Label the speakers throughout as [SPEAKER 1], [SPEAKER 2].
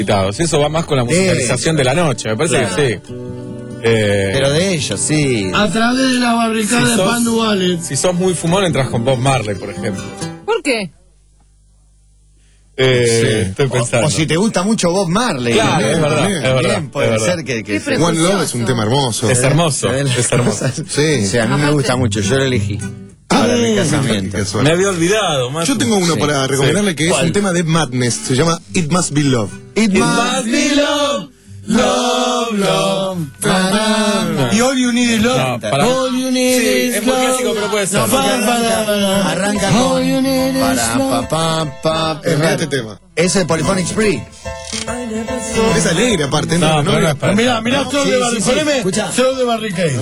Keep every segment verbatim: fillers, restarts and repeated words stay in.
[SPEAKER 1] Eso va más con la musicalización de la noche, me parece claro. que sí. Eh,
[SPEAKER 2] Pero de ellos, sí.
[SPEAKER 3] A través de la barricada si de Pandu Vale.
[SPEAKER 1] Si sos muy fumón, entras con Bob Marley, por ejemplo.
[SPEAKER 4] ¿Por qué?
[SPEAKER 1] Eh,
[SPEAKER 2] sí.
[SPEAKER 1] Estoy pensando.
[SPEAKER 2] O, o si te gusta mucho Bob Marley.
[SPEAKER 1] Claro, también, es verdad.
[SPEAKER 2] También,
[SPEAKER 1] es verdad
[SPEAKER 2] puede
[SPEAKER 1] es
[SPEAKER 2] ser
[SPEAKER 1] verdad.
[SPEAKER 2] que. que se...
[SPEAKER 5] One Love es un tema hermoso.
[SPEAKER 1] Es hermoso.
[SPEAKER 2] ¿Eh?
[SPEAKER 1] Es hermoso.
[SPEAKER 5] Sí.
[SPEAKER 2] O sea, a mí me gusta mucho, yo lo elegí. Para mi casamiento.
[SPEAKER 1] Me había olvidado, Matu.
[SPEAKER 5] Yo tengo uno sí. para recomendarle que ¿Cuál? Es un tema de Madness. Se llama It Must Be Love.
[SPEAKER 2] It,
[SPEAKER 3] It must be love. Love, love. Y All You Need Is Love.
[SPEAKER 1] No, para...
[SPEAKER 3] All You Need
[SPEAKER 1] sí,
[SPEAKER 3] Is
[SPEAKER 1] es muy
[SPEAKER 3] love.
[SPEAKER 1] clásico, pero puede ser.
[SPEAKER 2] No, arranca, arranca con... All You Need Is Love. Pa, pa, pa,
[SPEAKER 5] es este tema.
[SPEAKER 2] Ese es Polyphonic Spree.
[SPEAKER 5] Es alegre aparte.
[SPEAKER 1] No,
[SPEAKER 5] no,
[SPEAKER 1] no,
[SPEAKER 5] no,
[SPEAKER 1] no,
[SPEAKER 3] mirá, mirá, Slow de Barricade. Slow de Barricade.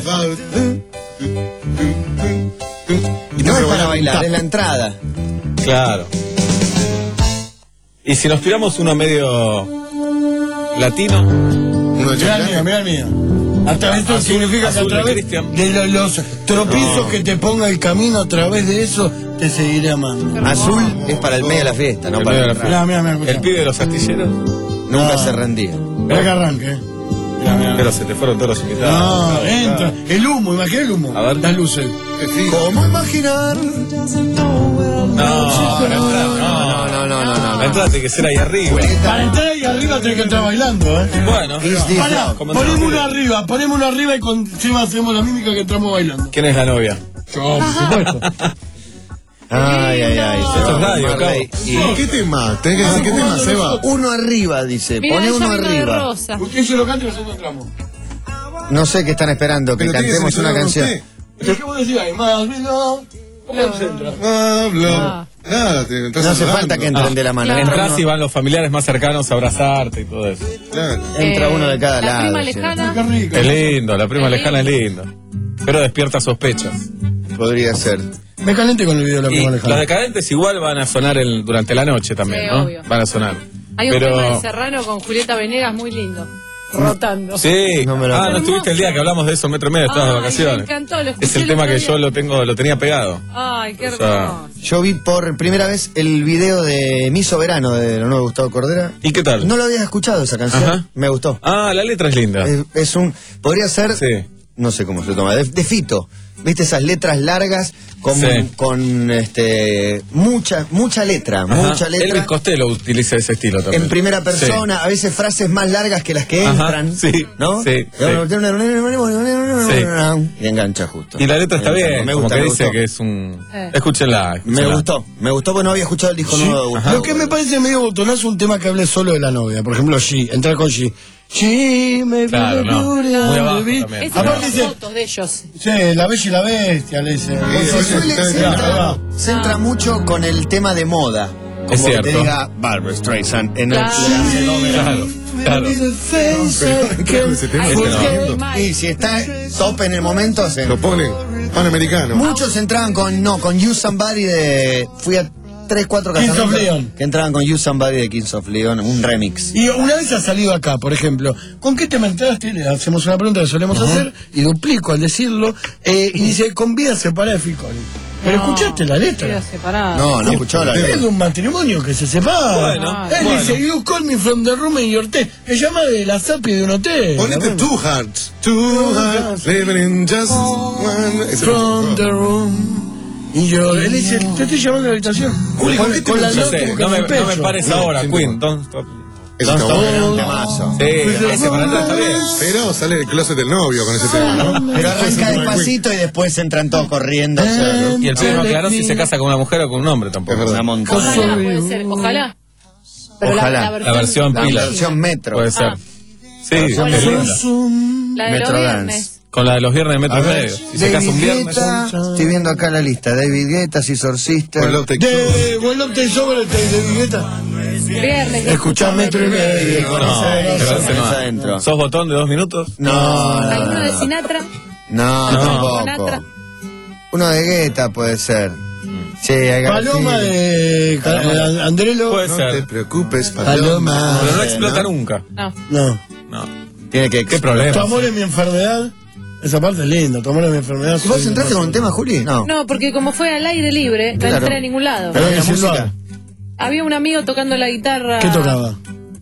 [SPEAKER 2] Y no es para bailar, es la entrada.
[SPEAKER 1] Claro. Y si nos tiramos uno medio latino.
[SPEAKER 5] Uno de
[SPEAKER 3] mirá el mío, mirá el mío. Hasta esto azul, significa azul que a través de, de los, los tropiezos no. que te ponga el camino, a través de eso te seguiré amando.
[SPEAKER 2] Azul es para el medio de la fiesta, no
[SPEAKER 1] el
[SPEAKER 2] para
[SPEAKER 1] el
[SPEAKER 2] la
[SPEAKER 1] fiesta.
[SPEAKER 3] Mirá, mirá, mirá,
[SPEAKER 1] el pibe de los astilleros
[SPEAKER 2] nunca no. se rendía.
[SPEAKER 3] Mirá que arranque, eh. Mirá, mirá.
[SPEAKER 1] Pero se te fueron todos los invitados.
[SPEAKER 3] No, no entra. El humo, imagina el humo.
[SPEAKER 1] A ver.
[SPEAKER 3] Las luces.
[SPEAKER 2] ¿Cómo imaginar?
[SPEAKER 1] No, no, no, no, no, no, no. Entrada tiene que ser ahí arriba.
[SPEAKER 3] Para entrar ahí arriba tenés que entrar bailando, ¿eh?
[SPEAKER 1] Bueno,
[SPEAKER 3] pará, ponemos uno arriba, ponemos uno arriba y con Chema hacemos la mímica que entramos bailando.
[SPEAKER 1] ¿Quién es la novia?
[SPEAKER 3] Yo, por supuesto.
[SPEAKER 2] Ay, ay, ay.
[SPEAKER 1] Esto es radio,
[SPEAKER 5] y... ¿Qué tema? ¿Tenés que decir qué tema, Seba?
[SPEAKER 2] Uno arriba, dice.
[SPEAKER 4] Mirá,
[SPEAKER 2] pone uno arriba.
[SPEAKER 3] Usted se lo canta y nosotros entramos.
[SPEAKER 2] No sé qué están esperando, que cantemos una canción.
[SPEAKER 3] ¿Qué vos decís ahí? Más, no. ¿Cómo se entra?
[SPEAKER 5] Hablo. Nada, te,
[SPEAKER 2] no hace falta que entren ah, de la mano.
[SPEAKER 1] Claro. Entrás y van los familiares más cercanos a abrazarte y todo eso.
[SPEAKER 5] Claro.
[SPEAKER 2] Entra
[SPEAKER 4] eh,
[SPEAKER 2] uno de cada
[SPEAKER 4] la
[SPEAKER 2] lado.
[SPEAKER 4] Prima lejana.
[SPEAKER 1] Es lindo, la prima es lejana es lindo. Pero despierta sospechas.
[SPEAKER 2] Podría ser.
[SPEAKER 3] Me calenté con el video de la prima lejana.
[SPEAKER 1] Los decadentes igual van a sonar el, durante la noche también, sí, ¿no?
[SPEAKER 4] Obvio.
[SPEAKER 1] Van a sonar.
[SPEAKER 4] Hay un
[SPEAKER 1] Pero...
[SPEAKER 4] tema de Serrano con Julieta Venegas muy lindo. Rotando.
[SPEAKER 1] Sí,
[SPEAKER 2] no me lo
[SPEAKER 1] ah, no estuviste el día que hablamos de eso, Metro y Medio, estabas de vacaciones.
[SPEAKER 4] Me encantó, lo
[SPEAKER 1] es el tema que yo lo tengo, lo tenía pegado.
[SPEAKER 4] Ay, qué
[SPEAKER 1] o sea,
[SPEAKER 4] hermoso.
[SPEAKER 2] Yo vi por primera vez el video de Mi Soberano de lo nuevo Gustavo Cordera.
[SPEAKER 1] ¿Y qué tal?
[SPEAKER 2] No lo había escuchado esa canción. Ajá. Me gustó.
[SPEAKER 1] Ah, la letra es linda.
[SPEAKER 2] Es, es un, podría ser,
[SPEAKER 1] sí.
[SPEAKER 2] no sé cómo se toma, de, de Fito. ¿Viste esas letras largas con, sí. con este mucha mucha letra, Ajá. mucha letra?
[SPEAKER 1] Elvis Costello utiliza ese estilo también.
[SPEAKER 2] En primera persona, sí. a veces frases más largas que las que Ajá. entran,
[SPEAKER 1] sí,
[SPEAKER 2] ¿no?
[SPEAKER 1] Sí, sí.
[SPEAKER 2] Y engancha justo.
[SPEAKER 1] Y la letra está bien,
[SPEAKER 2] me
[SPEAKER 1] como
[SPEAKER 2] gusta,
[SPEAKER 1] que
[SPEAKER 2] me
[SPEAKER 1] dice
[SPEAKER 2] gustó.
[SPEAKER 1] que es un... Eh. Escúchenla, escúchenla.
[SPEAKER 2] Me gustó, me gustó porque no había escuchado el disco
[SPEAKER 3] sí.
[SPEAKER 2] nuevo de Gustavo.
[SPEAKER 3] Lo que me parece medio botonazo un tema que hable solo de la novia. Por ejemplo, She, entrar con She. Sí, me
[SPEAKER 1] claro, no. Muy abajo también.
[SPEAKER 4] Esas son fotos de ellos.
[SPEAKER 3] Sí, La Bella y la Bestia, le dice.
[SPEAKER 2] Se, suele, se, entra, se entra mucho con el tema de moda. Como
[SPEAKER 1] es cierto.
[SPEAKER 2] que te diga Barbra Streisand en
[SPEAKER 4] claro.
[SPEAKER 2] el
[SPEAKER 1] claro, claro.
[SPEAKER 2] Y si está top en el momento, se...
[SPEAKER 5] lo ponen panamericano.
[SPEAKER 2] Muchos entraban con, no, con You Somebody de... Fui a tres, cuatro casamentos que entraban con You Somebody de Kings of Leon, un remix.
[SPEAKER 3] Y una vez ha salido acá, por ejemplo, ¿con qué tema entraste? Le hacemos una pregunta que solemos uh-huh. hacer, y duplico al decirlo, eh, y dice, con vida separada de Phil Collins. Pero no, escuchaste la letra.
[SPEAKER 2] No, no escuchaba la letra.
[SPEAKER 3] Es de un matrimonio que se separa.
[SPEAKER 1] Bueno,
[SPEAKER 3] Él
[SPEAKER 1] bueno.
[SPEAKER 3] dice, you call me from the room in your hotel. Me llama de la zapi de un hotel.
[SPEAKER 5] Ponete Two Hearts. Two Hearts. Living in just one.
[SPEAKER 3] From the room. Y yo, él dice, te estoy llamando a la habitación.
[SPEAKER 5] Juli,
[SPEAKER 3] con,
[SPEAKER 5] con,
[SPEAKER 3] con la
[SPEAKER 1] no,
[SPEAKER 3] nota
[SPEAKER 1] sé, no, me, no me parece ahora, Queen. Don't stop.
[SPEAKER 5] Eso está bueno.
[SPEAKER 2] Temazo.
[SPEAKER 1] Sí, ese para atrás está bien.
[SPEAKER 5] Pero sale del closet del novio con ese tema, ¿no?
[SPEAKER 2] Pero arranca despacito y después entran todos corriendo.
[SPEAKER 1] Y el pibe no aclaró si se casa con una mujer o con un hombre tampoco.
[SPEAKER 2] Es una montaña.
[SPEAKER 4] Ojalá, puede ser, ojalá. Pero
[SPEAKER 2] Ojalá.
[SPEAKER 4] La,
[SPEAKER 1] la versión
[SPEAKER 4] la
[SPEAKER 1] pila.
[SPEAKER 2] La versión metro.
[SPEAKER 1] Puede ser.
[SPEAKER 4] Ah.
[SPEAKER 1] Sí, es linda.
[SPEAKER 4] La de
[SPEAKER 2] Metro
[SPEAKER 4] los
[SPEAKER 2] Dance.
[SPEAKER 4] viernes.
[SPEAKER 1] Con la de los viernes de Metro Medio. Si se casa un viernes.
[SPEAKER 2] Guetta, estoy viendo acá la lista. David Guetta, Scissor Sister.
[SPEAKER 5] Well, take
[SPEAKER 3] de Well Up Take Over de Vigueta.
[SPEAKER 4] Viernes.
[SPEAKER 3] Escuchá Metro y Medio.
[SPEAKER 1] No, no, no. ¿Sos botón de dos minutos?
[SPEAKER 2] No, no.
[SPEAKER 4] ¿Alguno de Sinatra?
[SPEAKER 2] No,
[SPEAKER 1] No.
[SPEAKER 2] tampoco.
[SPEAKER 4] Sinatra.
[SPEAKER 2] Uno de Guetta puede ser. Sí, hay
[SPEAKER 3] Paloma
[SPEAKER 2] sí.
[SPEAKER 3] de Paloma. Andrelo.
[SPEAKER 1] Puede
[SPEAKER 5] No
[SPEAKER 1] ser.
[SPEAKER 5] te preocupes,
[SPEAKER 3] Paloma.
[SPEAKER 5] Paloma.
[SPEAKER 1] Pero no explota nunca.
[SPEAKER 4] No.
[SPEAKER 3] No.
[SPEAKER 1] No.
[SPEAKER 2] Tiene que...
[SPEAKER 1] ¿Qué problema?
[SPEAKER 3] Tu amor es mi enfermedad. Esa parte es linda. Tu amor es mi enfermedad.
[SPEAKER 2] ¿Vos entraste con un tema, Juli? No.
[SPEAKER 4] No, porque como fue al aire libre, no
[SPEAKER 2] Claro.
[SPEAKER 4] entré a ningún lado.
[SPEAKER 2] Pero
[SPEAKER 3] Pero
[SPEAKER 2] la
[SPEAKER 3] que
[SPEAKER 2] música.
[SPEAKER 3] silbar.
[SPEAKER 4] Había un amigo tocando la guitarra.
[SPEAKER 3] ¿Qué tocaba?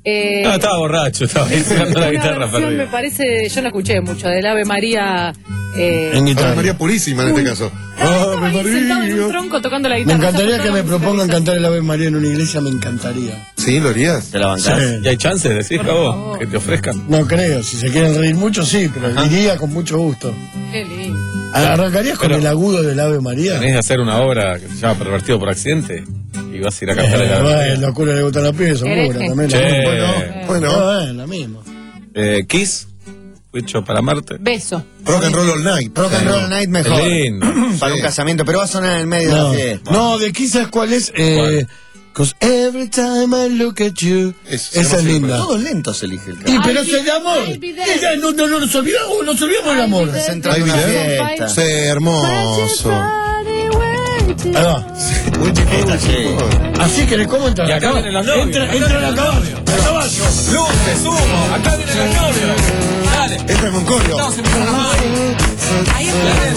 [SPEAKER 4] Eh,
[SPEAKER 1] No, estaba borracho, estaba ahí sacando la
[SPEAKER 4] una
[SPEAKER 1] guitarra
[SPEAKER 4] versión me
[SPEAKER 1] perdida.
[SPEAKER 4] parece, yo no escuché mucho, del Ave María. Eh,
[SPEAKER 3] En
[SPEAKER 5] Ave
[SPEAKER 3] guitarra.
[SPEAKER 5] María Purísima en este caso.
[SPEAKER 4] estaba ahí sentado en un tronco tocando la
[SPEAKER 3] Me
[SPEAKER 4] guitarra.
[SPEAKER 3] encantaría
[SPEAKER 4] o sea,
[SPEAKER 3] que me
[SPEAKER 4] toda la
[SPEAKER 3] propongan
[SPEAKER 4] música
[SPEAKER 3] cantar el Ave María en una iglesia, me encantaría.
[SPEAKER 5] ¿Sí, lo harías?
[SPEAKER 2] ¿Te la bancás?
[SPEAKER 3] Sí.
[SPEAKER 1] ¿Y hay chances, decís,
[SPEAKER 4] Por
[SPEAKER 1] Cabo,
[SPEAKER 4] favor.
[SPEAKER 1] que te ofrezcan?
[SPEAKER 3] No creo, si se quieren reír mucho, sí, pero iría con mucho gusto.
[SPEAKER 4] Qué lindo.
[SPEAKER 3] ¿Arrancarías con
[SPEAKER 1] Pero-
[SPEAKER 3] el agudo del Ave María?
[SPEAKER 1] Tenés que hacer una obra que se llama Pervertido por Accidente y vas a ir a cantar el
[SPEAKER 3] Eh,
[SPEAKER 1] Ave
[SPEAKER 3] bueno,
[SPEAKER 1] María.
[SPEAKER 3] locura le gustan los pibes, son
[SPEAKER 4] Hereje.
[SPEAKER 3] puras también.
[SPEAKER 1] Che.
[SPEAKER 3] lo mismo.
[SPEAKER 5] Bueno, bueno.
[SPEAKER 3] No, eh, lo mismo.
[SPEAKER 1] Eh, Kiss, hecho para Marte.
[SPEAKER 4] Beso.
[SPEAKER 5] Rock and Roll All Night.
[SPEAKER 2] Rock and Roll Night mejor.
[SPEAKER 1] Qué lindo.
[SPEAKER 2] Para un casamiento, pero va a sonar en el medio de
[SPEAKER 3] No,
[SPEAKER 2] la fiesta.
[SPEAKER 3] no, de quizás cuál es. Eh, Cause every time I look at you.
[SPEAKER 5] Es
[SPEAKER 3] Esa es
[SPEAKER 5] hermoso,
[SPEAKER 3] linda.
[SPEAKER 2] Todos lentos elige el
[SPEAKER 3] Y
[SPEAKER 2] canto.
[SPEAKER 3] pero
[SPEAKER 4] I'll
[SPEAKER 3] es
[SPEAKER 4] be-
[SPEAKER 3] el amor.
[SPEAKER 4] I'll be there.
[SPEAKER 3] Ella, no, no, no nos olvidamos, nos olvidamos del amor.
[SPEAKER 2] Se entra
[SPEAKER 5] Ahí
[SPEAKER 2] en una
[SPEAKER 5] viene.
[SPEAKER 2] fiesta.
[SPEAKER 5] Sí, hermoso.
[SPEAKER 3] Ahí va.
[SPEAKER 2] Muy chiquita, sí.
[SPEAKER 3] Así que, ¿cómo entra
[SPEAKER 1] Y
[SPEAKER 3] la
[SPEAKER 1] acá
[SPEAKER 3] caballo?
[SPEAKER 1] vienen los novios.
[SPEAKER 3] Entra,
[SPEAKER 1] Acá
[SPEAKER 3] entra
[SPEAKER 1] vienen
[SPEAKER 3] la
[SPEAKER 1] los
[SPEAKER 3] caballo.
[SPEAKER 1] novios.
[SPEAKER 3] La caballo.
[SPEAKER 1] Luces, humo, acá vienen los novios. Dale.
[SPEAKER 5] Entra con corio.
[SPEAKER 1] No, se me fueron más.
[SPEAKER 4] Ahí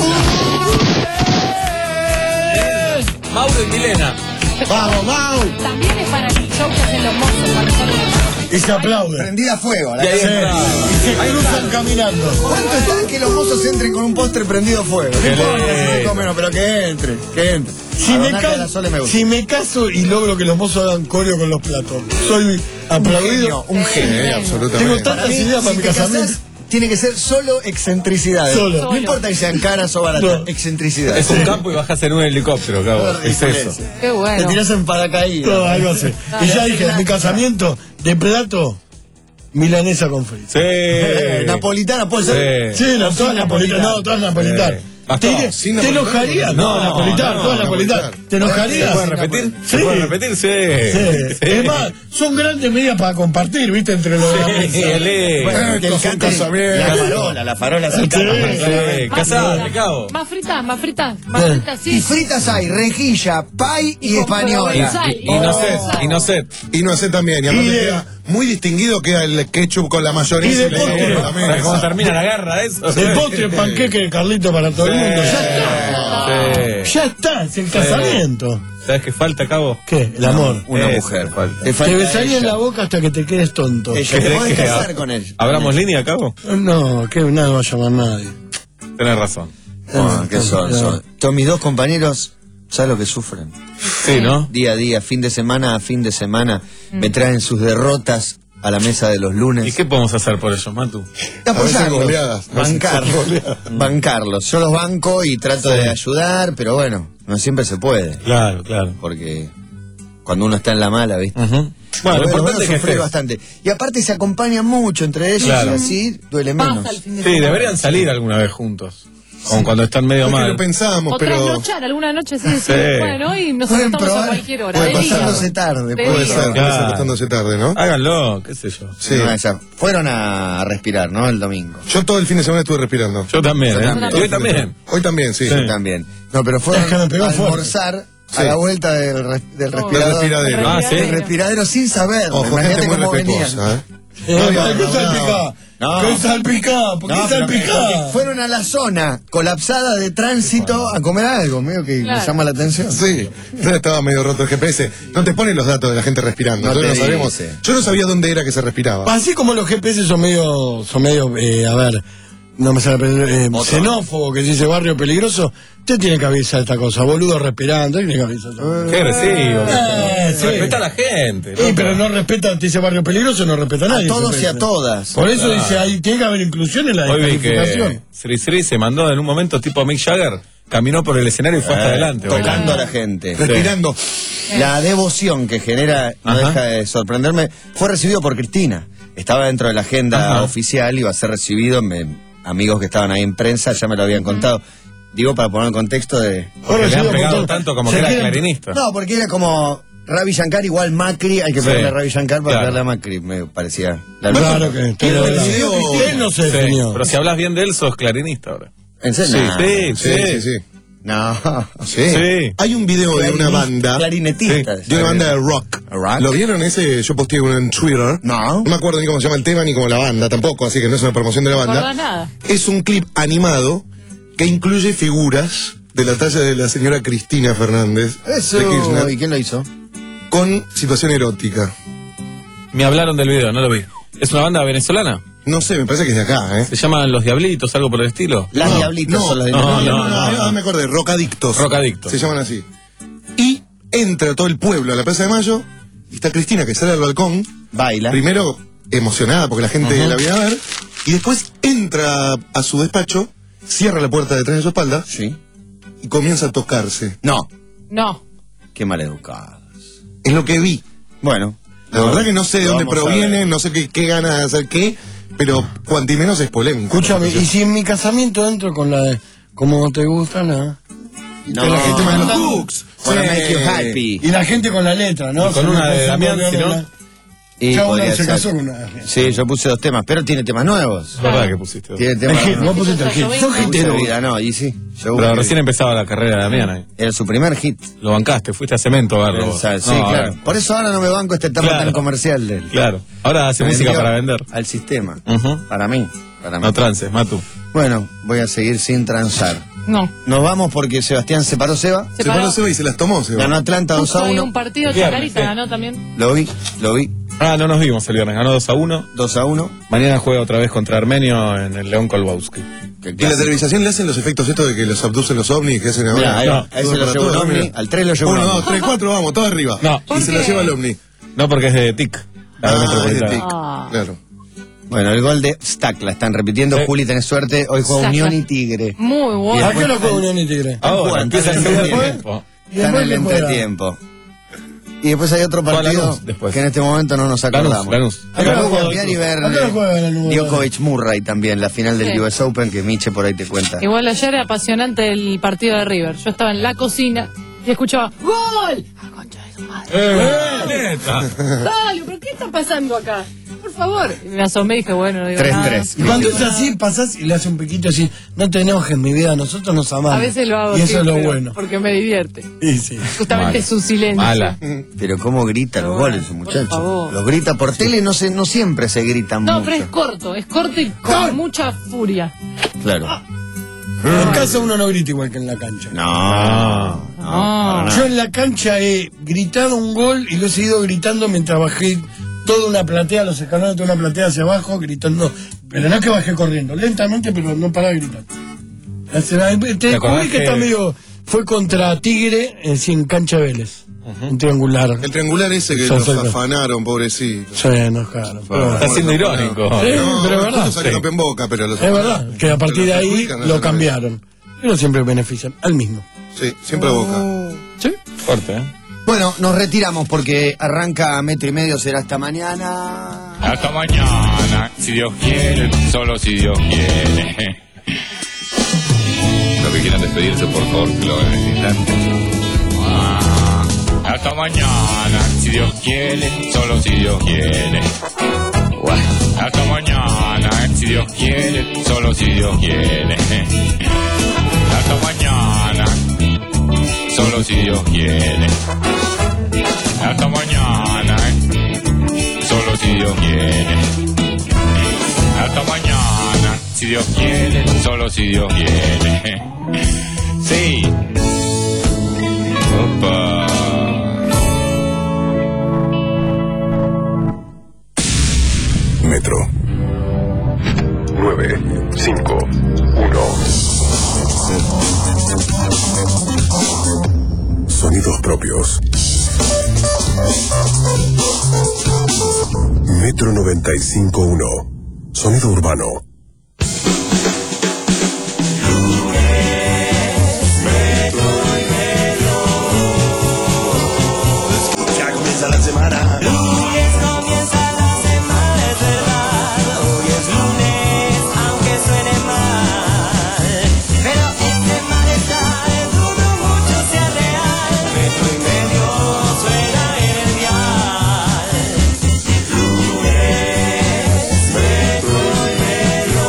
[SPEAKER 4] está.
[SPEAKER 1] Mauro y Milena.
[SPEAKER 3] Vamos, vamos.
[SPEAKER 4] También es para el show que hacen los mozos cuando salen los-
[SPEAKER 3] Y se aplaude.
[SPEAKER 2] Prendida a fuego. La
[SPEAKER 1] Y ahí
[SPEAKER 2] casa.
[SPEAKER 1] entra.
[SPEAKER 3] Y se cruzan caminando.
[SPEAKER 2] ¿Cuánto está que los mozos entren con un postre prendido a fuego? No
[SPEAKER 1] Qué
[SPEAKER 2] importa si
[SPEAKER 1] lindo.
[SPEAKER 2] se come o no, pero que entre, que entre.
[SPEAKER 3] Si
[SPEAKER 2] A
[SPEAKER 3] me,
[SPEAKER 2] Donata
[SPEAKER 3] ca-
[SPEAKER 2] de la Sole me gusta.
[SPEAKER 3] si me caso y logro que los mozos hagan coreo con los platos, soy
[SPEAKER 2] Un
[SPEAKER 3] aplaudido.
[SPEAKER 2] genio, un genio.
[SPEAKER 5] Sí, absolutamente.
[SPEAKER 3] Tengo
[SPEAKER 2] Para
[SPEAKER 3] tantas
[SPEAKER 2] mí,
[SPEAKER 3] ideas para
[SPEAKER 2] si
[SPEAKER 3] mi
[SPEAKER 2] te
[SPEAKER 3] casamiento.
[SPEAKER 2] casás, tiene que ser solo excentricidades.
[SPEAKER 3] Solo.
[SPEAKER 2] No importa que sean caras o baratas,
[SPEAKER 3] No.
[SPEAKER 2] excentricidades.
[SPEAKER 1] Es un campo y bajás en un helicóptero, Cabo. Es eso.
[SPEAKER 4] Qué
[SPEAKER 2] Te
[SPEAKER 4] bueno.
[SPEAKER 2] tirás en paracaídas.
[SPEAKER 3] Todo algo así. Y ya dije, en mi casamiento, de plato, milanesa con frito.
[SPEAKER 1] Sí.
[SPEAKER 2] Eh, Napolitana puede ser.
[SPEAKER 1] Sí.
[SPEAKER 3] Sí, no, todas napolitanas. No, todas napolitanas.
[SPEAKER 1] Sí.
[SPEAKER 3] ¿Te,
[SPEAKER 1] Bastón,
[SPEAKER 5] sin
[SPEAKER 3] ¿Te
[SPEAKER 5] napolitano.
[SPEAKER 3] enojarías?
[SPEAKER 1] No,
[SPEAKER 3] No, napolitana,
[SPEAKER 1] no,
[SPEAKER 3] todas
[SPEAKER 5] no,
[SPEAKER 3] napolitanas.
[SPEAKER 5] napolitana.
[SPEAKER 3] ¿Te
[SPEAKER 1] ¿Se
[SPEAKER 3] enojarías?
[SPEAKER 1] puede repetir? ¿Se
[SPEAKER 3] Sí.
[SPEAKER 1] puede repetir? Sí.
[SPEAKER 3] Sí.
[SPEAKER 1] Sí.
[SPEAKER 3] Es más, son grandes medidas para compartir, ¿viste? Entre los de la
[SPEAKER 1] Sí,
[SPEAKER 3] mesa.
[SPEAKER 1] ele.
[SPEAKER 2] Bueno, que
[SPEAKER 5] Esto
[SPEAKER 2] el
[SPEAKER 5] es un
[SPEAKER 2] cante-
[SPEAKER 5] casamiento.
[SPEAKER 2] La farola, la farola se
[SPEAKER 3] Sí.
[SPEAKER 1] Sí,
[SPEAKER 4] Más
[SPEAKER 1] casate,
[SPEAKER 4] fritas,
[SPEAKER 1] Cabo.
[SPEAKER 4] Más fritas, más fritas, más
[SPEAKER 3] Sí.
[SPEAKER 4] fritas,
[SPEAKER 2] Y
[SPEAKER 4] sí.
[SPEAKER 2] fritas hay, rejilla, pay y,
[SPEAKER 4] Y con
[SPEAKER 2] española.
[SPEAKER 4] provenzal.
[SPEAKER 1] Y no sé, y no sé.
[SPEAKER 5] Y no sé también. Y aparte
[SPEAKER 3] Y de-
[SPEAKER 5] queda muy distinguido queda el ketchup con la mayonesa.
[SPEAKER 3] Y de
[SPEAKER 5] le
[SPEAKER 3] postre.
[SPEAKER 5] pongo la
[SPEAKER 1] ¿Sabes
[SPEAKER 5] mesa.
[SPEAKER 1] cómo termina la guerra eso?
[SPEAKER 3] El postre, el panqueque de Carlito para todo el mundo. Ya está.
[SPEAKER 1] Sí.
[SPEAKER 3] Ya está, es el casamiento.
[SPEAKER 1] ¿Sabes qué falta, Cabo?
[SPEAKER 3] ¿Qué? El amor.
[SPEAKER 2] Una
[SPEAKER 1] Eso,
[SPEAKER 2] mujer.
[SPEAKER 1] falta.
[SPEAKER 2] Te falta
[SPEAKER 3] Te besaría en
[SPEAKER 2] ella.
[SPEAKER 3] la boca hasta que te quedes tonto.
[SPEAKER 2] Ella,
[SPEAKER 1] ¿Qué
[SPEAKER 2] te
[SPEAKER 1] crees
[SPEAKER 2] podés
[SPEAKER 1] que
[SPEAKER 2] casar
[SPEAKER 1] ha-
[SPEAKER 2] con él.
[SPEAKER 1] ¿Abramos línea, Cabo?
[SPEAKER 3] No, que nada va a llamar nadie.
[SPEAKER 1] Tenés razón.
[SPEAKER 2] Ah, ¿qué son?
[SPEAKER 3] No.
[SPEAKER 2] son? Todos mis dos compañeros, ¿sabes lo que sufren?
[SPEAKER 1] Sí, ¿no?
[SPEAKER 2] Día a día, fin de semana a fin de semana, me traen sus derrotas a la mesa de los lunes.
[SPEAKER 1] ¿Y qué podemos hacer por ellos, Matu?
[SPEAKER 2] Apoyarlos,
[SPEAKER 5] goleadas, a veces
[SPEAKER 2] bancarlos,
[SPEAKER 5] goleadas.
[SPEAKER 2] bancarlos. Yo los banco y trato de ayudar, pero bueno, no siempre se puede,
[SPEAKER 1] Claro, claro.
[SPEAKER 2] porque cuando uno está en la mala, ¿viste?
[SPEAKER 1] Ujú. Bueno, lo
[SPEAKER 2] Los
[SPEAKER 1] importante
[SPEAKER 2] veo
[SPEAKER 1] es que
[SPEAKER 2] sufrir
[SPEAKER 1] estés.
[SPEAKER 2] bastante. Y aparte se acompañan mucho entre ellos
[SPEAKER 1] Claro.
[SPEAKER 2] y así duele menos.
[SPEAKER 4] Pasa el fin de
[SPEAKER 1] Sí,
[SPEAKER 4] semana.
[SPEAKER 1] deberían salir alguna vez juntos. Como cuando están medio
[SPEAKER 5] Es que
[SPEAKER 1] mal.
[SPEAKER 5] lo pensamos,
[SPEAKER 4] O
[SPEAKER 5] pero.
[SPEAKER 4] trasnochar alguna noche, sí, sí.
[SPEAKER 1] Sí.
[SPEAKER 4] Bueno, y nos
[SPEAKER 2] Pueden
[SPEAKER 4] acostamos a
[SPEAKER 2] probar,
[SPEAKER 4] cualquier hora.
[SPEAKER 2] puede
[SPEAKER 4] de día.
[SPEAKER 2] pasándose tarde,
[SPEAKER 4] De
[SPEAKER 2] puede
[SPEAKER 5] Puede
[SPEAKER 4] día.
[SPEAKER 5] ser, puede
[SPEAKER 1] Claro.
[SPEAKER 5] ser acostándose tarde, ¿no?
[SPEAKER 1] Háganlo, qué sé yo.
[SPEAKER 5] Sí.
[SPEAKER 2] No, esa- Fueron a respirar, ¿no? El domingo.
[SPEAKER 5] Yo todo el fin de semana estuve respirando.
[SPEAKER 1] Yo también,
[SPEAKER 2] Yo
[SPEAKER 1] ¿eh?
[SPEAKER 2] también.
[SPEAKER 1] Y hoy también.
[SPEAKER 5] Hoy también, sí.
[SPEAKER 1] Sí.
[SPEAKER 2] Yo también. No, pero fueron
[SPEAKER 3] Es que me pegó
[SPEAKER 2] a
[SPEAKER 3] fuerte.
[SPEAKER 2] almorzar
[SPEAKER 5] Sí.
[SPEAKER 2] a la vuelta del, res- del respirador.
[SPEAKER 5] respiradero.
[SPEAKER 1] Ah, sí.
[SPEAKER 2] El respiradero sin saber.
[SPEAKER 5] Ojo,
[SPEAKER 2] Imagínate
[SPEAKER 5] gente muy
[SPEAKER 2] cómo venían.
[SPEAKER 5] respetuosa, ¿eh?
[SPEAKER 3] Eh,
[SPEAKER 5] No,
[SPEAKER 3] ¿Por
[SPEAKER 5] no,
[SPEAKER 3] qué
[SPEAKER 5] no,
[SPEAKER 3] salpicá?
[SPEAKER 2] no.
[SPEAKER 3] ¿Qué salpicá? ¿Por qué
[SPEAKER 2] No, pero
[SPEAKER 3] salpicá?
[SPEAKER 2] porque fueron a la zona colapsada de tránsito a comer algo, medio que
[SPEAKER 4] Claro.
[SPEAKER 2] me llama la atención.
[SPEAKER 5] Sí, entonces estaba medio roto el G P S. No te ponen los datos de la gente respirando.
[SPEAKER 2] No
[SPEAKER 5] Nosotros
[SPEAKER 2] te
[SPEAKER 5] no sabemos.
[SPEAKER 2] dice.
[SPEAKER 5] Yo no sabía dónde era que se respiraba.
[SPEAKER 3] Así como los G P S son medio, son medio, eh, a ver, no me sale eh,
[SPEAKER 2] Otro.
[SPEAKER 3] xenófobo, que dice barrio peligroso, usted tiene que avisar esta cosa, boludo respirando, tiene que avisar esta cosa.
[SPEAKER 1] Qué agresivo.
[SPEAKER 3] Eh, sí.
[SPEAKER 1] Respeta a la gente.
[SPEAKER 3] Sí,
[SPEAKER 1] loco.
[SPEAKER 3] pero no respeta, te dice barrio peligroso, no respeta a
[SPEAKER 2] A
[SPEAKER 3] nadie.
[SPEAKER 2] todos
[SPEAKER 3] G P
[SPEAKER 2] y
[SPEAKER 3] S.
[SPEAKER 2] a todas.
[SPEAKER 3] Por eso
[SPEAKER 1] Claro.
[SPEAKER 3] dice, ahí tiene que haber inclusión en la
[SPEAKER 1] Hoy vi que
[SPEAKER 3] descalificación.
[SPEAKER 1] Sri Sri se mandó en un momento tipo Mick Jagger, caminó por el escenario y fue hasta
[SPEAKER 2] Eh,
[SPEAKER 1] adelante.
[SPEAKER 2] tocando
[SPEAKER 1] bailando.
[SPEAKER 2] a la gente.
[SPEAKER 5] Respirando.
[SPEAKER 2] La devoción que genera no
[SPEAKER 1] Ajá.
[SPEAKER 2] deja de sorprenderme. Fue recibido por Cristina. Estaba dentro de la agenda
[SPEAKER 1] Ajá.
[SPEAKER 2] oficial, iba a ser recibido. Me- amigos que estaban ahí en prensa ya me lo habían contado. Digo, para poner en contexto de...
[SPEAKER 1] Porque le han
[SPEAKER 3] Ahora sí,
[SPEAKER 1] pegado
[SPEAKER 3] montón.
[SPEAKER 1] tanto como
[SPEAKER 3] Se
[SPEAKER 1] que era
[SPEAKER 3] quieren-
[SPEAKER 1] clarinista.
[SPEAKER 2] No, porque era como Ravi Shankar igual Macri. Hay que
[SPEAKER 1] Sí.
[SPEAKER 2] pegarle a Ravi Shankar para
[SPEAKER 1] Claro.
[SPEAKER 2] pegarle a Macri. Me parecía... La
[SPEAKER 3] Claro que
[SPEAKER 5] Pero el
[SPEAKER 3] pero
[SPEAKER 5] video-
[SPEAKER 3] él no se
[SPEAKER 1] Sí,
[SPEAKER 3] definió.
[SPEAKER 1] pero si hablas bien de él, sos clarinista ahora.
[SPEAKER 2] ¿En serio?
[SPEAKER 1] Sí,
[SPEAKER 2] No.
[SPEAKER 1] sí,
[SPEAKER 5] Sí, sí, sí.
[SPEAKER 2] No.
[SPEAKER 5] Sí.
[SPEAKER 1] Sí.
[SPEAKER 5] Hay un video de una banda.
[SPEAKER 2] Clarinetista.
[SPEAKER 5] De una banda de rock.
[SPEAKER 2] ¿Rock?
[SPEAKER 5] ¿Lo vieron ese? Yo posteé uno en Twitter.
[SPEAKER 2] No.
[SPEAKER 5] No me acuerdo ni cómo se llama el tema ni cómo la banda tampoco, así que no es una promoción de la
[SPEAKER 4] No
[SPEAKER 5] banda.
[SPEAKER 4] acordás nada.
[SPEAKER 5] Es un clip animado que incluye figuras de la talla de la señora Cristina Fernández de
[SPEAKER 2] Eso.
[SPEAKER 5] Kirchner
[SPEAKER 2] ¿Y quién lo hizo?
[SPEAKER 5] con situación erótica.
[SPEAKER 1] Me hablaron del video, no lo vi. ¿Es una banda venezolana?
[SPEAKER 5] No sé, me parece que es de acá, ¿eh?
[SPEAKER 1] ¿Se llaman Los Diablitos, algo por el estilo?
[SPEAKER 2] Las
[SPEAKER 5] No,
[SPEAKER 2] diablitas
[SPEAKER 5] no,
[SPEAKER 2] son las de
[SPEAKER 1] no,
[SPEAKER 5] No, no,
[SPEAKER 1] no,
[SPEAKER 5] no,
[SPEAKER 1] no.
[SPEAKER 5] no, me acordé, Rocadictos.
[SPEAKER 1] Rocadictos.
[SPEAKER 5] Se llaman así. Y entra todo el pueblo a la Plaza de Mayo, y está Cristina que sale al balcón,
[SPEAKER 2] Baila.
[SPEAKER 5] primero emocionada porque la gente
[SPEAKER 1] Ajá.
[SPEAKER 5] la viene a ver, y después entra a su despacho, cierra la puerta detrás de su espalda,
[SPEAKER 2] Sí.
[SPEAKER 5] y comienza a tocarse.
[SPEAKER 2] No.
[SPEAKER 4] No.
[SPEAKER 2] Qué maleducados.
[SPEAKER 5] Es lo que vi.
[SPEAKER 2] Bueno.
[SPEAKER 5] La verdad que no sé de
[SPEAKER 2] Lo
[SPEAKER 5] dónde
[SPEAKER 2] vamos a
[SPEAKER 5] proviene,
[SPEAKER 2] ver.
[SPEAKER 5] no sé qué, qué ganas de hacer qué, pero cuanti menos es polémico.
[SPEAKER 3] Escúchame, y si en mi casamiento entro con la de como te gusta, nada.
[SPEAKER 2] No,
[SPEAKER 5] Pero la gente
[SPEAKER 2] no,
[SPEAKER 5] me
[SPEAKER 2] no.
[SPEAKER 5] los hooks.
[SPEAKER 2] Para
[SPEAKER 5] Sí.
[SPEAKER 2] make you happy.
[SPEAKER 3] Y la gente con la letra, ¿no?
[SPEAKER 1] Y con
[SPEAKER 3] Si
[SPEAKER 1] una
[SPEAKER 3] me
[SPEAKER 1] de
[SPEAKER 3] confundo
[SPEAKER 1] Damián,
[SPEAKER 3] con
[SPEAKER 1] si no.
[SPEAKER 3] la-
[SPEAKER 2] Y
[SPEAKER 3] Ya uno
[SPEAKER 2] podría
[SPEAKER 3] se
[SPEAKER 2] ser.
[SPEAKER 3] casó con una.
[SPEAKER 2] Sí, yo puse dos temas, pero tiene temas nuevos.
[SPEAKER 1] Es verdad que pusiste.
[SPEAKER 2] Tiene
[SPEAKER 3] El
[SPEAKER 2] temas
[SPEAKER 3] hit, vos
[SPEAKER 2] nuevos.
[SPEAKER 3] pusiste el hit.
[SPEAKER 4] Yo
[SPEAKER 3] Sos
[SPEAKER 4] vengo.
[SPEAKER 3] hitero.
[SPEAKER 2] Puse vida, no, y sí. Yo
[SPEAKER 1] Pero
[SPEAKER 2] busqué-
[SPEAKER 1] recién empezaba la carrera de Damián ahí.
[SPEAKER 2] Era su primer hit.
[SPEAKER 1] Lo bancaste, fuiste a Cemento a verlo.
[SPEAKER 2] O sea, sí,
[SPEAKER 1] No,
[SPEAKER 2] claro.
[SPEAKER 1] ahora-
[SPEAKER 2] Por eso ahora no me banco este tema
[SPEAKER 1] Claro.
[SPEAKER 2] tan comercial de él.
[SPEAKER 1] Claro. Ahora hace
[SPEAKER 2] Me
[SPEAKER 1] música
[SPEAKER 2] vendió
[SPEAKER 1] para vender.
[SPEAKER 2] Al sistema.
[SPEAKER 1] Ujú.
[SPEAKER 2] Para mí. Para mí.
[SPEAKER 1] No trances, Matu.
[SPEAKER 2] Bueno, voy a seguir sin transar.
[SPEAKER 4] No.
[SPEAKER 2] Nos vamos porque Sebastián se paró Seba.
[SPEAKER 4] Se
[SPEAKER 5] Se paró
[SPEAKER 4] paró.
[SPEAKER 5] Seba y se las tomó, Seba.
[SPEAKER 2] Ganó Atlanta dos
[SPEAKER 4] Justo
[SPEAKER 2] a
[SPEAKER 4] hay
[SPEAKER 2] uno.
[SPEAKER 4] un partido,
[SPEAKER 1] Viernes,
[SPEAKER 4] Chacarita
[SPEAKER 1] sí.
[SPEAKER 4] ganó también.
[SPEAKER 2] Lo vi, lo vi.
[SPEAKER 1] Ah, no nos vimos el viernes. Ganó dos a uno.
[SPEAKER 2] dos a uno.
[SPEAKER 1] Mañana juega otra vez contra Armenio en el León Kolbowski.
[SPEAKER 2] Qué
[SPEAKER 5] Y la
[SPEAKER 2] clásico.
[SPEAKER 5] televisación le hacen los efectos estos de que los abducen los ovnis, que hacen ahora.
[SPEAKER 2] Mirá, ahí va.
[SPEAKER 1] No,
[SPEAKER 2] A ese
[SPEAKER 5] todo
[SPEAKER 2] lo
[SPEAKER 5] para
[SPEAKER 2] llevó un
[SPEAKER 5] todo,
[SPEAKER 2] ovni.
[SPEAKER 5] mira.
[SPEAKER 2] Al tres lo llevó un
[SPEAKER 5] Uno,
[SPEAKER 2] ovni.
[SPEAKER 5] dos, tres, cuatro, vamos, todo arriba.
[SPEAKER 1] No.
[SPEAKER 5] Y se la lleva el ovni.
[SPEAKER 1] No, porque es de T I C. La
[SPEAKER 5] Ah,
[SPEAKER 1] Metropolitana.
[SPEAKER 5] es de tic.
[SPEAKER 4] Ah.
[SPEAKER 5] Claro.
[SPEAKER 2] Bueno, el gol de Stack la están repitiendo.
[SPEAKER 1] Sí.
[SPEAKER 2] Juli, tenés suerte. Hoy juega
[SPEAKER 4] Stack.
[SPEAKER 2] Unión y Tigre.
[SPEAKER 4] Muy bueno.
[SPEAKER 3] ¿A qué hora juega Unión y Tigre?
[SPEAKER 1] Ahora
[SPEAKER 2] Juan,
[SPEAKER 1] empieza el
[SPEAKER 2] están en
[SPEAKER 1] segundo
[SPEAKER 2] el
[SPEAKER 1] tiempo.
[SPEAKER 3] Y
[SPEAKER 2] Están en
[SPEAKER 3] después
[SPEAKER 2] el
[SPEAKER 3] que juega.
[SPEAKER 2] entretiempo. Y después hay otro
[SPEAKER 1] Juega
[SPEAKER 2] partido
[SPEAKER 1] Lanús después.
[SPEAKER 2] que en este momento no nos
[SPEAKER 1] Lanús,
[SPEAKER 2] acordamos.
[SPEAKER 1] Lanús.
[SPEAKER 2] Pero
[SPEAKER 3] Acá
[SPEAKER 2] puedo
[SPEAKER 3] juega-
[SPEAKER 2] cambiar y ver
[SPEAKER 3] acá juega la número
[SPEAKER 2] Djokovic Murray también, la final del
[SPEAKER 4] Sí.
[SPEAKER 2] U S Open, que Miche por ahí te cuenta.
[SPEAKER 4] Igual ayer era apasionante el partido de River. Yo estaba en la cocina y escuchaba ¡Gol! ¡Ah, concha de su madre!
[SPEAKER 1] ¡Eh! ¡Neta!
[SPEAKER 4] Dale, ¿pero qué está pasando acá? Por favor. Y me asomé y dije, bueno, no digo
[SPEAKER 2] tres
[SPEAKER 4] nada.
[SPEAKER 2] tres.
[SPEAKER 3] Y cuando es así, pasás y le hace un piquito así. No te enojes, mi vida, nosotros nos amamos.
[SPEAKER 4] A veces lo hago
[SPEAKER 3] Y eso es lo
[SPEAKER 4] siempre,
[SPEAKER 3] bueno.
[SPEAKER 4] porque me divierte.
[SPEAKER 3] Y sí.
[SPEAKER 4] Justamente
[SPEAKER 1] Mala.
[SPEAKER 4] su silencio.
[SPEAKER 1] Mala.
[SPEAKER 2] Pero cómo grita los
[SPEAKER 4] Por
[SPEAKER 2] goles, ese
[SPEAKER 4] favor.
[SPEAKER 2] muchacho. Los grita por tele, no se, no siempre se gritan
[SPEAKER 4] No,
[SPEAKER 2] mucho.
[SPEAKER 4] pero es corto, es corto y con mucha furia.
[SPEAKER 2] Claro.
[SPEAKER 3] En casa uno no grita igual que en la cancha.
[SPEAKER 2] No.
[SPEAKER 4] Ah.
[SPEAKER 3] Yo en la cancha he gritado un gol y lo he seguido gritando mientras bajé toda una platea, los escalones de toda una platea hacia abajo, gritando. Pero no es que bajé corriendo, lentamente, pero no paraba de gritar. Te
[SPEAKER 1] ¿Te acordás
[SPEAKER 3] descubrí que
[SPEAKER 1] que-
[SPEAKER 3] está medio. Fue contra Tigre en, sí, en cancha Vélez. Un triangular.
[SPEAKER 5] El triangular ese que
[SPEAKER 3] Yo
[SPEAKER 5] los
[SPEAKER 3] soy-
[SPEAKER 5] afanaron, pobrecito.
[SPEAKER 3] Sí, no, claro. Pero bueno.
[SPEAKER 1] Está siendo irónico.
[SPEAKER 3] Sí,
[SPEAKER 5] No,
[SPEAKER 3] pero es verdad.
[SPEAKER 5] justo salió
[SPEAKER 1] Sí.
[SPEAKER 5] campeón Boca, pero los
[SPEAKER 3] Es verdad, que a partir de ahí
[SPEAKER 5] perjudican, no
[SPEAKER 3] lo
[SPEAKER 5] sé,
[SPEAKER 3] cambiaron. Pero siempre benefician al mismo.
[SPEAKER 5] Sí, siempre a Boca.
[SPEAKER 3] ¿Sí?
[SPEAKER 1] Fuerte, ¿eh?
[SPEAKER 2] Bueno, nos retiramos porque arranca metro y medio, será hasta mañana.
[SPEAKER 6] Hasta mañana, si Dios quiere, solo si Dios quiere. Los que quieran despedirse, por favor, que lo hagan en este instante. Ah, hasta mañana, si Dios quiere, solo si Dios quiere. Hasta mañana, si Dios quiere, solo si Dios quiere. Hasta mañana, solo si Dios quiere. Hasta mañana, solo si Dios quiere. Hasta mañana, si Dios quiere, solo si Dios quiere. Sí. Opa.
[SPEAKER 7] Metro. nueve, cinco, uno. Sonidos propios. Metro noventa y cinco uno. Sonido urbano.
[SPEAKER 8] Ya comienza la semana. Lunes comienza la semana, es verdad. Hoy es lunes, aunque suene mal. Pero este malestar dudo mucho sea real. Metro y medio suena en el dial. Lunes, metro y medio.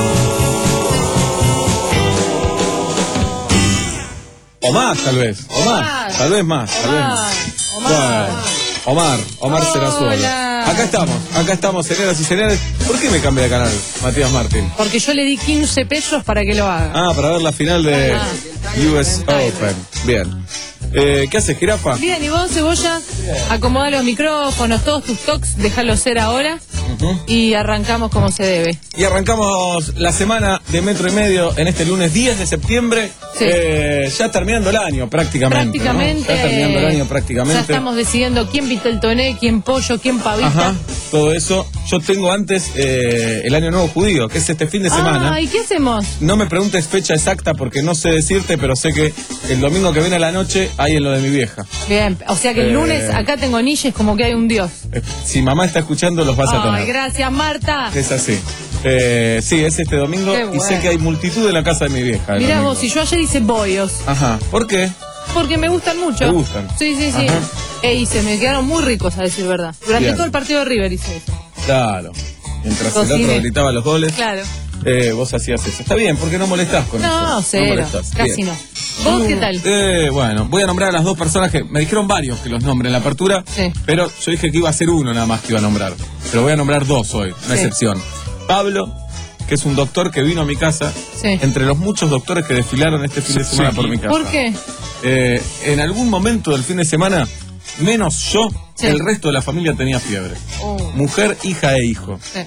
[SPEAKER 1] O más, tal vez. O más.
[SPEAKER 4] Omar.
[SPEAKER 1] Tal vez más. Tal vez
[SPEAKER 4] Omar,
[SPEAKER 1] más.
[SPEAKER 4] Omar.
[SPEAKER 1] Bueno, Omar. Omar será su
[SPEAKER 4] Hola.
[SPEAKER 1] Acá estamos. Acá estamos, señoras y señores. ¿Por qué me cambia de canal, Matías Martín?
[SPEAKER 4] Porque yo le di quince pesos para que lo haga.
[SPEAKER 1] Ah, para ver la final de
[SPEAKER 4] Ah.
[SPEAKER 1] U S Open. Bien. Eh, ¿Qué haces, jirafa?
[SPEAKER 4] Bien, y vos, Cebolla, acomoda los micrófonos, todos tus tocs, déjalos ser ahora. Uh-huh. Y arrancamos como se debe.
[SPEAKER 1] Y arrancamos la semana de Metro y Medio en este lunes diez de septiembre. Sí. Eh, ya terminando el año prácticamente.
[SPEAKER 4] Prácticamente.
[SPEAKER 1] ¿no? Ya terminando el año prácticamente.
[SPEAKER 4] Ya estamos decidiendo quién vitel toné, quién pollo, quién pavita.
[SPEAKER 1] Ajá, todo eso. Yo tengo antes eh, el Año Nuevo Judío, que es este fin de semana.
[SPEAKER 4] Ah, ¿y qué hacemos?
[SPEAKER 1] No me preguntes fecha exacta porque no sé decirte, pero sé que el domingo que viene a la noche hay en lo de mi vieja.
[SPEAKER 4] Bien, o sea que el
[SPEAKER 1] eh,
[SPEAKER 4] lunes acá tengo niches como que hay un dios.
[SPEAKER 1] Si mamá está escuchando, los vas a tener.
[SPEAKER 4] Ay, gracias, Marta.
[SPEAKER 1] Es así. Eh, sí, es este domingo.
[SPEAKER 4] Qué
[SPEAKER 1] y
[SPEAKER 4] bueno.
[SPEAKER 1] sé que hay multitud en la casa de mi vieja.
[SPEAKER 4] Mirá vos, y yo ayer hice bollos.
[SPEAKER 1] Ajá, ¿por qué?
[SPEAKER 4] Porque me gustan mucho.
[SPEAKER 1] ¿Te gustan?
[SPEAKER 4] Sí, sí, sí.
[SPEAKER 1] Ajá.
[SPEAKER 4] E hice, me quedaron muy ricos, a decir verdad. Durante
[SPEAKER 1] Bien.
[SPEAKER 4] todo el partido de River hice eso.
[SPEAKER 1] Claro. Mientras
[SPEAKER 4] Cocine.
[SPEAKER 1] el otro gritaba los goles,
[SPEAKER 4] Claro.
[SPEAKER 1] eh, vos hacías eso. Está bien, porque no molestás con eso.
[SPEAKER 4] No, cero.
[SPEAKER 1] molestás.
[SPEAKER 4] Casi
[SPEAKER 1] Bien.
[SPEAKER 4] no. ¿Vos qué tal?
[SPEAKER 1] Eh, bueno, voy a nombrar a las dos personas que me dijeron varios que los nombre en la apertura,
[SPEAKER 4] Sí.
[SPEAKER 1] pero yo dije que iba a ser uno nada más que iba a nombrar. Pero voy a nombrar dos hoy, una
[SPEAKER 4] Sí.
[SPEAKER 1] excepción. Pablo, que es un doctor que vino a mi casa,
[SPEAKER 4] Sí.
[SPEAKER 1] entre los muchos doctores que desfilaron este fin de semana
[SPEAKER 5] Sí.
[SPEAKER 1] por mi casa.
[SPEAKER 4] ¿Por qué?
[SPEAKER 1] Eh, en algún momento del fin de semana, menos yo,
[SPEAKER 4] Sí.
[SPEAKER 1] el resto de la familia tenía fiebre.
[SPEAKER 4] Oh.
[SPEAKER 1] Mujer, hija e hijo.
[SPEAKER 4] Sí.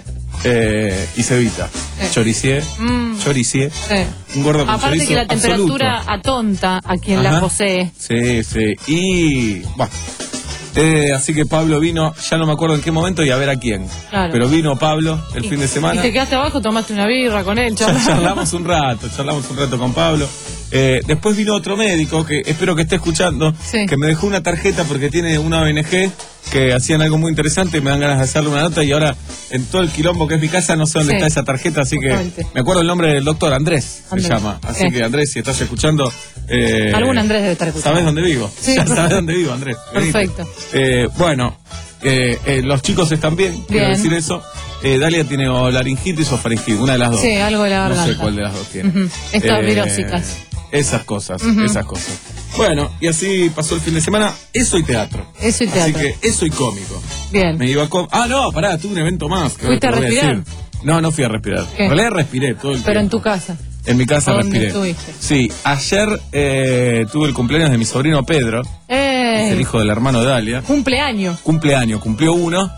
[SPEAKER 1] Eh, y cevita.
[SPEAKER 4] Sí.
[SPEAKER 1] Choricié,
[SPEAKER 4] Mm.
[SPEAKER 1] choricié.
[SPEAKER 4] Sí.
[SPEAKER 1] Un gordo con
[SPEAKER 4] Aparte
[SPEAKER 1] chorizo
[SPEAKER 4] que la temperatura
[SPEAKER 1] absoluto.
[SPEAKER 4] atonta a quien
[SPEAKER 1] Ajá.
[SPEAKER 4] la posee.
[SPEAKER 1] Sí, sí. Y. Bueno. Eh, así que Pablo vino, ya no me acuerdo en qué momento y a ver a quién.
[SPEAKER 4] Claro.
[SPEAKER 1] Pero vino Pablo el
[SPEAKER 4] Y-
[SPEAKER 1] fin de semana.
[SPEAKER 4] Y te quedaste abajo, tomaste una birra con él,
[SPEAKER 1] Ya
[SPEAKER 4] charlamos.
[SPEAKER 1] charlamos un rato, charlamos un rato con Pablo. Eh, después vino otro médico que espero que esté escuchando,
[SPEAKER 4] Sí.
[SPEAKER 1] que me dejó una tarjeta porque tiene una O N G que hacían algo muy interesante y me dan ganas de hacerle una nota y ahora en todo el quilombo que es mi casa no sé dónde
[SPEAKER 4] Sí.
[SPEAKER 1] está esa tarjeta, así que
[SPEAKER 4] Justamente.
[SPEAKER 1] me acuerdo el nombre del doctor, Andrés,
[SPEAKER 4] Andrés.
[SPEAKER 1] se llama. Así
[SPEAKER 4] Sí.
[SPEAKER 1] que Andrés, si estás escuchando... Eh,
[SPEAKER 4] Algún Andrés debe estar escuchando.
[SPEAKER 1] ¿Sabes dónde vivo?
[SPEAKER 4] Sí,
[SPEAKER 1] Ya
[SPEAKER 4] perfecto.
[SPEAKER 1] sabes dónde vivo, Andrés. Venite.
[SPEAKER 4] Perfecto.
[SPEAKER 1] Eh, bueno, eh, eh, los chicos están bien, quiero
[SPEAKER 4] Bien.
[SPEAKER 1] decir eso. Eh, Dalia tiene o laringitis o faringitis, una de las dos.
[SPEAKER 4] Sí, algo de la
[SPEAKER 1] No
[SPEAKER 4] garganta.
[SPEAKER 1] sé cuál de las dos tiene.
[SPEAKER 4] Ujú. Estas
[SPEAKER 1] Eh,
[SPEAKER 4] virosicas.
[SPEAKER 1] Esas cosas,
[SPEAKER 4] Ujú.
[SPEAKER 1] esas cosas. Bueno, y así pasó el fin de semana. Eso y teatro.
[SPEAKER 4] Eso y teatro.
[SPEAKER 1] Así que eso y cómico.
[SPEAKER 4] Bien.
[SPEAKER 1] Me iba a com- Ah, no, pará, tuve un evento más. que
[SPEAKER 4] ¿Fuiste
[SPEAKER 1] ahora te
[SPEAKER 4] a
[SPEAKER 1] voy
[SPEAKER 4] respirar?
[SPEAKER 1] decir. No, no fui a respirar.
[SPEAKER 4] ¿Qué?
[SPEAKER 1] En realidad respiré todo el
[SPEAKER 4] Pero en
[SPEAKER 1] tiempo.
[SPEAKER 4] tu casa.
[SPEAKER 1] En mi casa
[SPEAKER 4] ¿Dónde
[SPEAKER 1] respiré.
[SPEAKER 4] estuviste?
[SPEAKER 1] Sí, ayer eh, tuve el cumpleaños de mi sobrino Pedro,
[SPEAKER 4] Eh,
[SPEAKER 1] es el hijo del hermano de Dalia.
[SPEAKER 4] Cumpleaños.
[SPEAKER 1] Cumpleaños, cumplió uno.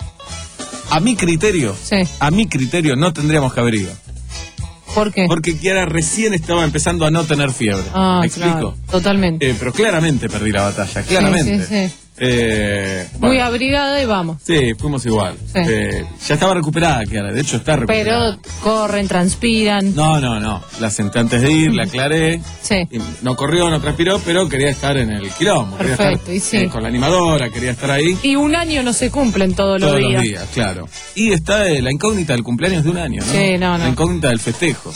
[SPEAKER 1] A mi criterio,
[SPEAKER 4] Sí.
[SPEAKER 1] a mi criterio no tendríamos que haber ido.
[SPEAKER 4] ¿Por qué?
[SPEAKER 1] Porque Kiara recién estaba empezando a no tener fiebre.
[SPEAKER 4] Ah,
[SPEAKER 1] ¿Me explico?
[SPEAKER 4] claro, totalmente.
[SPEAKER 1] Eh, pero claramente perdí la batalla, claramente.
[SPEAKER 4] Sí, sí, sí.
[SPEAKER 1] Eh,
[SPEAKER 4] Muy
[SPEAKER 1] bueno,
[SPEAKER 4] abrigada y vamos.
[SPEAKER 1] sí, fuimos igual.
[SPEAKER 4] Sí.
[SPEAKER 1] Eh, ya estaba recuperada, Kiara, de hecho está recuperada.
[SPEAKER 4] Pero corren, transpiran.
[SPEAKER 1] No, no, no. La senté antes de ir, la aclaré.
[SPEAKER 4] Sí.
[SPEAKER 1] Y no corrió, no transpiró, pero quería estar en el quilombo. Quería
[SPEAKER 4] Perfecto,
[SPEAKER 1] estar,
[SPEAKER 4] y sí.
[SPEAKER 1] eh, con la animadora, quería estar ahí.
[SPEAKER 4] Y un año no se cumplen todos los
[SPEAKER 1] Todos
[SPEAKER 4] días.
[SPEAKER 1] los días, claro. Y está eh, la incógnita del cumpleaños de un año, ¿no?
[SPEAKER 4] Sí, no, no.
[SPEAKER 1] La incógnita del festejo.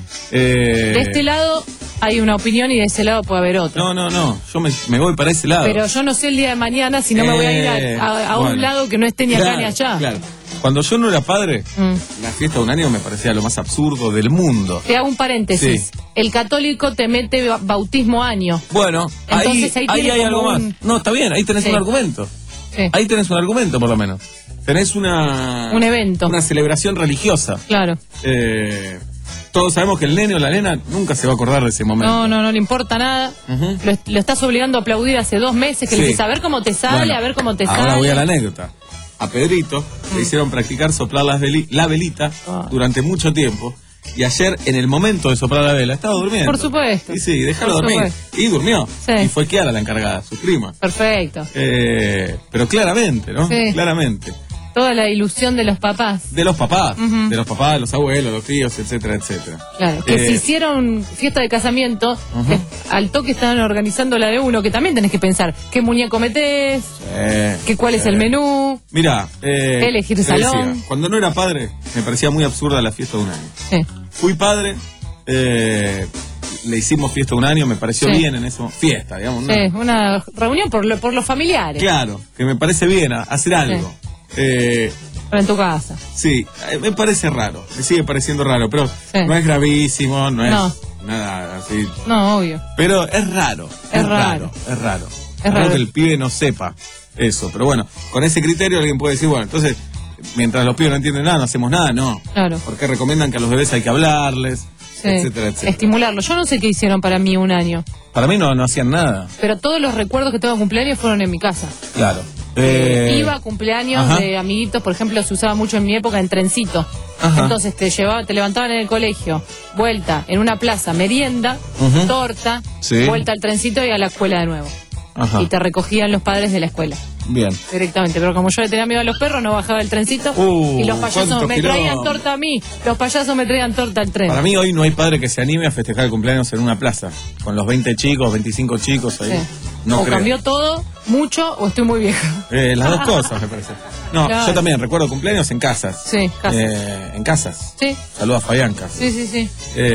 [SPEAKER 1] Eh,
[SPEAKER 4] De este lado hay una opinión y de ese lado puede haber otra.
[SPEAKER 1] No, no, no. Yo me, me voy para ese lado.
[SPEAKER 4] Pero yo no sé el día de mañana si no me voy a ir
[SPEAKER 1] Eh,
[SPEAKER 4] a, a- a un
[SPEAKER 1] bueno.
[SPEAKER 4] lado que no esté ni acá
[SPEAKER 1] Claro,
[SPEAKER 4] ni allá.
[SPEAKER 1] Claro. Cuando yo no era padre,
[SPEAKER 4] Mm.
[SPEAKER 1] la fiesta de un año me parecía lo más absurdo del mundo.
[SPEAKER 4] Te hago un paréntesis.
[SPEAKER 1] Sí.
[SPEAKER 4] El católico te mete ba- bautismo año.
[SPEAKER 1] Bueno, ahí,
[SPEAKER 4] Entonces ahí
[SPEAKER 1] ahí
[SPEAKER 4] tiene
[SPEAKER 1] hay
[SPEAKER 4] como
[SPEAKER 1] algo
[SPEAKER 4] un-
[SPEAKER 1] más. No, está bien, ahí tenés
[SPEAKER 4] Sí.
[SPEAKER 1] un argumento.
[SPEAKER 4] Sí.
[SPEAKER 1] Ahí tenés un argumento, por lo menos. Tenés una...
[SPEAKER 4] Un evento.
[SPEAKER 1] Una celebración religiosa.
[SPEAKER 4] Claro.
[SPEAKER 1] Eh, todos sabemos que el nene o la nena nunca se va a acordar de ese momento.
[SPEAKER 4] No, no, no le importa nada.
[SPEAKER 1] Ujú.
[SPEAKER 4] lo, lo estás obligando a aplaudir hace dos meses que le
[SPEAKER 1] Sí.
[SPEAKER 4] dices a ver cómo te sale,
[SPEAKER 1] Bueno,
[SPEAKER 4] a ver cómo te
[SPEAKER 1] ahora
[SPEAKER 4] sale.
[SPEAKER 1] voy a la anécdota. A Pedrito le hicieron practicar soplar las veli- la velita
[SPEAKER 4] Ah.
[SPEAKER 1] durante mucho tiempo. Y ayer, en el momento de soplar la vela, estaba durmiendo.
[SPEAKER 4] Por supuesto.
[SPEAKER 1] Y sí, déjalo
[SPEAKER 4] Por
[SPEAKER 1] dormir.
[SPEAKER 4] supuesto.
[SPEAKER 1] Y durmió.
[SPEAKER 4] Sí.
[SPEAKER 1] Y fue Kiara la encargada, su prima.
[SPEAKER 4] Perfecto.
[SPEAKER 1] Eh, pero claramente, ¿no?
[SPEAKER 4] Sí.
[SPEAKER 1] Claramente.
[SPEAKER 4] Toda la ilusión de los papás.
[SPEAKER 1] De los papás.
[SPEAKER 4] Ujú.
[SPEAKER 1] De los papás, los abuelos, los tíos, etcétera, etcétera.
[SPEAKER 4] Claro, que
[SPEAKER 1] Eh,
[SPEAKER 4] si hicieron fiesta de casamiento,
[SPEAKER 1] Ujú.
[SPEAKER 4] eh, al toque estaban organizando la de uno, que también tenés que pensar qué muñeco metés,
[SPEAKER 1] eh,
[SPEAKER 4] que cuál es
[SPEAKER 1] eh.
[SPEAKER 4] el menú.
[SPEAKER 1] Mira, eh,
[SPEAKER 4] Elegir
[SPEAKER 1] te
[SPEAKER 4] salón.
[SPEAKER 1] decía, cuando no era padre, me parecía muy absurda la fiesta de un año.
[SPEAKER 4] Sí.
[SPEAKER 1] Fui padre, eh, le hicimos fiesta un año, me pareció
[SPEAKER 4] Sí.
[SPEAKER 1] bien en eso. Fiesta, digamos. ¿no?
[SPEAKER 4] Sí, una reunión por, lo- por los familiares.
[SPEAKER 1] Claro, que me parece bien a- hacer algo. Eh,
[SPEAKER 4] Pero en tu casa.
[SPEAKER 1] sí, eh, me parece raro, me sigue pareciendo raro, pero
[SPEAKER 4] Sí.
[SPEAKER 1] no es gravísimo, no es
[SPEAKER 4] No.
[SPEAKER 1] nada así.
[SPEAKER 4] No, obvio.
[SPEAKER 1] Pero es raro, es,
[SPEAKER 4] Es
[SPEAKER 1] raro.
[SPEAKER 4] raro.
[SPEAKER 1] es raro.
[SPEAKER 4] Es
[SPEAKER 1] raro
[SPEAKER 4] raro.
[SPEAKER 1] que el pibe no sepa eso, pero bueno, con ese criterio alguien puede decir, bueno, entonces, mientras los pibes no entienden nada, no hacemos nada, no.
[SPEAKER 4] Claro.
[SPEAKER 1] Porque recomiendan que a los bebés hay que hablarles.
[SPEAKER 4] Sí.
[SPEAKER 1] etcétera, etcétera.
[SPEAKER 4] Estimularlo. Yo no sé qué hicieron para mí un año,
[SPEAKER 1] Para mí no, no hacían nada.
[SPEAKER 4] pero todos los recuerdos que tengo de cumpleaños fueron en mi casa.
[SPEAKER 1] Claro. Eh,
[SPEAKER 4] Iba a cumpleaños
[SPEAKER 1] ajá.
[SPEAKER 4] de amiguitos, por ejemplo, se usaba mucho en mi época en trencito.
[SPEAKER 1] Ajá.
[SPEAKER 4] Entonces te llevaba, te levantaban en el colegio, vuelta en una plaza, merienda,
[SPEAKER 1] Ujú.
[SPEAKER 4] torta,
[SPEAKER 1] Sí.
[SPEAKER 4] vuelta al trencito y a la escuela de nuevo.
[SPEAKER 1] Ajá.
[SPEAKER 4] Y te recogían los padres de la escuela
[SPEAKER 1] Bien.
[SPEAKER 4] directamente. Pero como yo le tenía miedo a los perros, no bajaba el trencito.
[SPEAKER 1] Uh,
[SPEAKER 4] y los payasos
[SPEAKER 1] cuánto
[SPEAKER 4] me traían
[SPEAKER 1] quilombo.
[SPEAKER 4] torta a mí. Los payasos me traían torta al tren.
[SPEAKER 1] Para mí hoy no hay padre que se anime a festejar el cumpleaños en una plaza. Con los veinte chicos, veinticinco chicos ahí.
[SPEAKER 4] Sí.
[SPEAKER 1] No
[SPEAKER 4] o
[SPEAKER 1] creo.
[SPEAKER 4] cambió todo, mucho, o estoy muy vieja.
[SPEAKER 1] Eh, las dos cosas, me parece. No,
[SPEAKER 4] Claro.
[SPEAKER 1] yo también recuerdo cumpleaños en casas.
[SPEAKER 4] Sí, casas.
[SPEAKER 1] Eh, en casas.
[SPEAKER 4] Sí,
[SPEAKER 1] Saludos a Fabianca.
[SPEAKER 4] sí, sí, sí.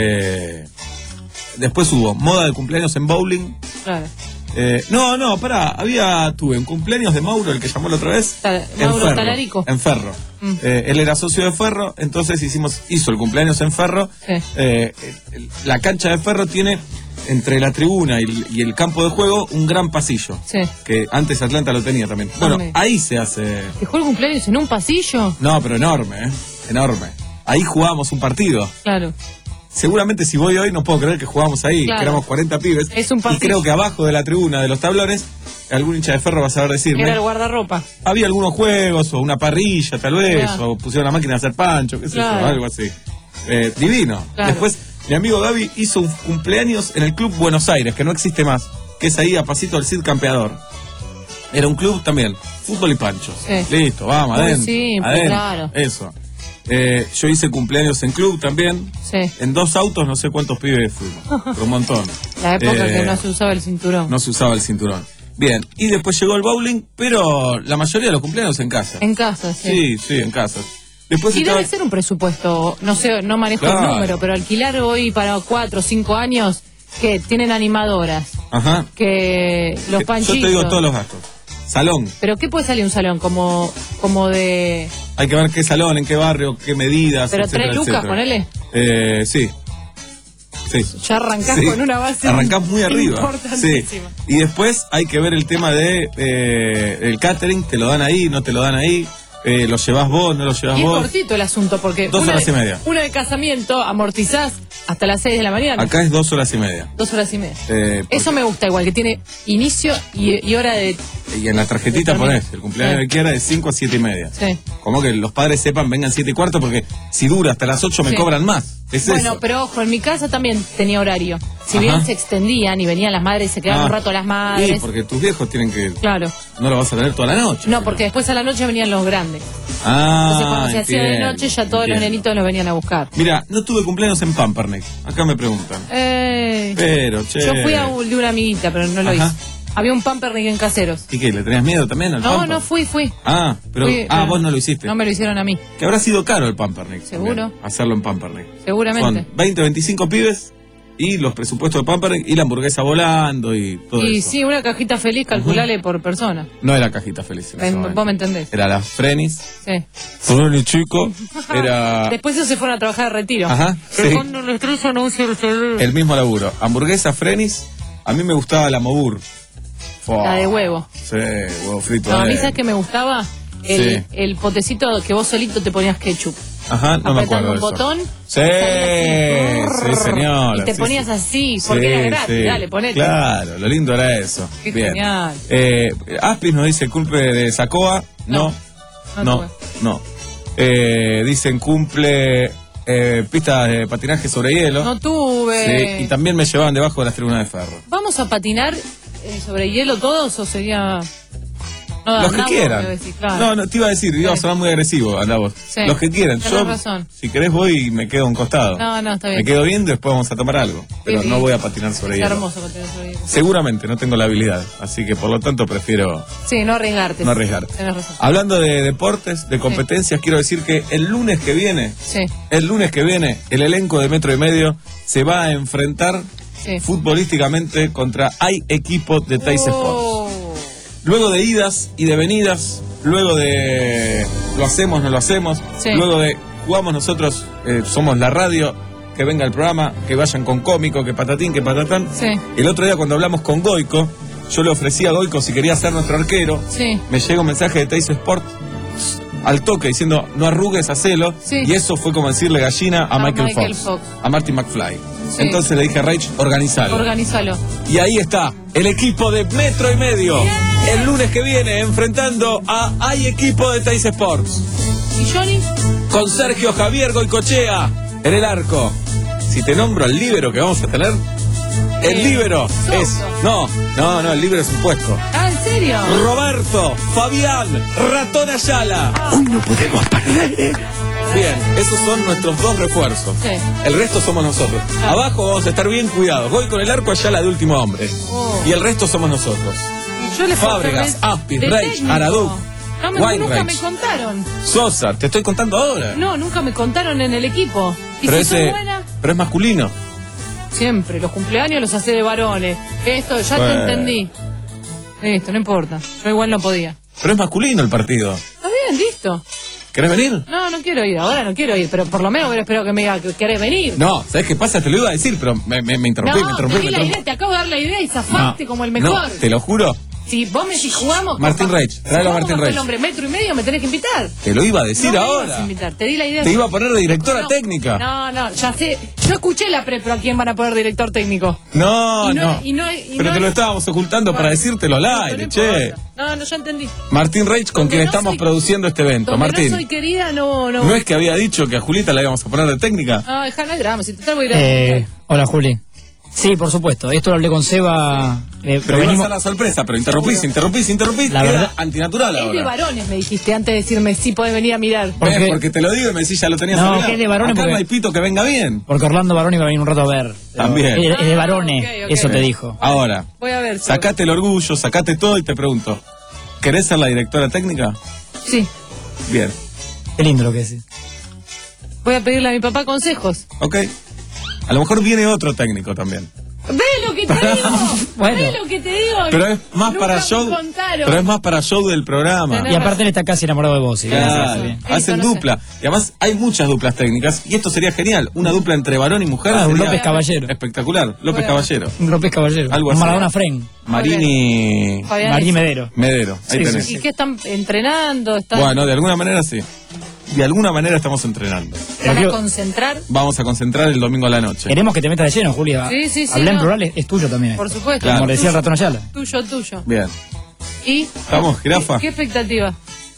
[SPEAKER 1] Eh, después hubo moda de cumpleaños en bowling.
[SPEAKER 4] Claro.
[SPEAKER 1] Eh, no, no, pará, había, tuve un cumpleaños de Mauro, el que llamó la otra vez.
[SPEAKER 4] Ta-
[SPEAKER 1] en
[SPEAKER 4] Mauro
[SPEAKER 1] Ferro,
[SPEAKER 4] Talarico.
[SPEAKER 1] En Ferro.
[SPEAKER 4] Mm.
[SPEAKER 1] Eh, él era socio de Ferro, entonces hicimos, hizo el cumpleaños en Ferro.
[SPEAKER 4] Sí.
[SPEAKER 1] Eh, el- la cancha de Ferro tiene entre la tribuna y el, y el campo de juego un gran pasillo.
[SPEAKER 4] Sí.
[SPEAKER 1] Que antes Atlanta lo tenía también. Bueno,
[SPEAKER 4] Amén.
[SPEAKER 1] ahí se hace.
[SPEAKER 4] ¿Dejó el cumpleaños en un pasillo?
[SPEAKER 1] No, pero enorme, ¿eh? Enorme. Ahí jugábamos un partido.
[SPEAKER 4] Claro.
[SPEAKER 1] Seguramente si voy hoy no puedo creer que jugamos ahí,
[SPEAKER 4] Claro.
[SPEAKER 1] que éramos cuarenta pibes.
[SPEAKER 4] Es un
[SPEAKER 1] y
[SPEAKER 4] pasillo.
[SPEAKER 1] creo que abajo de la tribuna de los tablones, algún hincha de Ferro va a saber decirme.
[SPEAKER 4] Era el guardarropa.
[SPEAKER 1] Había algunos juegos o una parrilla tal vez,
[SPEAKER 4] Claro.
[SPEAKER 1] o pusieron la máquina de hacer pancho, qué sé
[SPEAKER 4] Claro.
[SPEAKER 1] yo, algo así. Eh, divino.
[SPEAKER 4] Claro.
[SPEAKER 1] Después, mi amigo Gaby hizo un cumpleaños en el Club Buenos Aires, que no existe más, que es ahí a pasito del Cid Campeador. Era un club también, fútbol y pancho.
[SPEAKER 4] Sí.
[SPEAKER 1] Listo, vamos,
[SPEAKER 4] Muy
[SPEAKER 1] adentro.
[SPEAKER 4] simple,
[SPEAKER 1] adentro.
[SPEAKER 4] claro.
[SPEAKER 1] Eso. Eh, yo hice cumpleaños en club también.
[SPEAKER 4] Sí.
[SPEAKER 1] En dos autos, no sé cuántos pibes fuimos, pero un montón.
[SPEAKER 4] La época
[SPEAKER 1] Eh,
[SPEAKER 4] que no se usaba el cinturón.
[SPEAKER 1] no se usaba el cinturón. Bien, y después llegó el bowling, pero la mayoría de los cumpleaños en casa.
[SPEAKER 4] En casa,
[SPEAKER 1] Sí,
[SPEAKER 4] sí.
[SPEAKER 1] sí, en casa. Después
[SPEAKER 4] Y
[SPEAKER 1] estaba-
[SPEAKER 4] debe ser un presupuesto, no sé, no manejo
[SPEAKER 1] Claro.
[SPEAKER 4] el número, pero alquilar hoy para cuatro o cinco años, que tienen animadoras,
[SPEAKER 1] Ajá.
[SPEAKER 4] que los
[SPEAKER 1] Yo
[SPEAKER 4] panchitos.
[SPEAKER 1] te digo todos los gastos. Salón.
[SPEAKER 4] ¿Pero qué puede salir un salón? Como, como de...
[SPEAKER 1] Hay que ver qué salón, en qué barrio, qué medidas.
[SPEAKER 4] Pero
[SPEAKER 1] etcétera,
[SPEAKER 4] tres lucas,
[SPEAKER 1] etcétera.
[SPEAKER 4] ponele.
[SPEAKER 1] Eh, sí. Sí.
[SPEAKER 4] Ya arrancás
[SPEAKER 1] Sí.
[SPEAKER 4] con una base
[SPEAKER 1] Arrancás muy arriba. Sí.
[SPEAKER 4] importantísima.
[SPEAKER 1] Y después hay que ver el tema de eh, el catering, te lo dan ahí, no te lo dan ahí, eh, lo llevas vos, no lo llevas
[SPEAKER 4] Y es
[SPEAKER 1] vos.
[SPEAKER 4] cortito el asunto, porque
[SPEAKER 1] Dos
[SPEAKER 4] una,
[SPEAKER 1] horas
[SPEAKER 4] de,
[SPEAKER 1] y media.
[SPEAKER 4] una de casamiento amortizás hasta las seis de la mañana.
[SPEAKER 1] Acá es dos horas y media.
[SPEAKER 4] Dos horas y media.
[SPEAKER 1] Eh, porque-
[SPEAKER 4] Eso me gusta igual, que tiene inicio y, y hora de...
[SPEAKER 1] Y en la tarjetita
[SPEAKER 4] de
[SPEAKER 1] ponés el cumpleaños
[SPEAKER 4] Sí.
[SPEAKER 1] que quiera de cinco a siete y media.
[SPEAKER 4] Sí.
[SPEAKER 1] Como que los padres sepan, vengan siete y cuarto, porque si dura hasta las ocho me
[SPEAKER 4] Sí.
[SPEAKER 1] cobran más. Es
[SPEAKER 4] Bueno,
[SPEAKER 1] eso.
[SPEAKER 4] pero ojo, en mi casa también tenía horario. Si
[SPEAKER 1] Ajá.
[SPEAKER 4] bien se extendían y venían las madres y se quedaban
[SPEAKER 1] Ah,
[SPEAKER 4] un rato las
[SPEAKER 1] Sí,
[SPEAKER 4] madres.
[SPEAKER 1] porque tus viejos tienen que.
[SPEAKER 4] Claro.
[SPEAKER 1] No lo vas a tener toda la noche.
[SPEAKER 4] No, porque después a la noche venían los grandes.
[SPEAKER 1] Ah,
[SPEAKER 4] Entonces cuando se hacía de
[SPEAKER 1] entiendo,
[SPEAKER 4] noche ya todos los
[SPEAKER 1] entiendo.
[SPEAKER 4] nenitos los venían a buscar.
[SPEAKER 1] Mira, no tuve cumpleaños en Pampernick. Acá me preguntan.
[SPEAKER 4] Eh,
[SPEAKER 1] Pero, che.
[SPEAKER 4] yo fui a un, de una amiguita, pero no lo
[SPEAKER 1] Ajá.
[SPEAKER 4] hice. Había un pampernick en Caseros.
[SPEAKER 1] ¿Y qué? ¿Le tenías miedo también al
[SPEAKER 4] No,
[SPEAKER 1] Pamper?
[SPEAKER 4] no fui, fui.
[SPEAKER 1] Ah, pero.
[SPEAKER 4] Fui,
[SPEAKER 1] ah,
[SPEAKER 4] pero
[SPEAKER 1] vos no lo hiciste.
[SPEAKER 4] No me lo hicieron a mí,
[SPEAKER 1] Que habrá sido caro el Pampernick.
[SPEAKER 4] Seguro.
[SPEAKER 1] también, hacerlo en Pampernick.
[SPEAKER 4] seguramente.
[SPEAKER 1] Son veinte, veinticinco pibes y los presupuestos de Pampernick y la hamburguesa volando y todo
[SPEAKER 4] Y
[SPEAKER 1] eso.
[SPEAKER 4] sí, una cajita feliz, calculale por persona.
[SPEAKER 1] No era cajita feliz. en ese
[SPEAKER 4] Eh,
[SPEAKER 1] momento.
[SPEAKER 4] Vos me entendés.
[SPEAKER 1] Era la Frenis.
[SPEAKER 4] Sí.
[SPEAKER 1] Frenis chico. Era
[SPEAKER 4] Después ellos se fueron a trabajar de retiro.
[SPEAKER 1] Ajá,
[SPEAKER 4] Que
[SPEAKER 1] sí.
[SPEAKER 4] cuando les trajo no se el
[SPEAKER 1] el mismo laburo. Hamburguesa Frenis. A mí me gustaba la Mobur. Fua.
[SPEAKER 4] La de huevo.
[SPEAKER 1] Sí, huevo frito.
[SPEAKER 4] No, a mí
[SPEAKER 1] adentro.
[SPEAKER 4] sabes que me gustaba el,
[SPEAKER 1] Sí.
[SPEAKER 4] el potecito que vos solito te ponías ketchup.
[SPEAKER 1] Ajá, no me acuerdo
[SPEAKER 4] Apretando un
[SPEAKER 1] de eso.
[SPEAKER 4] botón.
[SPEAKER 1] Sí,
[SPEAKER 4] salía así,
[SPEAKER 1] sí, señora.
[SPEAKER 4] Y te
[SPEAKER 1] sí,
[SPEAKER 4] ponías
[SPEAKER 1] sí.
[SPEAKER 4] así, porque
[SPEAKER 1] Sí,
[SPEAKER 4] era gratis.
[SPEAKER 1] sí.
[SPEAKER 4] Dale, ponete.
[SPEAKER 1] Claro, lo lindo era eso.
[SPEAKER 4] Qué
[SPEAKER 1] Bien.
[SPEAKER 4] genial.
[SPEAKER 1] Eh, Aspis nos dice cumple de Sacoa. No,
[SPEAKER 4] No,
[SPEAKER 1] no,
[SPEAKER 4] tuve.
[SPEAKER 1] no. Eh, dicen cumple eh, pistas de patinaje sobre hielo.
[SPEAKER 4] No tuve.
[SPEAKER 1] Sí, y también me llevaban debajo de las tribunas de ferro.
[SPEAKER 4] ¿Vamos a patinar eh, sobre hielo todos o sería.? No,
[SPEAKER 1] Los que
[SPEAKER 4] andamos,
[SPEAKER 1] quieran.
[SPEAKER 4] debo decir, claro.
[SPEAKER 1] No, no, te iba a decir, iba a
[SPEAKER 4] Sí.
[SPEAKER 1] sonar muy agresivo, anda vos.
[SPEAKER 4] Sí.
[SPEAKER 1] Los que quieran.
[SPEAKER 4] Tenés
[SPEAKER 1] Yo,
[SPEAKER 4] razón.
[SPEAKER 1] si querés, voy y me quedo a un costado.
[SPEAKER 4] No, no, está bien.
[SPEAKER 1] Me quedo bien, después vamos a tomar algo. Pero
[SPEAKER 4] Sí,
[SPEAKER 1] no
[SPEAKER 4] sí.
[SPEAKER 1] voy a patinar sobre
[SPEAKER 4] Es
[SPEAKER 1] hielo.
[SPEAKER 4] hermoso patinar sobre hielo.
[SPEAKER 1] Seguramente, no tengo la habilidad. Así que por lo tanto prefiero
[SPEAKER 4] Sí, no arriesgarte.
[SPEAKER 1] no arriesgarte.
[SPEAKER 4] Tenés razón.
[SPEAKER 1] Hablando de deportes, de competencias, quiero decir que el lunes que viene,
[SPEAKER 4] Sí,
[SPEAKER 1] el lunes que viene, el elenco de Metro y Medio se va a enfrentar
[SPEAKER 4] sí.
[SPEAKER 1] futbolísticamente contra hay equipo de Teis Sports.
[SPEAKER 4] Oh.
[SPEAKER 1] Luego de idas y de venidas, luego de lo hacemos, no lo hacemos,
[SPEAKER 4] Sí.
[SPEAKER 1] luego de jugamos nosotros, eh, somos la radio, que venga el programa, que vayan con cómico, que patatín, que patatán.
[SPEAKER 4] Sí.
[SPEAKER 1] El otro día cuando hablamos con Goico, yo le ofrecí a Goico si quería ser nuestro arquero,
[SPEAKER 4] Sí.
[SPEAKER 1] me llega un mensaje de Teis Sports al toque diciendo no arrugues, hacelo.
[SPEAKER 4] Sí.
[SPEAKER 1] Y eso fue como decirle gallina a,
[SPEAKER 4] A
[SPEAKER 1] Michael,
[SPEAKER 4] Michael
[SPEAKER 1] Fox,
[SPEAKER 4] Fox.
[SPEAKER 1] a Marty McFly.
[SPEAKER 4] Sí.
[SPEAKER 1] Entonces le dije a Rage, organizalo.
[SPEAKER 4] Organízalo.
[SPEAKER 1] Y ahí está, el equipo de Metro y Medio. El lunes que viene, enfrentando a Hay Equipo de Teis Sports.
[SPEAKER 4] ¿Y Johnny?
[SPEAKER 1] Con Sergio Javier Goicochea en el arco. Si te nombro al líbero que vamos a tener, el
[SPEAKER 4] Eh,
[SPEAKER 1] líbero
[SPEAKER 4] Soso.
[SPEAKER 1] es... No, no, no, el líbero es un puesto.
[SPEAKER 4] Ah, ¿en serio?
[SPEAKER 1] Roberto, Fabián, Ratón Ayala.
[SPEAKER 5] Hoy no podemos perder.
[SPEAKER 1] Bien, esos son nuestros dos refuerzos.
[SPEAKER 4] Sí.
[SPEAKER 1] El resto somos nosotros.
[SPEAKER 4] Ah.
[SPEAKER 1] Abajo vamos a estar bien cuidados. Voy con el arco Ayala de último hombre.
[SPEAKER 4] Oh.
[SPEAKER 1] Y el resto somos nosotros.
[SPEAKER 4] Yo le
[SPEAKER 1] Fábregas,
[SPEAKER 4] falta de-
[SPEAKER 1] Aspis,
[SPEAKER 4] de
[SPEAKER 1] Reich,
[SPEAKER 4] técnico.
[SPEAKER 1] Araduk,
[SPEAKER 4] No, me-
[SPEAKER 1] Weinreich.
[SPEAKER 4] nunca me contaron.
[SPEAKER 1] Sosa, te estoy contando ahora.
[SPEAKER 4] No, nunca me contaron en el equipo. Y
[SPEAKER 1] pero,
[SPEAKER 4] si soy
[SPEAKER 1] ese,
[SPEAKER 4] buena,
[SPEAKER 1] pero es masculino.
[SPEAKER 4] siempre. Los cumpleaños los hace de varones. Esto, ya
[SPEAKER 1] Bueno.
[SPEAKER 4] te entendí. Listo, no importa. Yo igual no podía.
[SPEAKER 1] Pero es masculino el partido.
[SPEAKER 4] Está bien, listo.
[SPEAKER 1] ¿Querés venir?
[SPEAKER 4] No, no quiero ir. Ahora no quiero ir. Pero por lo menos hubiera esperado que me diga que querés venir.
[SPEAKER 1] No, ¿sabes qué pasa? Te lo iba a decir, pero me, me, me interrumpí, me
[SPEAKER 4] No,
[SPEAKER 1] interrumpí,
[SPEAKER 4] te
[SPEAKER 1] me
[SPEAKER 4] di la
[SPEAKER 1] interrumpí.
[SPEAKER 4] idea, te acabo de dar la idea y zafaste como el mejor.
[SPEAKER 1] No, te lo juro.
[SPEAKER 4] Si vos me decís jugamos.
[SPEAKER 1] Martín
[SPEAKER 4] capaz-
[SPEAKER 1] Reich,
[SPEAKER 4] si
[SPEAKER 1] tráelo a
[SPEAKER 4] jugamos
[SPEAKER 1] Martín
[SPEAKER 4] bajo el
[SPEAKER 1] Reich.
[SPEAKER 4] nombre metro y medio me tenés que invitar.
[SPEAKER 1] Te lo iba a decir
[SPEAKER 4] no me
[SPEAKER 1] ahora.
[SPEAKER 4] ibas a invitar. Te di la idea.
[SPEAKER 1] Te iba a poner de directora
[SPEAKER 4] No,
[SPEAKER 1] técnica.
[SPEAKER 4] No, no, ya sé. Yo escuché la pre, pero ¿a quién van a poner director técnico?
[SPEAKER 1] No,
[SPEAKER 4] Y no-
[SPEAKER 1] no.
[SPEAKER 4] y no- y
[SPEAKER 1] pero
[SPEAKER 4] no
[SPEAKER 1] te lo
[SPEAKER 4] es-
[SPEAKER 1] estábamos ocultando para
[SPEAKER 4] Bueno,
[SPEAKER 1] decírtelo al
[SPEAKER 4] no,
[SPEAKER 1] aire,
[SPEAKER 4] no
[SPEAKER 1] che.
[SPEAKER 4] importa. No, no, ya entendí.
[SPEAKER 1] Martín Reich, con
[SPEAKER 4] Donde
[SPEAKER 1] quien
[SPEAKER 4] no
[SPEAKER 1] estamos
[SPEAKER 4] soy-
[SPEAKER 1] produciendo este evento.
[SPEAKER 4] Donde
[SPEAKER 1] Martín,
[SPEAKER 4] no soy querida, no, no.
[SPEAKER 1] ¿no es que había dicho que a Julita la íbamos a poner de técnica?
[SPEAKER 4] No, deja, no hay drama. Si total voy a ir a.
[SPEAKER 9] Eh, hola, Juli. Sí, por supuesto. Esto lo hablé con Seba. eh,
[SPEAKER 1] Pero iba a
[SPEAKER 9] venimos-
[SPEAKER 1] ser la sorpresa, pero interrumpís, interrumpís, interrumpís.
[SPEAKER 9] La
[SPEAKER 1] queda
[SPEAKER 9] verdad-
[SPEAKER 1] antinatural
[SPEAKER 4] Es de
[SPEAKER 1] ahora.
[SPEAKER 4] varones, me dijiste antes de decirme si podés venir a mirar.
[SPEAKER 9] ¿Por
[SPEAKER 1] ¿Ves?
[SPEAKER 9] qué?
[SPEAKER 1] Porque te lo digo y me decís ya lo tenías
[SPEAKER 9] No,
[SPEAKER 1] arreglado.
[SPEAKER 9] que es de varones
[SPEAKER 1] Acá
[SPEAKER 9] porque-
[SPEAKER 1] no hay pito que venga bien.
[SPEAKER 9] Porque Orlando Baroni iba a venir un rato a ver. Pero
[SPEAKER 1] También.
[SPEAKER 9] Es, es de
[SPEAKER 4] Ah,
[SPEAKER 9] varones,
[SPEAKER 4] ok, ok.
[SPEAKER 9] eso te dijo.
[SPEAKER 1] Ahora,
[SPEAKER 4] Voy a ver.
[SPEAKER 1] sacate el orgullo, sacate todo y te pregunto, ¿querés ser la directora técnica?
[SPEAKER 4] Sí.
[SPEAKER 1] Bien,
[SPEAKER 9] Qué lindo lo que decís.
[SPEAKER 4] Voy a pedirle a mi papá consejos.
[SPEAKER 1] ok. A lo mejor viene otro técnico también.
[SPEAKER 4] ¿Ves lo que te digo?
[SPEAKER 9] Bueno.
[SPEAKER 4] ¿Ves lo que te digo?
[SPEAKER 1] Pero es más
[SPEAKER 4] Nunca
[SPEAKER 1] para
[SPEAKER 4] me
[SPEAKER 1] show.
[SPEAKER 4] contaron.
[SPEAKER 1] Pero es más para show del programa.
[SPEAKER 4] Tenés
[SPEAKER 9] Y aparte él está casi enamorado de vos. ¿sí?
[SPEAKER 1] Claro,
[SPEAKER 9] Bien.
[SPEAKER 1] hacen
[SPEAKER 4] no sé.
[SPEAKER 1] dupla. Y además hay muchas duplas técnicas. Y esto sería genial. Una dupla entre varón y mujer.
[SPEAKER 9] Ah, un
[SPEAKER 1] sería
[SPEAKER 9] López Caballero.
[SPEAKER 1] Espectacular. López
[SPEAKER 4] Bueno.
[SPEAKER 1] Caballero.
[SPEAKER 9] Un López Caballero.
[SPEAKER 1] Algo
[SPEAKER 9] un
[SPEAKER 1] así.
[SPEAKER 9] Maradona Fren.
[SPEAKER 1] Marini
[SPEAKER 4] Fabián,
[SPEAKER 9] Marí
[SPEAKER 4] es-
[SPEAKER 9] Medero.
[SPEAKER 1] Medero. Ahí
[SPEAKER 9] Sí,
[SPEAKER 1] tenés.
[SPEAKER 9] sí,
[SPEAKER 4] ¿Y qué están entrenando? ¿Están,
[SPEAKER 1] Bueno, de alguna manera sí. De alguna manera estamos entrenando.
[SPEAKER 4] ¿Van a
[SPEAKER 9] Pero-
[SPEAKER 4] concentrar?
[SPEAKER 1] Vamos a concentrar el domingo a la noche.
[SPEAKER 9] Queremos que te metas de lleno, Julia.
[SPEAKER 4] Sí, sí, sí,
[SPEAKER 9] Hablar en
[SPEAKER 4] no.
[SPEAKER 9] plural es, es tuyo también.
[SPEAKER 4] Por supuesto.
[SPEAKER 1] Claro.
[SPEAKER 9] Como le decía el ratón Ayala.
[SPEAKER 4] Tuyo, tuyo.
[SPEAKER 1] Bien.
[SPEAKER 4] ¿Y?
[SPEAKER 1] ¿Estamos, jirafa?
[SPEAKER 4] ¿Qué, qué expectativa?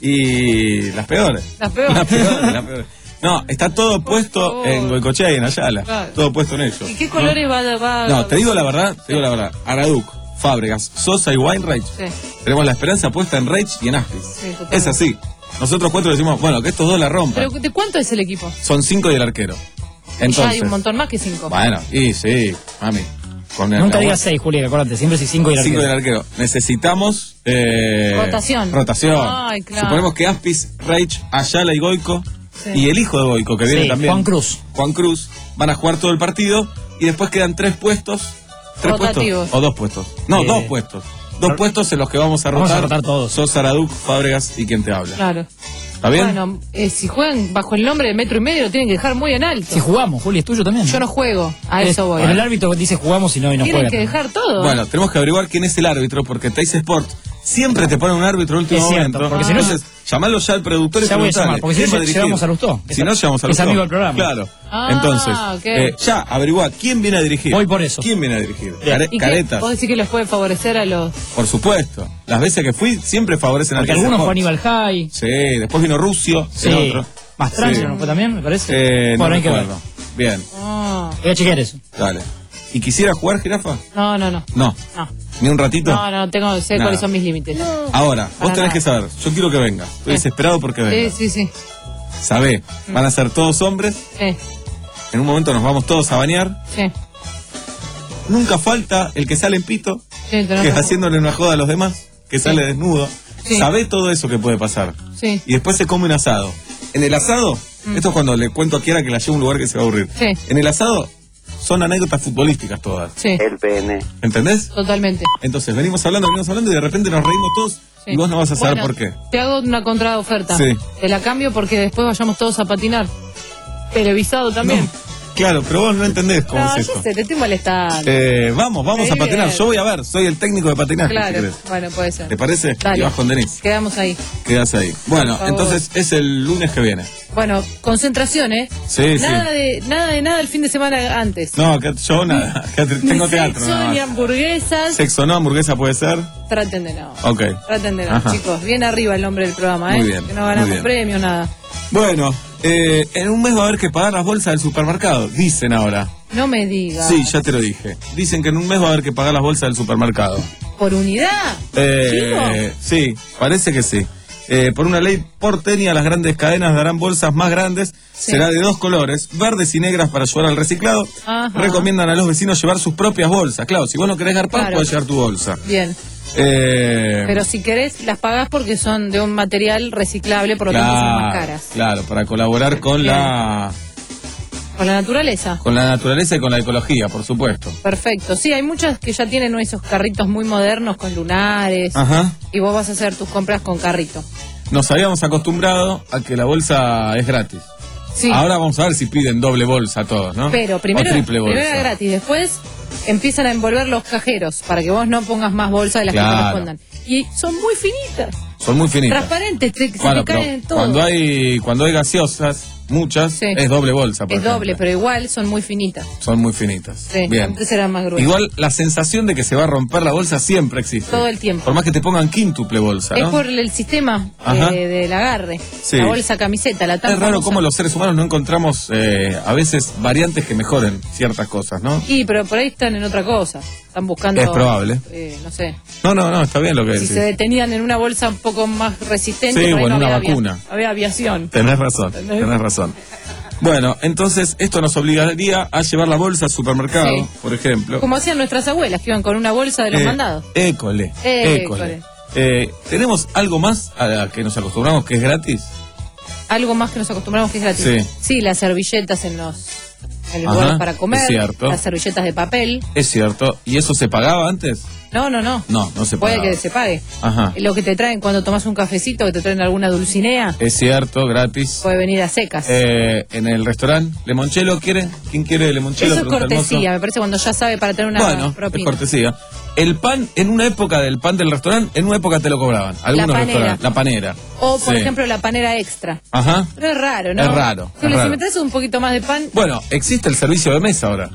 [SPEAKER 1] Y las peores.
[SPEAKER 4] Las peores.
[SPEAKER 1] Las peores, las peores. No, está todo puesto
[SPEAKER 4] favor.
[SPEAKER 1] en Goicochea y en Ayala.
[SPEAKER 4] Claro.
[SPEAKER 1] Todo puesto en ellos.
[SPEAKER 4] ¿Y qué colores va, va
[SPEAKER 1] No, te digo la verdad, te digo la verdad. Araduk, Fábregas, Sosa y Weinreich.
[SPEAKER 4] Sí.
[SPEAKER 1] Tenemos la esperanza puesta en Reich y en Aspis.
[SPEAKER 4] Sí, totalmente.
[SPEAKER 1] Es así. Nosotros cuatro decimos, bueno, que estos dos la rompan.
[SPEAKER 4] ¿Pero de cuánto es el equipo?
[SPEAKER 1] Son cinco y el arquero.
[SPEAKER 4] Y ya hay
[SPEAKER 1] Entonces,
[SPEAKER 4] un montón más que cinco.
[SPEAKER 1] bueno, y sí, mami. Con el-
[SPEAKER 9] Nunca
[SPEAKER 1] la-
[SPEAKER 9] digas seis, Julia, acuérdate. Siempre si cinco y el
[SPEAKER 1] Cinco
[SPEAKER 9] arquero.
[SPEAKER 1] del arquero. Necesitamos eh,
[SPEAKER 4] Rotación.
[SPEAKER 1] Rotación.
[SPEAKER 4] Ay, claro.
[SPEAKER 1] Suponemos que Aspis, Reich, Ayala y Goico
[SPEAKER 4] Sí.
[SPEAKER 1] y el hijo de Goico que viene
[SPEAKER 9] Sí,
[SPEAKER 1] también.
[SPEAKER 9] Juan Cruz.
[SPEAKER 1] Juan Cruz van a jugar todo el partido y después quedan tres puestos. Tres
[SPEAKER 4] Rotativos.
[SPEAKER 1] puestos o dos puestos. No,
[SPEAKER 9] Eh,
[SPEAKER 1] dos puestos. Dos puestos en los que vamos a rotar.
[SPEAKER 9] Vamos a rotar todos.
[SPEAKER 1] Sosa, Araduk, Fábregas y quien te habla.
[SPEAKER 4] Claro.
[SPEAKER 1] ¿Está bien?
[SPEAKER 4] Bueno, eh, si juegan bajo el nombre de metro y medio, lo tienen que dejar muy en alto.
[SPEAKER 9] Si jugamos, Juli, es tuyo también.
[SPEAKER 4] Yo no juego, a
[SPEAKER 9] Es-
[SPEAKER 4] eso voy.
[SPEAKER 9] El árbitro dice jugamos y no, y no
[SPEAKER 4] Tienen
[SPEAKER 9] juega.
[SPEAKER 4] que dejar todo.
[SPEAKER 1] Bueno, tenemos que averiguar quién es el árbitro porque Teis Sport siempre te pone un árbitro al último
[SPEAKER 9] Es cierto,
[SPEAKER 1] momento.
[SPEAKER 9] porque si no-
[SPEAKER 1] Entonces, llamalo ya al productor y
[SPEAKER 9] Ya voy a
[SPEAKER 1] preguntale,
[SPEAKER 9] llamar, porque si
[SPEAKER 1] ¿quién
[SPEAKER 9] no
[SPEAKER 1] va a dirigir?
[SPEAKER 9] llevamos a Lustó.
[SPEAKER 1] Si no, llevamos a
[SPEAKER 9] Es
[SPEAKER 1] Lustó.
[SPEAKER 9] amigo del programa.
[SPEAKER 1] Claro.
[SPEAKER 4] Ah,
[SPEAKER 1] Entonces,
[SPEAKER 4] ok.
[SPEAKER 1] eh, ya averigua quién viene a dirigir.
[SPEAKER 9] Voy por eso.
[SPEAKER 1] ¿Quién viene a dirigir?
[SPEAKER 9] Bien.
[SPEAKER 1] Care-
[SPEAKER 4] ¿Y qué?
[SPEAKER 1] caretas.
[SPEAKER 4] ¿Vos decís que les puede favorecer a los...?
[SPEAKER 1] Por supuesto. Las veces que fui siempre favorecen al
[SPEAKER 9] Porque
[SPEAKER 1] Teis
[SPEAKER 9] algunos
[SPEAKER 1] Sport.
[SPEAKER 9] fue Aníbal High.
[SPEAKER 1] Sí, después vino Rusio,
[SPEAKER 9] Sí.
[SPEAKER 1] el otro.
[SPEAKER 9] Más tranquilo,
[SPEAKER 1] Sí.
[SPEAKER 9] ¿no fue también? Me parece.
[SPEAKER 1] Eh, no
[SPEAKER 9] bueno, hay que ver.
[SPEAKER 1] recuerdo. Bien,
[SPEAKER 4] Ah,
[SPEAKER 9] Voy a chequear eso.
[SPEAKER 1] dale. ¿Y quisiera jugar, jirafa?
[SPEAKER 4] no, no, no.
[SPEAKER 1] No.
[SPEAKER 4] No,
[SPEAKER 1] ¿Ni un ratito?
[SPEAKER 4] no, no tengo, sé
[SPEAKER 1] Nada.
[SPEAKER 4] cuáles son mis límites.
[SPEAKER 1] Ahora, vos
[SPEAKER 4] Para
[SPEAKER 1] tenés
[SPEAKER 4] nada.
[SPEAKER 1] que saber. Yo quiero que venga. Estoy
[SPEAKER 4] Sí.
[SPEAKER 1] desesperado porque venga.
[SPEAKER 4] Sí, sí, sí.
[SPEAKER 1] Sabé, van a ser todos hombres.
[SPEAKER 4] Sí,
[SPEAKER 1] En un momento nos vamos todos a bañar.
[SPEAKER 4] sí.
[SPEAKER 1] Nunca falta el que sale en pito,
[SPEAKER 4] Sí, tenés
[SPEAKER 1] que
[SPEAKER 4] razón.
[SPEAKER 1] haciéndole una joda a los demás, que sale desnudo.
[SPEAKER 4] Sí.
[SPEAKER 1] Sabé todo eso que puede pasar.
[SPEAKER 4] Sí,
[SPEAKER 1] Y después se come un asado. En el asado, esto es cuando le cuento a Kiara que la llevo a un lugar que se va a aburrir.
[SPEAKER 4] Sí.
[SPEAKER 1] En el asado son anécdotas futbolísticas todas.
[SPEAKER 4] sí,
[SPEAKER 2] El pene.
[SPEAKER 1] ¿Entendés?
[SPEAKER 4] totalmente.
[SPEAKER 1] Entonces venimos hablando, venimos hablando y de repente nos reímos todos
[SPEAKER 4] Sí.
[SPEAKER 1] y vos no vas a saber
[SPEAKER 4] Bueno,
[SPEAKER 1] por qué.
[SPEAKER 4] Te hago una contraoferta.
[SPEAKER 1] Sí.
[SPEAKER 4] Te la cambio porque después vayamos todos a patinar. Televisado también.
[SPEAKER 1] Claro, pero vos no entendés cómo
[SPEAKER 4] No,
[SPEAKER 1] es
[SPEAKER 4] yo
[SPEAKER 1] esto.
[SPEAKER 4] sé, te estoy molestando.
[SPEAKER 1] Eh, vamos, vamos
[SPEAKER 4] Sí,
[SPEAKER 1] a patinar.
[SPEAKER 4] bien.
[SPEAKER 1] Yo voy a ver, soy el técnico de patinaje. si
[SPEAKER 4] Claro,
[SPEAKER 1] querés.
[SPEAKER 4] bueno, puede ser.
[SPEAKER 1] ¿Te parece?
[SPEAKER 4] Dale.
[SPEAKER 1] Y vas con Denise.
[SPEAKER 4] Quedamos ahí.
[SPEAKER 1] Quedas ahí. Bueno,
[SPEAKER 4] Por favor.
[SPEAKER 1] entonces es el lunes que viene.
[SPEAKER 4] Bueno, concentración, ¿eh?
[SPEAKER 1] Sí,
[SPEAKER 4] nada
[SPEAKER 1] sí.
[SPEAKER 4] de Nada de nada el fin de semana antes.
[SPEAKER 1] No, acá yo nada. Acá te-
[SPEAKER 4] Ni
[SPEAKER 1] tengo teatro.
[SPEAKER 4] sexo,
[SPEAKER 1] nada más.
[SPEAKER 4] ni hamburguesas.
[SPEAKER 1] Sexo no, hamburguesa puede ser.
[SPEAKER 4] Traten de no.
[SPEAKER 1] Ok.
[SPEAKER 4] Traten de no,
[SPEAKER 1] Ajá.
[SPEAKER 4] chicos. Bien arriba el nombre del programa, ¿eh?
[SPEAKER 1] Muy bien,
[SPEAKER 4] Que no
[SPEAKER 1] muy
[SPEAKER 4] ganamos
[SPEAKER 1] bien.
[SPEAKER 4] premios, nada.
[SPEAKER 1] Bueno, eh, en un mes va a haber que pagar las bolsas del supermercado. Dicen ahora.
[SPEAKER 4] No me digas.
[SPEAKER 1] Sí, ya te lo dije. Dicen que en un mes va a haber que pagar las bolsas del supermercado.
[SPEAKER 4] ¿Por unidad?
[SPEAKER 1] Eh, sí, parece que sí. Eh, por una ley porteña, las grandes cadenas darán bolsas más grandes.
[SPEAKER 4] Sí.
[SPEAKER 1] Será de dos colores, verdes y negras para ayudar al reciclado.
[SPEAKER 4] Ajá.
[SPEAKER 1] Recomiendan a los vecinos llevar sus propias bolsas. Claro, si vos no querés garpar,
[SPEAKER 4] Claro.
[SPEAKER 1] podés llevar tu bolsa.
[SPEAKER 4] Bien.
[SPEAKER 1] Eh,
[SPEAKER 4] Pero si querés, las pagás porque son de un material reciclable, por lo tanto son más
[SPEAKER 1] claro,
[SPEAKER 4] caras.
[SPEAKER 1] claro, para colaborar con
[SPEAKER 4] Bien.
[SPEAKER 1] la,
[SPEAKER 4] Con la naturaleza.
[SPEAKER 1] con la naturaleza y con la ecología, por supuesto.
[SPEAKER 4] Perfecto. Sí, hay muchas que ya tienen esos carritos muy modernos con lunares.
[SPEAKER 1] Ajá.
[SPEAKER 4] Y vos vas a hacer tus compras con carrito.
[SPEAKER 1] Nos habíamos acostumbrado a que la bolsa es gratis.
[SPEAKER 4] Sí.
[SPEAKER 1] Ahora vamos a ver si piden doble bolsa todos, ¿no?
[SPEAKER 4] Pero primero,
[SPEAKER 1] o triple bolsa.
[SPEAKER 4] primero era gratis, después empiezan a envolver los cajeros para que vos no pongas más bolsa de las
[SPEAKER 1] Claro.
[SPEAKER 4] que correspondan. Y son muy finitas,
[SPEAKER 1] Son muy finitas.
[SPEAKER 4] transparentes, te, se
[SPEAKER 1] Bueno,
[SPEAKER 4] te
[SPEAKER 1] pero
[SPEAKER 4] caen todo.
[SPEAKER 1] cuando hay cuando hay gaseosas, muchas,
[SPEAKER 4] Sí.
[SPEAKER 1] es doble bolsa, por
[SPEAKER 4] es
[SPEAKER 1] ejemplo.
[SPEAKER 4] doble, pero igual son muy finitas.
[SPEAKER 1] Son muy finitas.
[SPEAKER 4] Sí,
[SPEAKER 1] Bien.
[SPEAKER 4] antes eran más gruesas.
[SPEAKER 1] Igual la sensación de que se va a romper la bolsa siempre existe.
[SPEAKER 4] Todo el tiempo.
[SPEAKER 1] Por más que te pongan quíntuple bolsa,
[SPEAKER 4] Es
[SPEAKER 1] ¿no?
[SPEAKER 4] por el sistema
[SPEAKER 1] Ajá.
[SPEAKER 4] eh, del agarre.
[SPEAKER 1] Sí.
[SPEAKER 4] La bolsa camiseta, la tan
[SPEAKER 1] Es raro
[SPEAKER 4] famosa.
[SPEAKER 1] cómo los seres humanos no encontramos eh, a veces variantes que mejoren ciertas cosas, ¿no?
[SPEAKER 4] Sí, pero por ahí están en otra cosa. Están buscando...
[SPEAKER 1] Es probable.
[SPEAKER 4] eh, no sé.
[SPEAKER 1] No, no, no, está bien lo que
[SPEAKER 4] Si
[SPEAKER 1] decís.
[SPEAKER 4] se detenían en una bolsa un poco más resistente,
[SPEAKER 1] Sí,
[SPEAKER 4] por ahí
[SPEAKER 1] o en
[SPEAKER 4] no
[SPEAKER 1] una
[SPEAKER 4] había avia-
[SPEAKER 1] vacuna.
[SPEAKER 4] había aviación.
[SPEAKER 1] Tenés razón,
[SPEAKER 4] ¿Entendés?
[SPEAKER 1] tenés razón. Bueno, entonces esto nos obligaría a llevar la bolsa al supermercado,
[SPEAKER 4] Sí.
[SPEAKER 1] por ejemplo.
[SPEAKER 4] Como hacían nuestras abuelas, que iban con una bolsa de los
[SPEAKER 1] Eh,
[SPEAKER 4] mandados.
[SPEAKER 1] École,
[SPEAKER 4] École.
[SPEAKER 1] école. Eh, ¿Tenemos algo más a la que nos acostumbramos que es gratis?
[SPEAKER 4] Algo más que nos acostumbramos que es gratis.
[SPEAKER 1] Sí.
[SPEAKER 4] Sí, las servilletas en los, en los
[SPEAKER 1] Ajá,
[SPEAKER 4] lugares para comer.
[SPEAKER 1] es cierto.
[SPEAKER 4] Las servilletas de papel.
[SPEAKER 1] Es cierto. ¿Y eso se pagaba antes?
[SPEAKER 4] No, no, no.
[SPEAKER 1] No, no se
[SPEAKER 4] Puede
[SPEAKER 1] pagaba.
[SPEAKER 4] que se pague.
[SPEAKER 1] Ajá.
[SPEAKER 4] Lo que te traen cuando tomas un cafecito, que te traen alguna dulcinea,
[SPEAKER 1] Es cierto, gratis.
[SPEAKER 4] puede venir a secas.
[SPEAKER 1] Eh, en el restaurante, ¿Lemonchelo quiere? ¿Quién quiere Lemonchelo?
[SPEAKER 4] Eso es
[SPEAKER 1] Pregunta el mozo.
[SPEAKER 4] cortesía, me parece, cuando ya sabe para tener una
[SPEAKER 1] Bueno, es
[SPEAKER 4] propina.
[SPEAKER 1] cortesía. El pan, en una época del pan del restaurante, en una época te lo cobraban. Algunos
[SPEAKER 4] panera.
[SPEAKER 1] restaurantes. La panera.
[SPEAKER 4] O, por
[SPEAKER 1] Sí.
[SPEAKER 4] ejemplo, la panera extra.
[SPEAKER 1] Ajá.
[SPEAKER 4] Pero es raro, ¿no?
[SPEAKER 1] Es raro,
[SPEAKER 4] Pero
[SPEAKER 1] es
[SPEAKER 4] si
[SPEAKER 1] raro.
[SPEAKER 4] me traes un poquito más de pan,
[SPEAKER 1] Bueno, existe el servicio de mesa ahora.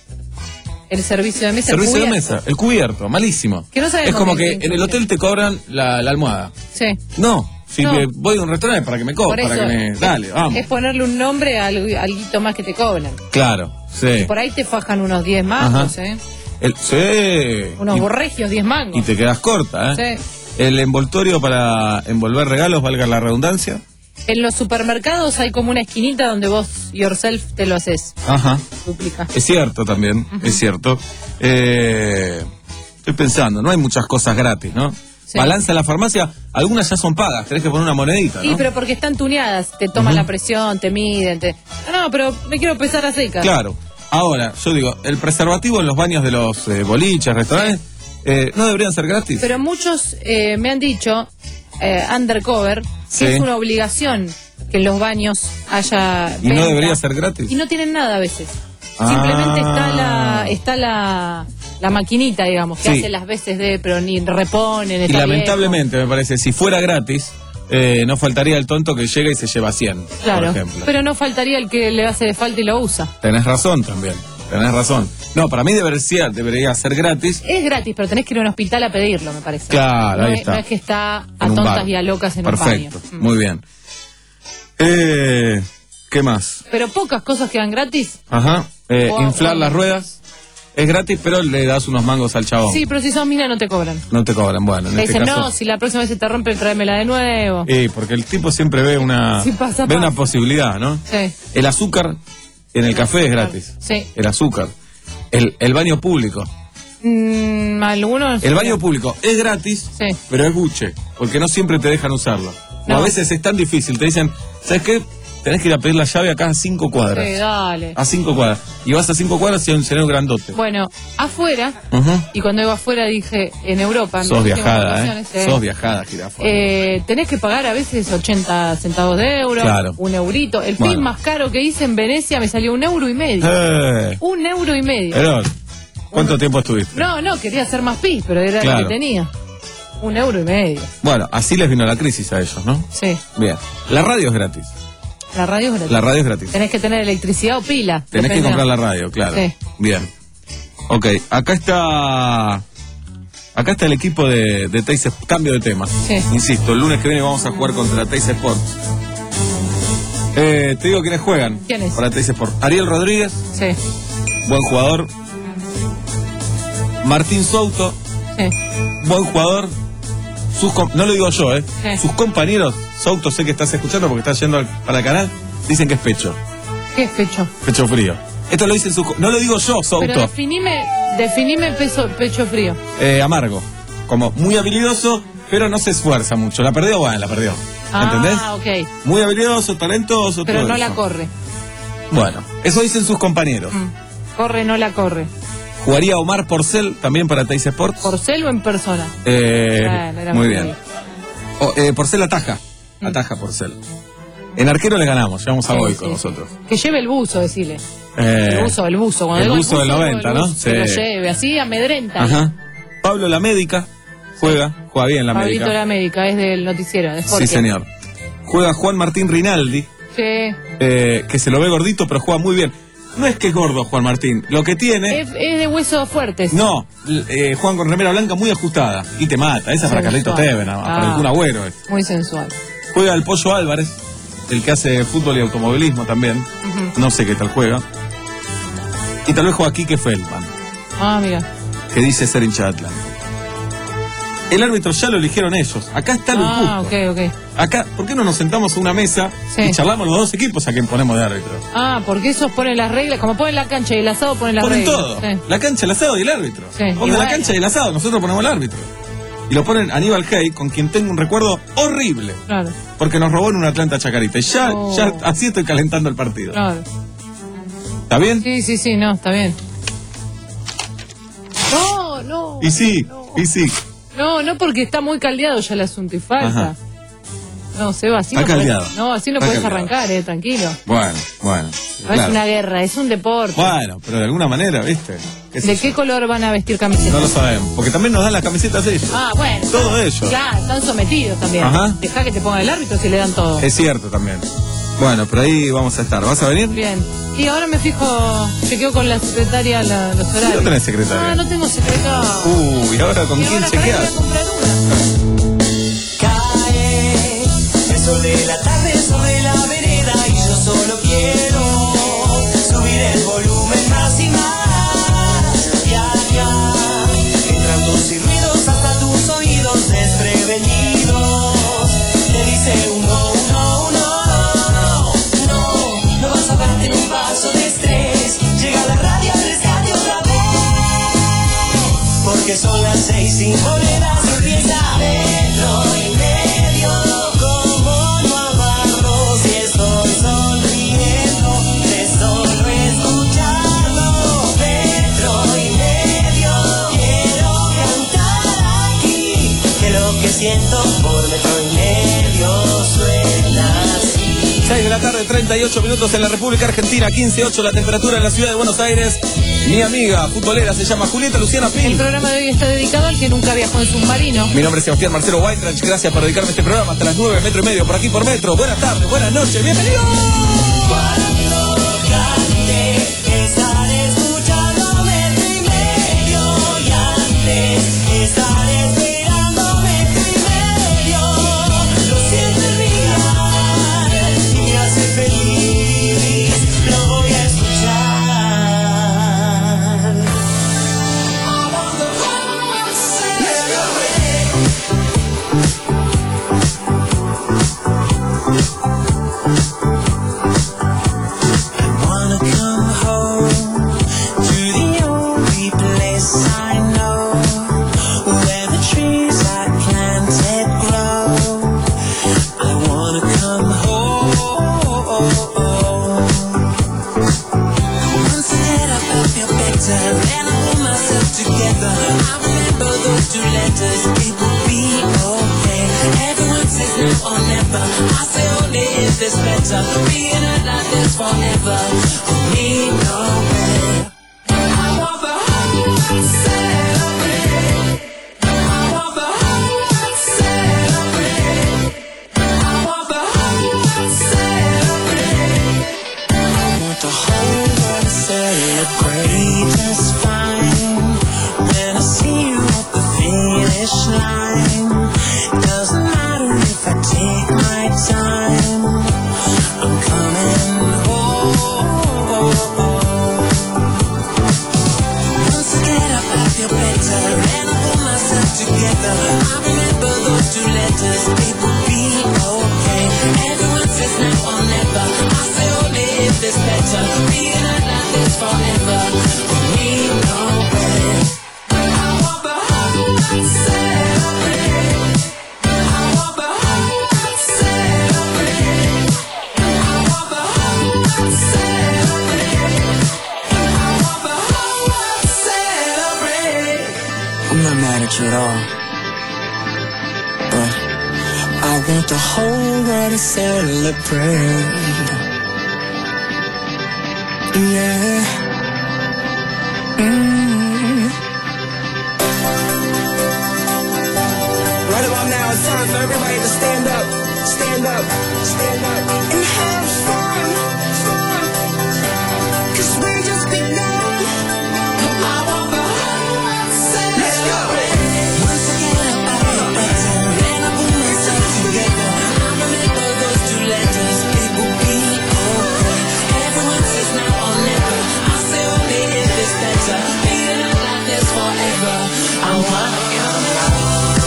[SPEAKER 4] el servicio de mesa.
[SPEAKER 1] Servicio de
[SPEAKER 4] cubierto.
[SPEAKER 1] mesa, el cubierto, malísimo.
[SPEAKER 4] Que no sabemos
[SPEAKER 1] es como
[SPEAKER 4] bien
[SPEAKER 1] que
[SPEAKER 4] qué
[SPEAKER 1] en el
[SPEAKER 4] incluye.
[SPEAKER 1] hotel te cobran la, la almohada.
[SPEAKER 4] Sí.
[SPEAKER 1] No, si
[SPEAKER 4] No.
[SPEAKER 1] me voy a un restaurante para que me
[SPEAKER 4] Por
[SPEAKER 1] cobre,
[SPEAKER 4] eso,
[SPEAKER 1] para que me... Dale, vamos.
[SPEAKER 4] es ponerle un nombre a algo alguito más que te cobran.
[SPEAKER 1] Claro, sí.
[SPEAKER 4] Por ahí te fajan unos diez mangos,
[SPEAKER 1] Ajá.
[SPEAKER 4] ¿eh?
[SPEAKER 1] El, sí.
[SPEAKER 4] Unos
[SPEAKER 1] Y-
[SPEAKER 4] borregios diez mangos.
[SPEAKER 1] Y te quedas corta, ¿eh?
[SPEAKER 4] Sí.
[SPEAKER 1] El envoltorio para envolver regalos, valga la redundancia.
[SPEAKER 4] En los supermercados hay como una esquinita donde vos yourself te lo haces.
[SPEAKER 1] Ajá.
[SPEAKER 4] Duplica.
[SPEAKER 1] Es cierto también, es cierto. Eh, estoy pensando, no hay muchas cosas gratis, ¿no?
[SPEAKER 4] Sí.
[SPEAKER 1] Balanza en la farmacia, algunas ya son pagas, tenés que poner una monedita,
[SPEAKER 4] Sí,
[SPEAKER 1] ¿no?
[SPEAKER 4] pero porque están tuneadas, te toman
[SPEAKER 1] Ujú.
[SPEAKER 4] la presión, te miden, te... No, no, pero me quiero pesar a secas.
[SPEAKER 1] Claro. Ahora, yo digo, el preservativo en los baños de los eh, boliches, restaurantes, eh, ¿no deberían ser gratis?
[SPEAKER 4] Pero muchos eh, me han dicho, eh, undercover, que
[SPEAKER 1] Sí.
[SPEAKER 4] es una obligación que en los baños haya
[SPEAKER 1] ¿Y no
[SPEAKER 4] venta.
[SPEAKER 1] debería ser gratis?
[SPEAKER 4] Y no tienen nada a veces.
[SPEAKER 1] Ah.
[SPEAKER 4] Simplemente está la está la, la maquinita, digamos, que
[SPEAKER 1] Sí.
[SPEAKER 4] hace las veces de, pero ni reponen.
[SPEAKER 1] Y
[SPEAKER 4] está
[SPEAKER 1] lamentablemente, me parece, si fuera gratis, eh, no faltaría el tonto que llega y se lleva cien,
[SPEAKER 4] viejo. Claro,
[SPEAKER 1] por ejemplo.
[SPEAKER 4] pero no faltaría el que le hace de falta y lo usa.
[SPEAKER 1] Tenés razón también, tenés razón. No, para mí debería, debería ser gratis.
[SPEAKER 4] Es gratis, pero tenés que ir a un hospital a pedirlo, me parece.
[SPEAKER 1] Claro,
[SPEAKER 4] no
[SPEAKER 1] ahí
[SPEAKER 4] es,
[SPEAKER 1] está.
[SPEAKER 4] No es que está a
[SPEAKER 1] En un
[SPEAKER 4] tontas
[SPEAKER 1] bar.
[SPEAKER 4] y a locas en
[SPEAKER 1] Perfecto,
[SPEAKER 4] un baño. Mm.
[SPEAKER 1] muy bien. Eh, ¿Qué más?
[SPEAKER 4] Pero pocas cosas quedan gratis.
[SPEAKER 1] Ajá. Eh,
[SPEAKER 4] O-
[SPEAKER 1] inflar
[SPEAKER 4] o-
[SPEAKER 1] las ruedas es gratis, pero le das unos mangos al chabón.
[SPEAKER 4] Sí, pero si sos mina no te cobran.
[SPEAKER 1] No te cobran, bueno, en
[SPEAKER 4] Te
[SPEAKER 1] este
[SPEAKER 4] dicen,
[SPEAKER 1] caso.
[SPEAKER 4] no, si la próxima vez se te rompe, tráemela de nuevo.
[SPEAKER 1] Eh, porque el tipo siempre ve una,
[SPEAKER 4] Sí, pasa,
[SPEAKER 1] ve
[SPEAKER 4] pasa.
[SPEAKER 1] una posibilidad, ¿no?
[SPEAKER 4] Sí.
[SPEAKER 1] El azúcar en el café es gratis.
[SPEAKER 4] Sí.
[SPEAKER 1] El azúcar. El, el baño público.
[SPEAKER 4] Mm, algunos.
[SPEAKER 1] El baño público es gratis,
[SPEAKER 4] Sí.
[SPEAKER 1] pero es buche, porque no siempre te dejan usarlo. O
[SPEAKER 4] No.
[SPEAKER 1] a veces es tan difícil, te dicen, ¿sabes qué? tenés que ir a pedir la llave acá a cinco cuadras.
[SPEAKER 4] Sí, dale.
[SPEAKER 1] A cinco cuadras. Y vas a cinco cuadras y hay un escenario grandote.
[SPEAKER 4] Bueno, afuera,
[SPEAKER 1] Ujú.
[SPEAKER 4] y cuando iba afuera dije, en Europa, en
[SPEAKER 1] Sos
[SPEAKER 4] las últimas
[SPEAKER 1] viajada, ¿eh?
[SPEAKER 4] vacaciones, eh,
[SPEAKER 1] Sos viajada, jirafa.
[SPEAKER 4] eh, tenés que pagar a veces ochenta centavos de euro,
[SPEAKER 1] Claro.
[SPEAKER 4] un eurito. El
[SPEAKER 1] Bueno.
[SPEAKER 4] film más caro que hice en Venecia me salió un euro y medio.
[SPEAKER 1] Eh,
[SPEAKER 4] Un euro y medio.
[SPEAKER 1] Herón, ¿cuánto tiempo estuviste?
[SPEAKER 4] No, no, quería hacer más pis, pero era
[SPEAKER 1] Claro.
[SPEAKER 4] lo que tenía. Un euro y medio.
[SPEAKER 1] Bueno, así les vino la crisis a ellos, ¿no?
[SPEAKER 4] Sí.
[SPEAKER 1] Bien. La radio es gratis.
[SPEAKER 4] La radio es gratis.
[SPEAKER 1] La radio es gratis.
[SPEAKER 4] Tenés que tener electricidad o pila.
[SPEAKER 1] Tenés que
[SPEAKER 4] depende.
[SPEAKER 1] comprar la radio, claro.
[SPEAKER 4] Sí.
[SPEAKER 1] Bien. Ok, acá está. Acá está el equipo de, de Teis. Cambio de tema.
[SPEAKER 4] Sí.
[SPEAKER 1] Insisto, el lunes que viene vamos a jugar contra Teis Sport. Eh, te digo quiénes juegan.
[SPEAKER 4] ¿Quiénes?
[SPEAKER 1] Para Teis Sport. Ariel Rodríguez,
[SPEAKER 4] Sí,
[SPEAKER 1] buen jugador. Martín Souto,
[SPEAKER 4] sí.
[SPEAKER 1] buen jugador. Sus com- no lo digo yo, ¿eh?
[SPEAKER 4] Sí.
[SPEAKER 1] Sus compañeros, Souto sé que estás escuchando porque estás yendo al, para el canal, dicen que es pecho.
[SPEAKER 4] ¿Qué es pecho?
[SPEAKER 1] Pecho frío. Esto lo dicen sus... co- No lo digo yo, Souto.
[SPEAKER 4] Pero definime, definime peso, pecho frío.
[SPEAKER 1] Eh, amargo. Como muy habilidoso, pero no se esfuerza mucho. La perdió, bueno, la perdió. ¿Entendés?
[SPEAKER 4] Ah, ok.
[SPEAKER 1] Muy habilidoso, talentoso,
[SPEAKER 4] Pero
[SPEAKER 1] todo
[SPEAKER 4] no
[SPEAKER 1] eso.
[SPEAKER 4] la corre.
[SPEAKER 1] Bueno, eso dicen sus compañeros.
[SPEAKER 4] Mm. Corre, no la corre.
[SPEAKER 1] Jugaría Omar Porcel también para Teis Sport.
[SPEAKER 4] ¿Porcel o en persona?
[SPEAKER 1] Eh,
[SPEAKER 4] Bueno, era
[SPEAKER 1] muy
[SPEAKER 4] muy
[SPEAKER 1] bien. O, eh, Porcel ataja.
[SPEAKER 4] Mm.
[SPEAKER 1] Ataja Porcel. En arquero le ganamos, llevamos a
[SPEAKER 4] Sí,
[SPEAKER 1] Boico
[SPEAKER 4] sí,
[SPEAKER 1] nosotros.
[SPEAKER 4] sí. Que lleve el buzo, decile.
[SPEAKER 1] Eh,
[SPEAKER 4] El buzo, el buzo. Cuando
[SPEAKER 1] el
[SPEAKER 4] digo
[SPEAKER 1] buzo del noventa,
[SPEAKER 4] el
[SPEAKER 1] ¿no?
[SPEAKER 4] buzo, Que lo
[SPEAKER 1] Sí.
[SPEAKER 4] lleve, así amedrenta.
[SPEAKER 1] Ajá. Pablo La Médica juega, juega bien La
[SPEAKER 4] Pablito
[SPEAKER 1] Médica.
[SPEAKER 4] la América, es del noticiero, de
[SPEAKER 1] Sí,
[SPEAKER 4] Jorge.
[SPEAKER 1] señor. Juega Juan Martín Rinaldi,
[SPEAKER 4] Sí.
[SPEAKER 1] eh, que se lo ve gordito, pero juega muy bien. No es que es gordo Juan Martín, lo que tiene...
[SPEAKER 4] Es, es de huesos fuertes.
[SPEAKER 1] No, l- eh, Juan con remera blanca muy ajustada. Y te mata, esa es para
[SPEAKER 4] Sensual.
[SPEAKER 1] Carlitos Tevez, nada más, para
[SPEAKER 4] Ah.
[SPEAKER 1] el Kun Agüero. es.
[SPEAKER 4] Muy sensual.
[SPEAKER 1] Juega el Pollo Álvarez, el que hace fútbol y automovilismo también.
[SPEAKER 4] Ujú.
[SPEAKER 1] No sé qué tal juega. Y tal vez juega Quique Feldman,
[SPEAKER 4] Ah, mira.
[SPEAKER 1] que dice ser hincha de Atlanta. El árbitro ya lo eligieron ellos. Acá está lo
[SPEAKER 4] Ah,
[SPEAKER 1] injusto.
[SPEAKER 4] ok, ok.
[SPEAKER 1] Acá, ¿por qué no nos sentamos a una mesa
[SPEAKER 4] Sí.
[SPEAKER 1] y charlamos los dos equipos a quien ponemos de árbitro?
[SPEAKER 4] Ah, porque esos ponen las reglas, como ponen la cancha y el asado ponen las
[SPEAKER 1] Ponen
[SPEAKER 4] reglas.
[SPEAKER 1] todo.
[SPEAKER 4] Sí.
[SPEAKER 1] La cancha, el asado y el árbitro.
[SPEAKER 4] Sí,
[SPEAKER 1] Ponen
[SPEAKER 4] y
[SPEAKER 1] la
[SPEAKER 4] bueno.
[SPEAKER 1] cancha y el asado, nosotros ponemos el árbitro. Y lo ponen Aníbal Hey, con quien tengo un recuerdo horrible.
[SPEAKER 4] Claro,
[SPEAKER 1] Porque nos robó en un Atlanta Chacarita. Y ya,
[SPEAKER 4] Oh.
[SPEAKER 1] ya así estoy calentando el partido.
[SPEAKER 4] claro.
[SPEAKER 1] ¿Está bien?
[SPEAKER 4] Sí, sí, sí, no, está bien. No, no.
[SPEAKER 1] Y sí,
[SPEAKER 4] no.
[SPEAKER 1] y sí.
[SPEAKER 4] No, no, porque está muy caldeado ya el asunto y falta.
[SPEAKER 1] Ajá.
[SPEAKER 4] No, Seba, así
[SPEAKER 1] Está
[SPEAKER 4] no podés-
[SPEAKER 1] caldeado.
[SPEAKER 4] no, así no
[SPEAKER 1] Está
[SPEAKER 4] puedes
[SPEAKER 1] caldeado.
[SPEAKER 4] arrancar, eh, tranquilo.
[SPEAKER 1] Bueno, bueno.
[SPEAKER 4] No es
[SPEAKER 1] claro.
[SPEAKER 4] una guerra, es un deporte.
[SPEAKER 1] Bueno, pero de alguna manera, ¿viste? ¿Qué sé
[SPEAKER 4] ¿De
[SPEAKER 1] yo?
[SPEAKER 4] qué color van a vestir camisetas?
[SPEAKER 1] No lo sabemos. Porque también nos dan las camisetas ellos.
[SPEAKER 4] Ah, bueno.
[SPEAKER 1] Todo ello.
[SPEAKER 4] Ya, están sometidos también.
[SPEAKER 1] Ajá.
[SPEAKER 4] Deja que te pongan el árbitro si le dan todo.
[SPEAKER 1] Es cierto también. Bueno, pero ahí vamos a estar. ¿Vas a venir?
[SPEAKER 4] Bien. Y ahora me fijo, chequeo con la secretaria la- los horarios.
[SPEAKER 1] no tenés secretaria.
[SPEAKER 4] Ah, no tengo secretaria.
[SPEAKER 1] Uy, ¿y ahora con
[SPEAKER 4] Y
[SPEAKER 1] quién
[SPEAKER 4] ahora, pará, voy a
[SPEAKER 1] chequeas?
[SPEAKER 4] comprar una.
[SPEAKER 8] Cae el sol de la tarde sobre la vereda y yo solo quiero subir el volumen más y más. Ya, ya, entran tus y ruidos hasta tus oídos desprevenidos. Te dice uno, uno, uno, no, no vas a pararte en un paso de estrés. Llega la radio al rescate otra vez, porque son las seis y monedas y empieza metro y medio. Como no amarlo si estoy sonriendo de solo escucharlo. Metro y medio, quiero cantar aquí, que lo que siento por metro y medio suena así.
[SPEAKER 1] seis de la tarde, treinta y ocho minutos en la República Argentina, quince ocho la temperatura en la ciudad de Buenos Aires. Mi amiga futbolera se llama Julieta Luciana
[SPEAKER 4] El
[SPEAKER 1] Pin.
[SPEAKER 4] programa de hoy está dedicado al que nunca viajó en submarino.
[SPEAKER 1] Mi nombre es Sebastián Marcelo Weinreich. Gracias por dedicarme a este programa hasta las nueve, metro y medio, por aquí por metro. Buenas tardes, buenas noches, bienvenidos.
[SPEAKER 8] Cuando cante, estaré escuchando metro y medio y antes estaré esperando metro y medio. Lo siento en mi alma y me hace feliz, lo voy a escuchar. better. Being alive is forever. Need nowhere. I want the whole world to celebrate. I want the whole world to celebrate. I want the whole world to celebrate. I want the whole world to celebrate. Just fine when I see you at the finish line. Doesn't matter if I take my time. I'm coming home. Once I get up, I feel better, and I pull myself together. I remember those two letters. It will be okay. Everyone says now or never. I say only if it's better. Being alive is forever. For me, no way. I want the whole world to celebrate. I want the whole world to celebrate. I want the whole world to celebrate. I want the whole world to celebrate. I'm not mad at you at all, but I want the whole world to celebrate. Yeah. Mm. Right about now, it's time for everybody to stand up, stand up, stand up, and have fun, fun. Cause we just begun. I want the whole world to celebrate. Let's go. Once I get up, I feel better, and I pull myself together. I remember those two letters. It will be okay. Everyone says now or never. I say only if it's better. Being alive is forever. I want to come home.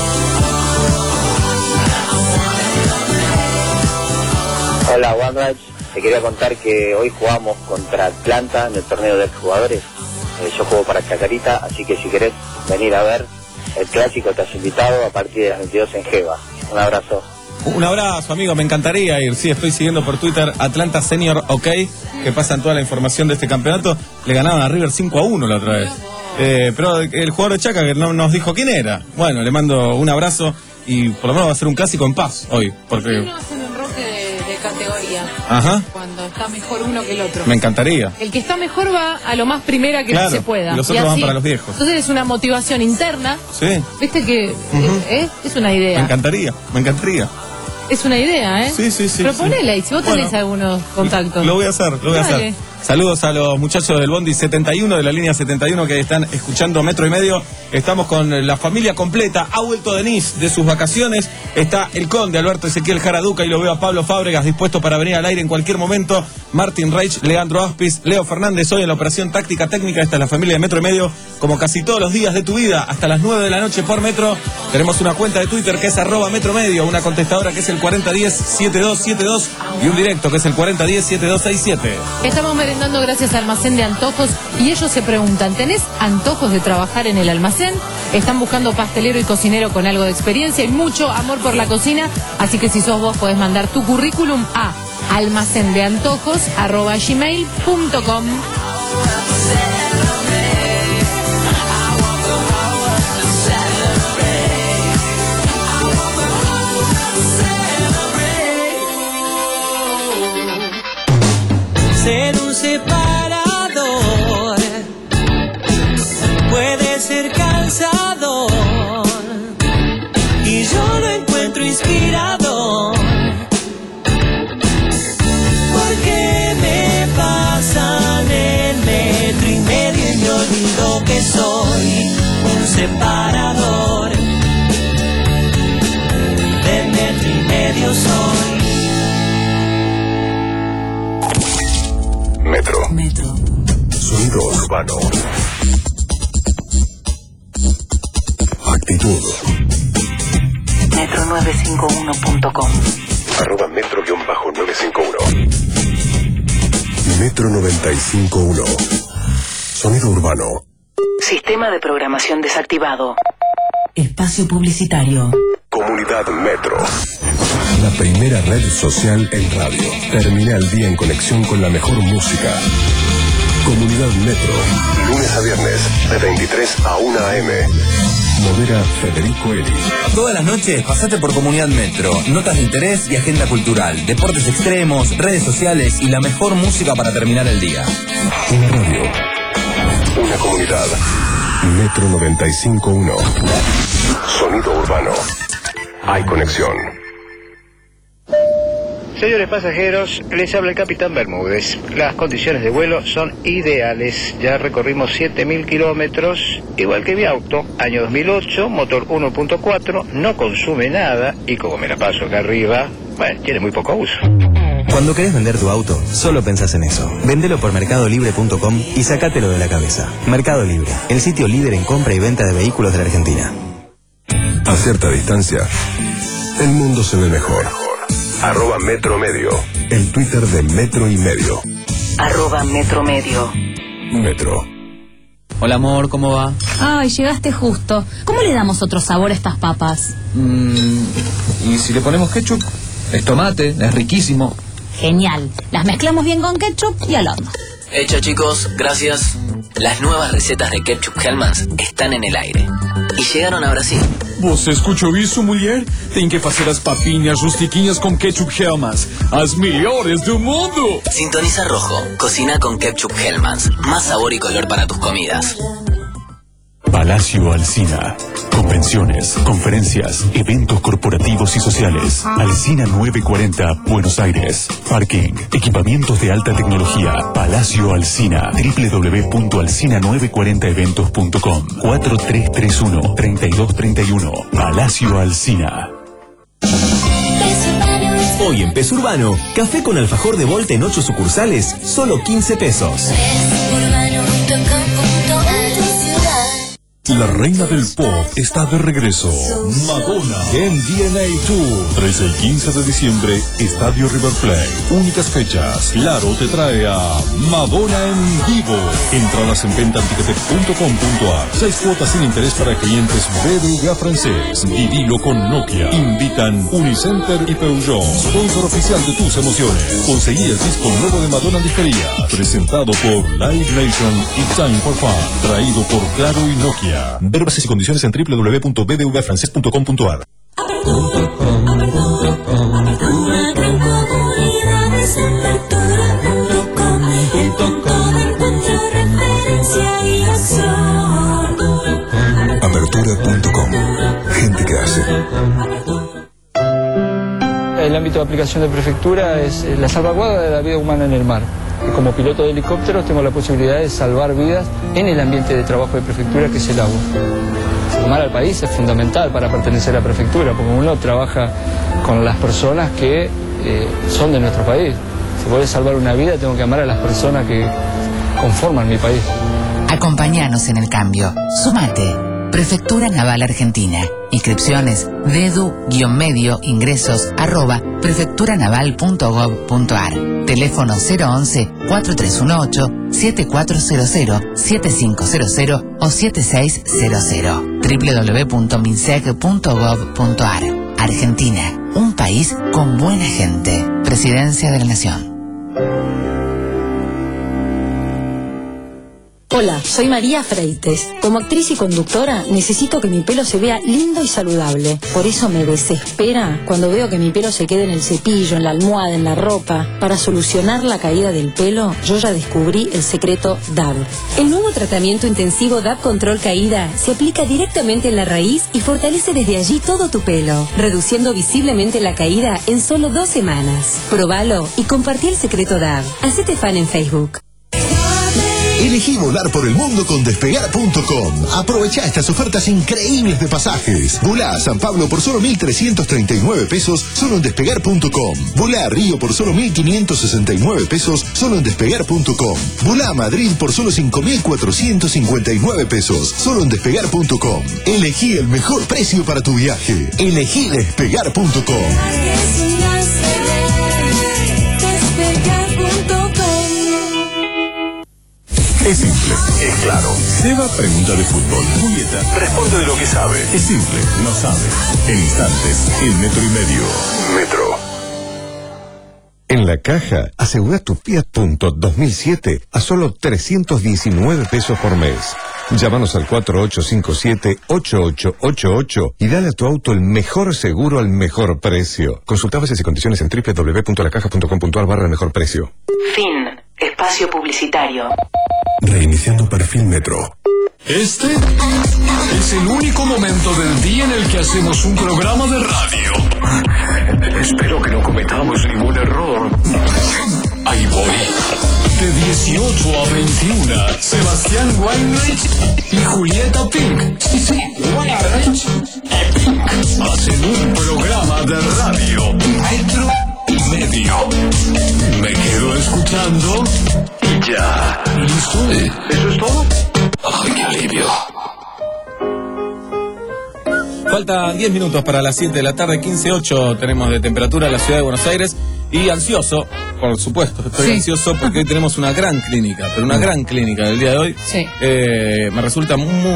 [SPEAKER 10] Hola, OneRage. Te quería contar que hoy jugamos contra Atlanta en el torneo de exjugadores. Eh, yo juego para Chacarita, así que si querés venir a ver el clásico, te has invitado a partir de las veintidós en Geva. Un abrazo.
[SPEAKER 1] Un abrazo, amigo, me encantaría ir. Sí, estoy siguiendo por Twitter Atlanta Senior OK, que pasan toda la información de este campeonato. Le ganaban a River cinco a uno la otra vez. Eh, pero el jugador de Chaca que no nos dijo quién era. Bueno, le mando un abrazo y por lo menos va a ser un clásico en paz hoy. Porque...
[SPEAKER 4] ¿Por qué no hacen un roque de, de categoría?
[SPEAKER 1] Ajá.
[SPEAKER 4] Cuando está mejor uno que el otro.
[SPEAKER 1] Me encantaría.
[SPEAKER 4] El que está mejor va a lo más primera que
[SPEAKER 1] Claro,
[SPEAKER 4] se pueda.
[SPEAKER 1] y los otros van para los viejos.
[SPEAKER 4] Entonces es una motivación interna.
[SPEAKER 1] Sí,
[SPEAKER 4] Viste que
[SPEAKER 1] Ujú.
[SPEAKER 4] eh, es una
[SPEAKER 1] me
[SPEAKER 4] idea.
[SPEAKER 1] encantaría, me encantaría.
[SPEAKER 4] Es una idea, ¿eh?
[SPEAKER 1] Sí, sí, sí.
[SPEAKER 4] Proponela,
[SPEAKER 1] sí.
[SPEAKER 4] y si vos tenés
[SPEAKER 1] Bueno,
[SPEAKER 4] algunos contactos.
[SPEAKER 1] Lo voy a hacer, lo voy a
[SPEAKER 4] Dale.
[SPEAKER 1] hacer. Saludos a los muchachos del Bondi setenta y uno, de la línea setenta y uno, que están escuchando Metro y Medio. Estamos con la familia completa. Ha vuelto Denise de sus vacaciones. Está el conde Alberto Ezequiel Jaraduca, y lo veo a Pablo Fábregas dispuesto para venir al aire en cualquier momento. Martín Reich, Leandro Aspis, Leo Fernández hoy en la operación táctica técnica. Esta es la familia de Metro y Medio, como casi todos los días de tu vida, hasta las nueve de la noche por Metro. Tenemos una cuenta de Twitter que es arroba Metro Medio, una contestadora que es el cuarenta diez setenta y dos setenta y dos y un directo que es el cuarenta diez setenta y dos sesenta y siete.
[SPEAKER 4] Estamos merendando gracias al Almacén de Antojos, y ellos se preguntan, ¿tenés antojos de trabajar en el almacén? Están buscando pastelero y cocinero con algo de experiencia y mucho amor por la cocina, así que si sos vos podés mandar tu currículum a almacendeantojos arroba gmail punto com.
[SPEAKER 8] Ser un separador puede ser cansador, y yo lo encuentro inspirador, porque me pasan el metro y medio y me olvido que soy un separador. De metro y medio soy.
[SPEAKER 7] Metro.
[SPEAKER 8] Metro.
[SPEAKER 7] Sonido urbano. Actitud.
[SPEAKER 11] metro novecientos cincuenta y uno punto com.
[SPEAKER 7] Arroba metro guión bajo novecientos cincuenta y uno. Metro noventa y cinco punto uno. Sonido urbano.
[SPEAKER 11] Sistema de programación desactivado. Espacio publicitario.
[SPEAKER 7] Comunidad Metro. La primera red social en radio. Termina el día en conexión con la mejor música. Comunidad Metro. Lunes a viernes, de veintitrés a una a eme. Modera Federico Eli.
[SPEAKER 12] Todas las noches pasate por Comunidad Metro. Notas de interés y agenda cultural. Deportes extremos, redes sociales y la mejor música para terminar el día.
[SPEAKER 7] Una radio. Una comunidad. Metro noventa y cinco punto uno. Sonido urbano. Hay conexión.
[SPEAKER 13] Señores pasajeros, les habla el capitán Bermúdez. Las condiciones de vuelo son ideales. Ya recorrimos siete mil kilómetros, igual que mi auto. Año dos mil ocho, motor uno punto cuatro, no consume nada y como me la paso acá arriba, bueno, tiene muy poco uso.
[SPEAKER 14] Cuando querés vender tu auto, solo pensás en eso. Vendelo por mercado libre punto com y sacátelo de la cabeza. Mercado Libre, el sitio líder en compra y venta de vehículos de la Argentina.
[SPEAKER 7] A cierta distancia, el mundo se ve mejor. Arroba Metro Medio. El Twitter de Metro y Medio.
[SPEAKER 11] Arroba Metro Medio.
[SPEAKER 7] Metro.
[SPEAKER 15] Hola amor, ¿cómo va?
[SPEAKER 16] Ay, llegaste justo. ¿Cómo le damos otro sabor a estas papas?
[SPEAKER 15] Mm, ¿y si le ponemos ketchup? Es tomate, es riquísimo.
[SPEAKER 16] Genial. Las mezclamos bien con ketchup y al horno.
[SPEAKER 17] Hecho chicos, gracias. Las nuevas recetas de ketchup Hellmann's están en el aire. Y llegaron a Brasil.
[SPEAKER 18] Você escuchou isso, mulher? Tem que fazer as papinhas rustiquinhas com ketchup Hellmann's. As melhores do mundo.
[SPEAKER 17] Sintoniza Rojo. Cocina con ketchup Hellmann's. Más sabor y color para tus comidas.
[SPEAKER 19] Palacio Alsina. Convenciones, conferencias, eventos corporativos y sociales. Alsina novecientos cuarenta, Buenos Aires. Parking, equipamientos de alta tecnología. Palacio Alsina. doble u doble u doble u punto alsina novecientos cuarenta eventos punto com. cuatro tres tres uno, tres dos tres uno. Palacio Alsina.
[SPEAKER 20] Hoy en Peso Urbano, café con alfajor de Volta en ocho sucursales, solo quince pesos.
[SPEAKER 19] La reina del pop está de regreso. Madonna en D N A Tour. trece y quince de diciembre, Estadio River Plate. Únicas fechas. Claro te trae a Madonna en vivo. Entradas en venta en ticketek punto com punto a r. Seis cuotas sin interés para clientes B B V A francés. Vivilo con Nokia. Invitan Unicenter y Peugeot. Sponsor oficial de tus emociones. Conseguí el disco nuevo de Madonna en disquería. Presentado por Live Nation y Time for Fun. Traído por Claro y Nokia. Ver bases y condiciones en doble u doble u doble u punto b b v a francés punto com punto a r.
[SPEAKER 7] Apertura punto com. Gente que hace.
[SPEAKER 21] El ámbito de aplicación de prefectura es la salvaguarda de la vida humana en el mar. Y como piloto de helicópteros tengo la posibilidad de salvar vidas en el ambiente de trabajo de prefectura que es el agua. Amar al país es fundamental para pertenecer a prefectura, porque uno trabaja con las personas que eh, son de nuestro país. Si voy a salvar una vida, tengo que amar a las personas que conforman mi país.
[SPEAKER 22] Acompáñanos en el cambio. Sumate. Prefectura Naval Argentina. Inscripciones dedu-medio ingresos arroba prefecturanaval punto gov punto a r. Teléfono cero once, cuatro tres uno ocho, siete cuatro cero cero, siete cinco cero cero o siete seis cero cero. doble u doble u doble u punto minsec punto gov punto a r. Argentina, un país con buena gente. Presidencia de la Nación.
[SPEAKER 23] Hola, soy María Freites. Como actriz y conductora, necesito que mi pelo se vea lindo y saludable. Por eso me desespera cuando veo que mi pelo se quede en el cepillo, en la almohada, en la ropa. Para solucionar la caída del pelo, yo ya descubrí el secreto D A B.
[SPEAKER 24] El nuevo tratamiento intensivo D A B Control Caída se aplica directamente en la raíz y fortalece desde allí todo tu pelo, reduciendo visiblemente la caída en solo dos semanas. Probalo y compartí el secreto D A B. Hacete fan en Facebook.
[SPEAKER 25] Elegí volar por el mundo con despegar punto com. Aprovecha estas ofertas increíbles de pasajes. Volá a San Pablo por solo mil trescientos treinta y nueve pesos solo en despegar punto com. Volá a Río por solo mil quinientos sesenta y nueve pesos solo en despegar punto com. Volá a Madrid por solo cinco mil cuatrocientos cincuenta y nueve pesos solo en despegar punto com. Elegí el mejor precio para tu viaje. Elegí despegar punto com.
[SPEAKER 7] Es simple, es claro. Seba pregunta de fútbol. Julieta responde de lo que sabe. Es simple, no sabe. En instantes, en Metro y Medio. Metro.
[SPEAKER 25] En La Caja, asegura tu Fiat Punto dos mil siete a solo trescientos diecinueve pesos por mes. Llámanos al cuatro ocho cinco siete, ocho ocho ocho ocho y dale a tu auto el mejor seguro al mejor precio. Consulta bases y condiciones en doble u doble u doble u punto la caja punto com punto a r barra el mejor precio.
[SPEAKER 22] Fin. Espacio publicitario.
[SPEAKER 25] Reiniciando perfil Metro.
[SPEAKER 18] Este es el único momento del día en el que hacemos un programa de radio. Espero que no cometamos ningún error. Ahí voy. De dieciocho a veintiuno, Sebastián Weinreich y Julieta Pink. Sí, sí, Weinreich y Pink hacen un programa de radio. Metro y medio. Me quedo escuchando y ya. ¿Listo? ¿Eso es todo? ¡Ay, qué alivio!
[SPEAKER 1] Faltan diez minutos para las siete de la tarde, quince ocho tenemos de temperatura en la ciudad de Buenos Aires. Y ansioso, por supuesto, estoy sí. ansioso porque hoy tenemos una gran clínica, pero una gran clínica del día de hoy.
[SPEAKER 4] Sí.
[SPEAKER 1] Eh, me resulta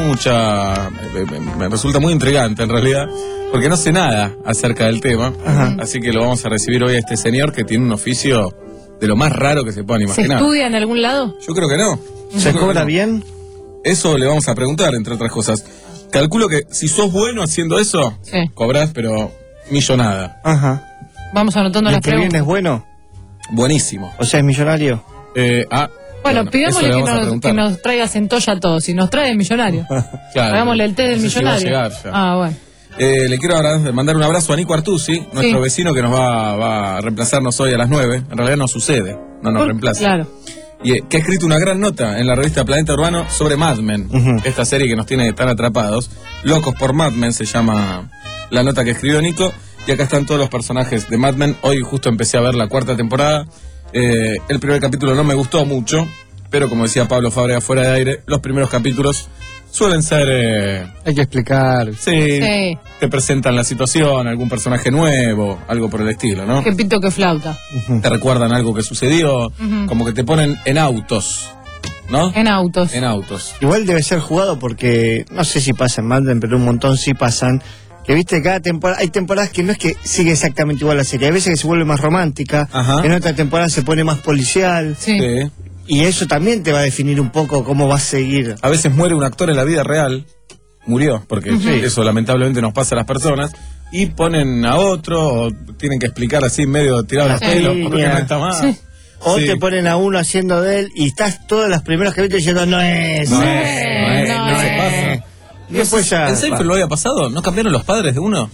[SPEAKER 1] mucha, me, me resulta muy intrigante en realidad, porque no sé nada acerca del tema. Ajá. Así que lo vamos a recibir hoy a este señor que tiene un oficio de lo más raro que se puedan imaginar.
[SPEAKER 4] ¿Se estudia en algún lado?
[SPEAKER 1] Yo creo que no.
[SPEAKER 2] ¿Se cobra
[SPEAKER 1] no.
[SPEAKER 2] bien?
[SPEAKER 1] Eso le vamos a preguntar, entre otras cosas. Calculo que si sos bueno haciendo eso,
[SPEAKER 4] sí.
[SPEAKER 1] cobrás, pero millonada.
[SPEAKER 2] Ajá.
[SPEAKER 4] Vamos anotando las
[SPEAKER 2] preguntas. ¿El que viene es bueno?
[SPEAKER 1] Buenísimo.
[SPEAKER 2] O sea, es millonario.
[SPEAKER 1] Eh, ah,
[SPEAKER 4] bueno,
[SPEAKER 1] bueno
[SPEAKER 4] pidámosle que nos, que nos traiga centolla a todos. Si nos trae el millonario.
[SPEAKER 1] Claro.
[SPEAKER 4] Hagámosle el té del millonario.
[SPEAKER 1] Si va a llegar ya.
[SPEAKER 4] Ah, bueno.
[SPEAKER 1] Eh, le quiero mandar un abrazo a Nico Artusi, nuestro sí. vecino que nos va, va a reemplazarnos hoy a las nueve. En realidad no sucede, no nos
[SPEAKER 4] Por,
[SPEAKER 1] reemplaza.
[SPEAKER 4] Claro.
[SPEAKER 1] Y eh, que ha escrito una gran nota en la revista Planeta Urbano sobre Mad Men, uh-huh. esta serie que nos tiene tan atrapados. Locos por Mad Men se llama la nota que escribió Nico. Y acá están todos los personajes de Mad Men. Hoy justo empecé a ver la cuarta temporada. Eh, el primer capítulo no me gustó mucho, pero como decía Pablo Fábrega fuera de aire, los primeros capítulos suelen ser... Eh,
[SPEAKER 2] Hay que explicar.
[SPEAKER 1] Sí, sí. Te presentan la situación, algún personaje nuevo, algo por el estilo, ¿no?
[SPEAKER 4] Que pito que flauta.
[SPEAKER 1] Uh-huh. Te recuerdan algo que sucedió, uh-huh. como que te ponen en autos, ¿no?
[SPEAKER 4] En autos.
[SPEAKER 1] En autos.
[SPEAKER 2] Igual debe ser jugado porque, no sé si pasa en Mad Men, pero un montón sí pasan... Que viste, cada temporada, hay temporadas que no es que sigue exactamente igual la serie, hay veces que se vuelve más romántica, ajá. en otra temporada se pone más policial,
[SPEAKER 1] sí. Sí.
[SPEAKER 2] y eso también te va a definir un poco cómo va a seguir.
[SPEAKER 1] A veces muere un actor en la vida real, murió, porque uh-huh. eso lamentablemente nos pasa a las personas, y ponen a otro, o tienen que explicar así medio tirado los pelos, porque no está más. Sí.
[SPEAKER 2] O
[SPEAKER 1] sí.
[SPEAKER 2] te ponen a uno haciendo de él, y estás todas las primeras que viste diciendo, no es,
[SPEAKER 1] no,
[SPEAKER 2] no
[SPEAKER 1] es, no es, no, no se pasa.
[SPEAKER 2] Y después ya,
[SPEAKER 1] ¿En Seinfeld lo había pasado? ¿No cambiaron los padres de uno?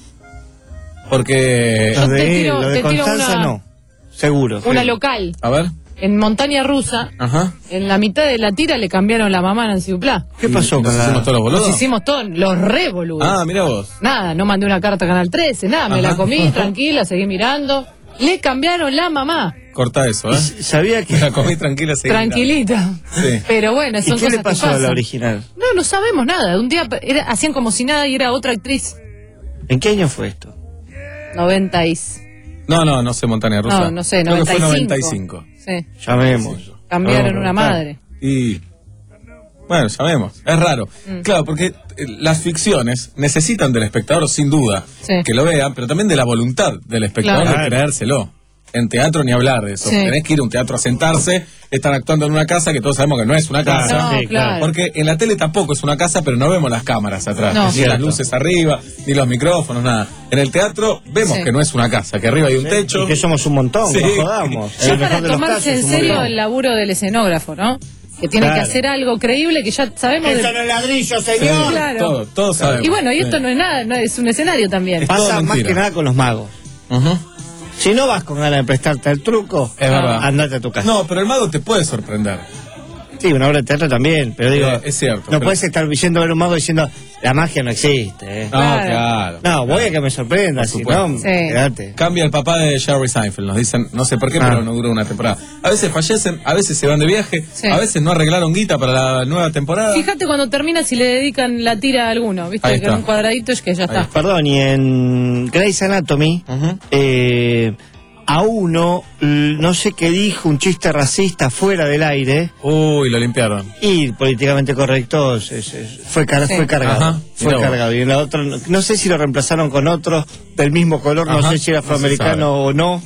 [SPEAKER 1] Porque...
[SPEAKER 2] Los de, tiro, lo de Constanza una, no, seguro.
[SPEAKER 4] Una
[SPEAKER 2] sí.
[SPEAKER 4] local.
[SPEAKER 1] A ver.
[SPEAKER 4] En Montaña Rusa,
[SPEAKER 1] ajá.
[SPEAKER 4] en la mitad de la tira le cambiaron la mamá a Nancy Duplá.
[SPEAKER 2] ¿Qué pasó con
[SPEAKER 1] la...? ¿Hicimos todos los boludos?
[SPEAKER 4] Nos hicimos todos, los re boludos.
[SPEAKER 1] Ah, mira vos.
[SPEAKER 4] Nada, no mandé una carta a Canal trece, nada, me ajá. la comí tranquila, seguí mirando. Le cambiaron la mamá.
[SPEAKER 1] Corta eso, ¿eh?
[SPEAKER 2] Sabía que...
[SPEAKER 1] Me la comí tranquila, seguí
[SPEAKER 4] Tranquilita.
[SPEAKER 1] Sí.
[SPEAKER 4] Pero bueno, son
[SPEAKER 2] ¿Y qué
[SPEAKER 4] cosas
[SPEAKER 2] le pasó
[SPEAKER 4] que pasan.
[SPEAKER 2] a la original?
[SPEAKER 4] No, no sabemos nada. Un día era, hacían como si nada y era otra actriz.
[SPEAKER 2] ¿En qué año fue esto?
[SPEAKER 4] noventa y...
[SPEAKER 1] No, no, no sé, Montaña Rusa.
[SPEAKER 4] No, no sé,
[SPEAKER 1] Creo
[SPEAKER 4] noventa y cinco.
[SPEAKER 1] Que fue noventa y cinco.
[SPEAKER 4] Sí.
[SPEAKER 2] Llamemos.
[SPEAKER 4] Cambiaron una madre.
[SPEAKER 1] Y... Bueno, llamemos. Es raro. Mm. Claro, porque eh, las ficciones necesitan del espectador, sin duda, sí. que lo vea, pero también de la voluntad del espectador claro. de creérselo. En teatro ni hablar de eso. Sí. Tenés que ir a un teatro a sentarse, están actuando en una casa que todos sabemos que no es una casa.
[SPEAKER 4] No, sí, claro.
[SPEAKER 1] Porque en la tele tampoco es una casa, pero no vemos las cámaras atrás. No. Ni las luces arriba, ni los micrófonos, nada. En el teatro vemos sí. que no es una casa, que arriba hay un techo.
[SPEAKER 2] Y que somos un montón, sí. no jodamos.
[SPEAKER 4] Ya para tomarse en serio el laburo del escenógrafo, ¿no? Que tiene claro. que hacer algo creíble que ya sabemos.
[SPEAKER 2] Eso de... no es ladrillo, señor.
[SPEAKER 1] Sí,
[SPEAKER 4] claro.
[SPEAKER 1] Todo, todos sabemos.
[SPEAKER 4] Y bueno, y esto sí. no es nada, no es un escenario también.
[SPEAKER 2] Es Pasa más que nada con los magos.
[SPEAKER 1] Uh-huh.
[SPEAKER 2] Si no vas con ganas de prestarte el truco,
[SPEAKER 1] es verdad.
[SPEAKER 2] Andate a tu casa.
[SPEAKER 1] No, pero el mago te puede sorprender.
[SPEAKER 2] Sí, una obra de teatro también, pero digo,
[SPEAKER 1] eh, es cierto.
[SPEAKER 2] No
[SPEAKER 1] pero...
[SPEAKER 2] puedes estar yendo a ver un mago diciendo, la magia no existe. ¿eh?
[SPEAKER 1] No, claro. claro
[SPEAKER 2] no, voy
[SPEAKER 1] claro.
[SPEAKER 2] a que me sorprenda, si no,
[SPEAKER 4] sí.
[SPEAKER 2] quédate.
[SPEAKER 1] Cambia el papá de Jerry Seinfeld, nos dicen, no sé por qué, ah. pero no duró una temporada. A veces fallecen, a veces se van de viaje, sí. a veces no arreglaron guita para la nueva temporada.
[SPEAKER 4] Fíjate cuando termina si le dedican la tira a alguno, ¿viste? Que en un cuadradito es que ya está.
[SPEAKER 2] Perdón, y en Grey's Anatomy, uh-huh. eh... a uno, no sé qué dijo, un chiste racista fuera del aire.
[SPEAKER 1] Uy, lo limpiaron.
[SPEAKER 2] Y políticamente correcto es, es, fue, car sí. fue cargado.
[SPEAKER 1] Ajá,
[SPEAKER 2] fue cargado. Y en la otra, no sé si lo reemplazaron con otro del mismo color, Ajá, no sé si era afroamericano no o no.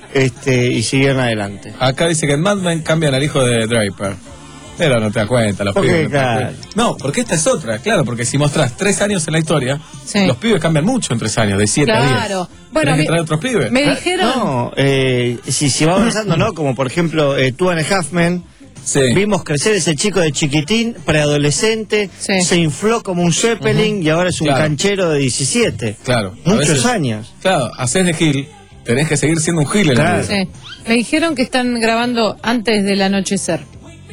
[SPEAKER 2] este, y siguieron adelante.
[SPEAKER 1] Acá dice que en Mad Men cambian al hijo de Draper. Pero no te das cuenta, los
[SPEAKER 2] Porque,
[SPEAKER 1] pibes. No,
[SPEAKER 2] claro.
[SPEAKER 1] no, porque esta es otra, claro, porque si mostrás tres años en la historia,
[SPEAKER 4] Sí.
[SPEAKER 1] los pibes cambian mucho en tres años, de siete a diez.
[SPEAKER 4] Claro. Bueno,
[SPEAKER 1] Tenés que
[SPEAKER 4] me-
[SPEAKER 1] traer otros pibes.
[SPEAKER 4] Me dijeron...
[SPEAKER 2] No, eh, si, si va avanzando, ¿no? Como por ejemplo, eh, Two and a Half Men.
[SPEAKER 1] Sí.
[SPEAKER 2] Vimos crecer ese chico de chiquitín, preadolescente,
[SPEAKER 4] Sí.
[SPEAKER 2] se infló como un Zeppelin
[SPEAKER 1] Ujú.
[SPEAKER 2] y ahora es un
[SPEAKER 1] Claro.
[SPEAKER 2] canchero de diecisiete.
[SPEAKER 1] Claro. a
[SPEAKER 2] Muchos
[SPEAKER 1] veces-
[SPEAKER 2] años.
[SPEAKER 1] Claro, haces de Gil, tenés que seguir siendo un Gil en la
[SPEAKER 2] Claro.
[SPEAKER 1] vida.
[SPEAKER 4] Sí. Me dijeron que están grabando antes del anochecer.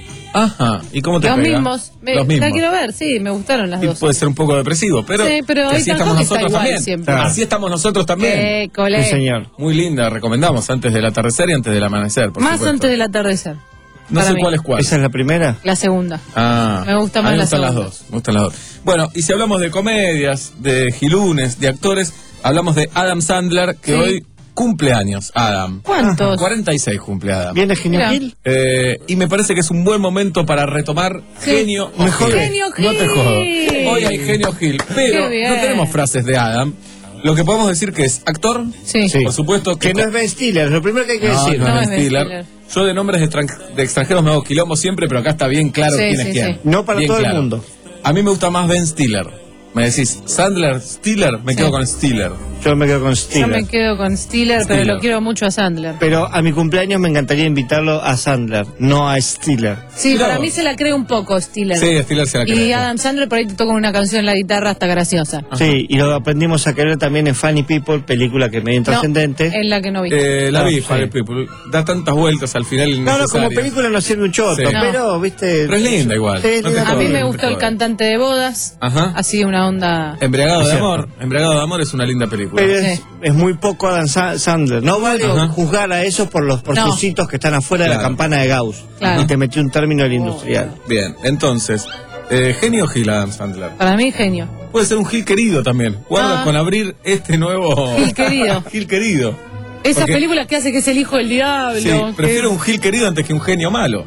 [SPEAKER 1] Ajá. ¿Y cómo te
[SPEAKER 4] Los
[SPEAKER 1] pega?
[SPEAKER 4] mismos. Me-
[SPEAKER 1] Los mismos.
[SPEAKER 4] La quiero ver, sí, me gustaron las
[SPEAKER 1] Y
[SPEAKER 4] dos.
[SPEAKER 1] puede ser un poco depresivo, pero,
[SPEAKER 4] Sí, pero
[SPEAKER 1] que así
[SPEAKER 4] Ethan
[SPEAKER 1] estamos
[SPEAKER 4] Hawke está
[SPEAKER 1] nosotros
[SPEAKER 4] igual
[SPEAKER 1] también.
[SPEAKER 4] siempre.
[SPEAKER 2] Claro.
[SPEAKER 1] Así estamos nosotros también.
[SPEAKER 4] Eh, colé.
[SPEAKER 2] Sí, señor.
[SPEAKER 1] Muy linda, recomendamos antes del atardecer y antes del amanecer, por
[SPEAKER 4] Más
[SPEAKER 1] supuesto.
[SPEAKER 4] antes del atardecer.
[SPEAKER 1] No
[SPEAKER 4] para
[SPEAKER 1] sé
[SPEAKER 4] mí.
[SPEAKER 1] cuál es cuál.
[SPEAKER 2] ¿Esa es la primera?
[SPEAKER 4] La segunda.
[SPEAKER 1] Ah,
[SPEAKER 4] Me gusta
[SPEAKER 1] a
[SPEAKER 4] más
[SPEAKER 1] mí me
[SPEAKER 4] la
[SPEAKER 1] gustan las
[SPEAKER 4] segunda.
[SPEAKER 1] dos. Me gustan las dos. Bueno, y si hablamos de comedias, de gilunes, de actores, hablamos de Adam Sandler, que
[SPEAKER 4] Sí.
[SPEAKER 1] hoy cumple años, Adam.
[SPEAKER 4] ¿Cuántos?
[SPEAKER 1] cuarenta y seis cumple Adam.
[SPEAKER 2] ¿Viene Genio
[SPEAKER 4] Mira.
[SPEAKER 2] Gil?
[SPEAKER 1] Eh, y me parece que es un buen momento para retomar
[SPEAKER 4] Sí.
[SPEAKER 1] Genio o
[SPEAKER 2] Mejor
[SPEAKER 1] Gil.
[SPEAKER 4] Genio
[SPEAKER 1] No te
[SPEAKER 4] Gil.
[SPEAKER 1] jodo. Hoy hay Genio Gil, pero
[SPEAKER 4] Qué bien.
[SPEAKER 1] no tenemos frases de Adam. Lo que podemos decir que es actor,
[SPEAKER 4] Sí.
[SPEAKER 2] Sí.
[SPEAKER 1] por supuesto.
[SPEAKER 2] Que no es Ben Stiller, lo primero que hay que
[SPEAKER 1] No,
[SPEAKER 2] decir.
[SPEAKER 1] no,
[SPEAKER 4] No
[SPEAKER 1] es
[SPEAKER 4] es
[SPEAKER 1] Ben
[SPEAKER 4] Ben
[SPEAKER 1] Stiller.
[SPEAKER 4] Stiller.
[SPEAKER 1] Yo de nombres de, extran- de extranjeros me hago quilombo siempre, pero acá está bien claro
[SPEAKER 4] Sí,
[SPEAKER 1] quién
[SPEAKER 4] sí,
[SPEAKER 1] es quién.
[SPEAKER 4] sí.
[SPEAKER 2] No para
[SPEAKER 1] Bien
[SPEAKER 2] todo el
[SPEAKER 1] claro.
[SPEAKER 2] mundo.
[SPEAKER 1] A mí me gusta más Ben Stiller. Me decís, Sandler, Stiller, me
[SPEAKER 4] Sí.
[SPEAKER 1] quedo con Stiller.
[SPEAKER 2] Yo me quedo con
[SPEAKER 4] Yo
[SPEAKER 2] Stiller.
[SPEAKER 4] me quedo con Stiller, pero
[SPEAKER 1] Stiller.
[SPEAKER 4] lo quiero mucho a Sandler.
[SPEAKER 2] Pero a mi cumpleaños me encantaría invitarlo a Sandler, no a Stiller.
[SPEAKER 4] Sí,
[SPEAKER 1] Mirá
[SPEAKER 4] para
[SPEAKER 1] vos.
[SPEAKER 4] mí se la cree un poco Stiller.
[SPEAKER 1] Sí, Stiller se la
[SPEAKER 4] Y
[SPEAKER 1] cree.
[SPEAKER 4] Adam Sandler por ahí te toca una canción en la guitarra hasta graciosa.
[SPEAKER 2] Sí, y lo aprendimos a querer también en Funny People, película que es medio
[SPEAKER 4] No,
[SPEAKER 2] intrascendente.
[SPEAKER 4] es la que no vi.
[SPEAKER 1] Eh, la
[SPEAKER 2] Ah,
[SPEAKER 1] vi,
[SPEAKER 2] sí.
[SPEAKER 1] Funny People. Da tantas vueltas al final
[SPEAKER 2] No, no, como
[SPEAKER 1] innecesarias.
[SPEAKER 2] película no sirve un choto,
[SPEAKER 1] Sí.
[SPEAKER 4] No.
[SPEAKER 2] pero, viste...
[SPEAKER 1] Pero es linda igual.
[SPEAKER 2] Sí, es
[SPEAKER 1] No te
[SPEAKER 2] linda.
[SPEAKER 4] A mí
[SPEAKER 1] jodas,
[SPEAKER 4] me
[SPEAKER 1] no te
[SPEAKER 4] gustó el
[SPEAKER 1] jodas.
[SPEAKER 4] cantante de bodas.
[SPEAKER 1] Ajá.
[SPEAKER 4] Así una onda.
[SPEAKER 1] Embriagado
[SPEAKER 2] Es
[SPEAKER 1] de
[SPEAKER 2] cierto.
[SPEAKER 1] amor. Embriagado de amor es una linda película.
[SPEAKER 2] Pero es,
[SPEAKER 4] Sí.
[SPEAKER 2] es muy poco Adam Sa- Sandler. No vale
[SPEAKER 1] Ajá.
[SPEAKER 2] juzgar a eso por los por
[SPEAKER 4] No.
[SPEAKER 2] sus hitos que están afuera de la
[SPEAKER 1] Claro.
[SPEAKER 2] campana de Gauss.
[SPEAKER 4] Claro.
[SPEAKER 2] Y te metió un término del industrial.
[SPEAKER 1] Bien, entonces, eh, genio o Gil Adam Sandler.
[SPEAKER 4] Para mí, genio.
[SPEAKER 1] Puede ser un Gil querido también. Guarda
[SPEAKER 4] Ah.
[SPEAKER 1] con abrir este nuevo.
[SPEAKER 4] Gil querido.
[SPEAKER 1] Gil querido.
[SPEAKER 4] Esas
[SPEAKER 1] Porque-
[SPEAKER 4] películas que hace que es el hijo del diablo.
[SPEAKER 1] Sí,
[SPEAKER 4] que-
[SPEAKER 1] prefiero un Gil querido antes que un genio malo.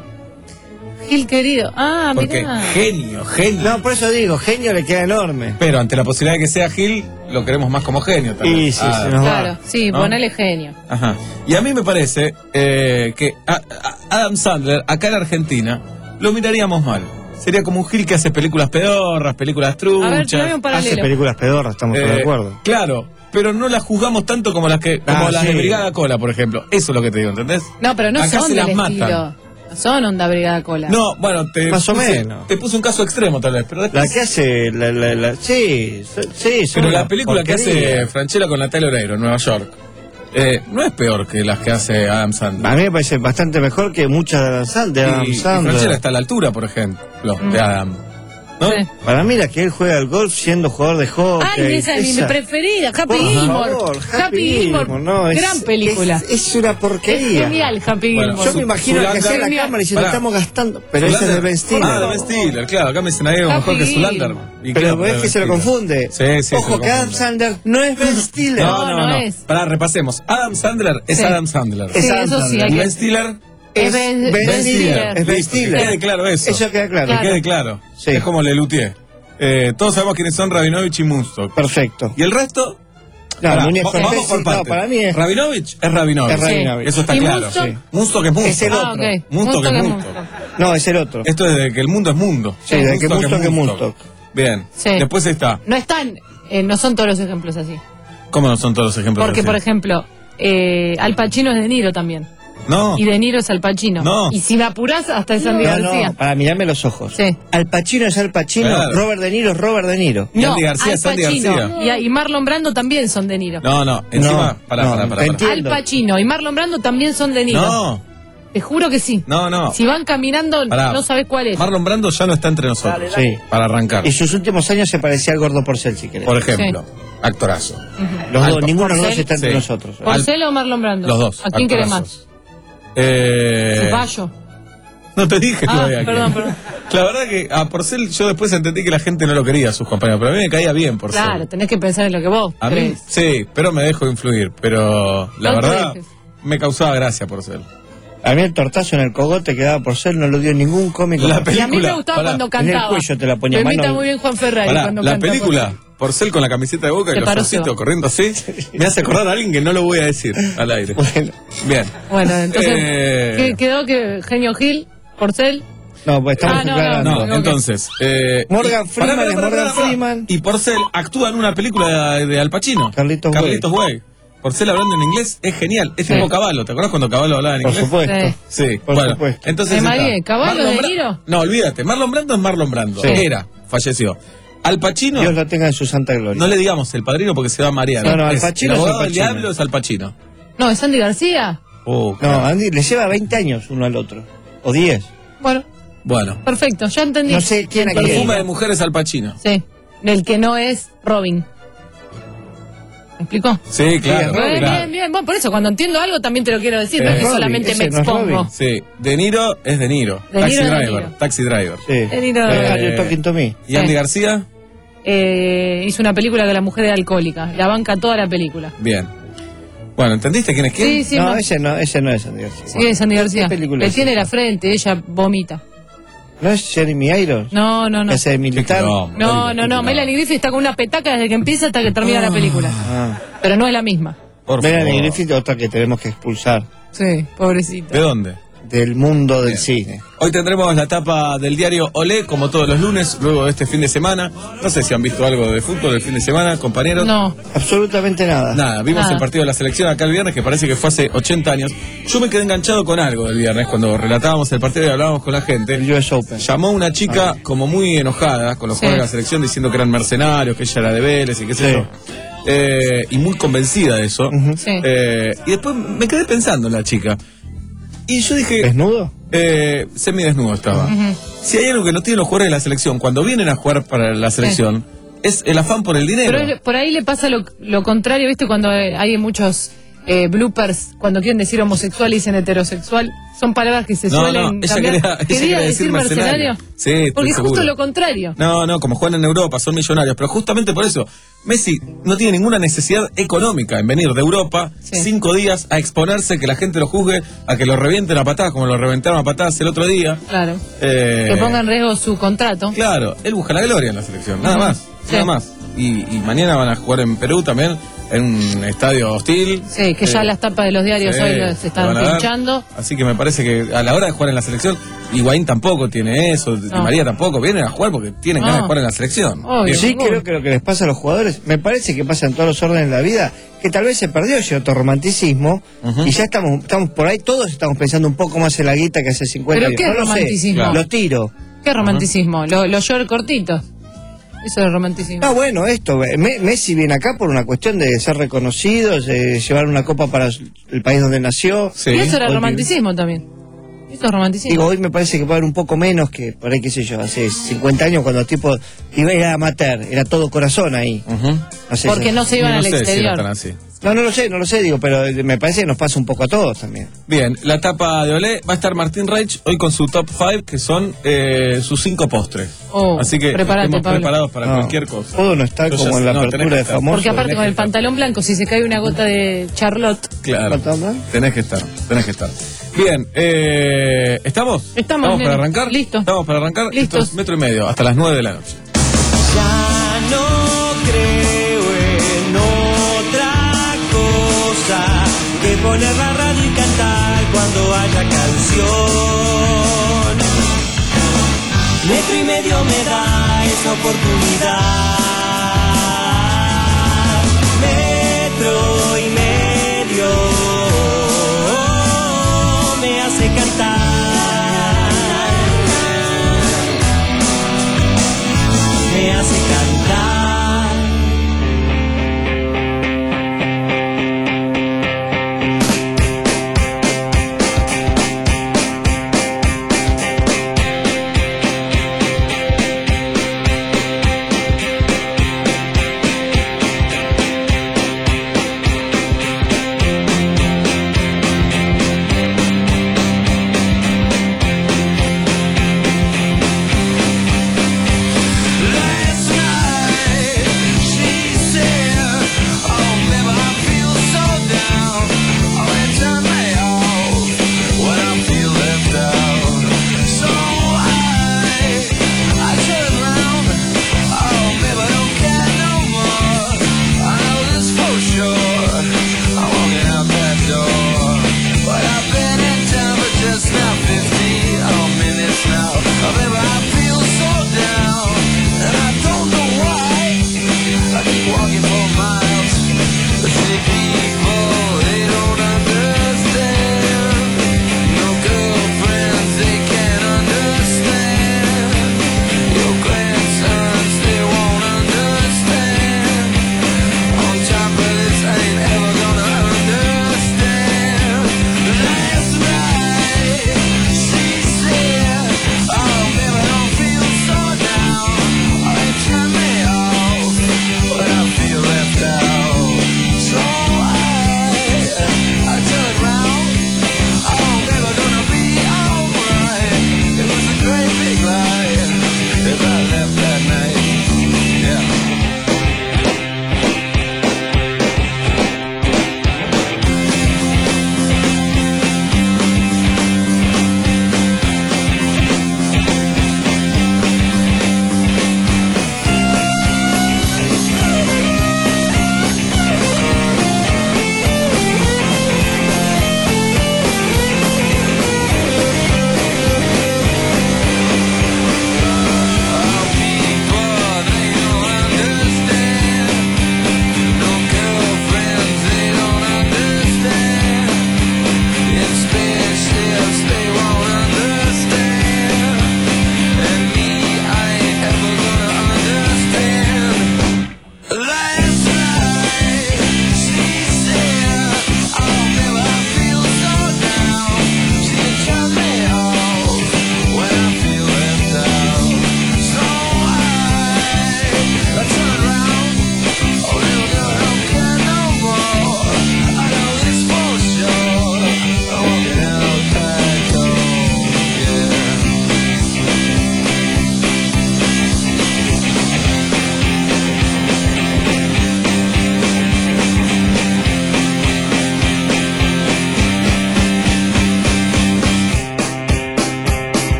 [SPEAKER 4] Gil querido. Ah,
[SPEAKER 1] Porque
[SPEAKER 4] mirá.
[SPEAKER 1] genio, genio.
[SPEAKER 2] No, por eso digo, genio le queda enorme.
[SPEAKER 1] Pero ante la posibilidad de que sea Gil, lo queremos más como genio también.
[SPEAKER 2] Y sí,
[SPEAKER 1] Ah,
[SPEAKER 2] se nos
[SPEAKER 4] Claro,
[SPEAKER 2] va.
[SPEAKER 4] sí,
[SPEAKER 1] ¿no?
[SPEAKER 4] ponele genio.
[SPEAKER 1] Ajá. Y a mí me parece eh, que a- a- Adam Sandler, acá en Argentina, lo miraríamos mal. Sería como un Gil que hace películas pedorras, películas truchas.
[SPEAKER 4] A ver, tráeme un
[SPEAKER 2] Hace
[SPEAKER 4] paralelo.
[SPEAKER 2] películas pedorras, estamos todos
[SPEAKER 1] Eh,
[SPEAKER 2] de acuerdo.
[SPEAKER 1] Claro, pero no las juzgamos tanto como las que como
[SPEAKER 2] Ah,
[SPEAKER 1] las
[SPEAKER 2] sí.
[SPEAKER 1] de Brigada Cola, por ejemplo. Eso es lo que te digo, ¿entendés?
[SPEAKER 4] No, pero no
[SPEAKER 1] Acá
[SPEAKER 4] son
[SPEAKER 1] se
[SPEAKER 4] del
[SPEAKER 1] las matan.
[SPEAKER 4] estilo. No son onda brigada cola.
[SPEAKER 1] No, bueno, te
[SPEAKER 2] Más o
[SPEAKER 1] puse,
[SPEAKER 2] menos.
[SPEAKER 1] te puse un caso extremo tal vez, pero
[SPEAKER 2] La
[SPEAKER 1] después-
[SPEAKER 2] que hace, la, la, la- sí, so- sí, son
[SPEAKER 1] pero la
[SPEAKER 2] una
[SPEAKER 1] película que
[SPEAKER 2] porquería.
[SPEAKER 1] hace Franchella con Natalia Oreiro en Nueva York eh, no es peor que las que hace Adam Sandler.
[SPEAKER 2] A mí me parece bastante mejor que muchas de Adam Sand- de Adam
[SPEAKER 1] y, y
[SPEAKER 2] Sandler.
[SPEAKER 1] Franchella está a la altura, por ejemplo,
[SPEAKER 4] Mm.
[SPEAKER 1] de Adam. ¿No?
[SPEAKER 4] Sí.
[SPEAKER 2] Para mí la que él juega al golf siendo jugador de hockey.
[SPEAKER 4] Ay, esa es mi
[SPEAKER 2] esa-
[SPEAKER 4] preferida, Happy
[SPEAKER 2] Por
[SPEAKER 4] Gilmore.
[SPEAKER 2] favor,
[SPEAKER 4] Happy Gilmore.
[SPEAKER 2] no, es-
[SPEAKER 4] Gran película.
[SPEAKER 2] Es, es una
[SPEAKER 4] Es
[SPEAKER 2] porquería.
[SPEAKER 4] genial, Happy
[SPEAKER 1] Bueno,
[SPEAKER 4] Gilmore.
[SPEAKER 2] Yo me imagino
[SPEAKER 1] Zulander-
[SPEAKER 2] que hacía la
[SPEAKER 4] Genial.
[SPEAKER 2] cámara y se lo
[SPEAKER 1] Pará.
[SPEAKER 2] estamos gastando. Pero esa es de Ben Stiller.
[SPEAKER 1] Ah, de Ben Stiller, claro. Acá me dicen algo mejor
[SPEAKER 4] Happy
[SPEAKER 1] que Zulander.
[SPEAKER 4] Gilmore.
[SPEAKER 1] Y
[SPEAKER 2] Pero
[SPEAKER 1] claro,
[SPEAKER 2] ves
[SPEAKER 1] de
[SPEAKER 2] que se lo
[SPEAKER 1] Ben Stiller.
[SPEAKER 2] confunde.
[SPEAKER 1] Sí, sí, se
[SPEAKER 2] Ojo
[SPEAKER 1] lo
[SPEAKER 2] que Adam
[SPEAKER 1] confunde.
[SPEAKER 2] Sandler no es Ben Stiller.
[SPEAKER 1] No, no,
[SPEAKER 4] no
[SPEAKER 1] no.
[SPEAKER 4] es.
[SPEAKER 1] Pará, repasemos. Adam Sandler es
[SPEAKER 4] Sí.
[SPEAKER 1] Adam Sandler.
[SPEAKER 2] Es
[SPEAKER 4] Sí,
[SPEAKER 2] Adam
[SPEAKER 4] eso sí,
[SPEAKER 2] Sandler.
[SPEAKER 4] hay
[SPEAKER 1] Y
[SPEAKER 4] que-
[SPEAKER 1] Ben Stiller
[SPEAKER 4] Es Ben,
[SPEAKER 2] Ben
[SPEAKER 4] Ben
[SPEAKER 2] Stiller.
[SPEAKER 4] Stiller.
[SPEAKER 2] Es Ben
[SPEAKER 1] Listo, que
[SPEAKER 2] Stiller.
[SPEAKER 1] quede claro eso.
[SPEAKER 2] Eso queda claro.
[SPEAKER 1] Que
[SPEAKER 4] Claro.
[SPEAKER 1] quede claro.
[SPEAKER 2] Sí.
[SPEAKER 1] Es como Lelutier. Eh, todos sabemos quiénes son Rabinovich y Munstock.
[SPEAKER 2] Perfecto.
[SPEAKER 1] ¿Y el resto?
[SPEAKER 2] No,
[SPEAKER 1] Pará,
[SPEAKER 2] Núñez
[SPEAKER 1] va-
[SPEAKER 2] Fernández,
[SPEAKER 1] vamos por
[SPEAKER 2] no,
[SPEAKER 1] partes.
[SPEAKER 2] para mí es-
[SPEAKER 1] Rabinovich es Rabinovich.
[SPEAKER 2] Es Rabinovich.
[SPEAKER 1] Eso está
[SPEAKER 4] ¿Y
[SPEAKER 1] claro.
[SPEAKER 4] Munstock?
[SPEAKER 1] Sí. Munstock es Munstock.
[SPEAKER 2] Es el
[SPEAKER 4] Ah,
[SPEAKER 2] otro.
[SPEAKER 4] ok.
[SPEAKER 1] Munstock es
[SPEAKER 4] Munstock es
[SPEAKER 1] Munstock.
[SPEAKER 4] Munstock.
[SPEAKER 2] No, es el otro.
[SPEAKER 1] Esto es de que el mundo es mundo.
[SPEAKER 2] Sí, de que Munstock es Munstock.
[SPEAKER 1] Bien.
[SPEAKER 4] Sí.
[SPEAKER 1] Después está.
[SPEAKER 4] No están, eh, no son todos los ejemplos así.
[SPEAKER 1] ¿Cómo no son todos los ejemplos?
[SPEAKER 4] Porque,
[SPEAKER 1] así?
[SPEAKER 4] por ejemplo, eh, Al Pacino es De Niro también.
[SPEAKER 1] No.
[SPEAKER 4] Y De Niro es Al Pacino.
[SPEAKER 1] No.
[SPEAKER 4] Y si me apurás, hasta es Andy
[SPEAKER 2] No,
[SPEAKER 4] García.
[SPEAKER 2] no, para mirarme los ojos.
[SPEAKER 4] Sí.
[SPEAKER 2] Al Pacino es Al Pacino,
[SPEAKER 1] Claro.
[SPEAKER 2] Robert De Niro es Robert De Niro.
[SPEAKER 1] Y
[SPEAKER 4] No,
[SPEAKER 1] Andy García
[SPEAKER 4] Al
[SPEAKER 1] es Andy
[SPEAKER 4] Pacino
[SPEAKER 1] García.
[SPEAKER 4] y, y Marlon Brando también son De Niro.
[SPEAKER 1] No, no. Encima.
[SPEAKER 2] No,
[SPEAKER 1] pará,
[SPEAKER 2] no,
[SPEAKER 1] pará, pará,
[SPEAKER 2] te
[SPEAKER 1] pará.
[SPEAKER 2] entiendo.
[SPEAKER 4] Al Pacino y Marlon Brando también son De Niro.
[SPEAKER 1] No,
[SPEAKER 4] Te juro que sí.
[SPEAKER 1] no, no.
[SPEAKER 4] Si van caminando,
[SPEAKER 1] Pará.
[SPEAKER 4] no sabes cuál es.
[SPEAKER 1] Marlon Brando ya no está entre nosotros.
[SPEAKER 2] Sí.
[SPEAKER 1] Para arrancar.
[SPEAKER 2] Y sus últimos años se parecía al gordo Porcel, si querés.
[SPEAKER 1] Por ejemplo, actorazo.
[SPEAKER 2] Los
[SPEAKER 1] Al-
[SPEAKER 2] dos, ninguno de los dos
[SPEAKER 4] Porcel.
[SPEAKER 2] está entre
[SPEAKER 1] Sí.
[SPEAKER 2] nosotros.
[SPEAKER 4] ¿Porcel o Marlon Brando?
[SPEAKER 1] Los dos.
[SPEAKER 4] ¿A quién querés más?
[SPEAKER 1] actorazos. Eh,
[SPEAKER 4] Cepallo.
[SPEAKER 1] No te dije
[SPEAKER 4] Ah,
[SPEAKER 1] todavía. que-
[SPEAKER 4] perdón, perdón.
[SPEAKER 1] La verdad que a Porcel yo después entendí que la gente no lo quería a sus compañeros, pero a mí me caía bien Porcel.
[SPEAKER 4] Claro, tenés que pensar en lo que vos
[SPEAKER 1] A mí,
[SPEAKER 4] crees.
[SPEAKER 1] sí, pero me dejo influir. Pero la
[SPEAKER 4] No te
[SPEAKER 1] verdad,
[SPEAKER 4] dejes.
[SPEAKER 1] me causaba gracia Porcel.
[SPEAKER 2] A mí el tortazo en el cogote que daba Porcel no lo dio ningún cómico.
[SPEAKER 1] La
[SPEAKER 2] más.
[SPEAKER 4] Y a mí me
[SPEAKER 1] película,
[SPEAKER 4] gustaba
[SPEAKER 1] pará.
[SPEAKER 4] cuando
[SPEAKER 2] En el
[SPEAKER 4] cantaba.
[SPEAKER 2] cuello te la ponía
[SPEAKER 4] Lo imita
[SPEAKER 2] mano.
[SPEAKER 4] muy bien Juan Ferrari
[SPEAKER 1] Pará,
[SPEAKER 4] cuando
[SPEAKER 1] la
[SPEAKER 4] canta.
[SPEAKER 1] película Porcel con la camiseta de Boca y
[SPEAKER 4] Te
[SPEAKER 1] los
[SPEAKER 4] paró,
[SPEAKER 1] ositos
[SPEAKER 4] Seba.
[SPEAKER 1] corriendo así. Me hace acordar a alguien que no lo voy a decir al aire.
[SPEAKER 2] Bueno,
[SPEAKER 1] Bien.
[SPEAKER 4] Bueno, entonces,
[SPEAKER 1] Eh,
[SPEAKER 4] ¿qué quedó que Genio Gil, Porcel?
[SPEAKER 2] no, pues estamos
[SPEAKER 4] Ah, no,
[SPEAKER 2] aclarando.
[SPEAKER 1] No,
[SPEAKER 4] Ok.
[SPEAKER 1] entonces. Eh,
[SPEAKER 2] Morgan
[SPEAKER 1] y-
[SPEAKER 2] Freeman
[SPEAKER 1] pará,
[SPEAKER 2] es
[SPEAKER 1] pará,
[SPEAKER 2] Morgan
[SPEAKER 1] pará, pará.
[SPEAKER 2] Freeman.
[SPEAKER 1] Y Porcel actúa en una película de, de Al Pacino.
[SPEAKER 2] Carlitos Way.
[SPEAKER 1] Carlitos Way. Porcel hablando en inglés es genial. Es
[SPEAKER 4] Sí.
[SPEAKER 1] tipo Caballo. ¿Te acuerdas cuando Caballo hablaba en
[SPEAKER 2] Por
[SPEAKER 1] inglés?
[SPEAKER 2] supuesto.
[SPEAKER 4] Sí.
[SPEAKER 1] Sí,
[SPEAKER 2] Por
[SPEAKER 1] bueno.
[SPEAKER 2] supuesto.
[SPEAKER 1] Entonces.
[SPEAKER 4] Me
[SPEAKER 1] está.
[SPEAKER 4] mareé. ¿Caballo
[SPEAKER 1] Marlon
[SPEAKER 4] de
[SPEAKER 1] Bra-
[SPEAKER 4] Niro?
[SPEAKER 1] No, olvídate. Marlon Brando es Marlon Brando.
[SPEAKER 2] Sí.
[SPEAKER 1] Era, falleció. Al Pacino.
[SPEAKER 2] Dios lo tenga en su santa gloria.
[SPEAKER 1] No le digamos el padrino porque se va a marear.
[SPEAKER 2] No, no, Al
[SPEAKER 1] Es-
[SPEAKER 2] Pacino
[SPEAKER 1] el
[SPEAKER 2] es Al
[SPEAKER 1] abogado del
[SPEAKER 2] Pacino.
[SPEAKER 1] diablo es Al Pacino.
[SPEAKER 4] No, ¿es Andy García?
[SPEAKER 1] Oh,
[SPEAKER 2] No,
[SPEAKER 1] claro.
[SPEAKER 2] Andy le lleva veinte años uno al otro. O diez.
[SPEAKER 4] Bueno,
[SPEAKER 1] Bueno.
[SPEAKER 4] perfecto, ya entendí.
[SPEAKER 2] No sé quién a quién.
[SPEAKER 1] Perfume de mujeres Al Pacino.
[SPEAKER 4] Sí, del que no es Robin. ¿Me explicó?
[SPEAKER 1] Sí, claro.
[SPEAKER 2] Robin.
[SPEAKER 4] Bien,
[SPEAKER 1] claro.
[SPEAKER 4] bien, bien. Bueno, por eso, cuando entiendo algo también te lo quiero decir,
[SPEAKER 1] Eh,
[SPEAKER 4] no es que
[SPEAKER 2] Robin,
[SPEAKER 4] solamente me
[SPEAKER 2] ese no es
[SPEAKER 4] expongo.
[SPEAKER 2] Robin.
[SPEAKER 1] Sí, De Niro es De Niro.
[SPEAKER 4] De
[SPEAKER 1] Taxi
[SPEAKER 4] Niro es De
[SPEAKER 1] Driver.
[SPEAKER 4] Niro.
[SPEAKER 1] Taxi Driver.
[SPEAKER 2] Sí.
[SPEAKER 4] De Niro.
[SPEAKER 2] Eh,
[SPEAKER 1] Eh,
[SPEAKER 2] Are you talking to me?
[SPEAKER 1] ¿Y Andy
[SPEAKER 4] Sí.
[SPEAKER 1] García?
[SPEAKER 4] Eh, hizo una película que la mujer era alcohólica. La banca toda la película.
[SPEAKER 1] Bien. Bueno, ¿entendiste quién es quién?
[SPEAKER 4] Sí, sí,
[SPEAKER 2] No,
[SPEAKER 4] ma-
[SPEAKER 2] ese no, ese no es Andy García.
[SPEAKER 4] sí, es Andy García.
[SPEAKER 2] ¿Qué película
[SPEAKER 4] Le
[SPEAKER 2] es
[SPEAKER 4] tiene
[SPEAKER 2] esa?
[SPEAKER 4] la frente, ella vomita.
[SPEAKER 2] ¿No es Jeremy Irons?
[SPEAKER 4] No, no, no.
[SPEAKER 2] Ese de militar.
[SPEAKER 1] No,
[SPEAKER 4] No, no, no. Melanie Griffith está con una petaca desde que empieza hasta que termina la película.
[SPEAKER 2] Ah.
[SPEAKER 4] Pero no es la misma.
[SPEAKER 1] Por
[SPEAKER 2] Melanie
[SPEAKER 1] favor.
[SPEAKER 2] Griffith, otra que tenemos que expulsar
[SPEAKER 4] Sí, pobrecita.
[SPEAKER 1] ¿De dónde?
[SPEAKER 2] del mundo del cine.
[SPEAKER 1] Hoy tendremos la tapa del diario Olé, como todos los lunes, luego de este fin de semana. No sé si han visto algo de fútbol el fin de semana, compañeros.
[SPEAKER 4] No.
[SPEAKER 2] Absolutamente nada.
[SPEAKER 1] Nada, vimos
[SPEAKER 4] Nada.
[SPEAKER 1] el partido de la selección acá el viernes, que parece que fue hace ochenta años. Yo me quedé enganchado con algo del viernes, cuando relatábamos el partido y hablábamos con la gente.
[SPEAKER 2] El U S Open.
[SPEAKER 1] Llamó una chica como muy enojada con los
[SPEAKER 4] Sí.
[SPEAKER 1] jugadores de la selección, diciendo que eran mercenarios, que ella era de Vélez y qué sé
[SPEAKER 2] Sí.
[SPEAKER 1] yo. Eh, y muy convencida de eso.
[SPEAKER 4] Sí.
[SPEAKER 1] Eh, y después me quedé pensando en la chica. Y yo dije...
[SPEAKER 2] ¿Desnudo?
[SPEAKER 1] Eh, semidesnudo estaba.
[SPEAKER 4] Ujú.
[SPEAKER 1] Si hay algo que no tienen los jugadores de la selección, cuando vienen a jugar para la selección, es el afán por el dinero.
[SPEAKER 4] Pero por ahí le pasa lo, lo contrario, ¿viste? Cuando hay muchos eh, bloopers, cuando quieren decir homosexual y dicen heterosexual, son palabras que se
[SPEAKER 1] No,
[SPEAKER 4] suelen
[SPEAKER 1] no, ella
[SPEAKER 4] cambiar.
[SPEAKER 1] quería- ella quería decir mercenario. Sí, estoy
[SPEAKER 4] Porque es justo
[SPEAKER 1] seguro.
[SPEAKER 4] lo contrario.
[SPEAKER 1] No, no, como juegan en Europa, son millonarios. Pero justamente por eso, Messi no tiene ninguna necesidad económica en venir de Europa
[SPEAKER 4] Sí.
[SPEAKER 1] cinco días a exponerse, que la gente lo juzgue, a que lo revienten a patadas, como lo reventaron a patadas el otro día.
[SPEAKER 4] Claro.
[SPEAKER 1] Eh,
[SPEAKER 4] Que ponga en riesgo su contrato.
[SPEAKER 1] Claro, él busca la gloria en la selección, nada
[SPEAKER 4] Ujú.
[SPEAKER 1] más,
[SPEAKER 4] Sí.
[SPEAKER 1] nada más. Y, y mañana van a jugar en Perú también, en un estadio hostil.
[SPEAKER 4] Sí, que ya
[SPEAKER 1] Eh,
[SPEAKER 4] las tapas de los diarios
[SPEAKER 1] sí,
[SPEAKER 4] hoy los se
[SPEAKER 1] lo
[SPEAKER 4] están
[SPEAKER 1] van a dar.
[SPEAKER 4] pinchando.
[SPEAKER 1] Así que me parece que a la hora de jugar en la selección, Higuaín tampoco tiene eso, Di
[SPEAKER 4] No.
[SPEAKER 1] María tampoco, vienen a jugar porque tienen
[SPEAKER 4] No.
[SPEAKER 1] ganas de jugar en la selección.
[SPEAKER 4] Obvio.
[SPEAKER 1] Bien.
[SPEAKER 2] Sí, creo que lo que les pasa a los jugadores, me parece que pasa en todos los órdenes de la vida, que tal vez se perdió cierto romanticismo
[SPEAKER 1] Ujú.
[SPEAKER 2] y ya estamos, estamos por ahí, todos estamos pensando un poco más en la guita que hace cincuenta
[SPEAKER 4] ¿Pero
[SPEAKER 2] años.
[SPEAKER 4] qué
[SPEAKER 2] no lo sé,
[SPEAKER 4] romanticismo? Claro.
[SPEAKER 2] lo tiro.
[SPEAKER 4] ¿Qué romanticismo? Lo- Los short cortitos. Eso es romanticismo.
[SPEAKER 2] No, bueno, esto, eh, Me- Messi viene acá por una cuestión de ser reconocido, de llevar una copa para el país donde nació.
[SPEAKER 1] Sí.
[SPEAKER 4] Y eso era
[SPEAKER 2] Hoy-
[SPEAKER 4] romanticismo también. Eso es romanticismo.
[SPEAKER 2] Digo, hoy me parece que puede haber un poco menos que, por ahí, qué sé yo, hace cincuenta años cuando el tipo iba, era amateur, era todo corazón ahí.
[SPEAKER 1] Ujú.
[SPEAKER 2] No sé
[SPEAKER 4] Porque
[SPEAKER 2] si-
[SPEAKER 4] no se iban
[SPEAKER 1] No
[SPEAKER 4] al
[SPEAKER 1] sé si era
[SPEAKER 4] exterior.
[SPEAKER 1] tan así.
[SPEAKER 2] No, no lo sé, no lo sé, digo, pero eh, me parece que nos pasa un poco a todos también.
[SPEAKER 1] Bien, la tapa de Olé va a estar Martín Reich hoy con su top cinco, que son eh, sus cinco postres.
[SPEAKER 4] Oh,
[SPEAKER 1] Así que
[SPEAKER 4] prepárate,
[SPEAKER 1] estemos
[SPEAKER 4] Pablo.
[SPEAKER 1] preparados para
[SPEAKER 2] No,
[SPEAKER 1] cualquier cosa.
[SPEAKER 2] Puedo no estar
[SPEAKER 1] Yo ya
[SPEAKER 2] como en
[SPEAKER 1] sé,
[SPEAKER 2] la
[SPEAKER 1] no, tenés
[SPEAKER 2] apertura
[SPEAKER 1] que
[SPEAKER 2] de
[SPEAKER 1] estar.
[SPEAKER 2] famoso.
[SPEAKER 4] Porque aparte
[SPEAKER 1] tenés
[SPEAKER 4] con
[SPEAKER 1] que
[SPEAKER 4] el
[SPEAKER 1] estar.
[SPEAKER 4] pantalón blanco, si se cae una gota de Charlotte.
[SPEAKER 1] Claro,
[SPEAKER 2] ¿Pantalón?
[SPEAKER 1] tenés que estar, tenés que estar. Bien, eh, ¿estamos?
[SPEAKER 4] Estamos,
[SPEAKER 1] para
[SPEAKER 4] nene.
[SPEAKER 1] arrancar?
[SPEAKER 4] Listo.
[SPEAKER 1] ¿Estamos para arrancar?
[SPEAKER 4] Listos.
[SPEAKER 1] Esto es metro y medio, hasta las nueve de la noche.
[SPEAKER 8] Ya no creo en otra cosa que poner la radio y cantar cuando haya canción. Metro y medio me da esa oportunidad. Metro y medio me hace cantar. Me hace cantar.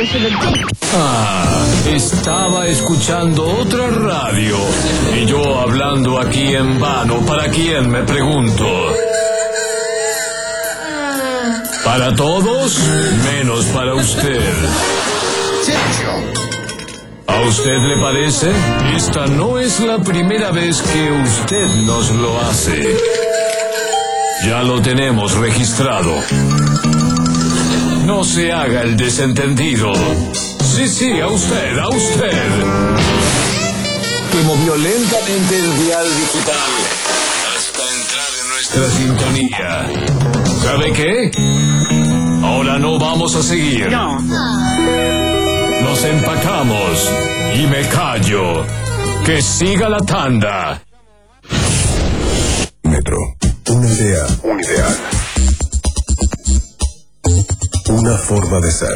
[SPEAKER 18] Ah, estaba escuchando otra radio y yo hablando aquí en vano. ¿Para quién, me pregunto? Para todos, menos para usted. ¿A usted le parece? Esta no es la primera vez que usted nos lo hace. Ya lo tenemos registrado. No se haga el desentendido. Sí, sí, a usted, a usted. Que movió lentamente el dial digital hasta entrar en nuestra sintonía. ¿Sabe qué? Ahora no vamos a seguir.
[SPEAKER 16] No.
[SPEAKER 18] Nos empacamos y me callo. Que siga la tanda.
[SPEAKER 25] Metro. Una idea. Un ideal. Una forma de ser.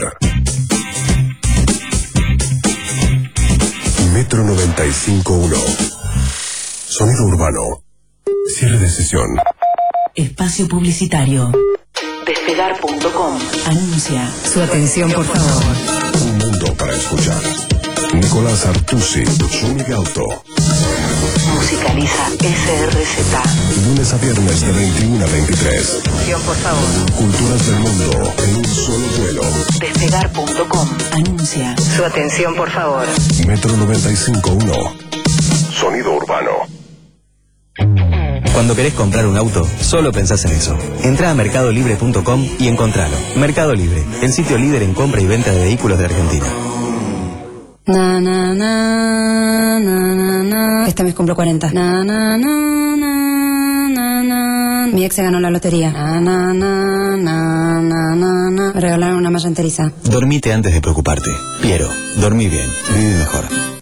[SPEAKER 25] Metro noventa y cinco punto uno. Sonido urbano. Cierre de sesión.
[SPEAKER 22] Espacio publicitario.
[SPEAKER 11] Despegar punto com.
[SPEAKER 22] Anuncia. Su atención, por favor.
[SPEAKER 25] Un mundo para escuchar. Nicolás Artusi, Zúñiga Auto.
[SPEAKER 11] Musicaliza S R Z.
[SPEAKER 25] Lunes a viernes de veintiuno a veintitrés.
[SPEAKER 11] Atención, por favor.
[SPEAKER 25] Culturas del mundo en un solo vuelo.
[SPEAKER 11] Despegar punto com.
[SPEAKER 22] Anuncia.
[SPEAKER 11] Su atención, por favor.
[SPEAKER 25] Metro noventa y cinco punto uno. Sonido urbano.
[SPEAKER 14] Cuando querés comprar un auto, solo pensás en eso. Entrá a mercado libre punto com y encontralo. Mercado Libre, el sitio líder en compra y venta de vehículos de Argentina.
[SPEAKER 23] Na, na, na, na, na, na. Este mes cumplo cuarenta. Na, na, na, na, na, na. Mi ex se ganó la lotería. Na, na, na, na, na, na, na. Me regalaron una malla enteriza.
[SPEAKER 14] Dormite antes de preocuparte. Piero, dormí bien, viví mejor.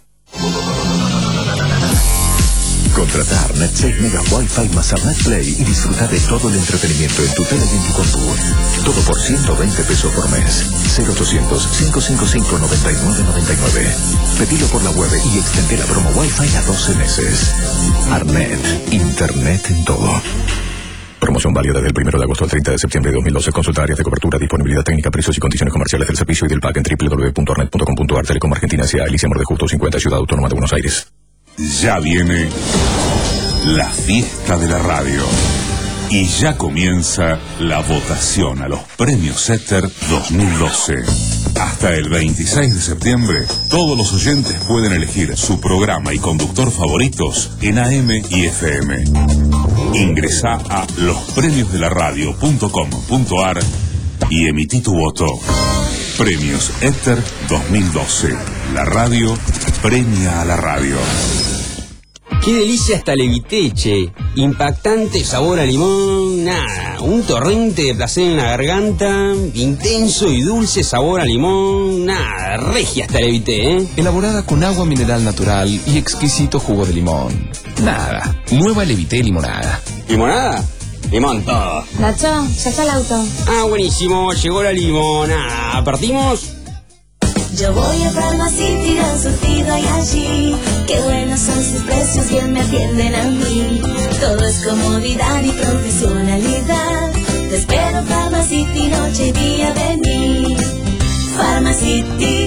[SPEAKER 25] Contrata Arnet seis megas Wi-Fi más Arnet Play y disfruta de todo el entretenimiento en tu tele y en tu compu. Todo por ciento veinte pesos por mes. cero ochocientos, cinco cinco cinco, nueve nueve nueve nueve. Pedilo por la web y extende la promo Wi-Fi a doce meses. Arnet, internet en todo. Promoción válida desde el primero de agosto al treinta de septiembre de dos mil doce. Consulta áreas de cobertura, disponibilidad técnica, precios y condiciones comerciales del servicio y del pack en doble u doble u doble u punto arnet punto com punto ar. Telecom Argentina S A, Alicia Mor de Justo cincuenta, Ciudad Autónoma de Buenos Aires.
[SPEAKER 3] Ya viene la fiesta de la radio y ya comienza la votación a los premios Éter dos mil doce. Hasta el veintiséis de septiembre, todos los oyentes pueden elegir su programa y conductor favoritos en A M y F M. Ingresá a los premios de la radio punto com punto ar y emití tu voto. Premios Éter dos mil doce. La radio premia a la radio.
[SPEAKER 5] ¡Qué delicia esta Levité, che! Impactante sabor a limón, nada, un torrente de placer en la garganta, intenso y dulce sabor a limón, nada, regia esta Levité, ¿eh?
[SPEAKER 6] Elaborada con agua mineral natural y exquisito jugo de limón. Nada, nueva Levité limonada.
[SPEAKER 5] ¿Limonada? Limón todo.
[SPEAKER 23] Nacho, ya está el auto.
[SPEAKER 5] Ah, buenísimo, llegó la limonada. ¿Partimos?
[SPEAKER 9] Yo voy a Pharmacity, han surtido y allí. Qué buenos son sus precios, bien me atienden a mí. Todo es comodidad y profesionalidad. Te espero Pharmacity, noche y día vení. Pharmacity.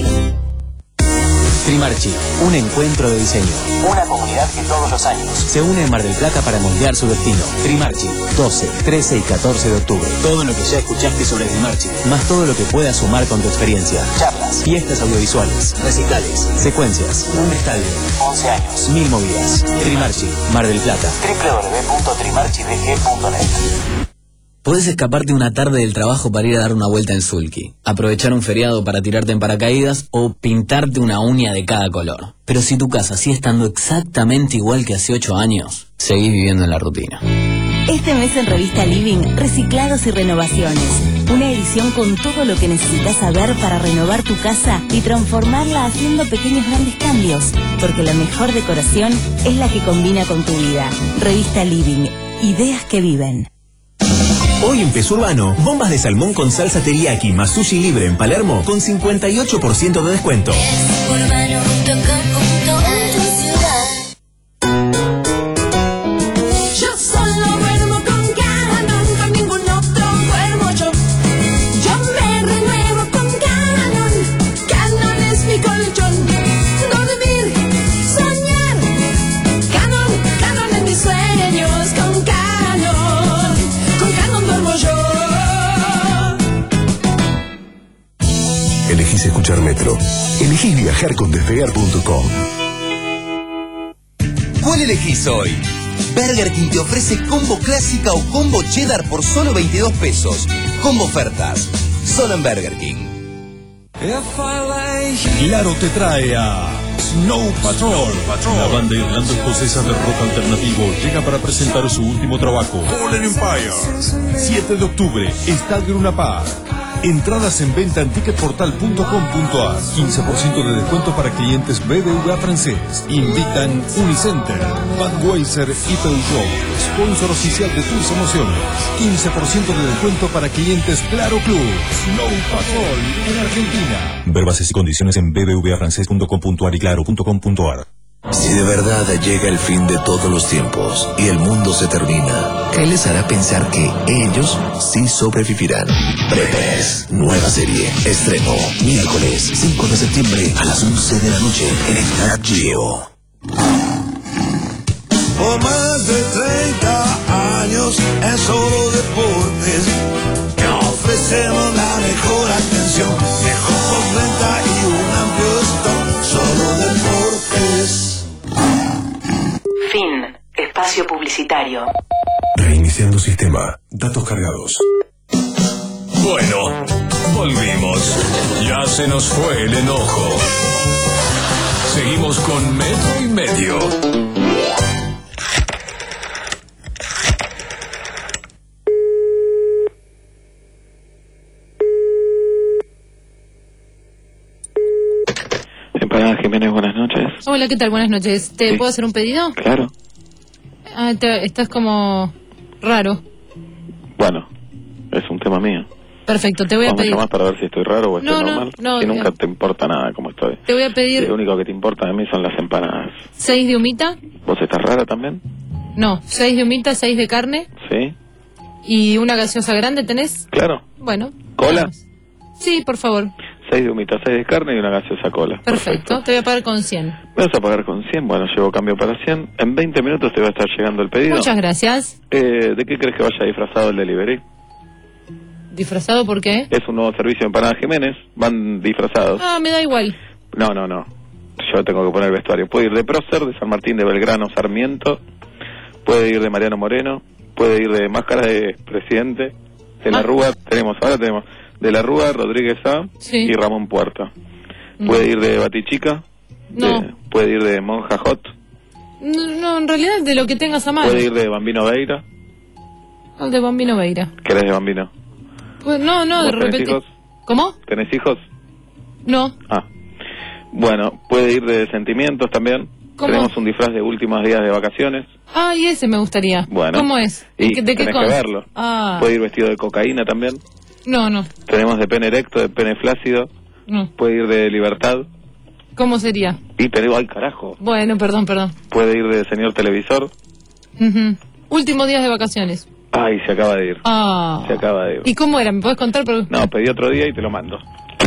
[SPEAKER 14] Trimarchi, un encuentro de diseño. Una comunidad que todos los años se une en Mar del Plata para moldear su destino. Trimarchi, doce, trece y catorce de octubre. Todo lo que ya escuchaste sobre Trimarchi, más todo lo que puedas sumar con tu experiencia. Charlas, fiestas audiovisuales, recitales, secuencias, un estadio, once años, mil movidas. Trimarchi, Mar del Plata. doble u doble u doble u punto trimarchi d g punto net.
[SPEAKER 17] Podés escaparte una tarde del trabajo para ir a dar una vuelta en Sulky, aprovechar un feriado para tirarte en paracaídas o pintarte una uña de cada color. Pero si tu casa sigue estando exactamente igual que hace ocho años, seguís viviendo en la rutina.
[SPEAKER 24] Este mes en Revista Living, Reciclados y Renovaciones. Una edición con todo lo que necesitas saber para renovar tu casa y transformarla haciendo pequeños grandes cambios. Porque la mejor decoración es la que combina con tu vida. Revista Living, ideas que viven.
[SPEAKER 20] Hoy en Peso Urbano, bombas de salmón con salsa teriyaki más sushi libre en Palermo con cincuenta y ocho por ciento de descuento.
[SPEAKER 8] Yo solo duermo con Canon, con ningún otro duermo yo. Yo me renuevo con Canon.
[SPEAKER 25] elegís escuchar Metro. Elegís viajar con despegar punto com.
[SPEAKER 10] ¿Cuál elegís hoy? Burger King te ofrece combo clásica o combo cheddar por solo veintidós pesos. Combo ofertas. Solo en Burger King.
[SPEAKER 12] Claro te trae a Snow Patrol. La banda irlanda escocesa de rock alternativo llega para presentar su último trabajo, Fallen Empire. siete de octubre, Estadio Luna Park. Entradas en venta en ticketportal punto com punto a r. quince por ciento de descuento para clientes B B V A francés. Invitan Unicenter, Budweiser y Peugeot, sponsor oficial de tus emociones. quince por ciento de descuento para clientes Claro Club. Snow Patrol en Argentina.
[SPEAKER 20] Ver bases y condiciones en b b v a francés punto com punto a r y claro punto com punto a r.
[SPEAKER 25] Si de verdad llega el fin de todos los tiempos y el mundo se termina, ¿qué les hará pensar que ellos sí sobrevivirán? Breves, nueva serie, estreno, miércoles cinco de septiembre a las once de la noche en Nat Geo.
[SPEAKER 8] Por más de treinta años en solo deportes, te ofrecemos la mejor atención, mejor postventa y un amplio stock. Solo deportes.
[SPEAKER 11] Fin. Espacio publicitario.
[SPEAKER 25] Reiniciando sistema. Datos cargados.
[SPEAKER 18] Bueno, volvimos. Ya se nos fue el enojo. Seguimos con Metro y Medio.
[SPEAKER 13] Empanadas Jiménez, buenas noches.
[SPEAKER 4] Hola, ¿qué tal? Buenas noches. ¿Te
[SPEAKER 13] Sí.
[SPEAKER 4] puedo hacer un pedido?
[SPEAKER 13] Claro.
[SPEAKER 4] Ah, te- estás como raro.
[SPEAKER 13] Bueno, es un tema mío.
[SPEAKER 4] Perfecto, te voy a
[SPEAKER 13] Vamos
[SPEAKER 4] pedir.
[SPEAKER 13] llamar para ver si estoy raro o estoy
[SPEAKER 4] No, no,
[SPEAKER 13] normal.
[SPEAKER 4] no,
[SPEAKER 13] si nunca
[SPEAKER 4] no.
[SPEAKER 13] te importa nada como estoy.
[SPEAKER 4] Te voy a pedir
[SPEAKER 13] Lo único que te importa de mí son las empanadas.
[SPEAKER 4] seis de humita.
[SPEAKER 13] ¿Vos estás rara también?
[SPEAKER 4] No, seis de humita, seis de carne
[SPEAKER 13] Sí.
[SPEAKER 4] y una gaseosa grande, ¿tenés?
[SPEAKER 13] Claro.
[SPEAKER 4] Bueno.
[SPEAKER 13] ¿Cola?
[SPEAKER 4] Sí, por favor.
[SPEAKER 13] Seis de humita, seis de carne y una gaseosa cola.
[SPEAKER 4] Perfecto. Te voy a pagar con cien.
[SPEAKER 13] ¿Me vas a pagar con cien? Bueno, llevo cambio para cien. En veinte minutos te va a estar llegando el pedido.
[SPEAKER 4] Muchas gracias.
[SPEAKER 13] Eh, ¿De qué crees que vaya disfrazado el delivery?
[SPEAKER 4] ¿Disfrazado por qué?
[SPEAKER 13] Es un nuevo servicio de empanadas Jiménez. Van disfrazados.
[SPEAKER 4] Ah, me da igual.
[SPEAKER 13] No, no, no. Yo tengo que poner vestuario. Puede ir de Prócer, de San Martín, de Belgrano, Sarmiento. Puede ir de Mariano Moreno. Puede ir de Máscara de Presidente. De la
[SPEAKER 4] Ah.
[SPEAKER 13] Rúa, tenemos, ahora tenemos de la Rúa, Rodríguez A
[SPEAKER 4] Sí.
[SPEAKER 13] y Ramón Puerta.
[SPEAKER 4] Mm.
[SPEAKER 13] Puede ir de Batichica.
[SPEAKER 4] No.
[SPEAKER 13] de- puede ir de Monja Hot.
[SPEAKER 4] No, no, en realidad de lo que tengas a mano.
[SPEAKER 13] Puede ir de Bambino Beira.
[SPEAKER 4] Al de Bambino Beira.
[SPEAKER 13] ¿Querés de Bambino?
[SPEAKER 4] Pues no, no, de
[SPEAKER 13] ¿Vos tenés
[SPEAKER 4] repente.
[SPEAKER 13] hijos?
[SPEAKER 4] ¿Cómo?
[SPEAKER 13] ¿Tenés hijos?
[SPEAKER 4] No.
[SPEAKER 13] Ah. Bueno, puede ir de Sentimientos también.
[SPEAKER 4] ¿Cómo?
[SPEAKER 13] Tenemos un disfraz de últimos días de vacaciones.
[SPEAKER 4] Ah, y ese me gustaría.
[SPEAKER 13] Bueno.
[SPEAKER 4] ¿Cómo es?
[SPEAKER 13] Y
[SPEAKER 4] ¿De qué
[SPEAKER 13] tenés que
[SPEAKER 4] consta?
[SPEAKER 13] verlo.
[SPEAKER 4] Ah.
[SPEAKER 13] Puede ir vestido de cocaína también.
[SPEAKER 4] No, no,
[SPEAKER 13] Tenemos de pene erecto, de pene flácido.
[SPEAKER 4] no.
[SPEAKER 13] Puede ir de libertad.
[SPEAKER 4] ¿Cómo sería?
[SPEAKER 13] Y tenemos, ay carajo.
[SPEAKER 4] Bueno, perdón, perdón.
[SPEAKER 13] Puede ir de señor televisor.
[SPEAKER 4] Ujú. Últimos días de vacaciones.
[SPEAKER 13] Ay, se acaba de ir.
[SPEAKER 4] Ah.
[SPEAKER 13] Se acaba de ir.
[SPEAKER 4] ¿Y cómo era? ¿Me puedes contar? Pero...
[SPEAKER 13] No, pedí otro día y te lo mando.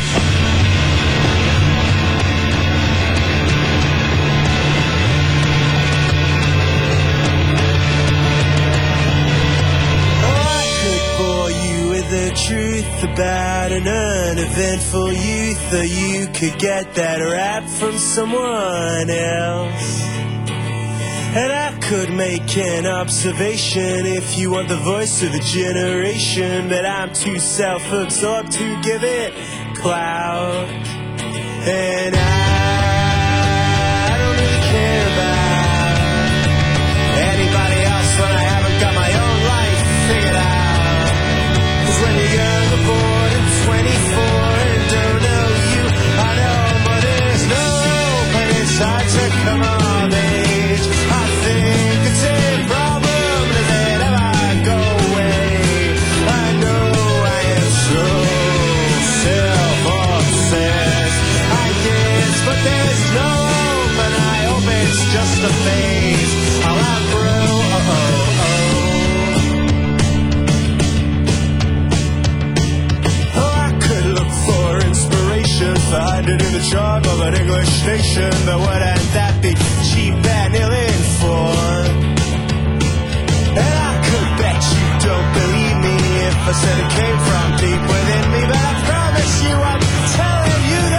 [SPEAKER 8] I could bore you with the truth about an uneventful youth, or you could get that rap from someone else. And I could make an observation if you want the voice of the generation, but I'm too self-absorbed to give it clout. And I don't really care about anybody else when I haven't got my own life figured out. 'Cause when you're young, bored, and twenty-four and don't know you, I know, but there's no place hard to come of age. I think it's a problem, does it ever go away? I know I am so self-obsessed, I guess, but there's no hope, and I hope it's just a phase. I'll outgrow, oh, oh, oh. Oh, I could look for inspiration, find it in the charm of an English station, but wouldn't that be cheap and ill-informed? And I could bet you don't believe me if I said it came from deep within me, but I promise you I'm telling you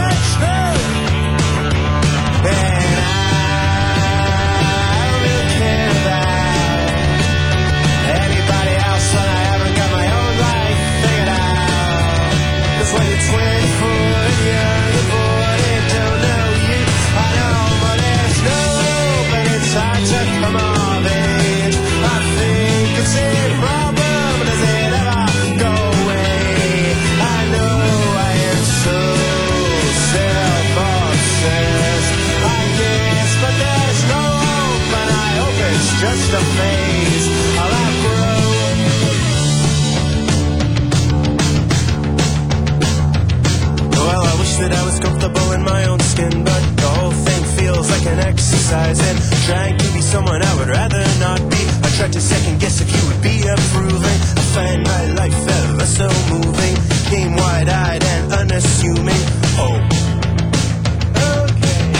[SPEAKER 8] someone I would rather not be. I tried to second guess if you would be approving. I find my life ever so moving. Game wide-eyed and unassuming. Oh. Okay.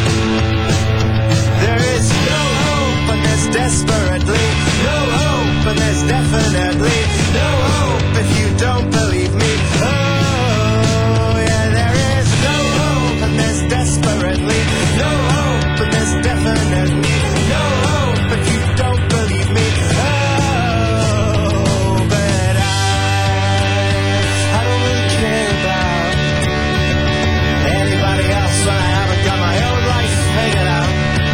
[SPEAKER 8] There is no hope, but there's desperately no hope, but there's definitely no hope if you don't believe me. Oh, yeah, there is no hope, and there's desperately no hope, but there's definitely no hope if you don't believe me. Oh, but I, I don't really care about anybody else when I haven't got my own life figured out.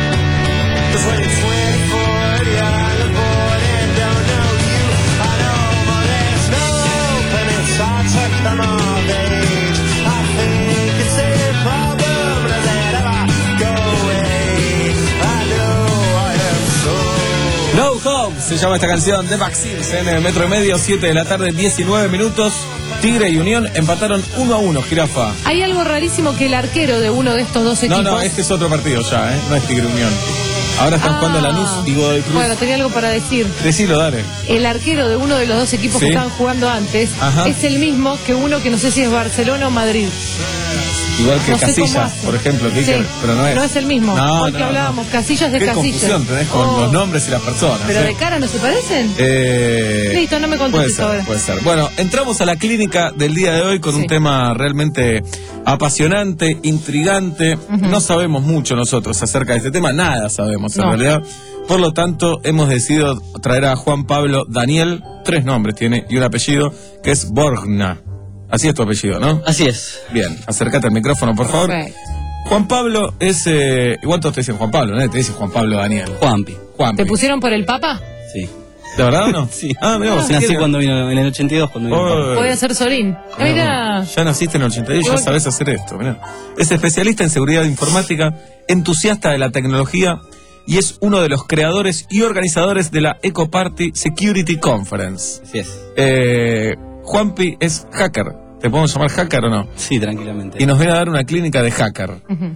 [SPEAKER 8] 'Cause when you're twenty-four, you're on the board and don't know you. I know, but there's no hope, and it's hard to come of age. I think it's a problem, does it ever go away? I know I am so.
[SPEAKER 1] No Hope se llama esta canción de Vaccines en el Metro y Medio, siete de la tarde, diecinueve minutos. Tigre y Unión empataron uno a uno, Jirafa.
[SPEAKER 4] Hay algo rarísimo que el arquero de uno de estos dos equipos...
[SPEAKER 1] No, no, este es otro partido ya, ¿eh? No es Tigre Unión. Ahora están
[SPEAKER 4] Ah.
[SPEAKER 1] jugando Lanús y Godoy Cruz.
[SPEAKER 4] Bueno, tenía algo para decir.
[SPEAKER 1] Decilo, dale.
[SPEAKER 4] El arquero de uno de los dos equipos
[SPEAKER 1] Sí.
[SPEAKER 4] que estaban jugando antes
[SPEAKER 1] Ajá.
[SPEAKER 4] es el mismo que uno que no sé si es Barcelona o Madrid.
[SPEAKER 1] Igual que
[SPEAKER 4] No sé cómo
[SPEAKER 1] Casillas,
[SPEAKER 4] hace.
[SPEAKER 1] por ejemplo, que
[SPEAKER 4] Sí,
[SPEAKER 1] dije, pero no es.
[SPEAKER 4] no es el mismo.
[SPEAKER 1] No,
[SPEAKER 4] Hoy
[SPEAKER 1] no,
[SPEAKER 4] que hablábamos, Casillas de
[SPEAKER 1] Qué
[SPEAKER 4] Casillas.
[SPEAKER 1] confusión tenés con
[SPEAKER 4] Oh.
[SPEAKER 1] los nombres y las personas.
[SPEAKER 4] Pero
[SPEAKER 1] ¿eh?
[SPEAKER 4] de cara no se parecen.
[SPEAKER 1] Eh,
[SPEAKER 4] Listo, no me
[SPEAKER 1] puede
[SPEAKER 4] contestes
[SPEAKER 1] ser,
[SPEAKER 4] ahora.
[SPEAKER 1] puede ser. Bueno, entramos a la clínica del día de hoy con un tema realmente apasionante, intrigante. No sabemos mucho nosotros acerca de este tema, nada sabemos en
[SPEAKER 4] No.
[SPEAKER 1] realidad. Por lo tanto, hemos decidido traer a Juan Pablo Daniel, tres nombres tiene y un apellido, que es Borgna. Así es tu apellido, ¿no?
[SPEAKER 2] Así es.
[SPEAKER 1] Bien, acércate al micrófono, por favor.
[SPEAKER 4] Perfecto.
[SPEAKER 1] Juan Pablo es... Eh, igual todos te dicen Juan Pablo, ¿no? Te dicen Juan Pablo Daniel.
[SPEAKER 2] Juanpi.
[SPEAKER 1] Juanpi.
[SPEAKER 4] ¿Te pusieron por el Papa?
[SPEAKER 2] Sí.
[SPEAKER 1] ¿De verdad o no?
[SPEAKER 2] Sí.
[SPEAKER 1] Ah, mirá vos.
[SPEAKER 2] Nací
[SPEAKER 1] ¿qué-
[SPEAKER 2] cuando vino, en el ochenta y dos, cuando vino.
[SPEAKER 1] Oh.
[SPEAKER 4] Voy a ser Sorín.
[SPEAKER 1] Ah,
[SPEAKER 4] Mira.
[SPEAKER 1] Ya naciste en el ochenta y dos, ya
[SPEAKER 4] Igual-
[SPEAKER 1] sabes hacer esto. Mirá. Es especialista en seguridad informática, entusiasta de la tecnología y es uno de los creadores y organizadores de la Eco Party Security Conference.
[SPEAKER 2] Así es.
[SPEAKER 1] Eh, Juanpi es hacker. ¿Te podemos llamar hacker o no?
[SPEAKER 2] Sí, tranquilamente.
[SPEAKER 1] Y nos viene a dar una clínica de hacker.
[SPEAKER 4] Ujú.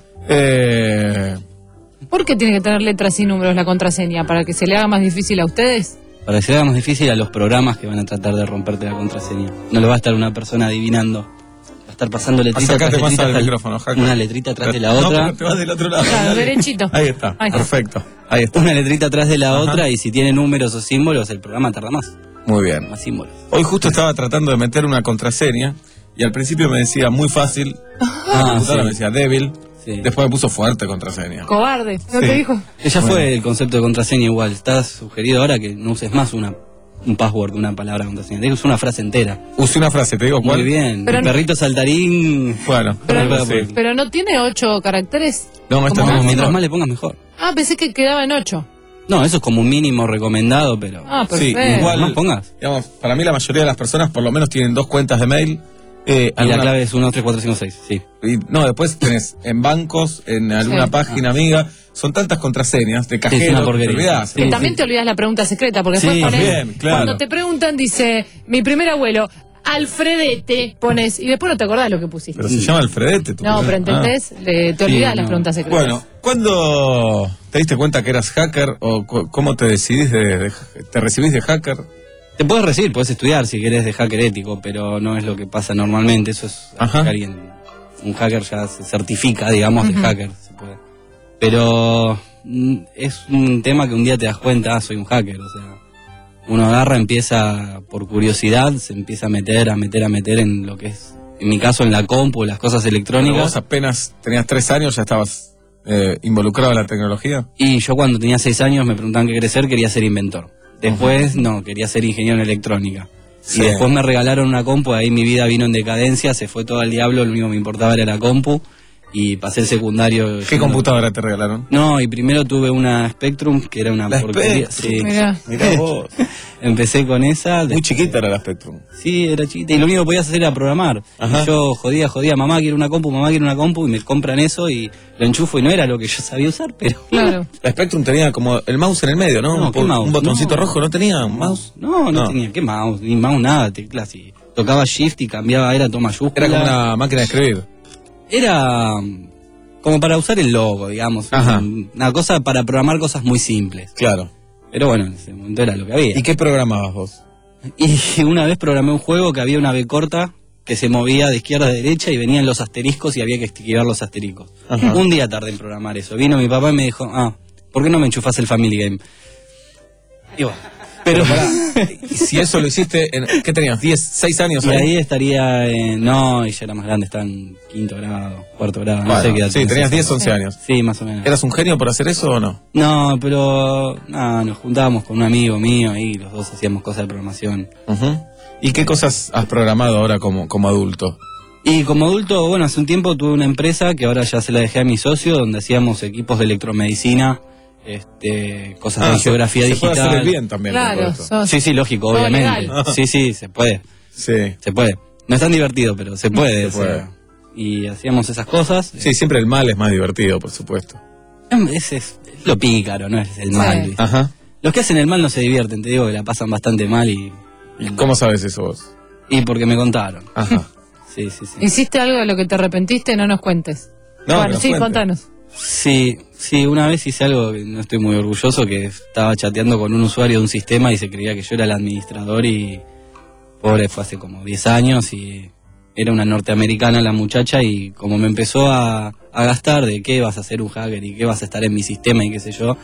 [SPEAKER 1] Eh,
[SPEAKER 4] ¿Por qué tiene que tener letras y números la contraseña? ¿Para que se le haga más difícil a ustedes?
[SPEAKER 2] Para que se haga más difícil a los programas que van a tratar de romperte la contraseña. No lo va a estar una persona adivinando. Va a estar pasando letrita
[SPEAKER 1] Acércate
[SPEAKER 2] tras
[SPEAKER 1] más
[SPEAKER 2] letrita
[SPEAKER 1] al
[SPEAKER 2] hasta-
[SPEAKER 1] micrófono, hacker.
[SPEAKER 2] una letrita atrás de la
[SPEAKER 1] no,
[SPEAKER 2] otra.
[SPEAKER 1] pero te vas del otro lado.
[SPEAKER 4] Claro,
[SPEAKER 1] Dale.
[SPEAKER 4] derechito.
[SPEAKER 1] Ahí está,
[SPEAKER 4] Ahí está.
[SPEAKER 1] perfecto. Ahí está.
[SPEAKER 2] Una letrita atrás de la
[SPEAKER 1] Ajá.
[SPEAKER 2] otra y si tiene números o símbolos, el programa tarda más.
[SPEAKER 1] Muy bien.
[SPEAKER 2] Más símbolos.
[SPEAKER 1] Hoy justo estaba tratando de meter una contraseña y al principio me decía muy fácil, la
[SPEAKER 2] Ah,
[SPEAKER 1] computadora
[SPEAKER 2] sí.
[SPEAKER 1] me decía débil,
[SPEAKER 2] Sí.
[SPEAKER 1] después me puso fuerte contraseña.
[SPEAKER 4] Cobarde. ¿No
[SPEAKER 1] Sí.
[SPEAKER 4] te dijo?
[SPEAKER 2] Ya
[SPEAKER 1] Bueno.
[SPEAKER 2] fue el concepto de contraseña igual. Está sugerido ahora que no uses más una un password, una palabra contraseña. Tienes que usar una frase entera.
[SPEAKER 1] Usé una frase, te digo cuál.
[SPEAKER 2] Muy bien.
[SPEAKER 4] Pero
[SPEAKER 2] el
[SPEAKER 4] no-
[SPEAKER 2] perrito saltarín.
[SPEAKER 1] Bueno,
[SPEAKER 2] Pero-
[SPEAKER 1] pero, sí.
[SPEAKER 4] Pero no tiene ocho caracteres.
[SPEAKER 1] No, esta
[SPEAKER 4] ¿Cómo?
[SPEAKER 1] es
[SPEAKER 2] No,
[SPEAKER 1] la
[SPEAKER 2] mientras
[SPEAKER 1] mejor.
[SPEAKER 2] más le pongas mejor.
[SPEAKER 4] Ah, pensé que quedaba en ocho.
[SPEAKER 2] No, eso es como un mínimo recomendado, pero.
[SPEAKER 4] Ah,
[SPEAKER 1] Sí,
[SPEAKER 4] perfecto.
[SPEAKER 1] igual,
[SPEAKER 2] Más pongas.
[SPEAKER 1] digamos, para mí la mayoría de las personas por lo menos tienen dos cuentas de mail. Eh,
[SPEAKER 2] Y la
[SPEAKER 1] alguna-
[SPEAKER 2] clave es uno, dos, tres, cuatro, cinco, seis. Sí.
[SPEAKER 1] y- no, después tenés en bancos, en alguna
[SPEAKER 4] Sí.
[SPEAKER 1] página amiga, son tantas contraseñas de
[SPEAKER 2] es una
[SPEAKER 1] cajero, te
[SPEAKER 2] porquería.
[SPEAKER 1] olvidás.
[SPEAKER 2] Sí.
[SPEAKER 4] Que también te olvidas la pregunta secreta, porque
[SPEAKER 2] Sí,
[SPEAKER 4] después pones,
[SPEAKER 1] también, claro.
[SPEAKER 4] cuando te preguntan, dice, mi primer abuelo, Alfredete, pones, y después no te acordás lo que pusiste.
[SPEAKER 1] Pero se llama Alfredete. tu
[SPEAKER 4] No, pero
[SPEAKER 1] primer-
[SPEAKER 4] ¿entendés? Le- te
[SPEAKER 2] Sí,
[SPEAKER 4] olvidás las
[SPEAKER 2] no.
[SPEAKER 4] preguntas
[SPEAKER 1] Ah.
[SPEAKER 4] secretas.
[SPEAKER 1] Bueno, ¿cuándo te diste cuenta que eras hacker o cu- cómo te decidís de, de- te recibís de hacker?
[SPEAKER 2] Te puedes recibir, puedes estudiar si querés de hacker ético, pero no es lo que pasa normalmente. Eso es
[SPEAKER 1] Ajá.
[SPEAKER 2] que alguien, un hacker ya se certifica, digamos,
[SPEAKER 4] Ujú.
[SPEAKER 2] de hacker. Se puede. Pero mm, es un tema que un día te das cuenta, ah, soy un hacker. O sea, uno agarra, empieza por curiosidad, se empieza a meter, a meter, a meter en lo que es, en mi caso, en la compu, las cosas
[SPEAKER 1] Pero
[SPEAKER 2] electrónicas.
[SPEAKER 1] vos apenas tenías tres años, ya estabas eh, involucrado en la tecnología.
[SPEAKER 2] Y yo cuando tenía seis años me preguntaban qué quería ser, quería ser inventor. Después, no, quería ser ingeniero en electrónica.
[SPEAKER 1] Sí.
[SPEAKER 2] Y después me regalaron una compu, ahí mi vida vino en decadencia, se fue todo al diablo, lo único que me importaba era la compu. Y pasé el secundario.
[SPEAKER 1] ¿Qué computadora te regalaron?
[SPEAKER 2] No, y primero tuve una Spectrum, que era una
[SPEAKER 1] La
[SPEAKER 2] porquería.
[SPEAKER 1] Spectrum.
[SPEAKER 2] Sí.
[SPEAKER 4] Mirá.
[SPEAKER 1] Mirá vos.
[SPEAKER 2] Empecé con esa.
[SPEAKER 1] Muy chiquita era la Spectrum.
[SPEAKER 2] Sí, era chiquita. Y lo único que podías hacer era programar.
[SPEAKER 1] Ajá.
[SPEAKER 2] Y yo jodía, jodía, mamá quiere una compu, mamá quiere una compu, y me compran eso y lo enchufo y no era lo que yo sabía usar, pero...
[SPEAKER 4] Claro.
[SPEAKER 1] La Spectrum tenía como el mouse en el medio, ¿no?
[SPEAKER 2] No,
[SPEAKER 1] un,
[SPEAKER 2] ¿qué
[SPEAKER 1] po-
[SPEAKER 2] mouse?
[SPEAKER 1] un botoncito
[SPEAKER 2] No.
[SPEAKER 1] rojo, ¿no tenía un mouse?
[SPEAKER 2] No, no,
[SPEAKER 1] No.
[SPEAKER 2] tenía, ¿qué mouse? Ni mouse, nada, teclas y... Tocaba shift y cambiaba, era todo mayúscula.
[SPEAKER 1] Era como una máquina de escribir.
[SPEAKER 2] Era... mm, como para usar el logo, digamos.
[SPEAKER 1] Ajá.
[SPEAKER 2] Una cosa para programar cosas muy simples.
[SPEAKER 1] Claro.
[SPEAKER 2] Pero bueno, en ese momento era lo que había.
[SPEAKER 1] ¿Y qué programabas vos?
[SPEAKER 2] Y una vez programé un juego que había una B corta que se movía de izquierda a derecha y venían los asteriscos y había que esquivar los asteriscos.
[SPEAKER 1] Ajá.
[SPEAKER 2] Un día tardé en programar eso. Vino mi papá y me dijo, ah, ¿por qué no me enchufás el Family Game? Y bueno, pero,
[SPEAKER 1] Pero pará, y si eso lo hiciste, en, ¿qué tenías? ¿diez, seis años
[SPEAKER 2] y
[SPEAKER 1] ahí?
[SPEAKER 2] ahí estaría en... No, y ya era más grande, estaba en quinto grado, cuarto grado, no
[SPEAKER 1] Bueno,
[SPEAKER 2] sé qué edad
[SPEAKER 1] sí,
[SPEAKER 2] tenés.
[SPEAKER 1] tenías diez, once años.
[SPEAKER 2] Sí, más o menos.
[SPEAKER 1] ¿Eras un genio por hacer eso o no?
[SPEAKER 2] No, pero no, nos juntábamos con un amigo mío y los dos hacíamos cosas de programación.
[SPEAKER 1] Uh-huh. ¿Y qué cosas has programado ahora como, como adulto?
[SPEAKER 2] Y como adulto, bueno, hace un tiempo tuve una empresa que ahora ya se la dejé a mi socio, donde hacíamos equipos de electromedicina, este, cosas
[SPEAKER 1] Ah,
[SPEAKER 2] de
[SPEAKER 1] se-
[SPEAKER 2] geografía
[SPEAKER 1] se
[SPEAKER 2] digital.
[SPEAKER 1] puede hacer el bien también,
[SPEAKER 4] Claro,
[SPEAKER 1] con todo esto.
[SPEAKER 4] sos-
[SPEAKER 2] Sí, sí, lógico,
[SPEAKER 4] todo
[SPEAKER 2] obviamente.
[SPEAKER 4] legal.
[SPEAKER 2] Sí, sí, se puede.
[SPEAKER 1] Sí.
[SPEAKER 2] Se puede. No es tan divertido, pero se puede.
[SPEAKER 1] Se
[SPEAKER 2] o sea,
[SPEAKER 1] puede.
[SPEAKER 2] y hacíamos esas cosas.
[SPEAKER 1] Sí, siempre el mal es más divertido, por supuesto.
[SPEAKER 2] Ese es, es lo pícaro, no es el
[SPEAKER 4] Sí.
[SPEAKER 2] mal. ¿viste?
[SPEAKER 1] Ajá.
[SPEAKER 2] Los que hacen el mal no se divierten, te digo que la pasan bastante mal y...
[SPEAKER 1] ¿Y cómo sabes eso vos?
[SPEAKER 2] Y porque me contaron.
[SPEAKER 1] Ajá.
[SPEAKER 2] Sí, sí, sí.
[SPEAKER 4] ¿Hiciste algo de lo que te arrepentiste? No nos cuentes.
[SPEAKER 1] No, que
[SPEAKER 4] bueno,
[SPEAKER 1] nos
[SPEAKER 4] sí,
[SPEAKER 1] cuente.
[SPEAKER 4] contanos.
[SPEAKER 2] Sí, sí, una vez hice algo que no estoy muy orgulloso, que estaba chateando con un usuario de un sistema y se creía que yo era el administrador y pobre, fue hace como diez años y era una norteamericana la muchacha y como me empezó a, a gastar de qué vas a ser un hacker y qué vas a estar en mi sistema y qué sé yo,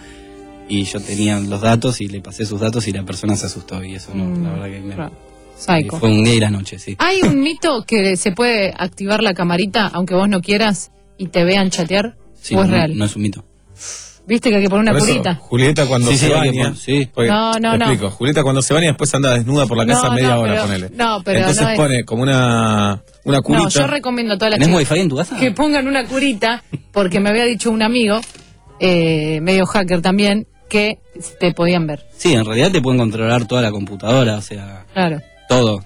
[SPEAKER 2] y yo tenía los datos y le pasé sus datos y la persona se asustó y eso no,
[SPEAKER 4] Mm,
[SPEAKER 2] la verdad que me...
[SPEAKER 4] claro. Psycho.
[SPEAKER 2] Fue un día y la noche, sí.
[SPEAKER 4] ¿Hay un mito que se puede activar la camarita aunque vos no quieras y te vean chatear?
[SPEAKER 2] Sí,
[SPEAKER 4] ¿O es
[SPEAKER 2] no,
[SPEAKER 4] real?
[SPEAKER 2] no es un mito.
[SPEAKER 4] ¿Viste que hay que poner una
[SPEAKER 1] Por eso,
[SPEAKER 4] curita?
[SPEAKER 1] Julieta cuando
[SPEAKER 2] Sí,
[SPEAKER 1] se
[SPEAKER 2] sí, hay que
[SPEAKER 1] baña...
[SPEAKER 2] poner- sí.
[SPEAKER 1] porque-
[SPEAKER 4] No, no,
[SPEAKER 1] te
[SPEAKER 4] no.
[SPEAKER 1] explico. Julieta cuando se baña después anda desnuda por la casa
[SPEAKER 4] No,
[SPEAKER 1] media
[SPEAKER 4] no,
[SPEAKER 1] hora,
[SPEAKER 4] pero-
[SPEAKER 1] ponele.
[SPEAKER 4] no, pero
[SPEAKER 1] Entonces
[SPEAKER 4] no es-
[SPEAKER 1] pone como una, una curita.
[SPEAKER 4] No, yo recomiendo a todas las
[SPEAKER 2] ¿Tenés
[SPEAKER 4] chicas
[SPEAKER 2] wifi en tu casa?
[SPEAKER 4] que pongan una curita, porque me había dicho un amigo, eh, medio hacker también, que te podían ver.
[SPEAKER 2] Sí, en realidad te pueden controlar toda la computadora, o sea,
[SPEAKER 4] Claro.
[SPEAKER 2] todo.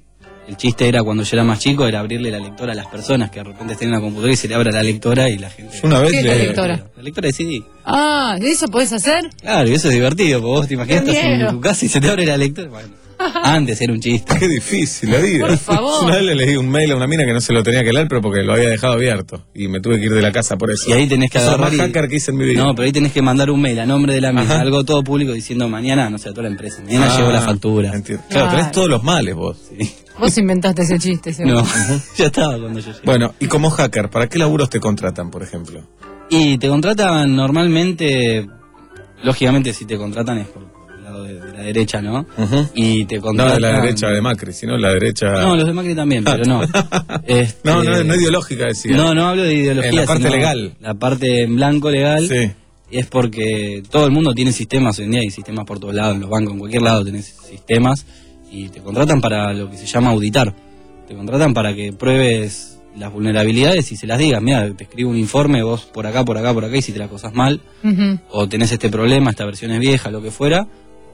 [SPEAKER 2] El chiste era cuando yo era más chico, era abrirle la lectora a las personas que de repente estén en una computadora y se le abra la lectora y la gente...
[SPEAKER 1] Yo una vez
[SPEAKER 4] ¿Qué es
[SPEAKER 1] le-
[SPEAKER 4] la lectora?
[SPEAKER 2] La lectora de C D.
[SPEAKER 4] Ah, ¿eso podés hacer?
[SPEAKER 2] Claro, y eso es divertido, porque vos te imaginas
[SPEAKER 4] Qué
[SPEAKER 2] estás en
[SPEAKER 4] miedo.
[SPEAKER 2] tu casa y se te abre la lectora. Bueno, antes era un chiste.
[SPEAKER 1] Qué difícil la vida.
[SPEAKER 4] Por favor.
[SPEAKER 1] Yo una vez le leí un mail a una mina que no se lo tenía que leer, pero porque lo había dejado abierto. Y me tuve que ir de la casa por eso.
[SPEAKER 2] Y ahí tenés que
[SPEAKER 1] Eso es
[SPEAKER 2] agarrar
[SPEAKER 1] más
[SPEAKER 2] y-
[SPEAKER 1] hacker que hice en mi vida.
[SPEAKER 2] No, pero ahí tenés que mandar un mail a nombre de la mina,
[SPEAKER 1] Ajá.
[SPEAKER 2] algo todo público diciendo mañana, no sé, a toda la empresa. Mañana
[SPEAKER 1] Ah,
[SPEAKER 2] llegó la factura.
[SPEAKER 1] entiendo. Claro,
[SPEAKER 4] Claro.
[SPEAKER 1] tenés todos los males vos.
[SPEAKER 4] Vos inventaste ese chiste, seguro.
[SPEAKER 2] No, ya estaba cuando yo llegué.
[SPEAKER 1] Bueno, y como hacker, ¿para qué laburos te contratan, por ejemplo?
[SPEAKER 2] Y te contratan normalmente, lógicamente si te contratan es por el lado de, de la derecha, ¿no?
[SPEAKER 1] Ujú.
[SPEAKER 2] Y te
[SPEAKER 1] No
[SPEAKER 2] contratan...
[SPEAKER 1] de la derecha de Macri, sino la derecha...
[SPEAKER 2] No, los de Macri también, pero no. Este,
[SPEAKER 1] No, no, no ideológica, decía.
[SPEAKER 2] No, no hablo de ideología.
[SPEAKER 1] En la parte
[SPEAKER 2] sino
[SPEAKER 1] legal.
[SPEAKER 2] La parte en blanco legal.
[SPEAKER 1] Sí.
[SPEAKER 2] Es porque todo el mundo tiene sistemas, hoy en día hay sistemas por todos lados, en los bancos, en cualquier lado tenés sistemas y te contratan para lo que se llama auditar. Te contratan para que pruebes las vulnerabilidades y se las digas, mira, te escribo un informe, vos por acá, por acá, por acá, y si te la cosas mal,
[SPEAKER 4] Ujú.
[SPEAKER 2] o tenés este problema, esta versión es vieja, lo que fuera,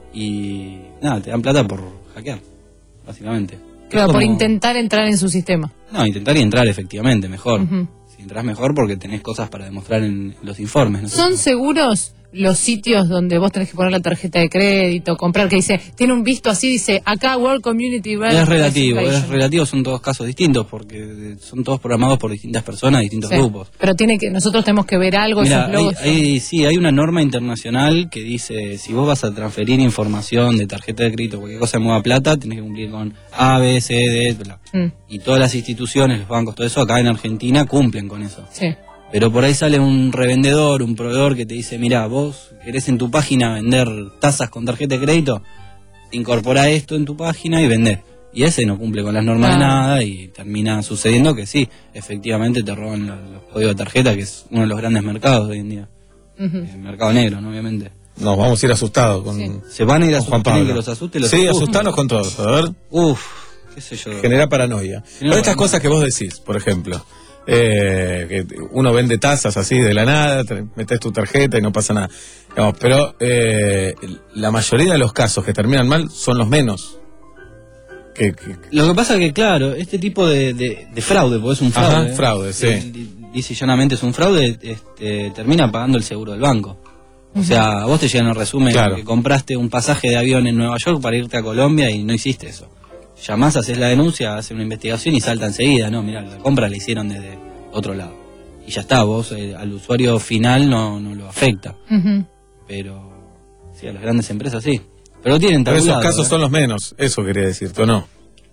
[SPEAKER 2] y nada, te dan plata por hackear, básicamente.
[SPEAKER 4] Claro,
[SPEAKER 2] Es
[SPEAKER 4] por
[SPEAKER 2] como-
[SPEAKER 4] intentar entrar en su sistema.
[SPEAKER 2] No, intentar y entrar efectivamente, mejor.
[SPEAKER 4] Ujú.
[SPEAKER 2] Si entras mejor porque tenés cosas para demostrar en los informes. ¿no?
[SPEAKER 4] ¿Son seguros los sitios donde vos tenés que poner la tarjeta de crédito, comprar, que dice, tiene un visto así, dice, acá World Community Red
[SPEAKER 2] Es relativo, es
[SPEAKER 4] Classification?
[SPEAKER 2] relativo, son todos casos distintos porque son todos programados por distintas personas, distintos
[SPEAKER 4] Sí.
[SPEAKER 2] grupos.
[SPEAKER 4] Pero tiene que, nosotros tenemos que ver algo,
[SPEAKER 2] Mira,
[SPEAKER 4] esos
[SPEAKER 2] hay,
[SPEAKER 4] logos.
[SPEAKER 2] hay- sí, hay una norma internacional que dice, si vos vas a transferir información de tarjeta de crédito, cualquier cosa de mueva plata, tenés que cumplir con A, B, C, D, bla.
[SPEAKER 4] Mm,
[SPEAKER 2] Y todas las instituciones, los bancos, todo eso, acá en Argentina cumplen con eso.
[SPEAKER 4] sí.
[SPEAKER 2] Pero por ahí sale un revendedor, un proveedor que te dice, mira, vos querés en tu página vender tasas con tarjeta de crédito, incorpora esto en tu página y vendé. Y ese no cumple con las normas de
[SPEAKER 4] Claro.
[SPEAKER 2] nada y termina sucediendo que sí, efectivamente te roban los, los códigos de tarjeta, que es uno de los grandes mercados de hoy en día.
[SPEAKER 4] Ujú.
[SPEAKER 2] El mercado negro, ¿no? Obviamente.
[SPEAKER 1] Nos vamos a ir asustados con,
[SPEAKER 4] Sí.
[SPEAKER 2] Se van a ir a
[SPEAKER 1] con Juan
[SPEAKER 2] asustar,
[SPEAKER 1] Pablo.
[SPEAKER 2] que los asuste, los
[SPEAKER 1] Sí,
[SPEAKER 2] asuste.
[SPEAKER 1] asustanos con todos, a ver.
[SPEAKER 2] Uf, qué sé yo.
[SPEAKER 1] Genera paranoia. Pero estas cosas que vos decís, por ejemplo, eh, que uno vende tazas así de la nada, te metes tu tarjeta y no pasa nada. Digamos, pero eh, la mayoría de los casos que terminan mal son los menos. Que, que-
[SPEAKER 2] Lo que pasa es que, claro, este tipo de, de, de fraude, porque es un
[SPEAKER 1] Ajá,
[SPEAKER 2] fraude. ¿eh?
[SPEAKER 1] fraude, sí.
[SPEAKER 2] Eh, di- Dice llanamente es un fraude, este, termina pagando el seguro del banco. O sea, a vos te llegan un resumen
[SPEAKER 1] Claro.
[SPEAKER 2] que compraste un pasaje de avión en Nueva York para irte a Colombia y no hiciste eso. Llamás, haces la denuncia, haces una investigación y salta enseguida, ¿no? Mirá, la compra la hicieron desde otro lado. y ya está, vos eh, al usuario final no, no lo afecta.
[SPEAKER 4] Ujú.
[SPEAKER 2] Pero sí, a las grandes empresas sí. Pero lo tienen
[SPEAKER 1] Pero esos
[SPEAKER 2] tabulado,
[SPEAKER 1] casos
[SPEAKER 2] ¿eh?
[SPEAKER 1] son los menos, eso quería decirte, ¿o no?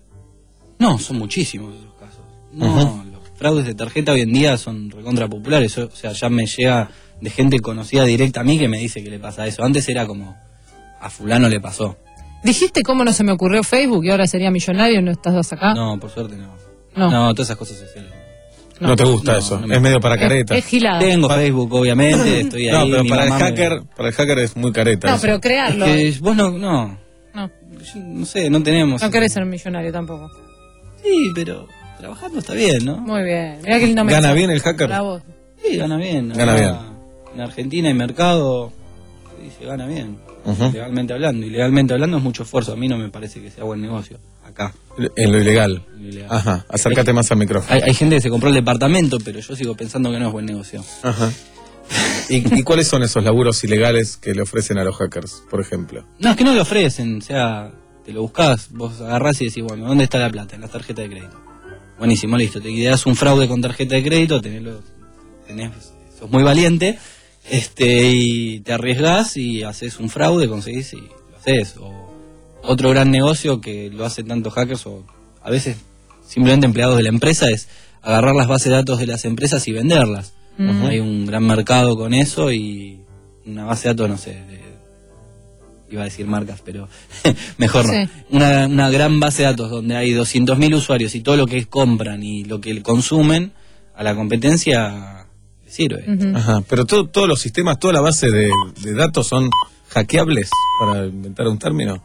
[SPEAKER 2] No, son muchísimos esos casos. No,
[SPEAKER 1] Ujú.
[SPEAKER 2] los fraudes de tarjeta hoy en día son recontra populares. O sea, ya me llega de gente conocida directa a mí que me dice que le pasa eso. Antes era como, a fulano le pasó.
[SPEAKER 4] ¿Dijiste cómo no se me ocurrió Facebook y ahora sería millonario y no estás acá?
[SPEAKER 2] No, por suerte no.
[SPEAKER 4] No.
[SPEAKER 2] No, todas esas cosas sociales.
[SPEAKER 1] No, te gusta
[SPEAKER 2] No,
[SPEAKER 1] eso,
[SPEAKER 2] no me-
[SPEAKER 1] es medio para careta.
[SPEAKER 4] Es gilada.
[SPEAKER 2] Tengo Facebook, obviamente, estoy ahí.
[SPEAKER 1] No, pero
[SPEAKER 2] mi
[SPEAKER 1] para el
[SPEAKER 2] mamá me-
[SPEAKER 1] hacker, para el hacker es muy careta.
[SPEAKER 4] No,
[SPEAKER 1] eso.
[SPEAKER 4] pero crearlo.
[SPEAKER 2] Es que vos no, no,
[SPEAKER 4] No,
[SPEAKER 2] yo no sé, no tenemos.
[SPEAKER 4] no querés ser millonario tampoco.
[SPEAKER 2] Sí, pero trabajando está bien, ¿no?
[SPEAKER 4] Muy bien. Mirá que lindo
[SPEAKER 1] ¿Gana
[SPEAKER 4] mensaje.
[SPEAKER 1] bien el hacker?
[SPEAKER 4] Para vos.
[SPEAKER 2] Sí, gana bien.
[SPEAKER 1] Gana
[SPEAKER 2] Acá,
[SPEAKER 1] bien.
[SPEAKER 2] En Argentina hay mercado, sí, se gana bien.
[SPEAKER 1] Ujú.
[SPEAKER 2] Legalmente hablando. Y legalmente hablando es mucho esfuerzo. A mí no me parece que sea buen negocio. Acá.
[SPEAKER 1] En lo ilegal.
[SPEAKER 2] En lo ilegal.
[SPEAKER 1] Ajá, acércate más al micrófono.
[SPEAKER 2] Hay, hay gente que se compró el departamento, pero yo sigo pensando que no es buen negocio.
[SPEAKER 1] Ajá. ¿Y, ¿Y cuáles son esos laburos ilegales que le ofrecen a los hackers, por ejemplo?
[SPEAKER 2] No, es que no lo ofrecen. O sea, te lo buscás, vos agarrás y decís, bueno, ¿dónde está la plata? En la tarjeta de crédito. Buenísimo, listo. Te ideas un fraude con tarjeta de crédito, tenés los, tenés, sos muy valiente, este, y te arriesgás y haces un fraude, conseguís y lo haces. O otro gran negocio que lo hacen tantos hackers o a veces simplemente empleados de la empresa es agarrar las bases de datos de las empresas y venderlas.
[SPEAKER 4] Ujú.
[SPEAKER 2] Hay un gran mercado con eso y una base de datos, no sé, de- iba a decir marcas, pero mejor no.
[SPEAKER 4] Sí.
[SPEAKER 2] Una, una gran base de datos donde hay doscientos mil usuarios y todo lo que compran y lo que consumen a la competencia le sirve.
[SPEAKER 4] Ujú.
[SPEAKER 1] Ajá, pero todo, todos los sistemas, toda la base de, de datos son hackeables, para inventar un término.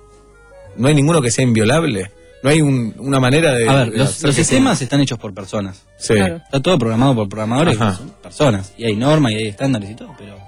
[SPEAKER 1] No hay ninguno que sea inviolable. No hay un- una manera de...
[SPEAKER 2] A ver,
[SPEAKER 1] de
[SPEAKER 2] los,
[SPEAKER 1] hacer
[SPEAKER 2] los
[SPEAKER 1] que
[SPEAKER 2] sistemas
[SPEAKER 1] sea-
[SPEAKER 2] están hechos por personas.
[SPEAKER 1] Sí.
[SPEAKER 4] Claro.
[SPEAKER 2] Está todo programado por programadores
[SPEAKER 1] Ajá.
[SPEAKER 2] que son personas. Y hay normas y hay estándares y todo, pero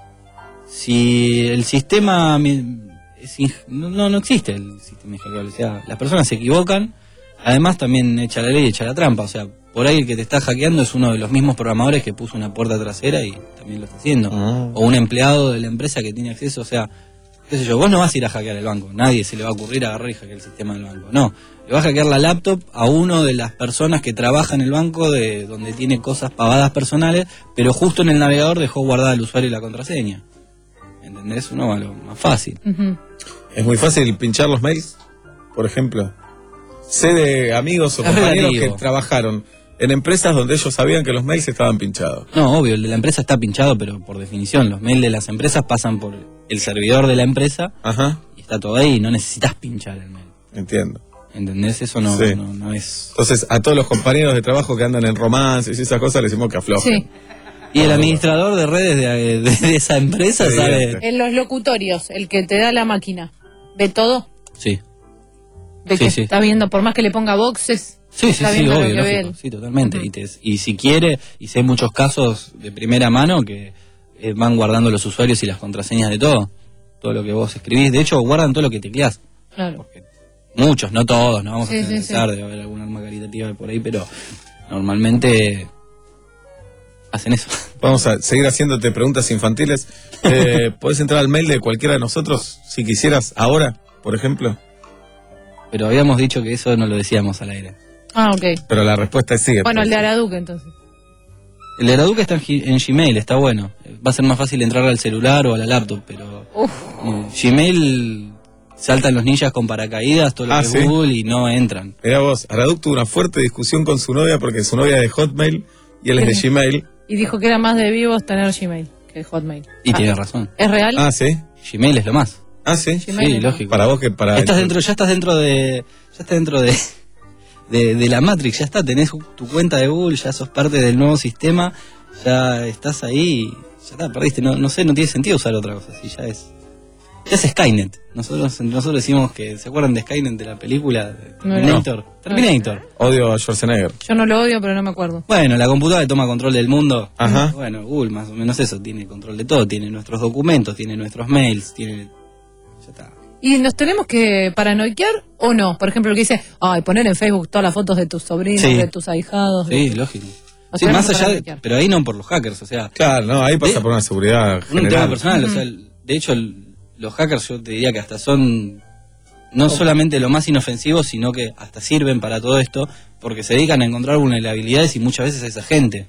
[SPEAKER 2] si el sistema mi- es in- no, no no existe el sistema hackeable. O sea, las personas se equivocan, además también echa la ley y echa la trampa. O sea, por ahí el que te está hackeando es uno de los mismos programadores que puso una puerta trasera y también lo está haciendo.
[SPEAKER 1] Ah.
[SPEAKER 2] O un empleado de la empresa que tiene acceso, o sea, qué sé yo, vos no vas a ir a hackear el banco, nadie se le va a ocurrir agarrar y hackear el sistema del banco, no, le vas a hackear la laptop a uno de las personas que trabaja en el banco de donde tiene cosas pavadas personales, pero justo en el navegador dejó guardada el usuario y la contraseña. ¿Entendés? Uno va a lo más fácil.
[SPEAKER 4] Ujú.
[SPEAKER 1] Es muy fácil pinchar los mails, por ejemplo. Sé de amigos o
[SPEAKER 2] Es
[SPEAKER 1] compañeros
[SPEAKER 2] relativo.
[SPEAKER 1] que trabajaron en empresas donde ellos sabían que los mails estaban pinchados.
[SPEAKER 2] No, obvio, el de la empresa está pinchado, pero por definición, los mails de las empresas pasan por el servidor de la empresa
[SPEAKER 1] Ajá,
[SPEAKER 2] y está todo ahí, no necesitas pinchar el mail.
[SPEAKER 1] entiendo.
[SPEAKER 2] ¿Entendés? Eso no,
[SPEAKER 1] Sí.
[SPEAKER 2] no, no es...
[SPEAKER 1] Entonces, a todos los compañeros de trabajo que andan en romances y esas cosas les decimos que aflojen.
[SPEAKER 4] Sí.
[SPEAKER 2] Y el administrador de redes de, de- de esa empresa
[SPEAKER 1] Sí,
[SPEAKER 2] sabe...
[SPEAKER 1] evidente.
[SPEAKER 4] En los locutorios, el que te da la máquina, ¿ve todo?
[SPEAKER 2] Sí.
[SPEAKER 4] ¿De
[SPEAKER 2] Sí,
[SPEAKER 4] que
[SPEAKER 2] sí.
[SPEAKER 4] está viendo? Por más que le ponga boxes,
[SPEAKER 2] Sí, sí,
[SPEAKER 4] está
[SPEAKER 2] sí,
[SPEAKER 4] viendo lo
[SPEAKER 2] obvio,
[SPEAKER 4] que ve
[SPEAKER 2] lógico,
[SPEAKER 4] él.
[SPEAKER 2] sí, totalmente. y, te- y si quiere, y sé muchos casos de primera mano que eh, van guardando los usuarios y las contraseñas de todo, todo lo que vos escribís. De hecho, guardan todo lo que tecleás.
[SPEAKER 4] Claro.
[SPEAKER 2] Muchos, no todos, no vamos
[SPEAKER 4] Sí,
[SPEAKER 2] a
[SPEAKER 4] sí,
[SPEAKER 2] generalizar, debe haber algún arma caritativa por ahí, pero normalmente hacen eso.
[SPEAKER 1] Vamos a seguir haciéndote preguntas infantiles. Eh, ¿Podés entrar al mail de cualquiera de nosotros si quisieras ahora, por ejemplo?
[SPEAKER 2] Pero habíamos dicho que eso no lo decíamos al aire.
[SPEAKER 4] Ah, ok.
[SPEAKER 1] Pero la respuesta es sí.
[SPEAKER 4] Bueno, el de Araduque entonces.
[SPEAKER 2] El de Araduque está en, Gi- en Gmail, está bueno. Va a ser más fácil entrar al celular o a la laptop, pero eh, Gmail saltan los ninjas con paracaídas, todo lo
[SPEAKER 1] Ah,
[SPEAKER 2] que es
[SPEAKER 1] ¿sí?
[SPEAKER 2] Google y no entran.
[SPEAKER 1] Mirá vos, Araduc tuvo una fuerte discusión con su novia porque su novia es de Hotmail y él es de
[SPEAKER 4] Sí.
[SPEAKER 1] Gmail.
[SPEAKER 4] Y dijo que era más de vivos tener Gmail que Hotmail.
[SPEAKER 2] Y
[SPEAKER 4] Ah,
[SPEAKER 2] tiene razón.
[SPEAKER 4] ¿Es real?
[SPEAKER 1] Ah, ¿sí?
[SPEAKER 2] Gmail es lo más.
[SPEAKER 1] Ah, ¿sí?
[SPEAKER 4] Gmail
[SPEAKER 2] Sí,
[SPEAKER 4] es-
[SPEAKER 2] lógico.
[SPEAKER 1] Para vos que para...
[SPEAKER 2] Estás dentro, ya estás dentro de. Ya estás dentro de, de. de la Matrix, ya está, tenés tu cuenta de Google, ya sos parte del nuevo sistema, ya estás ahí, ya está, perdiste. No, no sé, no tiene sentido usar otra cosa, si ya es. Ya es Skynet. Nosotros, nosotros decimos que. ¿Se acuerdan de Skynet de la película? De
[SPEAKER 4] No,
[SPEAKER 2] Terminator. Terminator.
[SPEAKER 1] Odio a Schwarzenegger.
[SPEAKER 4] Yo no lo odio, pero no me acuerdo.
[SPEAKER 2] Bueno, la computadora toma control del mundo.
[SPEAKER 1] Ajá.
[SPEAKER 2] Bueno, Google más o menos eso, tiene control de todo, tiene nuestros documentos, tiene nuestros mails, tiene. Ya está.
[SPEAKER 4] ¿Y nos tenemos que paranoiquear o no? Por ejemplo, el que dice, ay, poner en Facebook todas las fotos de tus sobrinos,
[SPEAKER 2] Sí.
[SPEAKER 4] de tus ahijados. de-
[SPEAKER 2] Sí, lógico.
[SPEAKER 4] Nos
[SPEAKER 2] Sí,
[SPEAKER 4] tenemos
[SPEAKER 2] más
[SPEAKER 4] que
[SPEAKER 2] allá de,
[SPEAKER 4] paranoiquear.
[SPEAKER 2] pero ahí no por los hackers, o sea,
[SPEAKER 1] Claro, no, ahí pasa
[SPEAKER 2] De-
[SPEAKER 1] por una seguridad
[SPEAKER 2] un tema
[SPEAKER 1] general.
[SPEAKER 2] personal, o sea, el- de hecho el- los hackers yo te diría que hasta son no solamente lo más inofensivo, sino que hasta sirven para todo esto, porque se dedican a encontrar vulnerabilidades y muchas veces a esa gente. O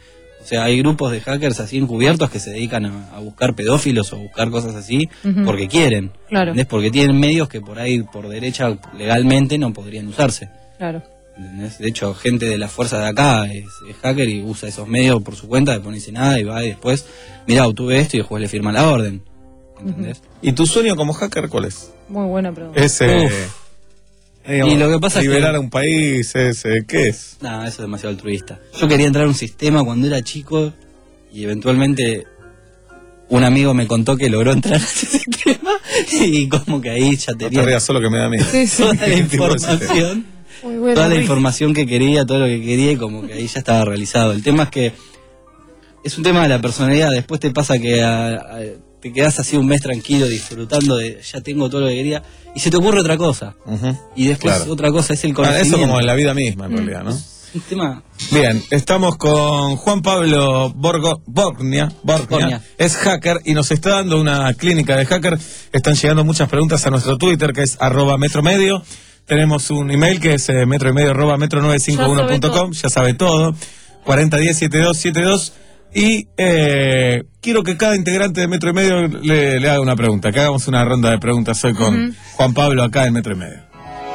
[SPEAKER 2] O sea, hay grupos de hackers así encubiertos que se dedican a, a buscar pedófilos o a buscar cosas así
[SPEAKER 4] Ujú.
[SPEAKER 2] porque quieren.
[SPEAKER 4] Claro.
[SPEAKER 2] ¿Entendés? Porque tienen medios que por ahí, por derecha, legalmente no podrían usarse.
[SPEAKER 4] Claro.
[SPEAKER 2] ¿Entendés? De hecho, gente de la fuerza de acá es, es hacker y usa esos medios por su cuenta, después no dice nada y va y después, mira, obtuve esto y después le firma la orden. ¿Entendés?
[SPEAKER 1] ¿Y tu sueño como hacker cuál es?
[SPEAKER 4] Muy buena pregunta.
[SPEAKER 1] Es eh,
[SPEAKER 2] Uf.
[SPEAKER 1] digamos,
[SPEAKER 2] Y lo que pasa es
[SPEAKER 1] liberar
[SPEAKER 2] que-
[SPEAKER 1] a un país, es, eh, ¿qué es?
[SPEAKER 2] Nada, eso es demasiado altruista. Yo quería entrar a un sistema cuando era chico y eventualmente un amigo me contó que logró entrar a ese sistema y como que ahí ya
[SPEAKER 1] No te
[SPEAKER 2] tenía
[SPEAKER 1] rías solo que me da miedo.
[SPEAKER 4] Sí, sí.
[SPEAKER 2] toda la
[SPEAKER 1] Tipo de sistema.
[SPEAKER 2] información,
[SPEAKER 4] Muy buena.
[SPEAKER 2] toda la
[SPEAKER 4] Rick.
[SPEAKER 2] información que quería, todo lo que quería y como que ahí ya estaba realizado. El tema es que es un tema de la personalidad, después te pasa que a- a- te quedas así un mes tranquilo disfrutando de ya tengo todo lo que quería y se te ocurre otra cosa.
[SPEAKER 1] Ujú.
[SPEAKER 2] Y después
[SPEAKER 1] Claro.
[SPEAKER 2] otra cosa es el
[SPEAKER 1] Ah,
[SPEAKER 2] conocimiento.
[SPEAKER 1] eso como en la vida misma, en
[SPEAKER 4] Mm.
[SPEAKER 1] realidad, ¿no?
[SPEAKER 2] Un tema...
[SPEAKER 1] Bien, estamos con Juan Pablo Borgo, Borgnia, Borgnia,
[SPEAKER 2] Borgnia.
[SPEAKER 1] es hacker y nos está dando una clínica de hacker. Están llegando muchas preguntas a nuestro Twitter que es arroba metromedio. Tenemos un email que es eh, metroymedio arroba metro nueve cinco uno punto com, ya sabe todo, cuarenta diez setenta y dos setenta y dos. Y eh, quiero que cada integrante de Metro y Medio le, le haga una pregunta, que hagamos una ronda de preguntas hoy con
[SPEAKER 4] Ujú.
[SPEAKER 1] Juan Pablo acá en Metro y Medio.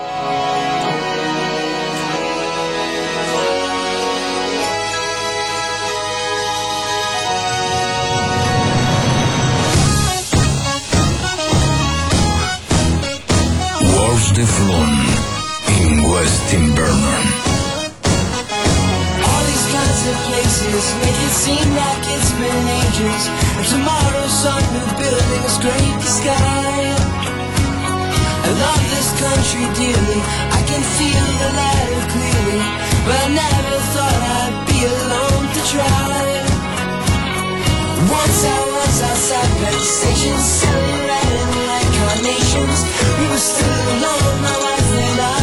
[SPEAKER 18] Wolf de Flon in West Timberland.
[SPEAKER 8] All these kinds of places make it seem like it's been ages. And tomorrow some new building is great the sky. I love this country dearly, I can feel the light clearly, but I never thought I'd be alone to try. Once I was outside Penn Station, selling red and white carnations. We were still alone, my wife and I.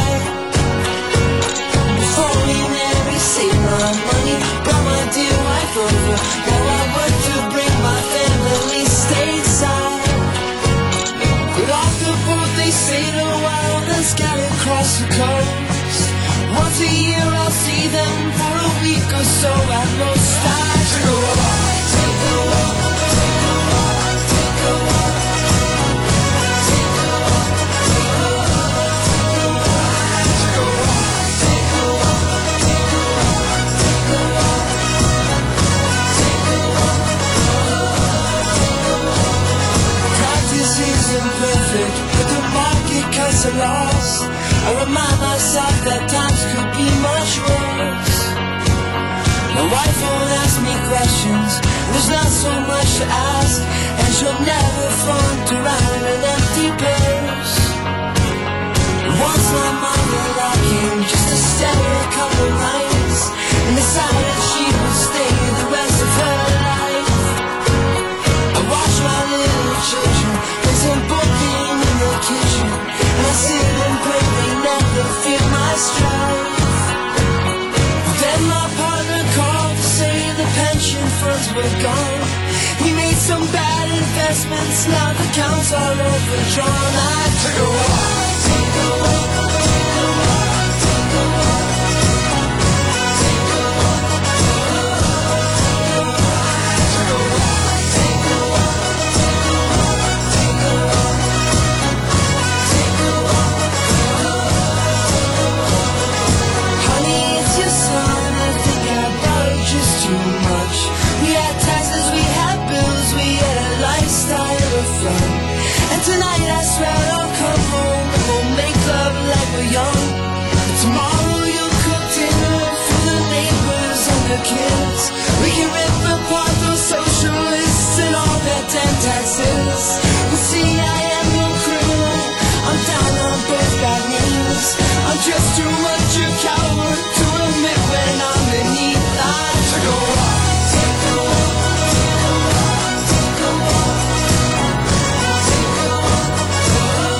[SPEAKER 8] Before we met, we saved my money, brought my dear wife over. Now I work to bring my family stateside. But off the boat they sail a while, then scatter across the coast. Once a year I'll see them for a week or so at most. I take a walk, take a walk, take a walk, take a walk. Take a walk, take a walk, take a walk. Take a walk, take a walk, take a walk. Take a walk, take a walk. Practice isn't perfect, but the market cuts a loss. I remind myself that times could be much worse. My wife won't ask me questions, there's not so much to ask, and she'll never flaunt around an empty purse. Once my mother came just to stay a couple nights, and decided she would stay the rest of her life. I watch my little children, there's a booking in the kitchen, and I sit and pray they never feel my strife. Then my partner called to say the pension funds were gone. We made some bad investments, now the accounts are overdrawn. I took a walk, take a walk, take a walk, take a walk. Take a walk, take a walk, take a walk. Take a walk, take a walk, take a walk. Take a walk, take a walk. Honey, it's your son, I think I borrowed just too much. We had taxes, we had bills, we had a lifestyle of fun. And tonight I swear I'll come home and we'll make love like we're young. Tomorrow you'll cook dinner for the neighbors and the kids. We can rip apart those socialists and all their damn taxes. But see, I am no criminal, I'm down on both bad knees. I'm just too much a coward to admit when I'm beneath. I took a walk, take a walk, take a walk, take a walk. Take a walk, take a walk.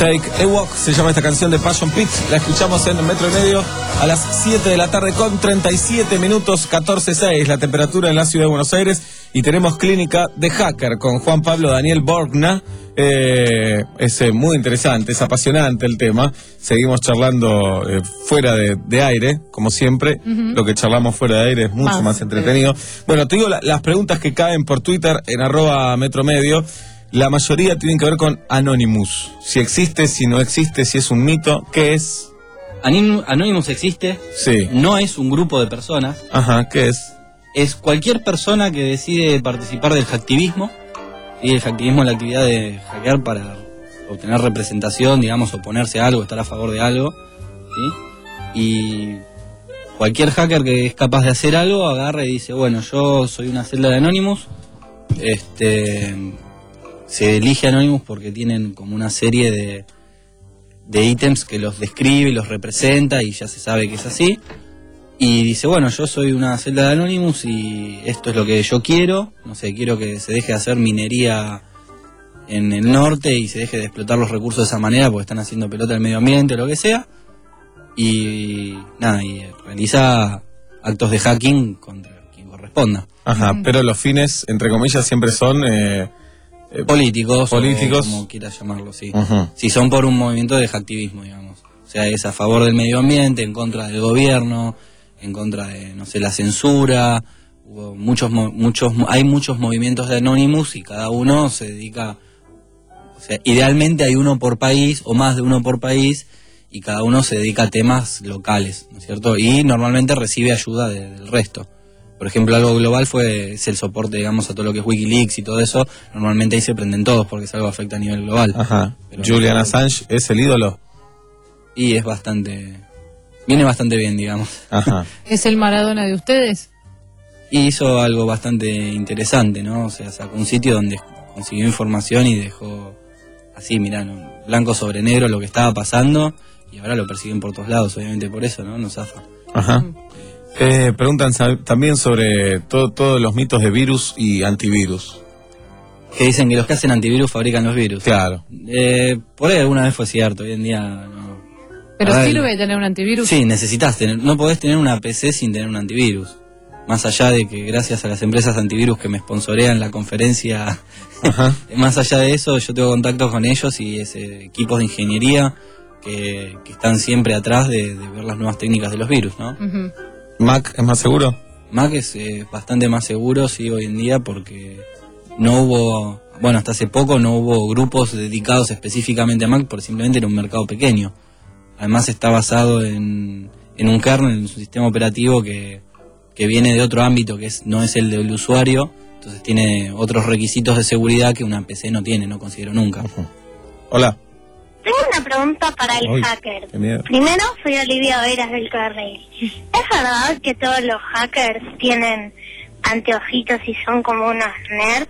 [SPEAKER 1] Take a Walk, se llama esta canción de Passion Pit. La escuchamos en Metro y Medio a las siete de la tarde con treinta y siete minutos, catorce seis la temperatura en la ciudad de Buenos Aires. Y tenemos clínica de hacker con Juan Pablo Daniel Borgna. Eh, es eh, muy interesante, es apasionante el tema. Seguimos charlando eh, fuera de, de aire, como siempre. Uh-huh. Lo que charlamos fuera de aire es mucho más, más entretenido. Sí. Bueno, te digo la, las preguntas que caen por Twitter en arroba metromedio. La mayoría tienen que ver con Anonymous. Si existe, si no existe, si es un mito, ¿qué es?
[SPEAKER 2] Anim- Anonymous existe.
[SPEAKER 1] Sí.
[SPEAKER 2] No es un grupo de personas.
[SPEAKER 1] Ajá, ¿qué es?
[SPEAKER 2] Es cualquier persona que decide participar del hacktivismo. Y el hacktivismo es la actividad de hackear para obtener representación, digamos, oponerse a algo, estar a favor de algo. ¿Sí? Y cualquier hacker que es capaz de hacer algo, agarra y dice, bueno, yo soy una celda de Anonymous. Este... Se elige Anonymous porque tienen como una serie de, de ítems que los describe y los representa y ya se sabe que es así. Y dice, bueno, yo soy una celda de Anonymous y esto es lo que yo quiero. No sé, quiero que se deje de hacer minería en el norte y se deje de explotar los recursos de esa manera porque están haciendo pelota al medio ambiente o lo que sea. Y nada, y realiza actos de hacking contra quien corresponda.
[SPEAKER 1] Ajá, pero los fines, entre comillas, siempre son... Eh...
[SPEAKER 2] políticos,
[SPEAKER 1] políticos,
[SPEAKER 2] o como quieras llamarlo, sí.
[SPEAKER 1] Uh-huh.
[SPEAKER 2] Si son por un movimiento de hacktivismo, digamos. O sea, es a favor del medio ambiente, en contra del gobierno, en contra de, no sé, la censura. Hubo muchos, muchos, hay muchos movimientos de Anonymous y cada uno se dedica, o sea, idealmente hay uno por país o más de uno por país y cada uno se dedica a temas locales, ¿no es cierto? Y normalmente recibe ayuda de, del resto. Por ejemplo, algo global fue es el soporte, digamos, a todo lo que es Wikileaks y todo eso. Normalmente ahí se prenden todos porque es algo que afecta a nivel global.
[SPEAKER 1] Ajá. Pero Julian Assange es el ídolo.
[SPEAKER 2] Y es bastante... Viene bastante bien, digamos.
[SPEAKER 1] Ajá.
[SPEAKER 4] ¿Es el Maradona de ustedes?
[SPEAKER 2] Y hizo algo bastante interesante, ¿no? O sea, sacó un sitio donde consiguió información y dejó así, mirá, ¿no? Blanco sobre negro lo que estaba pasando y ahora lo persiguen por todos lados, obviamente por eso, ¿no? No zafa.
[SPEAKER 1] Ajá. Eh, preguntan también sobre todo, todos los mitos de virus y antivirus.
[SPEAKER 2] Que dicen que los que hacen antivirus fabrican los virus.
[SPEAKER 1] Claro.
[SPEAKER 2] Eh, por ahí alguna vez fue cierto, hoy en día no.
[SPEAKER 4] ¿Pero
[SPEAKER 2] Ahora,
[SPEAKER 4] sirve tener un antivirus?
[SPEAKER 2] Sí, necesitas tener, no podés tener una P C sin tener un antivirus. Más allá de que gracias a las empresas antivirus que me sponsorean la conferencia, más allá de eso yo tengo contacto con ellos y es, eh, equipos de ingeniería que, que están siempre atrás de, de ver las nuevas técnicas de los virus, ¿no?
[SPEAKER 4] Uh-huh.
[SPEAKER 1] ¿Mac es más seguro?
[SPEAKER 2] Mac es eh, bastante más seguro, sí, hoy en día, porque no hubo, bueno, hasta hace poco no hubo grupos dedicados específicamente a Mac, porque simplemente era un mercado pequeño. Además está basado en, en un kernel, en un sistema operativo que, que viene de otro ámbito, que es no es el del usuario, entonces tiene otros requisitos de seguridad que una P C no tiene, no considero nunca.
[SPEAKER 1] Uh-huh. Hola.
[SPEAKER 7] Tengo una pregunta para el
[SPEAKER 1] Uy,
[SPEAKER 7] hacker.
[SPEAKER 1] qué miedo.
[SPEAKER 7] Primero, soy Olivia Veras del Carril. ¿Es verdad que todos los hackers tienen anteojitos y son como unos nerds?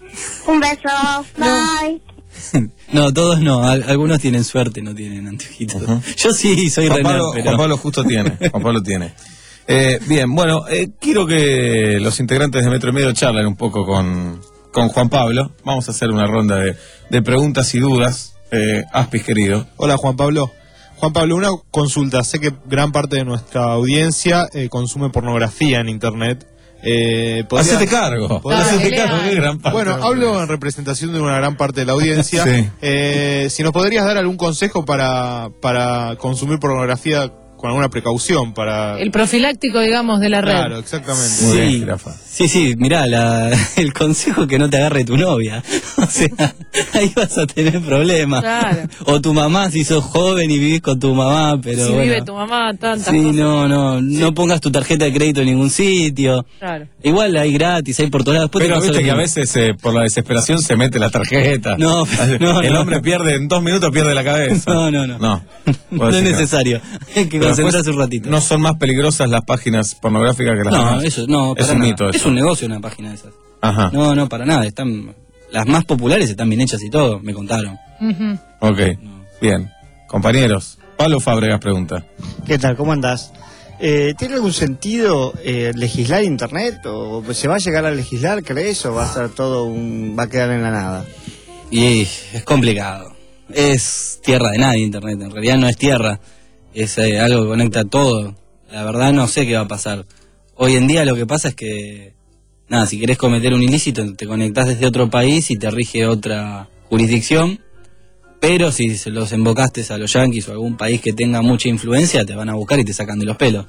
[SPEAKER 7] Un beso, bye.
[SPEAKER 2] No, todos no, Al- algunos tienen suerte, no tienen anteojitos.
[SPEAKER 1] Uh-huh.
[SPEAKER 2] Yo sí soy
[SPEAKER 1] Juan
[SPEAKER 2] re
[SPEAKER 1] Pablo,
[SPEAKER 2] nerd, pero...
[SPEAKER 1] Juan Pablo justo tiene. Juan Pablo tiene. Eh, bien, bueno, eh, quiero que los integrantes de Metro y Medio charlen un poco con, con Juan Pablo. Vamos a hacer una ronda de, de preguntas y dudas. Eh, Aspis, querido.
[SPEAKER 15] Hola, Juan Pablo. Juan Pablo, una consulta. Sé que gran parte de nuestra audiencia eh, consume pornografía en Internet. Eh, ¿podrías-
[SPEAKER 1] Hacete cargo.
[SPEAKER 15] ¿podrías-
[SPEAKER 1] Hacete cargo, qué gran parte.
[SPEAKER 15] Bueno, hablo en representación de una gran parte de la audiencia.
[SPEAKER 1] Sí.
[SPEAKER 15] Eh, si nos podrías dar algún consejo para, para consumir pornografía con alguna precaución para...
[SPEAKER 4] El profiláctico, digamos, de la red.
[SPEAKER 15] Claro, exactamente.
[SPEAKER 2] Sí, sí, sí, mirá, la, el consejo es que no te agarre tu novia. O sea, ahí vas a tener problemas.
[SPEAKER 4] Claro.
[SPEAKER 2] O tu mamá, si sos joven y vivís con tu mamá, pero
[SPEAKER 4] si
[SPEAKER 2] bueno.
[SPEAKER 4] vive tu mamá, tantas
[SPEAKER 2] Sí,
[SPEAKER 4] cosas.
[SPEAKER 2] no, no, no pongas tu tarjeta de crédito en ningún sitio.
[SPEAKER 4] Claro.
[SPEAKER 2] Igual hay gratis, hay por todos lados. Después te
[SPEAKER 1] Pero
[SPEAKER 2] pasa
[SPEAKER 1] viste
[SPEAKER 2] lo
[SPEAKER 1] que a
[SPEAKER 2] mismo.
[SPEAKER 1] veces eh, por la desesperación se mete la tarjeta.
[SPEAKER 2] No, no,
[SPEAKER 1] El
[SPEAKER 2] no.
[SPEAKER 1] hombre pierde, en dos minutos pierde la cabeza.
[SPEAKER 2] No, no, no.
[SPEAKER 1] No,
[SPEAKER 2] No es necesario. Hay que
[SPEAKER 1] Pero
[SPEAKER 2] concentrarse
[SPEAKER 1] después
[SPEAKER 2] un ratito.
[SPEAKER 1] No son más peligrosas las páginas pornográficas que las
[SPEAKER 2] No,
[SPEAKER 1] demás.
[SPEAKER 2] eso no,
[SPEAKER 1] es
[SPEAKER 2] para
[SPEAKER 1] un
[SPEAKER 2] nada.
[SPEAKER 1] mito eso.
[SPEAKER 2] Es un negocio una página de esas.
[SPEAKER 1] Ajá.
[SPEAKER 2] No, no, para nada. Están, las más populares están bien hechas y todo, me contaron.
[SPEAKER 4] Ujú.
[SPEAKER 1] Ok, bien. Compañeros, Pablo Fábregas pregunta.
[SPEAKER 16] ¿Qué tal? ¿Cómo andás? Eh, ¿Tiene algún sentido eh, legislar Internet? ¿O se va a llegar a legislar, crees? ¿O va a ser todo un... va a quedar en la nada?
[SPEAKER 2] Y es complicado. es tierra de nadie Internet, en realidad no es tierra, es eh, algo que conecta todo. La verdad no sé qué va a pasar. Hoy en día lo que pasa es que, nada, si querés cometer un ilícito te conectás desde otro país y te rige otra jurisdicción, pero si se los embocaste a los yanquis o algún país que tenga mucha influencia, te van a buscar y te sacan de los pelos.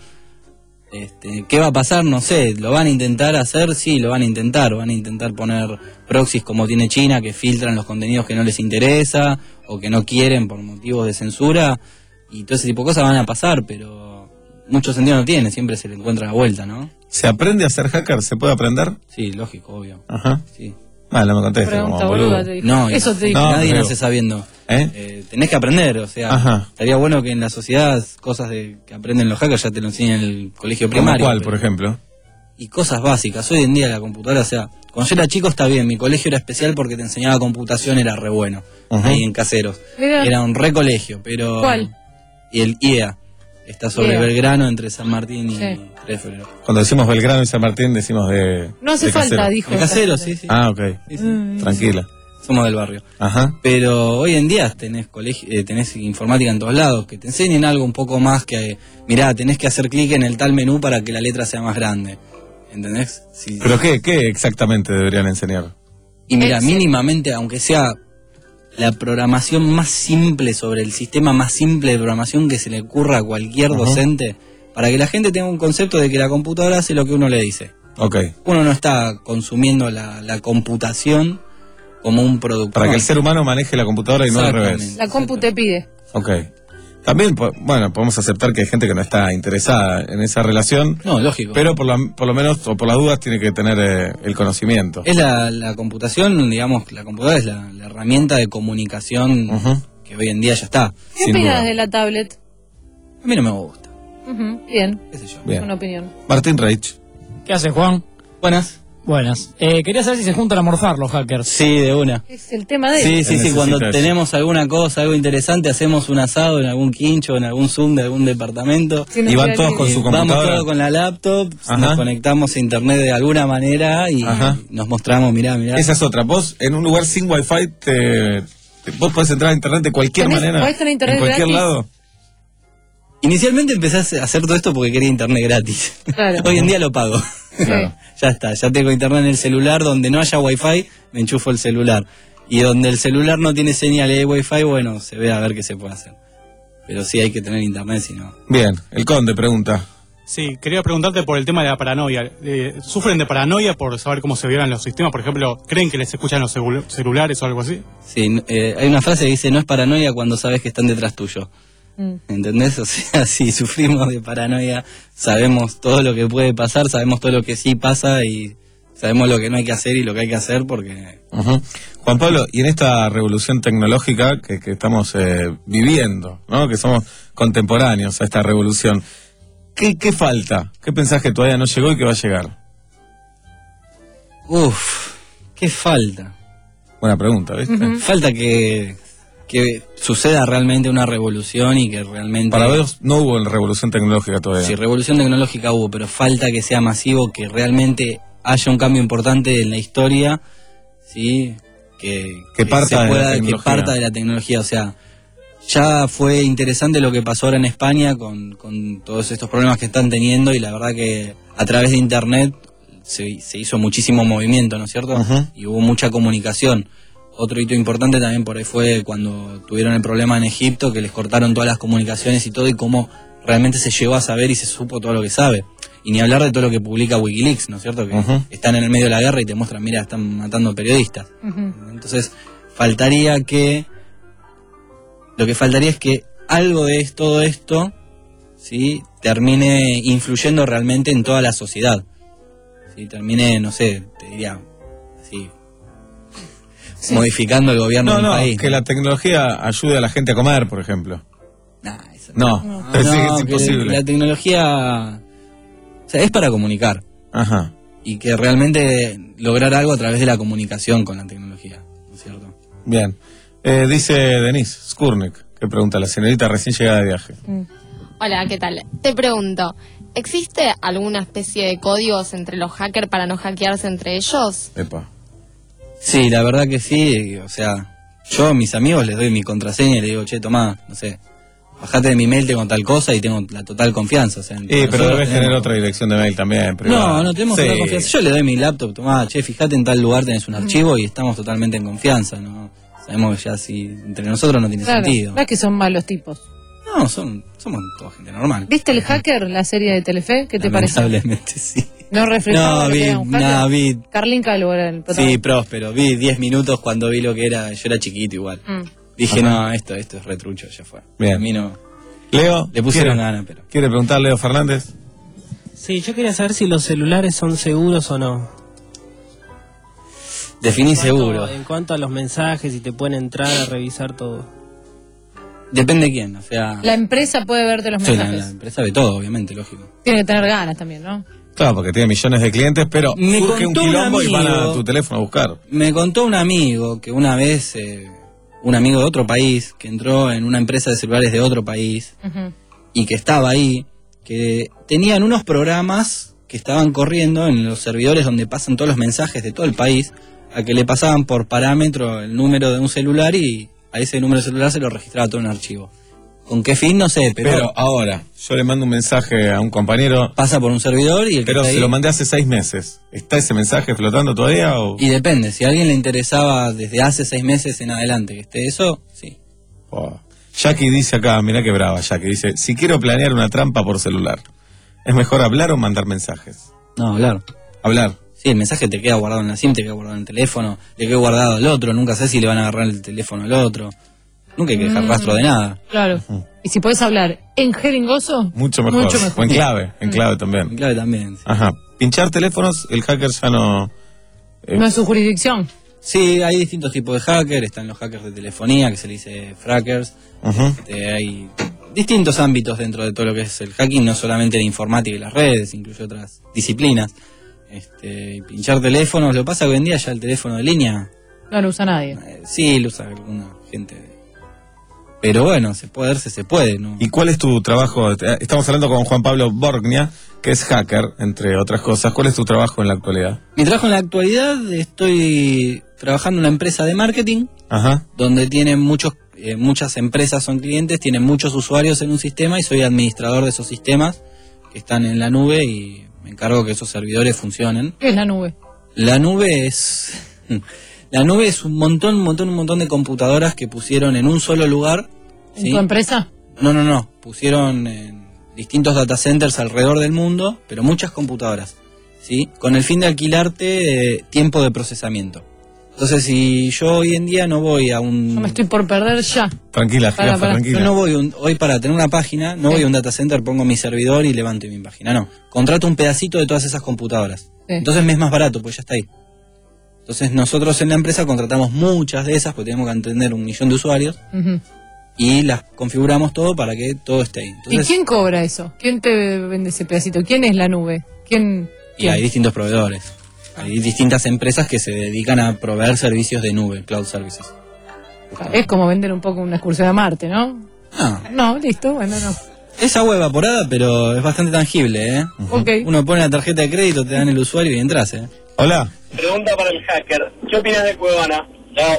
[SPEAKER 2] Este, ¿Qué va a pasar? No sé, ¿lo van a intentar hacer? Sí, lo van a intentar, van a intentar poner proxies como tiene China, que filtran los contenidos que no les interesa o que no quieren por motivos de censura, y todo ese tipo de cosas van a pasar, pero mucho sentido no tiene, siempre se le encuentra la vuelta, ¿no?
[SPEAKER 1] ¿Se aprende a ser hacker? ¿Se puede aprender?
[SPEAKER 2] Sí, lógico, obvio.
[SPEAKER 1] Ajá.
[SPEAKER 2] Sí.
[SPEAKER 1] Ah, no me contestes, como
[SPEAKER 4] Pregunta
[SPEAKER 1] boludo.
[SPEAKER 4] boluda, te dijo.
[SPEAKER 2] No,
[SPEAKER 4] Eso te dijo.
[SPEAKER 2] no,
[SPEAKER 1] No,
[SPEAKER 2] nadie
[SPEAKER 1] pero-
[SPEAKER 2] nace sabiendo.
[SPEAKER 1] ¿Eh?
[SPEAKER 2] Eh, tenés que aprender, o sea,
[SPEAKER 1] Ajá.
[SPEAKER 2] estaría bueno que en la sociedad cosas de, que aprenden los hackers ya te lo enseñen en el colegio
[SPEAKER 1] ¿Cómo
[SPEAKER 2] primario.
[SPEAKER 1] cuál,
[SPEAKER 2] pero-
[SPEAKER 1] por ejemplo?
[SPEAKER 2] Y cosas básicas. Hoy en día la computadora, o sea, cuando yo era chico está bien, mi colegio era especial porque te enseñaba computación, era re bueno,
[SPEAKER 1] Ujú.
[SPEAKER 2] ahí en Caseros.
[SPEAKER 4] Mirá.
[SPEAKER 2] Era un re colegio, pero...
[SPEAKER 4] ¿Cuál?
[SPEAKER 2] Y el I E A, está sobre
[SPEAKER 4] I E A.
[SPEAKER 2] Belgrano, entre San Martín y
[SPEAKER 4] Sí.
[SPEAKER 2] tres de febrero.
[SPEAKER 1] Cuando decimos Belgrano y San Martín, decimos de.
[SPEAKER 4] No hace
[SPEAKER 1] de
[SPEAKER 4] falta,
[SPEAKER 1] Caseros.
[SPEAKER 4] dijo.
[SPEAKER 2] De Caseros, sí, sí.
[SPEAKER 1] Ah, ok.
[SPEAKER 2] Sí, sí.
[SPEAKER 4] Mm.
[SPEAKER 1] Tranquila.
[SPEAKER 2] Somos del barrio.
[SPEAKER 1] Ajá.
[SPEAKER 2] Pero hoy en día tenés colegio, eh, tenés informática en todos lados, que te enseñen algo un poco más que, mirá, tenés que hacer clic en el tal menú para que la letra sea más grande. ¿Entendés? Sí.
[SPEAKER 1] ¿Pero qué, qué exactamente deberían enseñar?
[SPEAKER 2] Y mira,
[SPEAKER 4] Excel.
[SPEAKER 2] mínimamente, aunque sea la programación más simple sobre el sistema más simple de programación que se le ocurra a cualquier
[SPEAKER 1] Ajá.
[SPEAKER 2] docente, para que la gente tenga un concepto de que la computadora hace lo que uno le dice.
[SPEAKER 1] Ok.
[SPEAKER 2] Uno no está consumiendo la, la computación como un producto.
[SPEAKER 1] Para que el ser humano maneje la computadora y no al
[SPEAKER 2] Exactamente.
[SPEAKER 1] revés.
[SPEAKER 4] La compu te pide.
[SPEAKER 1] Ok. También, po- bueno, podemos aceptar que hay gente que no está interesada en esa relación,
[SPEAKER 2] No, lógico.
[SPEAKER 1] pero por, la- por lo menos, o por las dudas, tiene que tener eh, el conocimiento.
[SPEAKER 2] Es la, la computación, digamos, la computadora es la, la herramienta de comunicación
[SPEAKER 1] Ujú.
[SPEAKER 2] que hoy en día ya está.
[SPEAKER 4] ¿Qué
[SPEAKER 1] Sin
[SPEAKER 4] opinas
[SPEAKER 1] duda.
[SPEAKER 4] de la tablet?
[SPEAKER 2] A mí no me gusta,
[SPEAKER 4] Ujú, bien,
[SPEAKER 2] qué sé yo.
[SPEAKER 1] Bien.
[SPEAKER 4] una opinión.
[SPEAKER 1] Martín Reich.
[SPEAKER 3] ¿Qué hace, Juan?
[SPEAKER 2] Buenas.
[SPEAKER 3] Buenas. Eh, quería saber si se juntan a morfar los hackers.
[SPEAKER 2] Sí, de una.
[SPEAKER 4] Es el tema de él.
[SPEAKER 2] Sí, sí,
[SPEAKER 1] Él
[SPEAKER 2] sí,
[SPEAKER 1] necesita
[SPEAKER 2] cuando
[SPEAKER 1] eso.
[SPEAKER 2] tenemos alguna cosa, algo interesante, hacemos un asado en algún quincho, en algún Zoom de algún departamento.
[SPEAKER 4] Si no
[SPEAKER 1] Y van
[SPEAKER 4] fuera
[SPEAKER 1] todos
[SPEAKER 4] que-
[SPEAKER 1] con su
[SPEAKER 2] Vamos
[SPEAKER 1] computadora.
[SPEAKER 2] todos con la laptop,
[SPEAKER 1] Ajá.
[SPEAKER 2] nos conectamos a internet de alguna manera y
[SPEAKER 1] Ajá.
[SPEAKER 2] nos mostramos, mirá, mirá.
[SPEAKER 1] Esa es otra. Vos, en un lugar sin wifi, te, te- vos podés entrar a internet de cualquier
[SPEAKER 4] ¿Tenés-
[SPEAKER 1] manera.
[SPEAKER 4] podés tener internet
[SPEAKER 1] en cualquier
[SPEAKER 4] gratis?
[SPEAKER 1] lado.
[SPEAKER 2] Inicialmente empecé a hacer todo esto porque quería internet gratis.
[SPEAKER 4] Claro.
[SPEAKER 2] Hoy en día lo pago.
[SPEAKER 1] Claro.
[SPEAKER 2] Ya está, ya tengo internet en el celular, donde no haya wifi, me enchufo el celular. Y donde el celular no tiene señal y hay wifi, bueno, se ve a ver qué se puede hacer. Pero sí hay que tener internet, si no.
[SPEAKER 1] Bien, el conde pregunta.
[SPEAKER 6] Sí, quería preguntarte por el tema de la paranoia. Eh, ¿Sufren de paranoia por saber cómo se violan los sistemas? Por ejemplo, ¿creen que les escuchan los celu- celulares o algo así?
[SPEAKER 2] Sí, eh, hay una frase que dice, no es paranoia cuando sabes que están detrás tuyo.
[SPEAKER 4] Mm.
[SPEAKER 2] ¿Entendés? O sea, si sufrimos de paranoia, sabemos todo lo que puede pasar, sabemos todo lo que sí pasa y sabemos lo que no hay que hacer y lo que hay que hacer porque...
[SPEAKER 1] Ujú. Juan Pablo, y en esta revolución tecnológica que, que estamos eh, viviendo, ¿no? Que somos contemporáneos a esta revolución, ¿qué, ¿qué falta? ¿Qué pensás que todavía no llegó y que va a llegar?
[SPEAKER 2] Uf, ¿qué falta?
[SPEAKER 1] Buena pregunta, ¿viste?
[SPEAKER 4] Ujú.
[SPEAKER 2] Falta que, que suceda realmente una revolución y que realmente...
[SPEAKER 1] Para vos no hubo revolución tecnológica todavía.
[SPEAKER 2] Sí, revolución tecnológica hubo, pero falta que sea masivo, que realmente haya un cambio importante en la historia, ¿sí? Que,
[SPEAKER 1] Que parta
[SPEAKER 2] se
[SPEAKER 1] de la
[SPEAKER 2] pueda- que
[SPEAKER 1] tecnología.
[SPEAKER 2] parta de la tecnología. O sea, ya fue interesante lo que pasó ahora en España con, con todos estos problemas que están teniendo y la verdad que a través de Internet se, se hizo muchísimo movimiento, ¿no es cierto?
[SPEAKER 1] Ujú.
[SPEAKER 2] Y hubo mucha comunicación. Otro hito importante también por ahí fue cuando tuvieron el problema en Egipto, que les cortaron todas las comunicaciones y todo, y cómo realmente se llegó a saber y se supo todo lo que sabe. Y ni hablar de todo lo que publica Wikileaks, ¿no es cierto? Que
[SPEAKER 1] Ujú.
[SPEAKER 2] están en el medio de la guerra y te muestran, mira, están matando periodistas.
[SPEAKER 4] Ujú.
[SPEAKER 2] Entonces, faltaría que... Lo que faltaría es que algo de es- todo esto, ¿sí? Termine influyendo realmente en toda la sociedad. ¿Sí? Termine, no sé, te diría, así, modificando el gobierno
[SPEAKER 1] No,
[SPEAKER 2] del
[SPEAKER 1] no,
[SPEAKER 2] país.
[SPEAKER 1] que la tecnología ayude a la gente a comer, por ejemplo.
[SPEAKER 2] Nah, eso
[SPEAKER 1] No,
[SPEAKER 2] no.
[SPEAKER 1] es,
[SPEAKER 2] No,
[SPEAKER 1] es
[SPEAKER 2] que
[SPEAKER 1] imposible.
[SPEAKER 2] La tecnología, o sea, es para comunicar.
[SPEAKER 1] Ajá.
[SPEAKER 2] Y que realmente lograr algo a través de la comunicación con la tecnología, ¿no es cierto?
[SPEAKER 1] Bien. Eh, dice Denise Skurnik, que pregunta, la señorita recién llegada de viaje.
[SPEAKER 19] Hola, ¿qué tal? Te pregunto, ¿existe alguna especie de códigos entre los hackers para no hackearse entre ellos?
[SPEAKER 1] Epa.
[SPEAKER 2] Sí, la verdad que sí, o sea, Yo a mis amigos les doy mi contraseña y les digo, che, tomá, no sé, bajate de mi mail, tengo tal cosa y tengo la total confianza. O sea,
[SPEAKER 1] Eh, pero
[SPEAKER 2] nosotros
[SPEAKER 1] debes tener
[SPEAKER 2] tenemos-
[SPEAKER 1] otra dirección de mail también.
[SPEAKER 2] No,
[SPEAKER 1] privada.
[SPEAKER 2] no tenemos
[SPEAKER 1] Sí.
[SPEAKER 2] total confianza. Yo le doy mi laptop, tomá, che, fíjate en tal lugar tenés un archivo y estamos totalmente en confianza, ¿no? Sabemos que ya si entre nosotros no tiene
[SPEAKER 4] Claro,
[SPEAKER 2] sentido.
[SPEAKER 4] no es que son malos tipos.
[SPEAKER 2] No, son, somos toda gente normal.
[SPEAKER 4] ¿Viste el hacker, la serie de Telefe? ¿Qué te parece?
[SPEAKER 2] Lamentablemente sí.
[SPEAKER 4] ¿No reflejaba
[SPEAKER 2] No,
[SPEAKER 4] lo que
[SPEAKER 2] vi,
[SPEAKER 4] era un hacker?
[SPEAKER 2] no, vi,
[SPEAKER 4] Carlín Calvo era el
[SPEAKER 2] sí,
[SPEAKER 4] protagonista.
[SPEAKER 2] próspero, vi diez minutos cuando vi lo que era, yo era chiquito igual.
[SPEAKER 4] Mm.
[SPEAKER 2] Dije,
[SPEAKER 1] Ajá.
[SPEAKER 2] no, esto, esto es retrucho, ya fue.
[SPEAKER 1] Bien.
[SPEAKER 2] A mí no.
[SPEAKER 1] Leo,
[SPEAKER 2] Le pusieron
[SPEAKER 1] ¿quiere-
[SPEAKER 2] ganas, pero.
[SPEAKER 1] ¿Quiere preguntar Leo Fernández?
[SPEAKER 5] Sí, yo quería saber si los celulares son seguros o no.
[SPEAKER 2] Definí
[SPEAKER 5] En cuanto-
[SPEAKER 2] seguro.
[SPEAKER 5] En cuanto a los mensajes, si te pueden entrar a revisar todo.
[SPEAKER 2] Depende de quién, o sea.
[SPEAKER 4] La empresa puede verte los
[SPEAKER 2] Sí, la,
[SPEAKER 4] mensajes.
[SPEAKER 2] la empresa ve todo, obviamente, lógico.
[SPEAKER 4] Tiene que tener ganas también, ¿no?
[SPEAKER 1] Claro, porque tiene millones de clientes, pero
[SPEAKER 2] Me
[SPEAKER 1] surge un
[SPEAKER 2] contó un
[SPEAKER 1] quilombo y van a
[SPEAKER 2] amigo-
[SPEAKER 1] tu teléfono a buscar.
[SPEAKER 2] Me contó un amigo que una vez, eh, un amigo de otro país, que entró en una empresa de celulares de otro país
[SPEAKER 4] Ujú.
[SPEAKER 2] y que estaba ahí, que tenían unos programas que estaban corriendo en los servidores donde pasan todos los mensajes de todo el país, a que le pasaban por parámetro el número de un celular y a ese número de celular se lo registraba todo en un archivo. ¿Con qué fin? No sé, pero,
[SPEAKER 1] Pero, ahora, yo le mando un mensaje a un compañero,
[SPEAKER 2] pasa por un servidor y el que
[SPEAKER 1] pero
[SPEAKER 2] está
[SPEAKER 1] se
[SPEAKER 2] ahí-
[SPEAKER 1] lo mandé hace seis meses. ¿Está ese mensaje flotando todavía o...?
[SPEAKER 2] Y depende, si a alguien le interesaba desde hace seis meses en adelante que esté eso, sí.
[SPEAKER 1] Oh. Jackie dice acá, mirá qué brava Jackie, dice, si quiero planear una trampa por celular, ¿es mejor hablar o mandar mensajes?
[SPEAKER 2] No, hablar.
[SPEAKER 1] Hablar.
[SPEAKER 2] Sí, el mensaje te queda guardado en la SIM, te queda guardado en el teléfono, le queda guardado al otro, nunca sé si le van a agarrar el teléfono al otro. Nunca hay que dejar
[SPEAKER 4] Mm.
[SPEAKER 2] rastro de nada.
[SPEAKER 4] Claro. Y si podés hablar en jeringoso,
[SPEAKER 1] Mucho mejor.
[SPEAKER 4] Mucho mejor.
[SPEAKER 1] O en clave, en
[SPEAKER 4] Mm.
[SPEAKER 1] clave también.
[SPEAKER 2] En clave también.
[SPEAKER 1] Ajá. Pinchar teléfonos, el hacker ya no... eh,
[SPEAKER 4] no es su jurisdicción.
[SPEAKER 2] Sí, hay distintos tipos de hackers, están los hackers de telefonía, que se le dice frackers.
[SPEAKER 1] Ujú.
[SPEAKER 2] Este, hay distintos ámbitos dentro de todo lo que es el hacking, no solamente la informática y las redes, incluye otras disciplinas. Este, y pinchar teléfonos, lo que pasa que hoy en día ya el teléfono de línea,
[SPEAKER 4] No lo usa nadie.
[SPEAKER 2] eh, sí, lo usa alguna gente. Pero bueno, se puede verse, se puede, ¿no?
[SPEAKER 1] ¿Y cuál es tu trabajo? Eh, Estamos hablando con Juan Pablo Borgnia, que es hacker, entre otras cosas. ¿Cuál es tu trabajo en la actualidad?
[SPEAKER 2] Mi trabajo en la actualidad, estoy trabajando en una empresa de marketing,
[SPEAKER 1] Ajá.
[SPEAKER 2] donde tienen muchos, eh, muchas empresas son clientes, tienen muchos usuarios en un sistema y soy administrador de esos sistemas que están en la nube y me encargo que esos servidores funcionen.
[SPEAKER 4] ¿Qué es la nube?
[SPEAKER 2] La nube es la nube es un montón, un montón, un montón de computadoras que pusieron en un solo lugar.
[SPEAKER 4] ¿En
[SPEAKER 2] ¿sí?
[SPEAKER 4] tu empresa?
[SPEAKER 2] No, no, no, pusieron en distintos data centers alrededor del mundo, pero muchas computadoras, ¿sí? Con el fin de alquilarte eh, tiempo de procesamiento. Entonces, si yo hoy en día no voy a un...
[SPEAKER 4] Yo me estoy por perder ya.
[SPEAKER 1] Tranquila,
[SPEAKER 4] Para,
[SPEAKER 1] jirafa,
[SPEAKER 4] para.
[SPEAKER 1] tranquila.
[SPEAKER 2] Yo no voy un- hoy para tener una página, no
[SPEAKER 4] Sí.
[SPEAKER 2] voy a un data center, pongo mi servidor y levanto mi página. No, contrato un pedacito de todas esas computadoras.
[SPEAKER 4] Sí.
[SPEAKER 2] Entonces me es más barato, pues ya está ahí. Entonces nosotros en la empresa contratamos muchas de esas, porque tenemos que atender un millón de usuarios,
[SPEAKER 4] Ujú.
[SPEAKER 2] y las configuramos todo para que todo esté ahí.
[SPEAKER 4] ¿Y
[SPEAKER 2] Entonces,
[SPEAKER 4] quién cobra eso? ¿Quién te vende ese pedacito? ¿Quién es la nube? ¿Quién?
[SPEAKER 2] y
[SPEAKER 4] quién?
[SPEAKER 2] hay distintos proveedores. Hay distintas empresas que se dedican a proveer servicios de nube, cloud services.
[SPEAKER 4] Es como vender un poco una excursión a Marte, ¿no?
[SPEAKER 2] Ah,
[SPEAKER 4] No, listo, bueno, no.
[SPEAKER 2] es agua evaporada, pero es bastante tangible, ¿eh?
[SPEAKER 4] Ok.
[SPEAKER 2] Uno pone la tarjeta de crédito, te dan el usuario y entras, ¿eh?
[SPEAKER 1] Hola.
[SPEAKER 9] Pregunta para el hacker. ¿Qué opinas de Cuevana? Chao.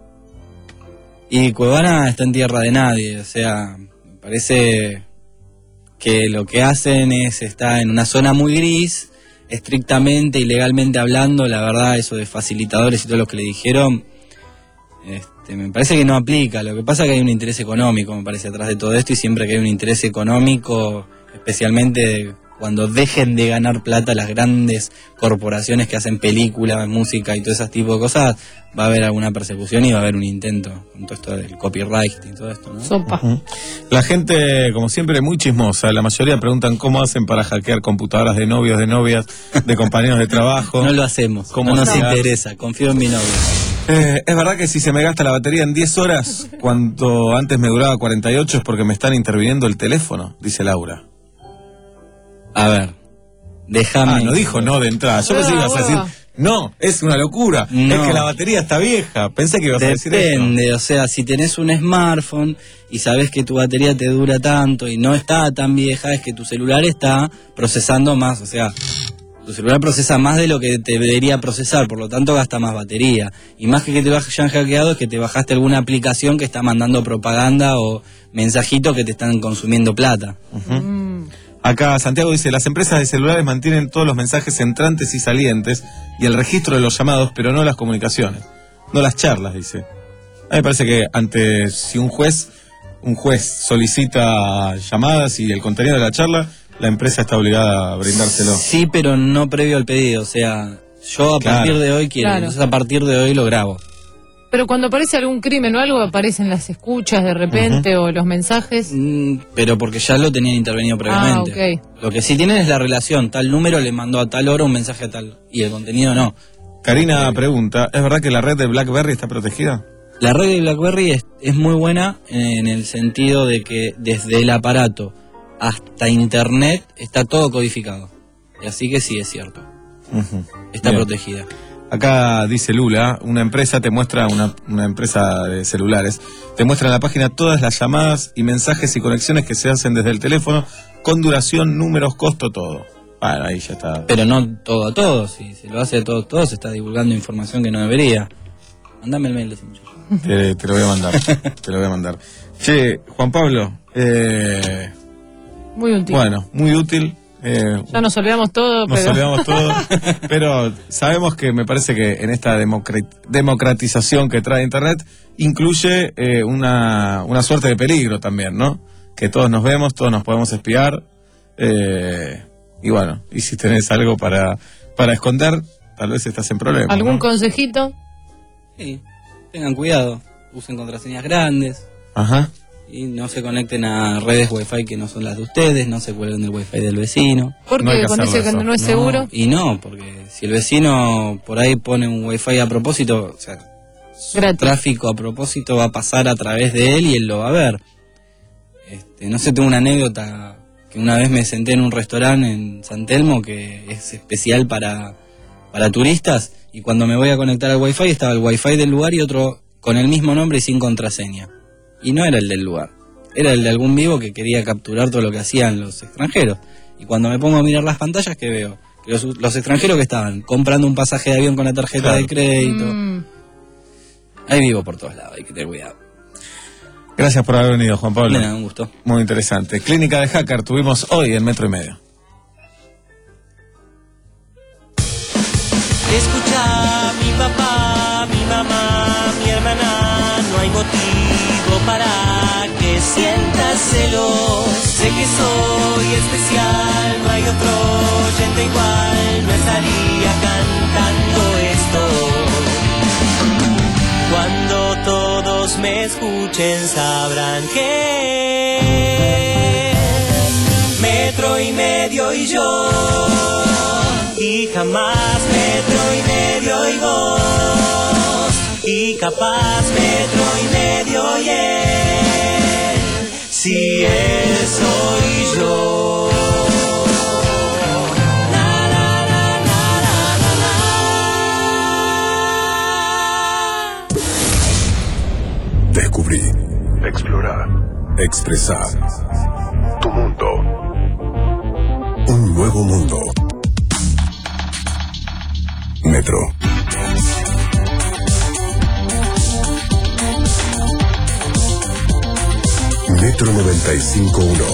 [SPEAKER 2] Y Cuevana está en tierra de nadie, o sea, me parece que lo que hacen es estar en una zona muy gris, estrictamente y legalmente hablando, la verdad, eso de facilitadores y todo lo que le dijeron, este, me parece que no aplica. Lo que pasa es que hay un interés económico, me parece, atrás de todo esto, y siempre que hay un interés económico, especialmente cuando dejen de ganar plata las grandes corporaciones que hacen películas, música y todo ese tipo de cosas, va a haber alguna persecución y va a haber un intento con todo esto del copyright y todo esto, ¿no?
[SPEAKER 4] Sopa.
[SPEAKER 1] Ujú. La gente, como siempre, muy chismosa. La mayoría preguntan cómo hacen para hackear computadoras de novios, de novias, de compañeros de trabajo.
[SPEAKER 2] No lo hacemos,
[SPEAKER 1] ¿Cómo
[SPEAKER 2] no nos
[SPEAKER 1] hackear?
[SPEAKER 2] interesa, confío en mi novio.
[SPEAKER 1] Eh, es verdad que si se me gasta la batería en diez horas, cuando antes me duraba cuarenta y ocho, es porque me están interviniendo el teléfono, dice Laura.
[SPEAKER 2] A ver, déjame...
[SPEAKER 1] Ah, no dijo no de entrada. Yo pensé que ibas a decir, no, es una locura.
[SPEAKER 2] No.
[SPEAKER 1] Es que la batería está vieja. Pensé que ibas a decir eso.
[SPEAKER 2] Depende, o sea, si tenés un smartphone y sabes que tu batería te dura tanto y no está tan vieja, es que tu celular está procesando más, o sea, tu tu celular procesa más de lo que te debería procesar, por lo tanto gasta más batería. Y más que que te hayan hackeado es que te bajaste alguna aplicación que está mandando propaganda o mensajitos que te están consumiendo plata.
[SPEAKER 1] Uh-huh. Mm. Acá Santiago dice, las empresas de celulares mantienen todos los mensajes entrantes y salientes y el registro de los llamados, pero no las comunicaciones, no las charlas, dice. A mí me parece que ante si un juez, un juez solicita llamadas y el contenido de la charla, la empresa está obligada a brindárselo.
[SPEAKER 2] Sí, pero no previo al pedido, o sea, yo a
[SPEAKER 1] Claro.
[SPEAKER 2] partir de hoy quiero,
[SPEAKER 4] Claro.
[SPEAKER 2] entonces a partir de hoy lo grabo.
[SPEAKER 4] Pero cuando aparece algún crimen o algo, aparecen las escuchas de repente o los mensajes.
[SPEAKER 2] Mm, pero porque ya lo tenían intervenido previamente.
[SPEAKER 4] Ah, ok.
[SPEAKER 2] Lo que sí tienen es la relación, tal número le mandó a tal hora un mensaje a tal, y el contenido no.
[SPEAKER 1] Karina pregunta, ¿es verdad que la red de BlackBerry está protegida?
[SPEAKER 2] La red de BlackBerry es, es muy buena en el sentido de que desde el aparato hasta internet está todo codificado. Y así que sí es cierto.
[SPEAKER 1] Uh-huh.
[SPEAKER 2] Está
[SPEAKER 1] Bien.
[SPEAKER 2] protegida.
[SPEAKER 1] Acá dice Lula, una empresa te muestra, una, una empresa de celulares, te muestra en la página todas las llamadas y mensajes y conexiones que se hacen desde el teléfono, con duración, números, costo, todo. Bueno, ahí ya está.
[SPEAKER 2] Pero no todo a todos, si se lo hace a todos, todos se está divulgando información que no debería. Mándame el mail de ese muchacho.
[SPEAKER 1] Te, te lo voy a mandar, te lo voy a mandar. Che, Juan Pablo, eh,
[SPEAKER 4] Muy útil.
[SPEAKER 1] bueno, muy útil. Eh,
[SPEAKER 4] Ya nos olvidamos todo,
[SPEAKER 1] Nos
[SPEAKER 4] pero...
[SPEAKER 1] olvidamos todo, pero sabemos que me parece que en esta democra- democratización que trae Internet incluye eh, una, una suerte de peligro también, ¿no? Que todos nos vemos, todos nos podemos espiar, eh, y bueno, y si tenés algo para, para esconder, tal vez estás en problemas,
[SPEAKER 4] ¿Algún
[SPEAKER 1] ¿no?
[SPEAKER 4] consejito?
[SPEAKER 2] Sí, tengan cuidado, usen contraseñas grandes.
[SPEAKER 1] Ajá.
[SPEAKER 2] Y no se conecten a redes wifi que no son las de ustedes, no se cuelguen del wifi del vecino.
[SPEAKER 4] ¿Por qué? Cuando dice que no es seguro.
[SPEAKER 2] Y no, porque si el vecino por ahí pone un wifi a propósito, o sea, su
[SPEAKER 4] Gratis.
[SPEAKER 2] tráfico a propósito va a pasar a través de él y él lo va a ver. Este, no sé, tengo una anécdota que una vez me senté en un restaurante en San Telmo que es especial para, para turistas, y cuando me voy a conectar al wifi estaba el wifi del lugar y otro con el mismo nombre y sin contraseña. Y no era el del lugar, era el de algún vivo que quería capturar todo lo que hacían los extranjeros. Y cuando me pongo a mirar las pantallas, ¿qué veo? Que los, los extranjeros que estaban comprando un pasaje de avión con la tarjeta
[SPEAKER 1] Claro.
[SPEAKER 2] de crédito.
[SPEAKER 4] Mm.
[SPEAKER 2] Hay vivo por todos lados, hay que tener cuidado.
[SPEAKER 1] Gracias por haber venido, Juan Pablo.
[SPEAKER 2] De nada, un gusto.
[SPEAKER 1] Muy interesante. Clínica de Hacker tuvimos hoy en Metro y Medio.
[SPEAKER 8] Escucha, mi papá, mi mamá, mi hermana, no hay motivo para que sientas celos. Sé que soy especial, no hay otro oyente igual, no estaría cantando esto. Cuando todos me escuchen sabrán que Metro y Medio y yo, y jamás Metro y Medio y vos, y capaz Metro y Medio y él, si él soy yo. Na, na, na, na, na, na, na.
[SPEAKER 12] Descubrí, explorar, expresar. Tu mundo. Un nuevo mundo. Metro. Metro noventa y cinco punto uno.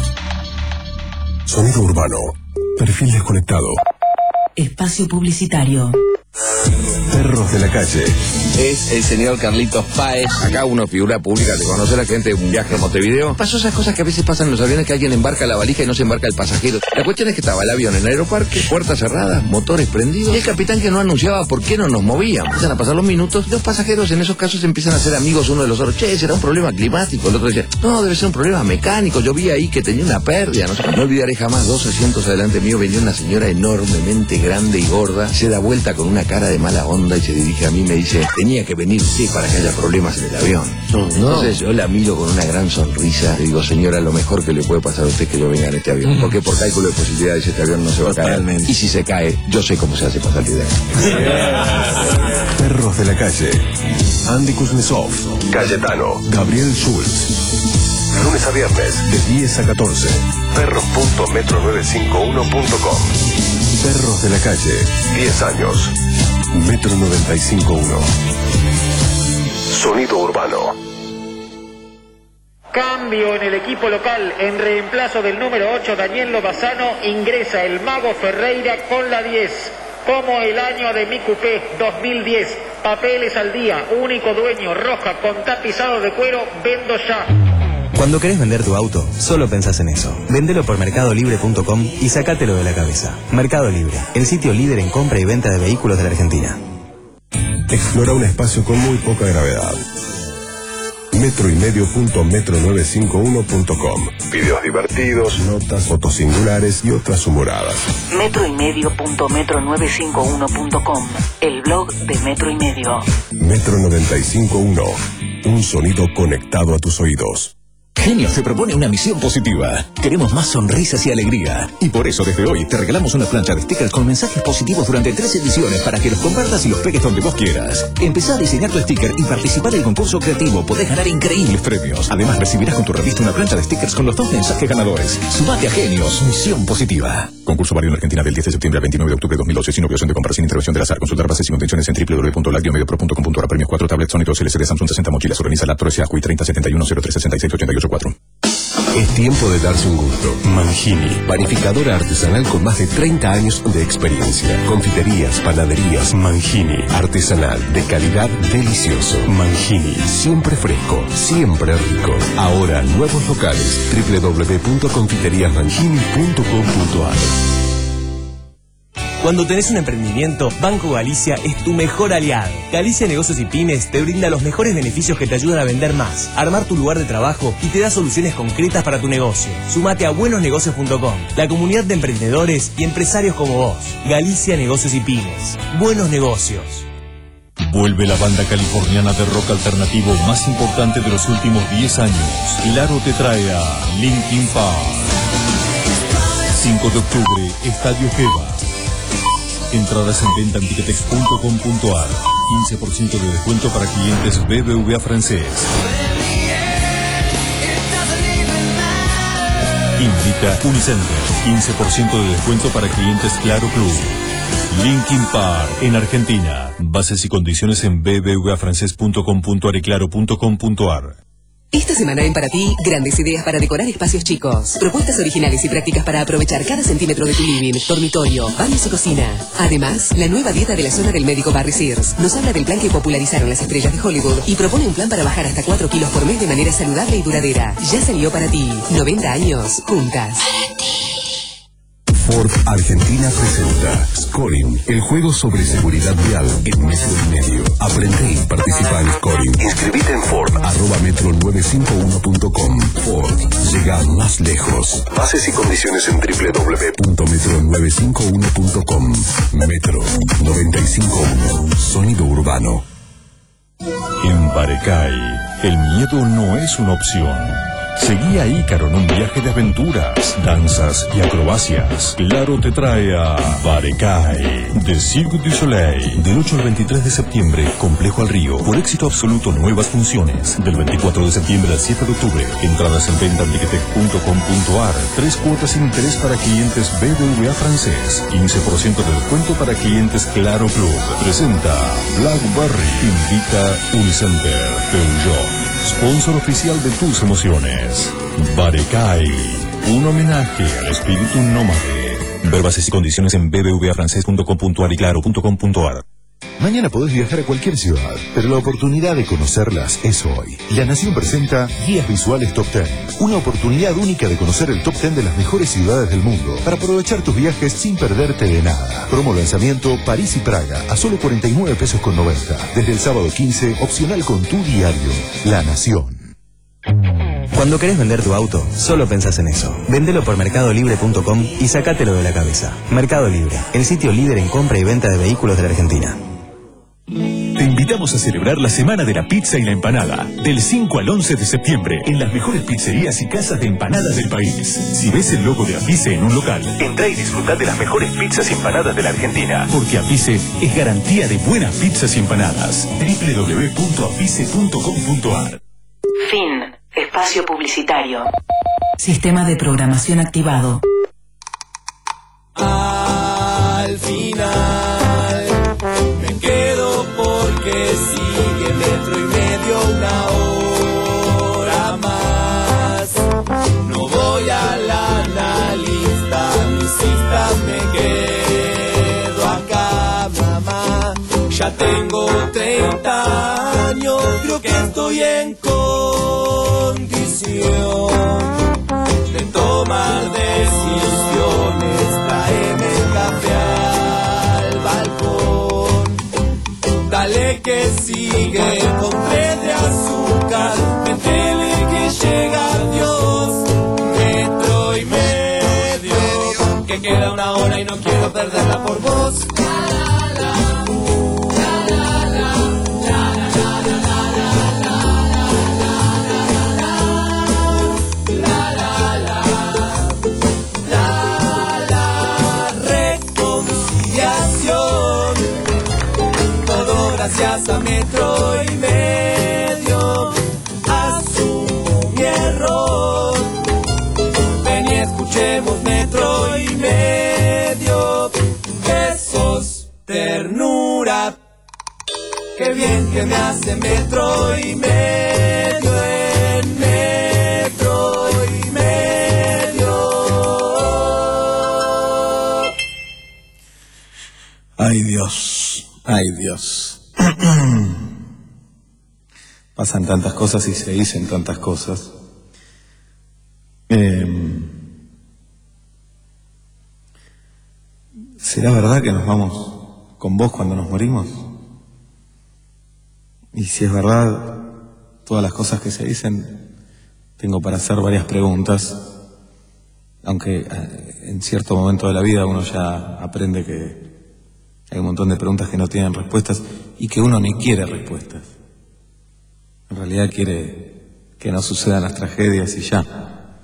[SPEAKER 12] Sonido urbano. Perfil desconectado.
[SPEAKER 11] Espacio publicitario.
[SPEAKER 12] Perros de la calle.
[SPEAKER 14] Es el señor Carlitos Páez. Acá uno figura pública de conocer a gente de un viaje a Montevideo. Pasó esas cosas que a veces pasan en los aviones, que alguien embarca la valija y no se embarca el pasajero. La cuestión es que estaba el avión en el aeroparque, puertas cerradas, motores prendidos, y el capitán que no anunciaba por qué no nos movíamos. Empiezan a pasar los minutos, y los pasajeros en esos casos empiezan a ser amigos uno de los otros. Che, será un problema climático. El otro decía, no, debe ser un problema mecánico. Yo vi ahí que tenía una pérdida. No, sé. No olvidaré jamás, dos asientos adelante mío venía una señora enormemente grande y gorda. Se da vuelta con una cara de mala onda y se dirige a mí y me dice, tenía que venir usted para que haya problemas en el avión. No, Entonces yo la miro con una gran sonrisa. Le digo, señora, lo mejor que le puede pasar a usted es que yo venga en este avión. Porque por cálculo de posibilidades este avión no se va a caer. Y si se cae, yo sé cómo se hace para salir de ahí.
[SPEAKER 12] Perros de la calle. Andy Kuznetsov. Cayetano. Gabriel Schultz. Lunes a viernes, de diez a catorce. perros punto metro novecientos cincuenta y uno punto com.
[SPEAKER 17] Perros de la calle. diez años. Metro noventa y cinco punto uno. Sonido urbano.
[SPEAKER 21] Cambio en el equipo local. En reemplazo del número ocho, Daniel Lobazano, ingresa el Mago Ferreira con la diez. Como el año de mi cupé dos mil diez. Papeles al día, único dueño, roja con tapizado de cuero, vendo ya.
[SPEAKER 22] Cuando querés vender tu auto, solo pensás en eso. Vendelo por mercado libre punto com y sacátelo de la cabeza. Mercado Libre, el sitio líder en compra y venta de vehículos de la Argentina.
[SPEAKER 17] Explora un espacio con muy poca gravedad. metro y medio punto metro novecientos cincuenta y uno punto com. Videos divertidos, notas, fotos singulares y otras humoradas.
[SPEAKER 11] metro y medio punto metro novecientos cincuenta y uno punto com. El blog de Metro y Medio.
[SPEAKER 17] Metro noventa y cinco punto uno. Un sonido conectado a tus oídos.
[SPEAKER 20] Genios te propone una misión positiva. Queremos más sonrisas y alegría. Y por eso desde hoy te regalamos una plancha de stickers con mensajes positivos durante tres ediciones para que los compartas y los pegues donde vos quieras. Empezá a diseñar tu sticker y participar del concurso creativo. Podés ganar increíbles premios. Además recibirás con tu revista una plancha de stickers con los dos mensajes ganadores. Sumate a Genios, misión positiva.
[SPEAKER 17] Concurso válido en Argentina del diez de septiembre al veintinueve de octubre de dos mil doce. Sin obligación de compra, sin intervención del azar. Consultar bases y condiciones en w w w punto lactio medio pro punto com punto a r. Premios cuatro tablets Sony dos L C D Samsung sesenta mochilas. Organiza la Torre Seacu y treinta setenta y uno cero tres sesenta y seis ochenta y ocho cuatro. Es tiempo de darse un gusto. Mangini, panificadora artesanal con más de treinta años de experiencia. Confiterías, panaderías. Mangini, artesanal, de calidad, delicioso. Mangini, siempre fresco, siempre rico. Ahora, nuevos locales. w w w punto confiterías mangini punto com punto a r.
[SPEAKER 20] Cuando tenés un emprendimiento, Banco Galicia es tu mejor aliado. Galicia Negocios y Pymes te brinda los mejores beneficios que te ayudan a vender más, armar tu lugar de trabajo y te da soluciones concretas para tu negocio. Sumate a buenos negocios punto com, la comunidad de emprendedores y empresarios como vos. Galicia Negocios y Pymes. Buenos negocios.
[SPEAKER 12] Vuelve la banda californiana de rock alternativo más importante de los últimos diez años. Claro te trae a Linkin Park. cinco de octubre, Estadio Geva. Entradas en venta en ticketex punto com punto a r. quince por ciento de descuento para clientes B B V A francés. Invita Unicenter. quince por ciento de descuento para clientes Claro Club. Linkin Park en Argentina. Bases y condiciones en b b v a francés punto com punto a r y claro punto com punto a r.
[SPEAKER 23] Esta semana en Para Ti, grandes ideas para decorar espacios chicos. Propuestas originales y prácticas para aprovechar cada centímetro de tu living, dormitorio, baños y cocina. Además, la nueva dieta de la zona del médico Barry Sears nos habla del plan que popularizaron las estrellas de Hollywood y propone un plan para bajar hasta cuatro kilos por mes de manera saludable y duradera. Ya salió Para Ti. noventa años, juntas.
[SPEAKER 17] Ford Argentina presenta Scoring, el juego sobre seguridad vial en metro y medio. Aprende y participa en Scoring. Inscribite en Ford, arroba metro novecientos cincuenta y uno punto com. Ford, llega más lejos. Bases y condiciones en w w w punto metro novecientos cincuenta y uno punto com. Metro noventa y cinco punto uno, sonido urbano.
[SPEAKER 12] En Barecay, el miedo no es una opción. Seguí a Ícaro en un viaje de aventuras, danzas y acrobacias. Claro te trae a Barecay, de Cirque du Soleil. Del ocho al veintitrés de septiembre, Complejo al Río. Por éxito absoluto, nuevas funciones. Del veinticuatro de septiembre al siete de octubre. Entradas en venta en ticketex punto com punto a r. Tres cuotas sin interés para clientes B B V A francés. quince por ciento de descuento para clientes Claro Club. Presenta Blackberry. Invita Unicenter. Peugeot. Sponsor oficial de tus emociones. Barecay, un homenaje al espíritu nómade. Ver bases y condiciones en b b v a francés punto com punto a r y claro punto com punto a r.
[SPEAKER 25] Mañana podés viajar a cualquier ciudad, pero la oportunidad de conocerlas es hoy. La Nación presenta Guías Visuales Top diez, una oportunidad única de conocer el Top diez de las mejores ciudades del mundo, para aprovechar tus viajes sin perderte de nada. Promo lanzamiento París y Praga, a solo cuarenta y nueve pesos con noventa. Desde el sábado quince, opcional con tu diario. La Nación.
[SPEAKER 22] Cuando querés vender tu auto, solo pensás en eso. Vendelo por mercado libre punto com y sacátelo de la cabeza. Mercado Libre, el sitio líder en compra y venta de vehículos de la Argentina.
[SPEAKER 12] Te invitamos a celebrar la Semana de la Pizza y la Empanada, del cinco al once de septiembre, en las mejores pizzerías y casas de empanadas del país. Si ves el logo de Apice en un local, entra y disfruta de las mejores pizzas y empanadas de la Argentina, porque Apice es garantía de buenas pizzas y empanadas. w w w punto apice punto com punto a r.
[SPEAKER 11] Fin. Espacio publicitario. Sistema de programación activado.
[SPEAKER 8] Ah. año creo que estoy en condición de tomar decisiones. Tráeme café al balcón, dale que sigue con tres de azúcar, métele que llega Dios, metro y medio, que queda una hora y no quiero perderla por vos. Gracias a metro y medio, asumo mi error. Ven y escuchemos metro y medio. Besos, ternura, qué bien que me hace metro y medio. En metro y medio.
[SPEAKER 1] Ay Dios, ay Dios. Pasan tantas cosas y se dicen tantas cosas. Eh, ¿Será verdad que nos vamos con vos cuando nos morimos? Y si es verdad todas las cosas que se dicen, tengo para hacer varias preguntas, aunque eh, en cierto momento de la vida uno ya aprende que hay un montón de preguntas que no tienen respuestas y que uno ni quiere respuestas. En realidad quiere que no sucedan las tragedias y ya.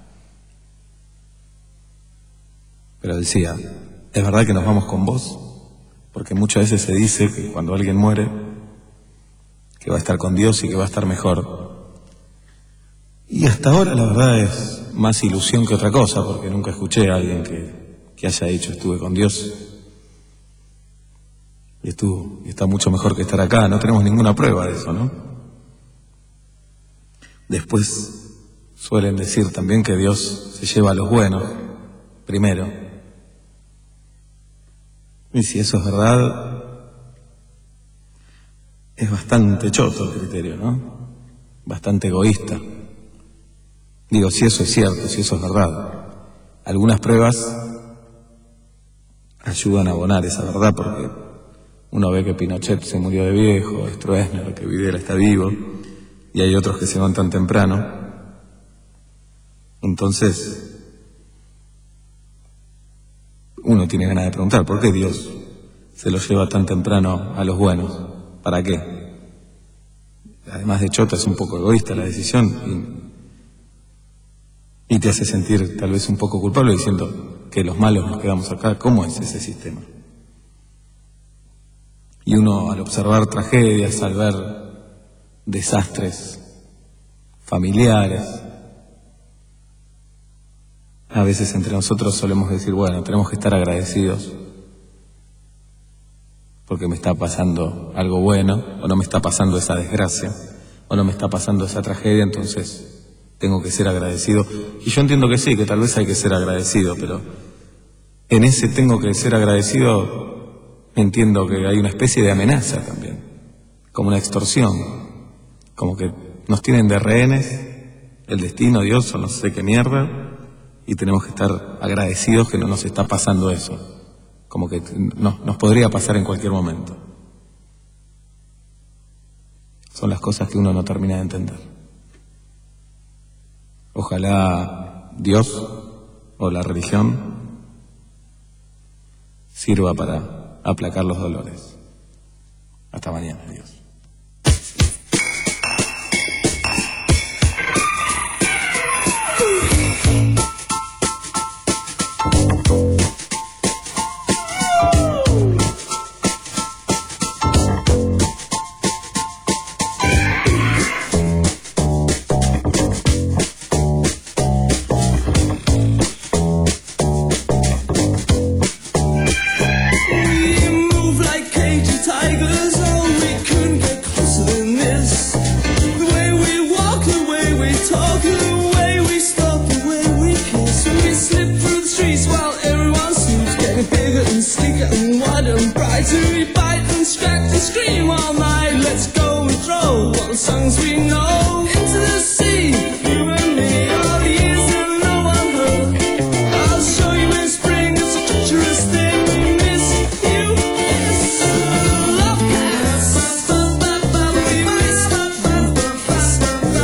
[SPEAKER 1] Pero decía, ¿es verdad que nos vamos con vos? Porque muchas veces se dice que cuando alguien muere, que va a estar con Dios y que va a estar mejor. Y hasta ahora la verdad es más ilusión que otra cosa, porque nunca escuché a alguien que, que haya dicho estuve con Dios. Y estuvo, y está mucho mejor que estar acá, no tenemos ninguna prueba de eso, ¿no? Después suelen decir también que Dios se lleva a los buenos, primero. Y si eso es verdad, es bastante choto el criterio, ¿no? Bastante egoísta. Digo, si eso es cierto, si eso es verdad. Algunas pruebas ayudan a abonar esa verdad, porque uno ve que Pinochet se murió de viejo, Stroessner, que Videla está vivo, y hay otros que se van tan temprano. Entonces, uno tiene ganas de preguntar, ¿por qué Dios se los lleva tan temprano a los buenos? ¿Para qué? Además de chota, es un poco egoísta la decisión y, y te hace sentir tal vez un poco culpable diciendo que los malos nos quedamos acá. ¿Cómo es ese sistema? Y uno, al observar tragedias, al ver desastres familiares, a veces entre nosotros solemos decir, bueno, tenemos que estar agradecidos porque me está pasando algo bueno, o no me está pasando esa desgracia, o no me está pasando esa tragedia, entonces tengo que ser agradecido. Y yo entiendo que sí, que tal vez hay que ser agradecido, pero en ese tengo que ser agradecido entiendo que hay una especie de amenaza también, como una extorsión, como que nos tienen de rehenes, el destino, Dios o no sé qué mierda, y tenemos que estar agradecidos que no nos está pasando eso, como que no, nos podría pasar en cualquier momento. Son las cosas que uno no termina de entender. Ojalá Dios o la religión sirva para aplacar los dolores. Hasta mañana, adiós.
[SPEAKER 8] Bigger and wider and brighter, we bite and scratch and scream all night. Let's go. songs we know. Into the sea, you and me, all the years that no one heard. I'll show you in spring, it's a treacherous thing. We miss you, yes. Love cats. We miss love cats.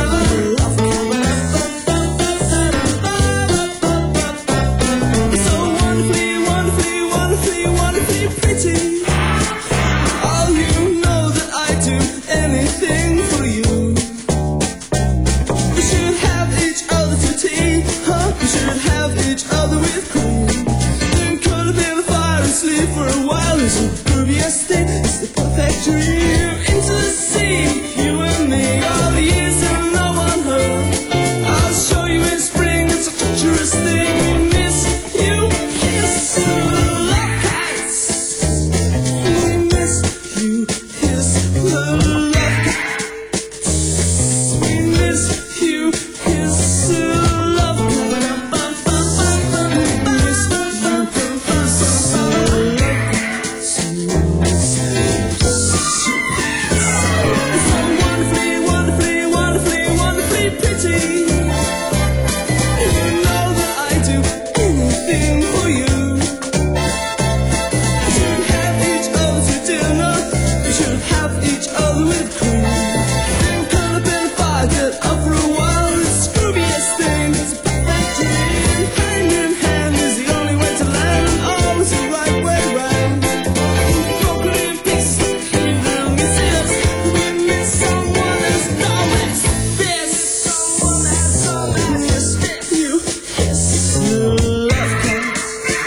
[SPEAKER 8] It's so wonderfully, wonderfully, wonderfully, wonderfully pretty. Oh, you know that I do anything for you. We should have each other to tea, huh? We should have each other with cream. Then curl up in the fire and sleep for a while. It's the grooviest thing, it's the perfect dream. Into the sea, you and me, all the years that no one heard. I'll show you in spring, it's a treacherous thing. We miss you, yes. Love cats. We miss you, yes. Love cats. We miss you, yes. Love cats. We miss It's so wonderfully, wonderfully, wonderfully, wonderfully pretty. You know that I do anything for you. We should have each other to dinner. We should have each other with cream. Then curl up in a fire, get up for a while. It's the grooviest thing, it's a perfect dream. Hand in hand is the only way to land, and always the right way round. Broken in pieces, even we see us. We miss someone as long as this. Someone as long as this. You, yes, love cats.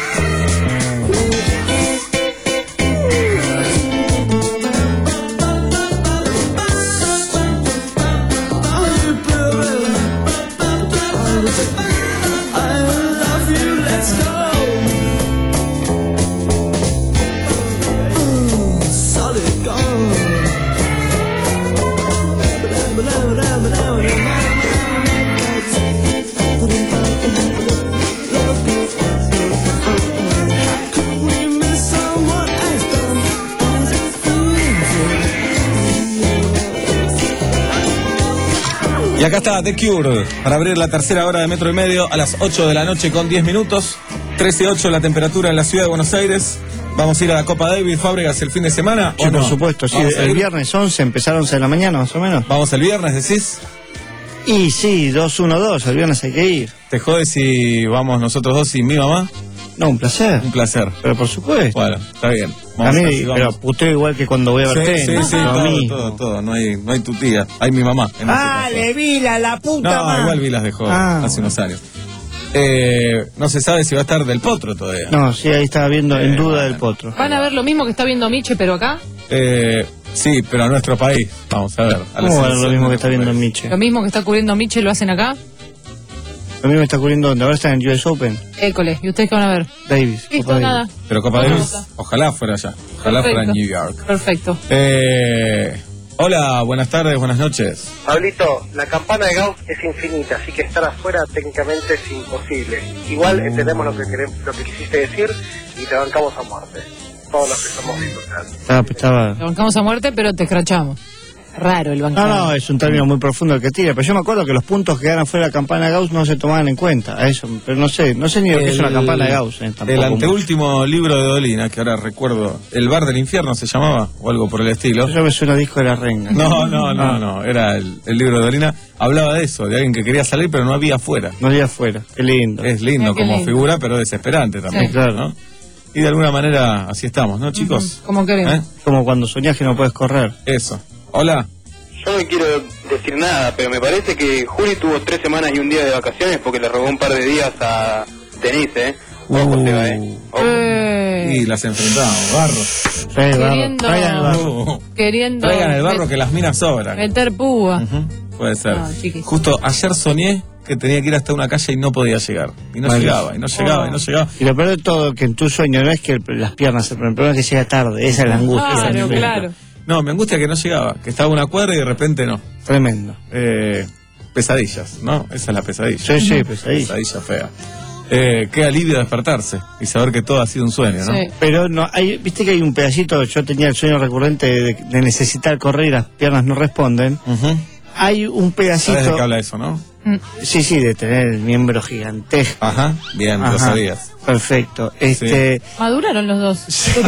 [SPEAKER 8] I love you, let's go. Ooh, solid gold. Could we miss someone as dumb
[SPEAKER 1] Y acá está The Cure para abrir la tercera hora de Metro y Medio a las ocho de la noche con diez minutos. trece ocho la temperatura en la ciudad de Buenos Aires. Vamos a ir a la Copa David Fábregas el fin de semana.
[SPEAKER 16] Sí,
[SPEAKER 1] ¿o
[SPEAKER 16] por
[SPEAKER 1] no?
[SPEAKER 16] supuesto, sí.
[SPEAKER 1] ¿Vamos a
[SPEAKER 16] El
[SPEAKER 1] ir?
[SPEAKER 16] viernes once, empezaron once de la mañana, más o menos.
[SPEAKER 1] ¿Vamos el viernes, decís?
[SPEAKER 16] Y sí, dos uno dos, el viernes hay que ir.
[SPEAKER 1] ¿Te jode si vamos nosotros dos y mi mamá?
[SPEAKER 16] No, un placer.
[SPEAKER 1] Un placer.
[SPEAKER 16] Pero por supuesto.
[SPEAKER 1] Bueno, está bien.
[SPEAKER 16] A
[SPEAKER 1] Vamos
[SPEAKER 16] mí,
[SPEAKER 1] ver si vamos.
[SPEAKER 16] pero puteo igual que cuando voy a ver
[SPEAKER 1] Sí, sí,
[SPEAKER 16] tenis,
[SPEAKER 1] sí,
[SPEAKER 16] lo
[SPEAKER 1] todo,
[SPEAKER 16] mismo.
[SPEAKER 1] todo, todo. No hay, no hay tu tía. Hay mi mamá. en
[SPEAKER 16] Ah,
[SPEAKER 1] este caso.
[SPEAKER 16] le vi la, la puta
[SPEAKER 1] No,
[SPEAKER 16] madre.
[SPEAKER 1] igual vi las dejó
[SPEAKER 16] Ah.
[SPEAKER 1] hace unos años. Eh, no se sabe si va a estar Del Potro todavía.
[SPEAKER 16] No, sí, ahí estaba viendo en
[SPEAKER 1] Eh,
[SPEAKER 16] duda
[SPEAKER 1] bueno.
[SPEAKER 16] del potro.
[SPEAKER 4] Van a ver lo mismo que está viendo Miche, pero acá.
[SPEAKER 1] Eh, sí, pero a nuestro país. Vamos a ver. A la
[SPEAKER 16] ¿Cómo va a ver lo
[SPEAKER 1] selección
[SPEAKER 16] mismo
[SPEAKER 1] de
[SPEAKER 16] que está
[SPEAKER 1] nuestro
[SPEAKER 16] viendo
[SPEAKER 1] país.
[SPEAKER 16] Miche?
[SPEAKER 4] Lo mismo que está cubriendo Miche lo hacen acá.
[SPEAKER 16] Lo mismo está ocurriendo donde ahora están en U S Open.
[SPEAKER 4] École. ¿Y ustedes qué van a ver?
[SPEAKER 16] Davis.
[SPEAKER 4] Listo,
[SPEAKER 16] Copa Davis.
[SPEAKER 4] nada.
[SPEAKER 1] Pero Copa
[SPEAKER 4] Otra
[SPEAKER 1] Davis,
[SPEAKER 4] nota.
[SPEAKER 1] ojalá fuera allá. Ojalá fuera en New York.
[SPEAKER 4] Perfecto.
[SPEAKER 1] Eh, hola, buenas tardes, buenas noches.
[SPEAKER 21] Pablito, la campana de Gauss es infinita, así que estar afuera técnicamente es imposible. Igual entendemos lo que queremos, lo que quisiste decir y te bancamos a muerte. Todos los que somos disfrutados.
[SPEAKER 16] Estaba, estaba...
[SPEAKER 4] Lo bancamos a muerte, pero te escrachamos. Raro el
[SPEAKER 16] No,
[SPEAKER 4] bancado.
[SPEAKER 16] no, es un término muy profundo el que tira, pero yo me acuerdo que los puntos que quedaron fuera de la campana de Gauss no se tomaban en cuenta, a eso, pero no sé, no sé ni lo que es una campana de Gauss. Eh, tampoco
[SPEAKER 1] el
[SPEAKER 16] mucho.
[SPEAKER 1] anteúltimo libro de Dolina, que ahora recuerdo, El Bar del Infierno se llamaba, o algo por el estilo.
[SPEAKER 16] Yo me suena disco de la renga.
[SPEAKER 1] No, no, no,
[SPEAKER 16] Ah.
[SPEAKER 1] no, era el, el libro de Dolina, hablaba de eso, de alguien que quería salir pero no había afuera.
[SPEAKER 16] No había afuera, qué lindo.
[SPEAKER 1] Es lindo
[SPEAKER 4] Mira qué
[SPEAKER 1] como
[SPEAKER 4] lindo.
[SPEAKER 1] figura, pero desesperante también,
[SPEAKER 16] Sí, claro.
[SPEAKER 1] ¿no? Y de alguna manera así estamos, ¿no, chicos?
[SPEAKER 4] Como queremos.
[SPEAKER 1] ¿Eh?
[SPEAKER 16] Como cuando soñás que no puedes correr.
[SPEAKER 1] Eso. Hola.
[SPEAKER 7] Yo no quiero decir nada, pero me parece que Juli tuvo tres semanas y un día de vacaciones porque le robó un par de días a Denise, ¿eh? Ojo, Seba, ¿eh? Ojo.
[SPEAKER 4] Eh,
[SPEAKER 1] Y las enfrentamos, barro.
[SPEAKER 4] Queriendo-
[SPEAKER 16] Traigan el barro.
[SPEAKER 1] Uh,
[SPEAKER 4] Queriendo
[SPEAKER 1] Traigan el barro que las minas sobran.
[SPEAKER 4] meter púa.
[SPEAKER 1] Puede ser.
[SPEAKER 4] No, chiquis.
[SPEAKER 1] Justo ayer soñé que tenía que ir hasta una calle y no podía llegar. Y no
[SPEAKER 16] Vale.
[SPEAKER 1] llegaba, y no llegaba, y no llegaba.
[SPEAKER 16] Y lo peor de todo, que en tu sueño no es que las piernas se ponen, el problema es que llega tarde, esa es la angustia. esa es la
[SPEAKER 4] Claro,
[SPEAKER 16] angustia.
[SPEAKER 4] claro.
[SPEAKER 1] No, me angustia que no llegaba, que estaba a una cuadra y de repente no.
[SPEAKER 16] Tremendo.
[SPEAKER 1] Eh, pesadillas, ¿no? Esa es la pesadilla.
[SPEAKER 16] Sí, sí, pesadilla.
[SPEAKER 1] Pesadilla fea. Eh, qué alivio despertarse y saber que todo ha sido un sueño, ¿no?
[SPEAKER 4] Sí.
[SPEAKER 16] Pero no, hay, viste que hay un pedacito, yo tenía el sueño recurrente de, de necesitar correr y las piernas no responden.
[SPEAKER 1] Uh-huh.
[SPEAKER 16] Hay un pedacito...
[SPEAKER 1] ¿Sabes de qué habla eso, no?
[SPEAKER 16] Sí, sí, de tener el miembro gigantesco.
[SPEAKER 1] Ajá, bien,
[SPEAKER 16] Ajá.
[SPEAKER 1] lo sabías.
[SPEAKER 16] Perfecto. Este,
[SPEAKER 4] Maduraron los dos.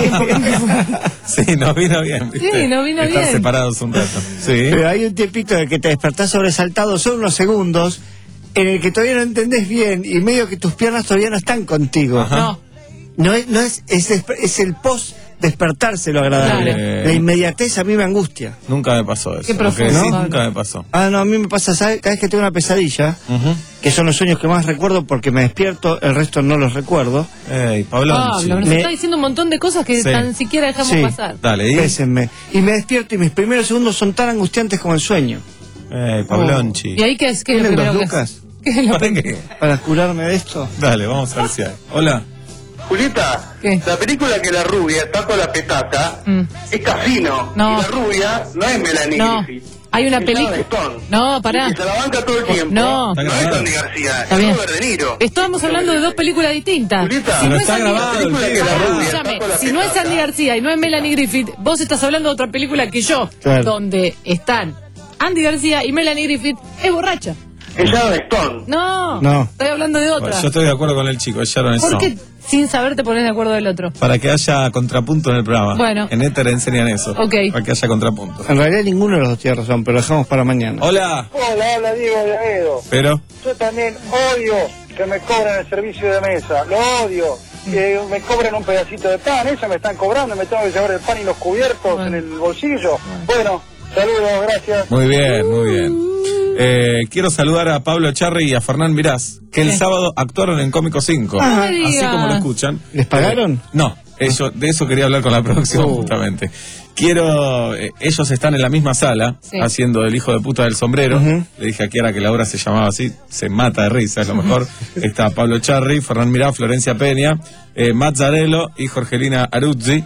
[SPEAKER 1] Sí, nos vino bien, ¿viste?
[SPEAKER 4] Sí, nos vino
[SPEAKER 1] Estar
[SPEAKER 4] bien.
[SPEAKER 1] separados un rato. Sí.
[SPEAKER 16] Pero hay un tiempito en el que te despertás sobresaltado, son unos segundos en el que todavía no entendés bien y medio que tus piernas todavía no están contigo.
[SPEAKER 1] Ajá.
[SPEAKER 4] No.
[SPEAKER 16] No es, no es, es, es el post despertarse lo agradable.
[SPEAKER 1] Claro.
[SPEAKER 16] La inmediatez a mí me angustia.
[SPEAKER 1] Nunca me pasó eso.
[SPEAKER 4] Qué
[SPEAKER 1] Lo que
[SPEAKER 4] profundo,
[SPEAKER 1] sí,
[SPEAKER 4] Pablo.
[SPEAKER 1] nunca me pasó.
[SPEAKER 16] Ah, no, a mí me pasa, ¿sabes? Cada vez que tengo una pesadilla,
[SPEAKER 1] Uh-huh.
[SPEAKER 16] que son los sueños que más recuerdo porque me despierto, el resto no los recuerdo.
[SPEAKER 1] Ey, Pablo.
[SPEAKER 4] Pablo, nos
[SPEAKER 16] Me-
[SPEAKER 4] está diciendo un montón de cosas que
[SPEAKER 1] Sí.
[SPEAKER 4] tan siquiera dejamos
[SPEAKER 16] Sí.
[SPEAKER 4] pasar.
[SPEAKER 1] Dale, ¿y?
[SPEAKER 16] Pésenme. Y me despierto y mis primeros segundos son tan angustiantes como el sueño.
[SPEAKER 1] Ey, Pablonchi.
[SPEAKER 4] ¿Y ahí qué es? ¿Qué es lo
[SPEAKER 16] ¿Tienen
[SPEAKER 4] primero
[SPEAKER 16] dos
[SPEAKER 4] que
[SPEAKER 16] lucas
[SPEAKER 4] haces? ¿Qué es lo
[SPEAKER 1] ¿Para qué?
[SPEAKER 16] para curarme de esto?
[SPEAKER 1] Dale, vamos a ver si hay. Hola.
[SPEAKER 9] Julieta,
[SPEAKER 4] ¿Qué?
[SPEAKER 9] la película que la rubia está con la petata
[SPEAKER 4] Mm.
[SPEAKER 9] es Casino.
[SPEAKER 4] No.
[SPEAKER 9] Y la rubia no es Melanie
[SPEAKER 4] No.
[SPEAKER 9] Griffith.
[SPEAKER 4] Hay una
[SPEAKER 9] Es
[SPEAKER 4] película.
[SPEAKER 9] Sharon Stone.
[SPEAKER 4] No, pará.
[SPEAKER 9] Y se la banca todo el tiempo.
[SPEAKER 4] No.
[SPEAKER 9] No es Andy García,
[SPEAKER 4] Está
[SPEAKER 9] es
[SPEAKER 4] bien.
[SPEAKER 9] Robert De Niro.
[SPEAKER 4] Estamos hablando de dos películas distintas.
[SPEAKER 9] Julieta,
[SPEAKER 4] Si
[SPEAKER 1] Pero
[SPEAKER 4] no es
[SPEAKER 1] está
[SPEAKER 4] Andy-
[SPEAKER 1] grabado el
[SPEAKER 9] película que
[SPEAKER 1] tema.
[SPEAKER 9] la rubia
[SPEAKER 4] Escúchame,
[SPEAKER 9] está con la
[SPEAKER 4] si no es
[SPEAKER 9] petata.
[SPEAKER 4] Andy García y no es Melanie Griffith, vos estás hablando de otra película que yo,
[SPEAKER 16] Claro.
[SPEAKER 4] donde están Andy García y Melanie Griffith es borracha.
[SPEAKER 9] Es Sharon Stone.
[SPEAKER 4] No,
[SPEAKER 16] No.
[SPEAKER 4] estoy hablando de otra.
[SPEAKER 1] Bueno, yo estoy de acuerdo con el chico, es Sharon
[SPEAKER 4] ¿Por
[SPEAKER 1] Stone.
[SPEAKER 4] qué sin saber te pones de acuerdo del otro?
[SPEAKER 1] Para que haya contrapunto en el programa.
[SPEAKER 4] Bueno.
[SPEAKER 1] En Éter enseñan eso.
[SPEAKER 4] Ok.
[SPEAKER 1] Para que haya contrapunto.
[SPEAKER 16] En realidad ninguno de los dos tiene razón, pero lo dejamos para mañana.
[SPEAKER 1] Hola.
[SPEAKER 21] Hola, habla Diego de Aedo.
[SPEAKER 1] Pero.
[SPEAKER 21] Yo también odio que me cobran el servicio de mesa, lo odio. Que me cobran un pedacito de pan, eso me están cobrando, me tengo que llevar el pan y los cubiertos en el bolsillo. Bueno, saludos, gracias.
[SPEAKER 1] Muy bien, muy bien. Eh, quiero saludar a Pablo Charri y a Fernán Mirás, que el
[SPEAKER 4] ¿Qué?
[SPEAKER 1] sábado actuaron en Cómico cinco.
[SPEAKER 4] No me
[SPEAKER 1] Así
[SPEAKER 4] digas.
[SPEAKER 1] como lo escuchan.
[SPEAKER 16] ¿Les pagaron?
[SPEAKER 1] Eh, no, eso, de eso quería hablar con la producción
[SPEAKER 16] Oh.
[SPEAKER 1] justamente. Quiero, eh, ellos están en la misma sala,
[SPEAKER 4] Sí.
[SPEAKER 1] haciendo el hijo de puta del sombrero.
[SPEAKER 16] Ujú.
[SPEAKER 1] Le dije a Kiara que la obra se llamaba así, se mata de risa, es lo mejor. Está Pablo Charri, Fernán Mirá, Florencia Peña, eh, Mazzarello y Jorgelina Aruzzi.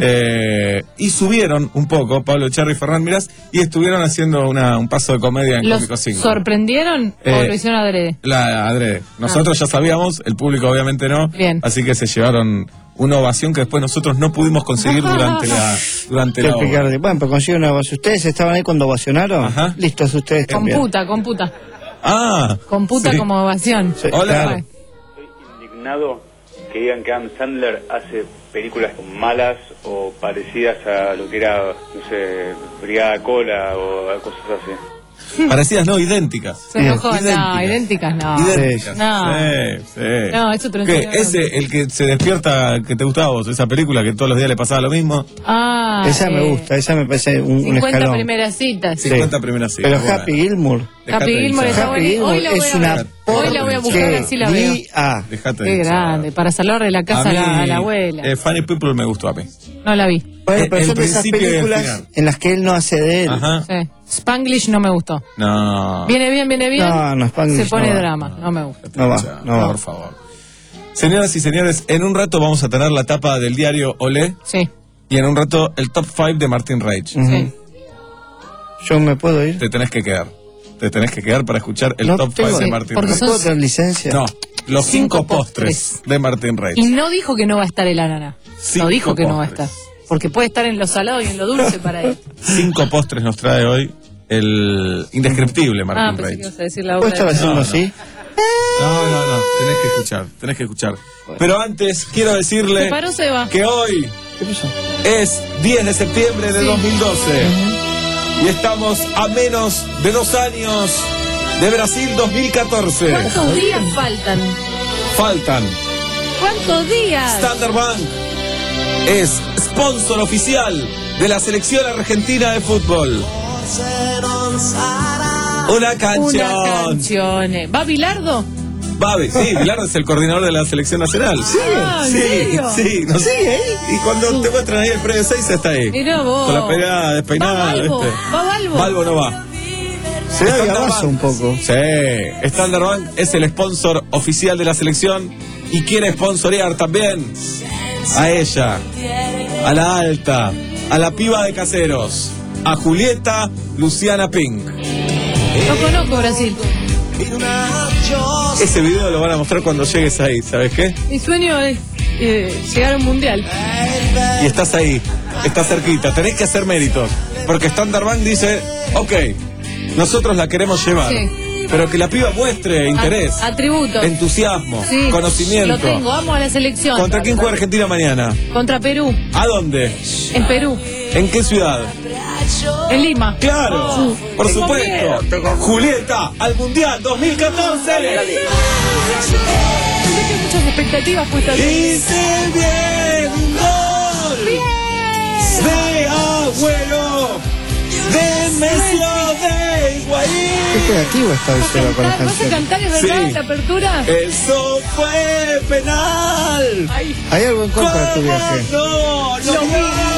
[SPEAKER 1] eh, y subieron un poco, Pablo Charri y Fernán Mirás, y estuvieron haciendo una, un paso de comedia en
[SPEAKER 4] ¿Los
[SPEAKER 1] Cómico cinco.
[SPEAKER 4] sorprendieron o
[SPEAKER 1] Eh,
[SPEAKER 4] lo hicieron adrede?
[SPEAKER 1] La adrede. Nosotros ya sabíamos, el público obviamente no.
[SPEAKER 4] Bien.
[SPEAKER 1] Así que se llevaron una ovación que después nosotros no pudimos conseguir durante la durante
[SPEAKER 16] Qué
[SPEAKER 1] la obra.
[SPEAKER 16] picarde. Bueno, pero consigo una ovación. ¿Ustedes estaban ahí cuando ovacionaron?
[SPEAKER 1] Ajá.
[SPEAKER 16] Listos ustedes también.
[SPEAKER 4] Computa, computa.
[SPEAKER 1] Ah.
[SPEAKER 4] Computa
[SPEAKER 1] sí.
[SPEAKER 4] como ovación.
[SPEAKER 16] Sí,
[SPEAKER 1] Hola.
[SPEAKER 16] claro.
[SPEAKER 4] Bueno.
[SPEAKER 9] Indignado que digan que Adam Sandler hace películas malas o parecidas a lo que era, no sé, Brigada Cola o cosas así.
[SPEAKER 1] Parecidas, no, idénticas.
[SPEAKER 4] Se enojó, no,
[SPEAKER 1] Idénticas.
[SPEAKER 4] idénticas no.
[SPEAKER 1] Idénticas.
[SPEAKER 4] No.
[SPEAKER 1] Sí, sí.
[SPEAKER 4] No, es otro
[SPEAKER 1] ¿Qué?
[SPEAKER 4] enseñador.
[SPEAKER 1] Ese, el que se despierta, que te gustaba a vos, esa película que todos los días le pasaba lo mismo.
[SPEAKER 4] Ah,
[SPEAKER 16] Esa me
[SPEAKER 4] eh,
[SPEAKER 16] gusta, esa me parece un, un
[SPEAKER 4] cincuenta
[SPEAKER 16] escalón.
[SPEAKER 4] primeras citas.
[SPEAKER 16] Sí.
[SPEAKER 1] cincuenta primeras citas.
[SPEAKER 16] Pero
[SPEAKER 1] Bueno.
[SPEAKER 16] Happy Gilmour.
[SPEAKER 1] Dejate
[SPEAKER 4] Happy
[SPEAKER 1] de
[SPEAKER 4] Gilmore
[SPEAKER 1] hinchar.
[SPEAKER 4] está
[SPEAKER 16] Happy
[SPEAKER 4] buena. Hoy
[SPEAKER 16] Gilmour
[SPEAKER 4] la voy
[SPEAKER 16] es
[SPEAKER 4] a
[SPEAKER 16] una
[SPEAKER 4] ver. Hoy la voy a buscar, así la veo.
[SPEAKER 16] porquería.
[SPEAKER 1] Dejate de
[SPEAKER 4] Qué
[SPEAKER 1] hinchar.
[SPEAKER 4] grande, para salvar de la casa a, la, a la abuela.
[SPEAKER 1] Eh, Funny People me gustó a mí.
[SPEAKER 4] No la vi.
[SPEAKER 16] Bueno,
[SPEAKER 1] Eh,
[SPEAKER 16] pero
[SPEAKER 1] el
[SPEAKER 16] son de esas
[SPEAKER 1] principio y el
[SPEAKER 16] películas
[SPEAKER 1] final.
[SPEAKER 16] en las que él no hace de él.
[SPEAKER 1] Ajá.
[SPEAKER 4] Sí. Spanglish no me gustó.
[SPEAKER 1] No.
[SPEAKER 4] Viene bien, viene bien.
[SPEAKER 16] No, no, Spanglish
[SPEAKER 4] Se pone
[SPEAKER 16] no va.
[SPEAKER 4] drama, no me gusta.
[SPEAKER 16] No va,
[SPEAKER 1] Hincha,
[SPEAKER 16] no va.
[SPEAKER 1] Por favor. Señoras y señores, en un rato vamos a tener la tapa del diario Olé
[SPEAKER 4] Sí.
[SPEAKER 1] y en un rato el top cinco de Martín Reich.
[SPEAKER 16] Ujú.
[SPEAKER 4] Sí.
[SPEAKER 16] Yo me puedo ir.
[SPEAKER 1] Te tenés que quedar. Te tenés que quedar para escuchar el
[SPEAKER 16] No
[SPEAKER 1] top
[SPEAKER 16] tengo-
[SPEAKER 1] cinco de
[SPEAKER 4] Sí,
[SPEAKER 1] Martín
[SPEAKER 4] porque
[SPEAKER 1] Reich.
[SPEAKER 16] ¿No
[SPEAKER 4] son-
[SPEAKER 16] puedo tener licencia?
[SPEAKER 1] No, los cinco,
[SPEAKER 4] Cinco
[SPEAKER 1] postres de Martín Reich.
[SPEAKER 4] Y no dijo que no va a estar el ananá.
[SPEAKER 1] Cinco
[SPEAKER 4] No dijo que no va a
[SPEAKER 1] postres.
[SPEAKER 4] estar. Porque puede estar en lo salado y en lo dulce para él.
[SPEAKER 1] Cinco postres nos trae hoy el indescriptible
[SPEAKER 4] Ah,
[SPEAKER 1] Martín
[SPEAKER 4] pensé que
[SPEAKER 1] Reich.
[SPEAKER 4] ibas a decir la
[SPEAKER 16] ¿Puedo
[SPEAKER 4] obra
[SPEAKER 16] estar
[SPEAKER 4] de...
[SPEAKER 16] haciendo
[SPEAKER 1] No, no.
[SPEAKER 16] así?
[SPEAKER 1] No, no, no, tenés que escuchar, tenés que escuchar. Pero antes quiero decirle
[SPEAKER 4] Se paró Seba.
[SPEAKER 1] que hoy
[SPEAKER 16] ¿Qué pasó?
[SPEAKER 1] es diez de septiembre de
[SPEAKER 4] Sí.
[SPEAKER 1] dos mil doce y estamos a menos de dos años de Brasil dos mil catorce.
[SPEAKER 4] ¿Cuántos días faltan?
[SPEAKER 1] Faltan.
[SPEAKER 4] ¿Cuántos días?
[SPEAKER 1] Standard Bank es sponsor oficial de la selección argentina de fútbol. Una
[SPEAKER 4] Una
[SPEAKER 1] canción.
[SPEAKER 4] canción. ¿Va Bilardo?
[SPEAKER 1] Babi, sí, Bilardo es el coordinador de la selección nacional. Sí,
[SPEAKER 4] Ah, ¿en
[SPEAKER 1] sí,
[SPEAKER 4] serio?
[SPEAKER 1] sí. No sé. Y cuando te muestran ahí el premio seis está ahí.
[SPEAKER 4] Mirá vos.
[SPEAKER 1] Con la pegada
[SPEAKER 4] ¿Va
[SPEAKER 1] despeinada.
[SPEAKER 4] Balbo?
[SPEAKER 1] ¿viste?
[SPEAKER 4] ¿Va Balbo?
[SPEAKER 1] Balbo no va.
[SPEAKER 16] Se da
[SPEAKER 1] Standard
[SPEAKER 16] gabazo
[SPEAKER 1] Bank.
[SPEAKER 16] un poco.
[SPEAKER 1] Sí, Standard Bank es el sponsor oficial de la selección y quiere sponsorear también a ella, a la alta, a la piba de Caseros, a Julieta Luciana Pink.
[SPEAKER 4] No conozco Brasil.
[SPEAKER 1] Ese video lo van a mostrar cuando llegues ahí, ¿sabes qué?
[SPEAKER 4] Mi sueño es eh, llegar a un mundial.
[SPEAKER 1] Y estás ahí, estás cerquita, tenés que hacer méritos. Porque Standard Bank dice, ok, nosotros la queremos llevar.
[SPEAKER 4] Sí.
[SPEAKER 1] Pero que la piba muestre interés,
[SPEAKER 4] A- atributos.
[SPEAKER 1] entusiasmo,
[SPEAKER 4] Sí,
[SPEAKER 1] conocimiento.
[SPEAKER 4] Lo tengo, vamos a la selección.
[SPEAKER 1] ¿Contra quién juega Argentina mañana?
[SPEAKER 4] Contra Perú,
[SPEAKER 1] ¿A dónde?
[SPEAKER 4] en Perú,
[SPEAKER 1] ¿En qué ciudad?
[SPEAKER 4] en Lima.
[SPEAKER 1] Claro,
[SPEAKER 4] Sí.
[SPEAKER 1] por
[SPEAKER 4] Tengo
[SPEAKER 1] supuesto.
[SPEAKER 4] miedo.
[SPEAKER 1] Julieta, al Mundial dos mil catorce.
[SPEAKER 4] Tengo muchas expectativas puestas.
[SPEAKER 1] Hice bien un gol de Agüero, de Messi, de Higuaín.
[SPEAKER 16] Qué creativo está Vicero con las
[SPEAKER 4] ¿Vas a
[SPEAKER 16] canciones.
[SPEAKER 4] cantar, es verdad,
[SPEAKER 1] Sí.
[SPEAKER 4] la apertura?
[SPEAKER 1] Eso fue penal.
[SPEAKER 16] ¿Hay algo en contra de tu viaje?
[SPEAKER 1] No, no, no.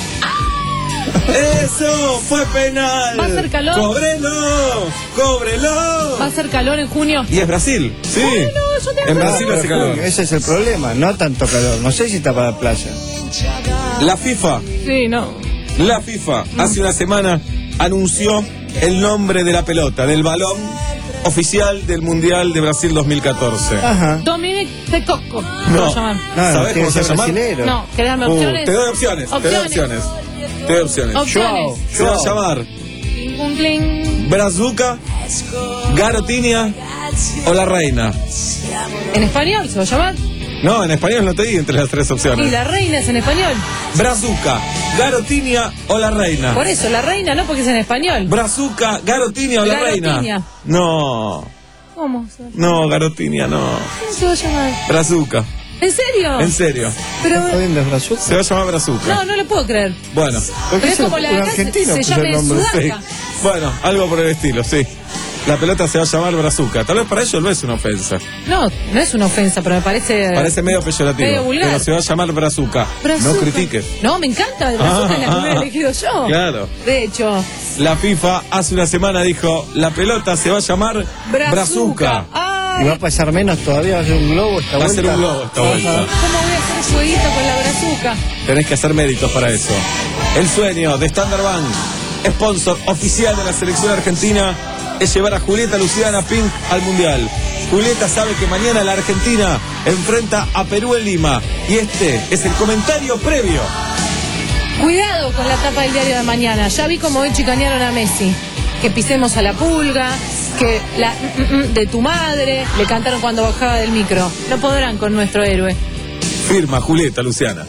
[SPEAKER 1] Eso fue penal.
[SPEAKER 4] ¿Va a hacer calor?
[SPEAKER 1] Cóbrelo, cóbrelo.
[SPEAKER 4] ¿Va a hacer calor en junio?
[SPEAKER 1] Y es Brasil, sí.
[SPEAKER 4] Ay, no, yo te
[SPEAKER 1] En
[SPEAKER 4] amo.
[SPEAKER 1] Brasil
[SPEAKER 16] Ah,
[SPEAKER 1] hace
[SPEAKER 16] pero,
[SPEAKER 1] calor.
[SPEAKER 16] Ese es el problema, no tanto calor. No sé si está para la playa.
[SPEAKER 1] La FIFA,
[SPEAKER 4] Sí, no.
[SPEAKER 1] la FIFA, hace una semana anunció el nombre de la pelota, del balón oficial del Mundial de Brasil dos mil catorce.
[SPEAKER 16] Ajá.
[SPEAKER 4] Dominic de Coco.
[SPEAKER 1] No.
[SPEAKER 4] Se llama.
[SPEAKER 16] No,
[SPEAKER 1] ¿Sabés
[SPEAKER 16] tiene
[SPEAKER 1] cómo se
[SPEAKER 16] que ser
[SPEAKER 1] llama?
[SPEAKER 16] brasilero.
[SPEAKER 4] No, ¿querés darme
[SPEAKER 1] Uh,
[SPEAKER 4] opciones?
[SPEAKER 1] te doy opciones, te doy opciones. Te doy opciones.
[SPEAKER 4] Opciones.
[SPEAKER 1] Se va a llamar
[SPEAKER 4] Cling, cling, cling.
[SPEAKER 1] Brazuca, Garotinia o La Reina.
[SPEAKER 4] En español se va a llamar.
[SPEAKER 1] No, en español no te di entre las tres
[SPEAKER 4] Y
[SPEAKER 1] opciones.
[SPEAKER 4] la reina es en español.
[SPEAKER 1] Brazuca, Garotinia o La Reina.
[SPEAKER 4] Por eso, la reina no, porque es en español.
[SPEAKER 1] Brazuca, Garotinia o La
[SPEAKER 4] Garotinia.
[SPEAKER 1] Reina. No,
[SPEAKER 4] ¿Cómo se,
[SPEAKER 1] no, Garotinia no.
[SPEAKER 4] ¿Cómo se va a llamar?
[SPEAKER 1] Brazuca,
[SPEAKER 4] ¿En serio?
[SPEAKER 1] en serio.
[SPEAKER 4] Pero.
[SPEAKER 16] ¿Está bien de Brazuca?
[SPEAKER 1] Se va a llamar Brazuca.
[SPEAKER 4] No, no le puedo creer.
[SPEAKER 1] Bueno,
[SPEAKER 4] Pero es como la de acá, se, se llama
[SPEAKER 1] sí.
[SPEAKER 4] Sudaca.
[SPEAKER 1] Bueno, algo por el estilo, sí. La pelota se va a llamar Brazuca. Tal vez para ellos no es una ofensa.
[SPEAKER 4] No, no es una ofensa, pero me parece.
[SPEAKER 1] Parece medio peyorativo.
[SPEAKER 4] medio vulgar.
[SPEAKER 1] Pero se va a llamar Brazuca.
[SPEAKER 4] Brazuca.
[SPEAKER 1] No critiques.
[SPEAKER 4] No, me encanta. Brazuca es la que
[SPEAKER 1] Ah,
[SPEAKER 4] hubiera elegido yo.
[SPEAKER 1] Claro.
[SPEAKER 4] De hecho,
[SPEAKER 1] La FIFA hace una semana dijo, la pelota se va a llamar
[SPEAKER 4] Brazuca.
[SPEAKER 1] Brazuca.
[SPEAKER 4] Ay,
[SPEAKER 16] Y va a pasar menos todavía, va a ser un globo esta
[SPEAKER 1] Va a
[SPEAKER 16] vuelta.
[SPEAKER 1] ser un globo esta vuelta.
[SPEAKER 4] ¿cómo voy a hacer jueguito con la brazuca?
[SPEAKER 1] Tenés que hacer méritos para eso. El sueño de Standard Bank, sponsor oficial de la selección argentina, es llevar a Julieta Luciana Pink al Mundial. Julieta sabe que mañana la Argentina enfrenta a Perú en Lima. Y este es el comentario previo.
[SPEAKER 4] Cuidado con la tapa del diario de mañana. Ya vi cómo hoy chicanearon a Messi. Que pisemos a la pulga, que la mm, mm, mm de tu madre le cantaron cuando bajaba del micro. No podrán con nuestro héroe.
[SPEAKER 1] Firma Julieta Luciana.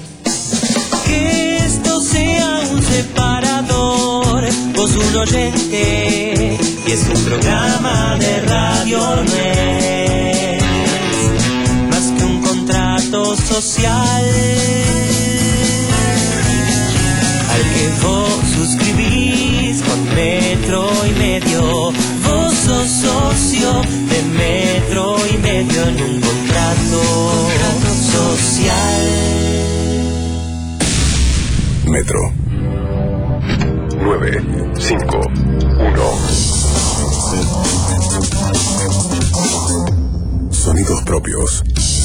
[SPEAKER 8] Que esto sea un separador, vos un oyente, y es un programa de radio, no es más que un contrato social al que vos suscribís con Metro y Medio. Vos sos socio de Metro y Medio en un contrato social.
[SPEAKER 17] Metro. nueve, cinco, uno. Sonidos propios.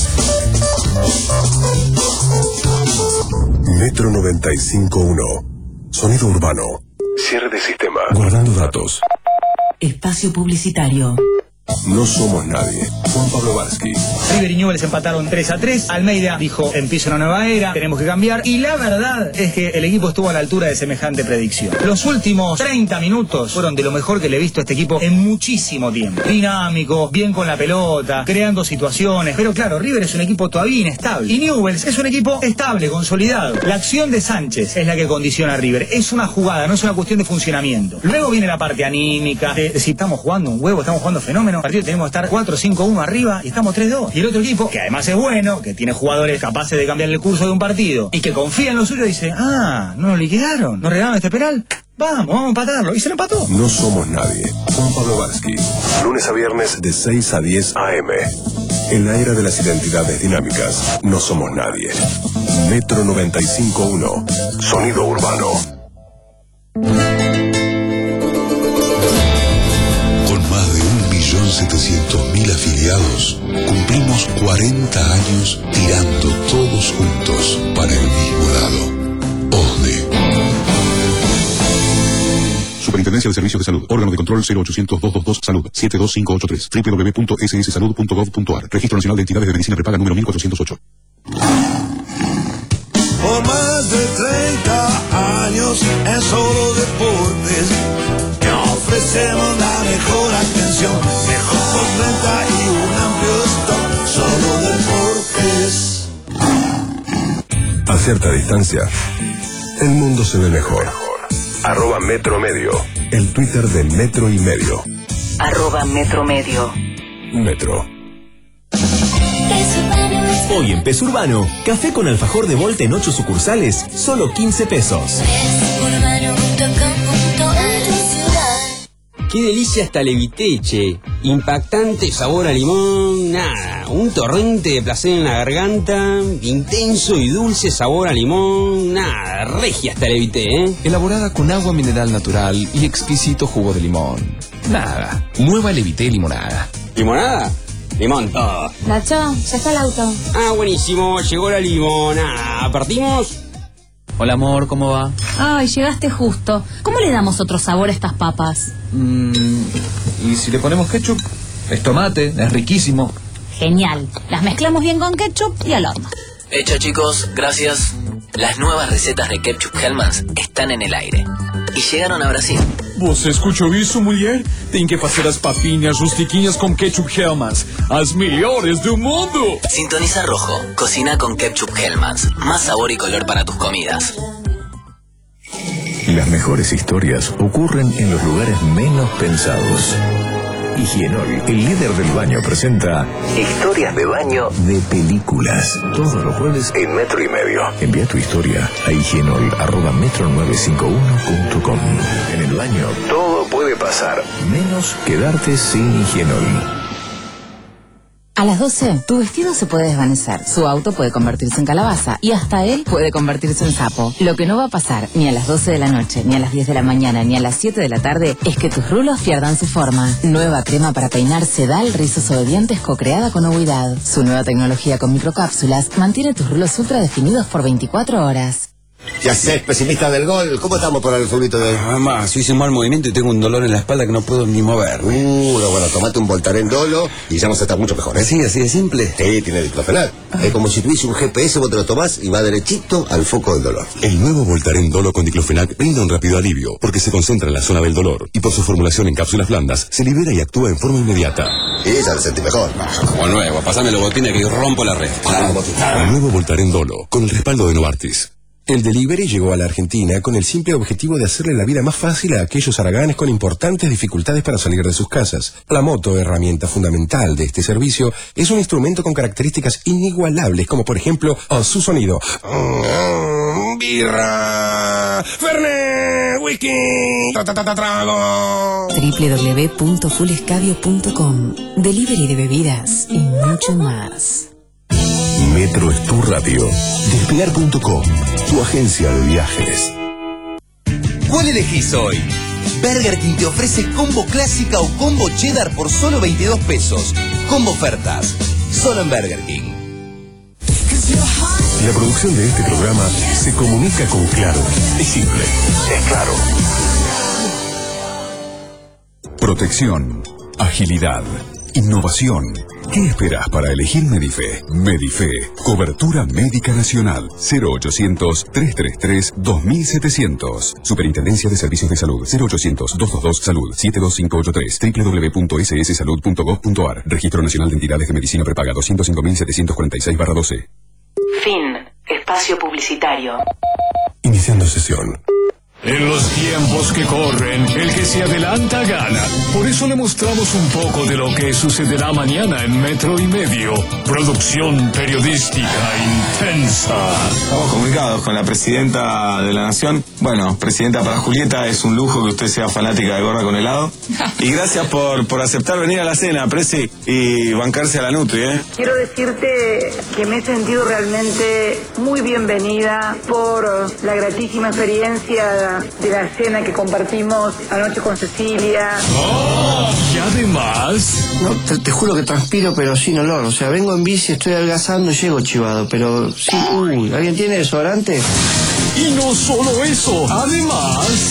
[SPEAKER 17] Metro noventa y cinco punto uno. Sonido urbano. Cierre de sistema. Guardando datos.
[SPEAKER 23] Espacio publicitario.
[SPEAKER 17] No somos nadie. Juan Pablo Varsky.
[SPEAKER 10] River y Newell's empataron tres a tres. Almeida dijo, empieza una nueva era, tenemos que cambiar. Y la verdad es que el equipo estuvo a la altura de semejante predicción. Los últimos treinta minutos fueron de lo mejor que le he visto a este equipo en muchísimo tiempo. Dinámico, bien con la pelota, creando situaciones. Pero claro, River es un equipo todavía inestable. Y Newell's es un equipo estable, consolidado. La acción de Sánchez es la que condiciona a River. Es una jugada, no es una cuestión de funcionamiento. Luego viene la parte anímica, de, de si estamos jugando un huevo, estamos jugando fenómeno. El partido tenemos que estar cuatro cinco uno arriba y estamos tres dos. Y el otro equipo, que además es bueno, que tiene jugadores capaces de cambiar el curso de un partido y que confía en lo suyo, dice, ah, no lo liquidaron, no regalaron este penal, vamos, vamos a empatarlo. Y se lo empató.
[SPEAKER 17] No somos nadie. Juan Pablo Varsky. Lunes a viernes de seis a diez a eme. En la era de las identidades dinámicas, no somos nadie. Metro noventa y cinco punto uno. Sonido urbano.
[SPEAKER 13] Con más de un millón setecientos mil afiliados, cumplimos cuarenta años tirando todos juntos para el mismo lado. O S D E.
[SPEAKER 17] Superintendencia de Servicios de Salud. Órgano de control cero ochocientos, doscientos veintidós, Salud. siete dos cinco ocho tres. doble u doble u doble u punto s s salud punto gov punto a r. Registro Nacional de Entidades de Medicina Prepaga número mil cuatrocientos ocho.
[SPEAKER 8] Por más de treinta años en Solo Deportes te ofrecemos la mejor atención, mejor postventa y un amplio stock. Solo Deportes.
[SPEAKER 3] A cierta distancia, el mundo se ve mejor. Arroba Metro Medio. El Twitter de Metro y Medio.
[SPEAKER 11] Arroba Metro Medio.
[SPEAKER 3] Metro.
[SPEAKER 6] Hoy en Pez Urbano, café con alfajor de Volta en ocho sucursales, solo quince pesos.
[SPEAKER 15] Qué delicia esta Levité, che. Impactante sabor a limón, nada. Un torrente de placer en la garganta, intenso y dulce sabor a limón, nada. Regia esta Levité, ¿eh?
[SPEAKER 18] Elaborada con agua mineral natural y exquisito jugo de limón. Nada. Nueva Levité limonada.
[SPEAKER 15] ¿Limonada? Limón todo.
[SPEAKER 24] Nacho, ya está el auto.
[SPEAKER 15] Ah, buenísimo. Llegó la limonada. ¿Partimos?
[SPEAKER 18] Hola amor, ¿cómo va?
[SPEAKER 24] Ay, llegaste justo. ¿Cómo le damos otro sabor a estas papas?
[SPEAKER 18] Mm, ¿y si le ponemos ketchup? Es tomate, es riquísimo.
[SPEAKER 24] Genial. Las mezclamos bien con ketchup y al horno.
[SPEAKER 26] Hecho, chicos, gracias. Las nuevas recetas de ketchup Hellmann's están en el aire. E chegaram a Brasil.
[SPEAKER 12] Você escuchou isso, mulher? Tem que fazer as papinhas rustiquinhas com ketchup Hellmann's. As melhores do mundo.
[SPEAKER 26] Sintoniza Rojo. Cocina con ketchup Hellmann's. Más sabor y color para tus comidas.
[SPEAKER 20] Las mejores historias ocurren en los lugares menos pensados. Higienol, el líder del baño, presenta Historias de baño de películas. Todos los jueves en Metro y Medio. Envía tu historia a higienol arroba metro nueve cinco uno punto com. En el baño todo puede pasar, menos quedarte sin Higienol.
[SPEAKER 27] A las doce, tu vestido se puede desvanecer, su auto puede convertirse en calabaza y hasta él puede convertirse en sapo. Lo que no va a pasar ni a las doce de la noche, ni a las diez de la mañana, ni a las siete de la tarde es que tus rulos pierdan su forma. Nueva crema para peinar Sedal Rizos Obedientes co-creada con Ovidad. Su nueva tecnología con microcápsulas mantiene tus rulos ultra definidos por veinticuatro horas.
[SPEAKER 28] Ya sé, pesimista del gol. ¿Cómo estamos por el fulbito de...?
[SPEAKER 29] Mamá, si hice un mal movimiento y tengo un dolor en la espalda que no puedo ni mover.
[SPEAKER 28] Uh, no, bueno, tomate un Voltaren Dolo y ya vamos a estar mucho mejor, ¿eh?
[SPEAKER 29] Sí, así de simple.
[SPEAKER 28] Sí, tiene diclofenac. Ah. Es como si tuviese un G P S, vos te lo tomás y va derechito al foco del dolor.
[SPEAKER 17] El nuevo Voltaren Dolo con diclofenac brinda un rápido alivio porque se concentra en la zona del dolor y por su formulación en cápsulas blandas se libera y actúa en forma inmediata.
[SPEAKER 28] Y ya te sentí mejor.
[SPEAKER 29] Como nuevo, pasame los botines que rompo la red.
[SPEAKER 17] Ah, el nuevo Voltaren Dolo con el respaldo de Novartis.
[SPEAKER 30] El delivery llegó a la Argentina con el simple objetivo de hacerle la vida más fácil a aquellos haraganes con importantes dificultades para salir de sus casas. La moto, herramienta fundamental de este servicio, es un instrumento con características inigualables, como por ejemplo oh, su sonido. Mm, birra, fernet, whisky, ta, ta, ta, ta, trago.
[SPEAKER 27] doble u doble u doble u punto full escabio punto com. Delivery de bebidas y mucho más.
[SPEAKER 13] Metro es tu radio. Despegar punto com, tu agencia de viajes.
[SPEAKER 6] ¿Cuál elegís hoy? Burger King te ofrece combo clásica o combo cheddar por solo veintidós pesos. Combo ofertas, solo en Burger King.
[SPEAKER 13] La producción de este programa se comunica con Claro. Es simple, es claro. Protección, agilidad, innovación. ¿Qué esperas para elegir Medife? Medife, cobertura médica nacional. cero ochocientos, trescientos treinta y tres, dos mil setecientos. Superintendencia de Servicios de Salud. cero ochocientos, doscientos veintidós, Salud. siete dos cinco ocho tres. doble u doble u doble u punto s s salud punto gov punto a r. Registro Nacional de Entidades de Medicina Prepaga doscientos cinco mil setecientos cuarenta y seis barra doce.
[SPEAKER 11] Fin. Espacio publicitario.
[SPEAKER 13] Iniciando sesión.
[SPEAKER 12] En los tiempos que corren, el que se adelanta gana. Por eso le mostramos un poco de lo que sucederá mañana en Metro y Medio. Producción periodística intensa.
[SPEAKER 31] Estamos comunicados con la presidenta de la Nación. Bueno, presidenta, para Julieta es un lujo que usted sea fanática de gorra con helado. Y gracias por, por aceptar venir a la cena, Presi, y bancarse a la Nutri, ¿eh?
[SPEAKER 32] Quiero decirte que me he sentido realmente muy bienvenida por la gratísima experiencia de la cena que compartimos anoche con Cecilia.
[SPEAKER 12] ¡Oh! Y además...
[SPEAKER 16] No, te, te juro que transpiro pero sin olor. O sea, vengo en bici, estoy adelgazando y llego chivado. Pero sí, uy, ¿alguien tiene desodorante?
[SPEAKER 12] Y no solo eso, además...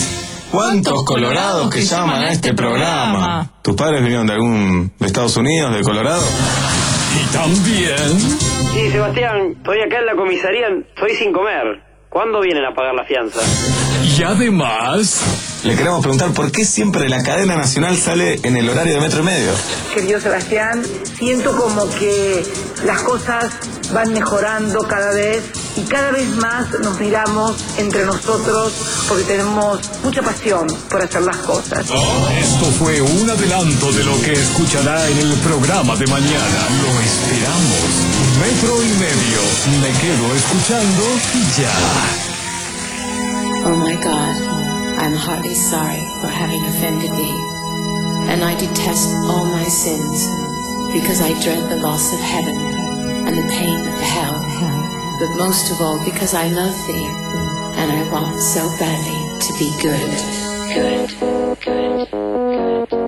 [SPEAKER 31] ¿Cuántos colorados que llaman a este programa? ¿Tus padres vinieron de algún... de Estados Unidos, de Colorado?
[SPEAKER 12] Y también...
[SPEAKER 1] Sí, Sebastián, estoy acá en la comisaría, estoy sin comer. ¿Cuándo vienen a pagar la fianza?
[SPEAKER 12] Y además...
[SPEAKER 31] Le queremos preguntar por qué siempre la cadena nacional sale en el horario de Metro y Medio.
[SPEAKER 32] Querido Sebastián, siento como que las cosas van mejorando cada vez y cada vez más nos miramos entre nosotros porque tenemos mucha pasión por hacer las cosas.
[SPEAKER 12] Esto fue un adelanto de lo que escuchará en el programa de mañana. Lo esperamos. Metro y Medio. Me quedo escuchando y ya.
[SPEAKER 2] Oh my God. I'm heartily sorry for having offended thee, and I detest all my sins, because I dread the loss of heaven and the pain of hell, but most of all because I love thee, and I want so badly to be good, good, good, good.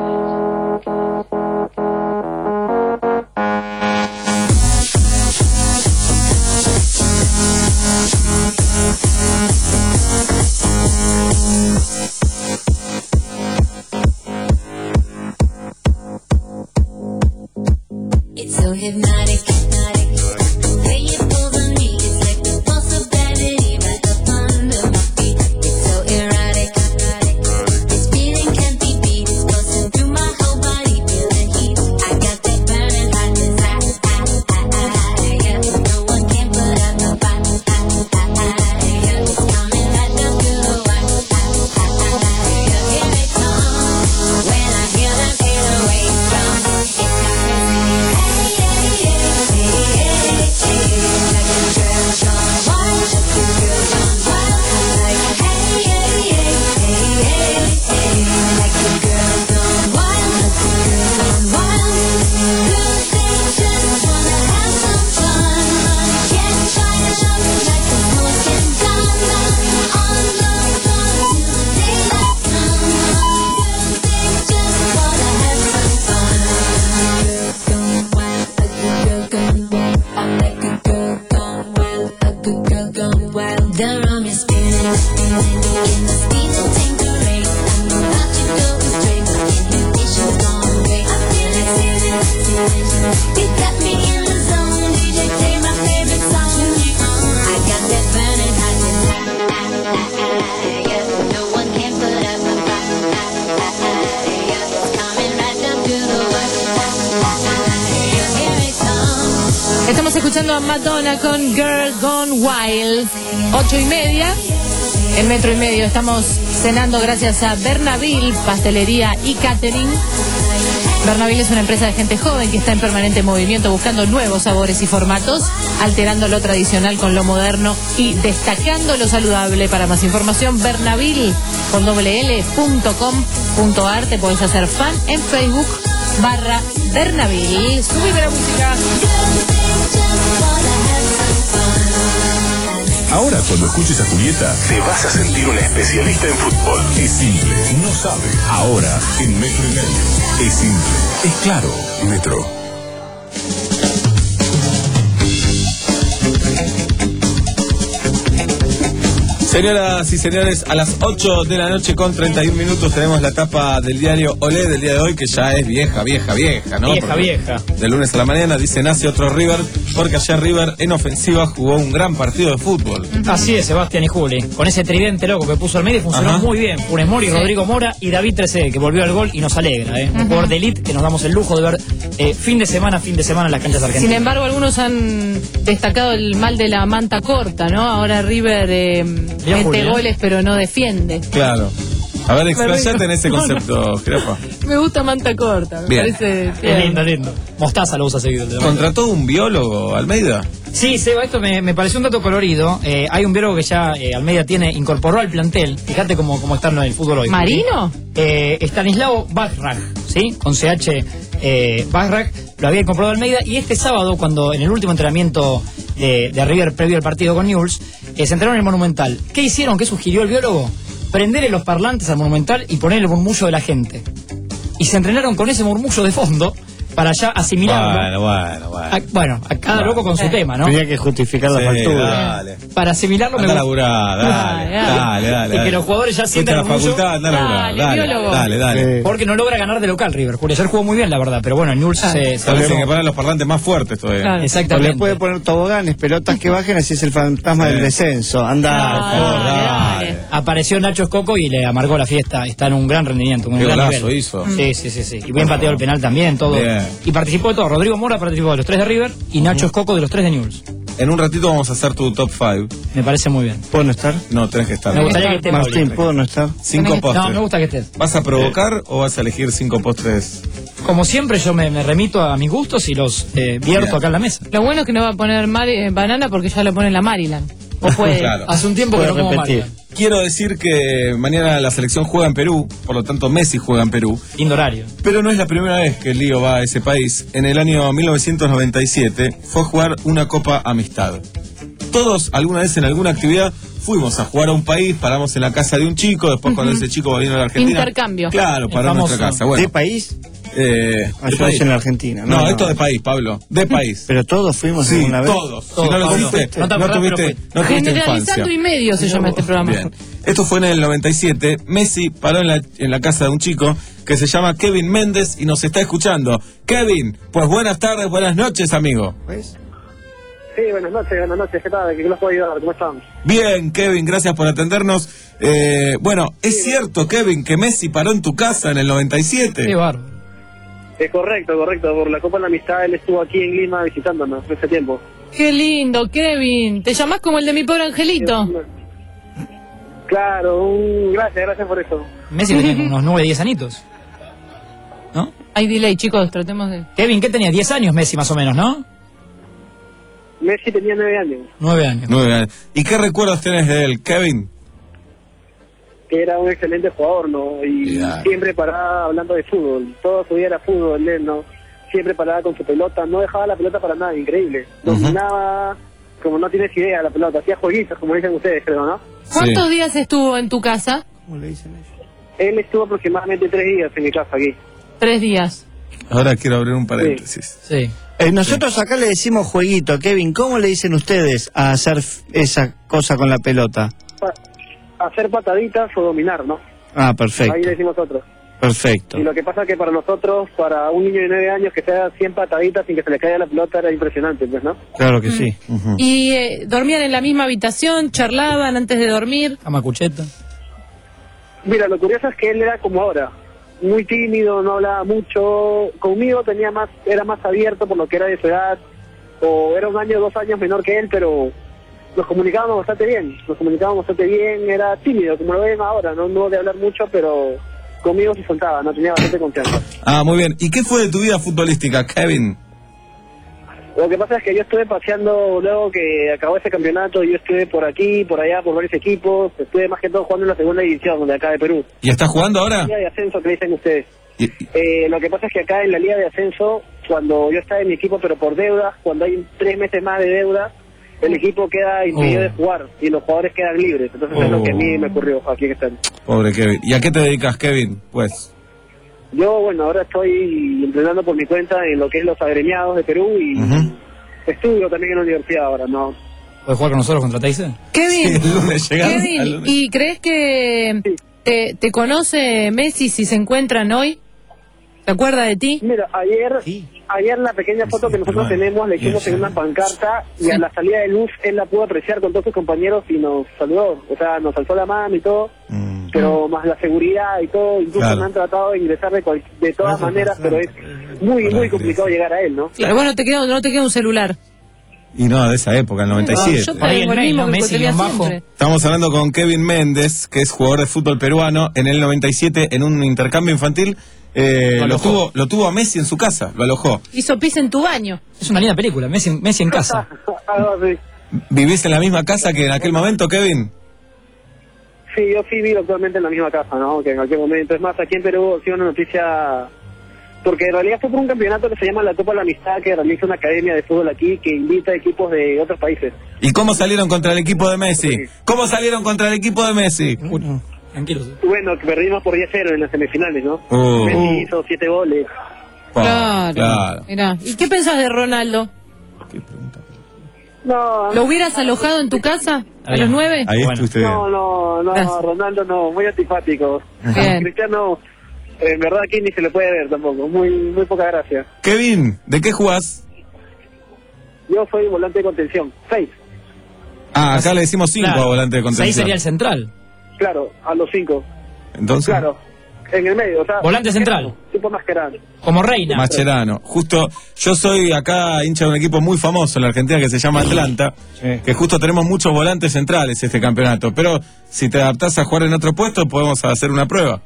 [SPEAKER 8] It's so hypnotic, hypnotic. The way you pull on me, it's like the pulse of gravity right up under my feet. It's so erotic, erotic. This feeling can't be beat. It's coursing through my whole body, feeling heat. I got that burning hot desire. Yeah, no one can put out the fire. Yeah, it's coming right down to the wire. Yeah, here it comes. When I hear them eight oh eight drums, it's got the rum is spinning, spinning, in the speed of tinkering. I'm about to go astray, my inhibition's gone away. I feel it spinning, spinning. You got me in the zone, D J play my favorite song. I got that burning hot desire. Yeah, no one can put up a fight. Yeah, it's coming right down to the wire. Here it comes.
[SPEAKER 4] Estamos escuchando a Madonna con Girl Gone Wild. Ocho y media, en Metro y Medio. Estamos cenando gracias a Bernaville, pastelería y catering. Bernaville es una empresa de gente joven que está en permanente movimiento buscando nuevos sabores y formatos, alterando lo tradicional con lo moderno y destacando lo saludable. Para más información, bernaville con doble l punto com punto ar. Te podés hacer fan en Facebook barra Bernaville. Subime la música.
[SPEAKER 12] Ahora, cuando escuches a Julieta, te vas a sentir una especialista en fútbol. Es simple, no sabe. Ahora, en Metro y Medio. Es simple, es claro. Metro.
[SPEAKER 31] Señoras y señores, a las ocho de la noche con treinta y un minutos tenemos la tapa del diario Olé del día de hoy, que ya es vieja, vieja, vieja, ¿no?
[SPEAKER 10] Vieja,
[SPEAKER 31] porque
[SPEAKER 10] vieja.
[SPEAKER 31] De lunes a la mañana dice nace otro River, porque ayer River en ofensiva jugó un gran partido de fútbol.
[SPEAKER 10] Así es, Sebastián y Juli. Con ese tridente loco que puso al medio funcionó
[SPEAKER 31] Ajá.
[SPEAKER 10] muy bien. Funes Mori,
[SPEAKER 4] Sí.
[SPEAKER 10] Rodrigo Mora y David Trezeguet, que volvió al gol y nos alegra, ¿eh? Un jugador de elite que nos damos el lujo de ver eh, fin de semana, fin de semana en las canchas argentinas.
[SPEAKER 4] Sin embargo, algunos han destacado el mal de la manta corta, ¿no? Ahora River eh, mete
[SPEAKER 10] Julia.
[SPEAKER 4] goles pero no defiende.
[SPEAKER 31] Claro. A ver, explayate en ese concepto, Jirafa.
[SPEAKER 4] Me gusta manta corta, me
[SPEAKER 31] Bien.
[SPEAKER 4] parece
[SPEAKER 10] Es
[SPEAKER 4] tierno.
[SPEAKER 10] lindo, lindo. Mostaza lo usa seguido.
[SPEAKER 31] ¿Contrató un biólogo, Almeida?
[SPEAKER 10] Sí, Seba, esto me, me pareció un dato colorido. Eh, hay un biólogo que ya eh, Almeida tiene, incorporó al plantel. Fíjate cómo, cómo está en el fútbol hoy.
[SPEAKER 4] ¿Marino?
[SPEAKER 10] Eh, Stanislao Bajrak, ¿sí? Con C H eh, Bajrak, lo había incorporado Almeida. Y este sábado, cuando en el último entrenamiento de, de River previo al partido con Newell's, eh, se entrenaron en el Monumental. ¿Qué hicieron? ¿Qué sugirió el biólogo? Prenderle los parlantes al Monumental y poner el murmullo de la gente. Y se entrenaron con ese murmullo de fondo
[SPEAKER 3] para ya asimilarlo.
[SPEAKER 31] Bueno, bueno, bueno.
[SPEAKER 3] A, bueno, a cada
[SPEAKER 31] Bueno.
[SPEAKER 3] loco con su
[SPEAKER 31] Eh.
[SPEAKER 3] tema, ¿no?
[SPEAKER 16] Tenía que justificar la
[SPEAKER 31] Sí,
[SPEAKER 16] factura.
[SPEAKER 31] dale.
[SPEAKER 3] Para asimilarlo
[SPEAKER 31] Anda
[SPEAKER 3] me
[SPEAKER 31] a laburar, dale,
[SPEAKER 3] Dale,
[SPEAKER 31] dale, dale.
[SPEAKER 3] Y que los jugadores ya
[SPEAKER 31] Fuiste
[SPEAKER 3] sientan
[SPEAKER 31] a la
[SPEAKER 3] orgullo.
[SPEAKER 31] facultad, anda a laburar,
[SPEAKER 4] Dale,
[SPEAKER 31] dale,
[SPEAKER 4] biólogo.
[SPEAKER 31] dale, dale.
[SPEAKER 3] Porque no logra ganar de local River. Julio ayer jugó muy bien, la verdad, pero bueno, el Newell's se, se
[SPEAKER 31] Parece
[SPEAKER 3] armó.
[SPEAKER 31] que ponen los parlantes más fuertes todavía.
[SPEAKER 4] Claro.
[SPEAKER 16] O
[SPEAKER 3] Exactamente.
[SPEAKER 16] le puede poner toboganes, pelotas que bajen, así es el fantasma
[SPEAKER 31] Sí.
[SPEAKER 16] del descenso. Anda,
[SPEAKER 4] Ah,
[SPEAKER 16] por favor.
[SPEAKER 4] dale,
[SPEAKER 31] dale.
[SPEAKER 4] dale.
[SPEAKER 3] Apareció Nacho Escoco y le amargó la fiesta. Está en un gran rendimiento, un
[SPEAKER 31] Qué
[SPEAKER 3] gran
[SPEAKER 31] golazo
[SPEAKER 3] nivel.
[SPEAKER 31] hizo.
[SPEAKER 3] Sí, sí, sí, sí. Y bien pateó el penal también, todo.
[SPEAKER 31] Bien.
[SPEAKER 3] Y participó de todo. Rodrigo Mora participó de los tres de River y Nacho Escoco de los tres de Newell's.
[SPEAKER 31] En un ratito vamos a hacer tu top cinco.
[SPEAKER 3] Me parece muy bien.
[SPEAKER 16] ¿Puedo no estar?
[SPEAKER 31] No, tenés que estar.
[SPEAKER 3] Me gustaría que esté
[SPEAKER 16] Martín,
[SPEAKER 3] Paulín.
[SPEAKER 16] ¿puedo no estar?
[SPEAKER 31] Cinco
[SPEAKER 3] No,
[SPEAKER 31] postres.
[SPEAKER 3] me gusta que estés.
[SPEAKER 31] ¿Vas a provocar o vas a elegir cinco postres?
[SPEAKER 3] Como siempre, yo me, me remito a mis gustos y los eh, vierto
[SPEAKER 31] Bien.
[SPEAKER 3] acá en la mesa.
[SPEAKER 4] Lo bueno es que no va a poner Mari- eh, banana porque ya lo pone la Maryland. O puede.
[SPEAKER 31] Claro.
[SPEAKER 3] Hace un tiempo que
[SPEAKER 16] Puede
[SPEAKER 3] no como
[SPEAKER 16] repetir.
[SPEAKER 3] Mario.
[SPEAKER 31] Quiero decir que mañana la selección juega en Perú, por lo tanto Messi juega en Perú.
[SPEAKER 3] Lindo horario.
[SPEAKER 31] Pero no es la primera vez que el Lío va a ese país. En el año mil novecientos noventa y siete fue a jugar una Copa Amistad. Todos, alguna vez en alguna actividad, fuimos a jugar a un país, paramos en la casa de un chico, después cuando ese chico vino a la Argentina...
[SPEAKER 4] Intercambio.
[SPEAKER 31] Claro,
[SPEAKER 3] El
[SPEAKER 31] paró en nuestra
[SPEAKER 3] famoso.
[SPEAKER 31] casa. Bueno,
[SPEAKER 16] ¿De país?
[SPEAKER 31] eh,
[SPEAKER 16] Ah,
[SPEAKER 31] de
[SPEAKER 16] yo
[SPEAKER 31] país.
[SPEAKER 16] en la Argentina.
[SPEAKER 31] No,
[SPEAKER 16] no,
[SPEAKER 31] esto
[SPEAKER 16] no.
[SPEAKER 31] de país, Pablo. De país.
[SPEAKER 16] Pero todos fuimos
[SPEAKER 31] Sí,
[SPEAKER 16] alguna vez.
[SPEAKER 31] todos. Si
[SPEAKER 3] Todos,
[SPEAKER 31] no lo
[SPEAKER 3] Pablo.
[SPEAKER 31] hiciste,
[SPEAKER 3] No te
[SPEAKER 31] no,
[SPEAKER 3] acordás,
[SPEAKER 31] tuviste,
[SPEAKER 3] pero
[SPEAKER 31] no tuviste infancia.
[SPEAKER 4] Generalizando y medio se llama este programa.
[SPEAKER 31] Bien. Esto fue en el noventa y siete. Messi paró en la, en la casa de un chico que se llama Kevin Méndez y nos está escuchando. Kevin, pues buenas tardes, buenas noches, amigo.
[SPEAKER 16] ¿Ves?
[SPEAKER 32] Sí, buenas noches, buenas noches, ¿qué tal? ¿Qué los puedo ayudar? ¿Cómo están?
[SPEAKER 31] Bien, Kevin, gracias por atendernos. Eh, bueno, ¿es cierto, Kevin, que Messi paró en tu casa en el noventa y siete?
[SPEAKER 3] Qué bárbaro.
[SPEAKER 32] Es correcto, correcto, por la Copa de la Amistad él estuvo aquí en Lima visitándonos hace tiempo.
[SPEAKER 4] Qué lindo, Kevin. ¿Te llamás como el de mi pobre angelito?
[SPEAKER 32] Claro, un... gracias, gracias por eso.
[SPEAKER 3] Messi tenía como unos nueve, diez anitos. ¿No?
[SPEAKER 4] Hay delay, chicos, tratemos de...
[SPEAKER 3] Kevin, ¿qué tenía? diez años Messi más o menos, ¿no?
[SPEAKER 32] Messi tenía nueve años,
[SPEAKER 3] nueve años.
[SPEAKER 31] Nueve años. ¿Y qué recuerdos tenés de él, Kevin?
[SPEAKER 32] que era un excelente jugador, ¿no? Y
[SPEAKER 31] Ya.
[SPEAKER 32] siempre paraba hablando de fútbol, todo su día era fútbol, él, ¿no? Siempre paraba con su pelota, no dejaba la pelota para nada, increíble. Dominaba como no tienes idea la pelota, hacía jueguitos, como dicen ustedes, creo, ¿no?
[SPEAKER 4] ¿Cuántos días estuvo en tu casa?
[SPEAKER 32] Él estuvo aproximadamente tres días en mi casa aquí.
[SPEAKER 4] Tres días.
[SPEAKER 31] Ahora quiero abrir un paréntesis.
[SPEAKER 3] Sí.
[SPEAKER 16] Eh, nosotros acá le decimos jueguito, Kevin. ¿Cómo le dicen ustedes a hacer f- esa cosa con la pelota?
[SPEAKER 32] Pa- hacer pataditas o dominar, ¿no?
[SPEAKER 16] Ah,
[SPEAKER 32] Ahí
[SPEAKER 16] perfecto,
[SPEAKER 32] le decimos nosotros.
[SPEAKER 16] perfecto.
[SPEAKER 32] Y lo que pasa es que para nosotros, para un niño de nueve años que se haga cien pataditas sin que se le caiga la pelota era impresionante, pues, ¿no?
[SPEAKER 16] Claro que sí.
[SPEAKER 4] ¿Y eh, dormían en la misma habitación? ¿Charlaban antes de dormir?
[SPEAKER 3] Cama cucheta.
[SPEAKER 32] Mira, lo curioso es que él era como ahora, muy tímido, no hablaba mucho. Conmigo tenía más, era más abierto por lo que era de su edad, o era un año, dos años menor que él, pero nos comunicábamos bastante bien, nos comunicábamos bastante bien, era tímido, como lo ven ahora, no, no de hablar mucho, pero conmigo se soltaba, no tenía bastante confianza.
[SPEAKER 31] Ah, muy bien. ¿Y qué fue de tu vida futbolística, Kevin?
[SPEAKER 32] Lo que pasa es que yo estuve paseando luego que acabó ese campeonato, yo estuve por aquí, por allá, por varios equipos, estuve más que todo jugando en la segunda división, de acá de Perú.
[SPEAKER 31] ¿Y estás jugando ahora?
[SPEAKER 32] Liga de ascenso que dicen ustedes.
[SPEAKER 31] Y-
[SPEAKER 32] Eh, lo que pasa es que acá en la liga de ascenso, cuando yo estaba en mi equipo, pero por deuda, cuando hay tres meses más de deuda, el equipo queda impedido
[SPEAKER 31] Oh.
[SPEAKER 32] de jugar y los jugadores quedan libres. Entonces es lo que a mí me ocurrió aquí en este.
[SPEAKER 31] Pobre Kevin. ¿Y a qué te dedicas, Kevin? Pues.
[SPEAKER 32] Yo, bueno, ahora estoy entrenando por mi cuenta en lo que es los agremiados de Perú y estudio también en la universidad ahora, ¿no?
[SPEAKER 3] ¿Puedes jugar con nosotros contra Tyson?
[SPEAKER 4] Kevin,
[SPEAKER 31] el lunes llegamos
[SPEAKER 4] Kevin,
[SPEAKER 31] al lunes.
[SPEAKER 4] ¿y crees que te, te conoce Messi si se encuentran hoy? ¿Se acuerda de ti?
[SPEAKER 32] Mira, ayer, ayer la pequeña foto que nosotros tenemos la hicimos en una pancarta y a la salida de luz él la pudo apreciar con todos sus compañeros y nos saludó, o sea, nos alzó la mano y todo, pero más la seguridad y todo, incluso
[SPEAKER 31] Claro.
[SPEAKER 32] me han tratado de ingresar de, cual- de todas maneras, pero es muy, muy complicado llegar a él, ¿no?
[SPEAKER 4] Claro, bueno, te queda, no te queda un celular.
[SPEAKER 31] Y no, de esa época, el noventa y siete.
[SPEAKER 4] Yo tengo el mismo que tenía siempre.
[SPEAKER 31] Estamos hablando con Kevin Méndez, que es jugador de fútbol peruano. En el noventa y siete, en un intercambio infantil, eh,
[SPEAKER 3] Lo
[SPEAKER 31] lo,
[SPEAKER 3] alojó.
[SPEAKER 31] tuvo, lo tuvo a Messi en su casa, lo alojó.
[SPEAKER 4] Hizo pis en tu baño.
[SPEAKER 3] Es una linda película, Messi, Messi en casa.
[SPEAKER 32] Algo así.
[SPEAKER 31] ¿Vivís en la misma casa que en aquel momento, Kevin?
[SPEAKER 32] Sí, yo sí vivo actualmente en la misma casa, ¿no? Que en cualquier momento. Es más, aquí en Perú ha sido una noticia... Porque en realidad fue por un campeonato que se llama la Copa de la Amistad, que realiza una academia de fútbol aquí, que invita a equipos de otros países.
[SPEAKER 31] ¿Y cómo salieron contra el equipo de Messi? ¿Cómo salieron contra el equipo de Messi?
[SPEAKER 3] Tranquilos.
[SPEAKER 32] Bueno, que perdimos por diez cero en las semifinales, ¿no?
[SPEAKER 31] Oh.
[SPEAKER 32] Messi hizo siete goles.
[SPEAKER 4] Claro.
[SPEAKER 31] claro.
[SPEAKER 4] Mirá. ¿Y qué pensás de Ronaldo?
[SPEAKER 5] No,
[SPEAKER 4] ¿Lo hubieras alojado en tu casa a los nueve?
[SPEAKER 31] Ahí estuviste bien.
[SPEAKER 5] no, no, no,
[SPEAKER 4] Gracias.
[SPEAKER 5] Ronaldo no, muy antipático.
[SPEAKER 4] Bien.
[SPEAKER 5] Cristiano, eh, en verdad aquí ni se le puede ver tampoco, muy muy poca gracia.
[SPEAKER 31] Kevin, ¿de qué jugás?
[SPEAKER 5] Yo soy volante de contención, seis,
[SPEAKER 31] Ah, acá le decimos cinco
[SPEAKER 3] Claro.
[SPEAKER 31] a volante de contención.
[SPEAKER 3] Seis sería el central.
[SPEAKER 5] claro, a los cinco,
[SPEAKER 31] Entonces,
[SPEAKER 5] claro, en el medio, o sea...
[SPEAKER 3] Volante central.
[SPEAKER 5] Tipo Mascherano.
[SPEAKER 3] Como Reina.
[SPEAKER 31] Mascherano. Justo, yo soy acá hincha de un equipo muy famoso en la Argentina que se llama Atlanta, que justo tenemos muchos volantes centrales este campeonato. Pero si te adaptás a jugar en otro puesto, podemos hacer una prueba.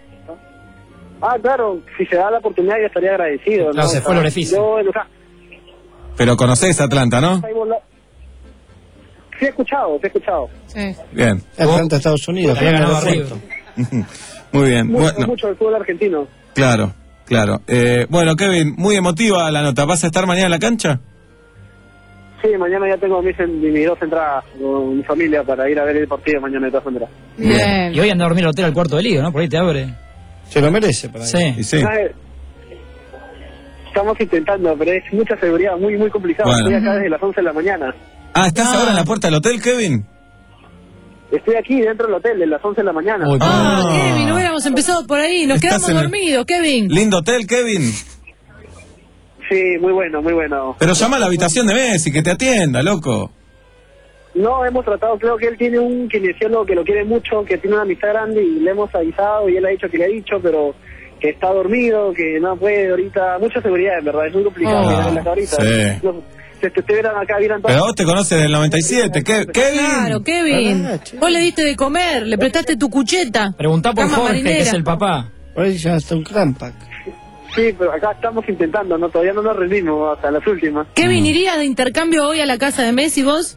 [SPEAKER 5] Ah, claro, si se da la oportunidad yo estaría agradecido, ¿no?
[SPEAKER 3] Claro, se
[SPEAKER 5] O
[SPEAKER 3] fue
[SPEAKER 5] sea,
[SPEAKER 3] el beneficio.
[SPEAKER 5] Yo, o sea,
[SPEAKER 31] Pero conocés Atlanta, ¿no?
[SPEAKER 5] hay vola- sí he escuchado, sí he escuchado.
[SPEAKER 4] Sí.
[SPEAKER 31] Bien.
[SPEAKER 16] Atlanta, Estados Unidos.
[SPEAKER 3] Había ganado a
[SPEAKER 16] Perfecto.
[SPEAKER 3] River.
[SPEAKER 31] Muy bien.
[SPEAKER 5] Mucho,
[SPEAKER 31] Bueno,
[SPEAKER 5] mucho del fútbol argentino.
[SPEAKER 31] claro, claro. Eh, bueno, Kevin, muy emotiva la nota. ¿Vas a estar mañana en la cancha?
[SPEAKER 5] Sí, mañana ya tengo mis, mis dos entradas con mi familia para ir a ver el partido mañana de todas maneras.
[SPEAKER 4] Bien.
[SPEAKER 3] Y hoy anda a dormir al hotel al cuarto de lío, ¿no? Por ahí te abre.
[SPEAKER 16] Se lo merece. Para
[SPEAKER 3] Sí.
[SPEAKER 31] Y sí.
[SPEAKER 5] ¿Sabes? Estamos intentando, pero es mucha seguridad, muy muy complicado.
[SPEAKER 31] Bueno.
[SPEAKER 5] Estoy acá desde las once de la mañana.
[SPEAKER 31] Ah, ¿estás ahora en la puerta del hotel, Kevin?
[SPEAKER 5] Estoy aquí dentro del hotel, de las once de la mañana.
[SPEAKER 31] Uy,
[SPEAKER 4] Ah,
[SPEAKER 31] Ah.
[SPEAKER 4] Kevin, hubiéramos empezado por ahí. Nos
[SPEAKER 31] Estás
[SPEAKER 4] quedamos
[SPEAKER 31] en el-
[SPEAKER 4] dormidos, Kevin.
[SPEAKER 31] Lindo hotel, Kevin.
[SPEAKER 5] Sí, muy bueno, muy bueno.
[SPEAKER 31] Pero llama a la habitación de Messi, que te atienda, loco.
[SPEAKER 5] No, hemos tratado, creo que él tiene un kinesiólogo que lo quiere mucho, que tiene una amistad grande y le hemos avisado y él ha dicho que le ha dicho, pero que está dormido, que no puede ahorita. Mucha seguridad, en verdad, es muy complicado.
[SPEAKER 31] Oh,
[SPEAKER 5] mirar en la ahorita.
[SPEAKER 31] sí.
[SPEAKER 5] No, si te estuvieran acá, vieran todo.
[SPEAKER 31] Pero vos te conoces del noventa y siete, ¿qué? Kevin.
[SPEAKER 4] Claro, Kevin.
[SPEAKER 5] Ah,
[SPEAKER 4] Vos le diste de comer, le prestaste tu cucheta.
[SPEAKER 3] Preguntá por
[SPEAKER 4] Cama
[SPEAKER 3] Jorge,
[SPEAKER 4] marinera.
[SPEAKER 3] que es el papá.
[SPEAKER 16] Por ahí ya está un crampack.
[SPEAKER 5] Sí, pero acá estamos intentando, no todavía no nos rendimos hasta las últimas.
[SPEAKER 4] Kevin, ¿irías de intercambio hoy a la casa de Messi vos?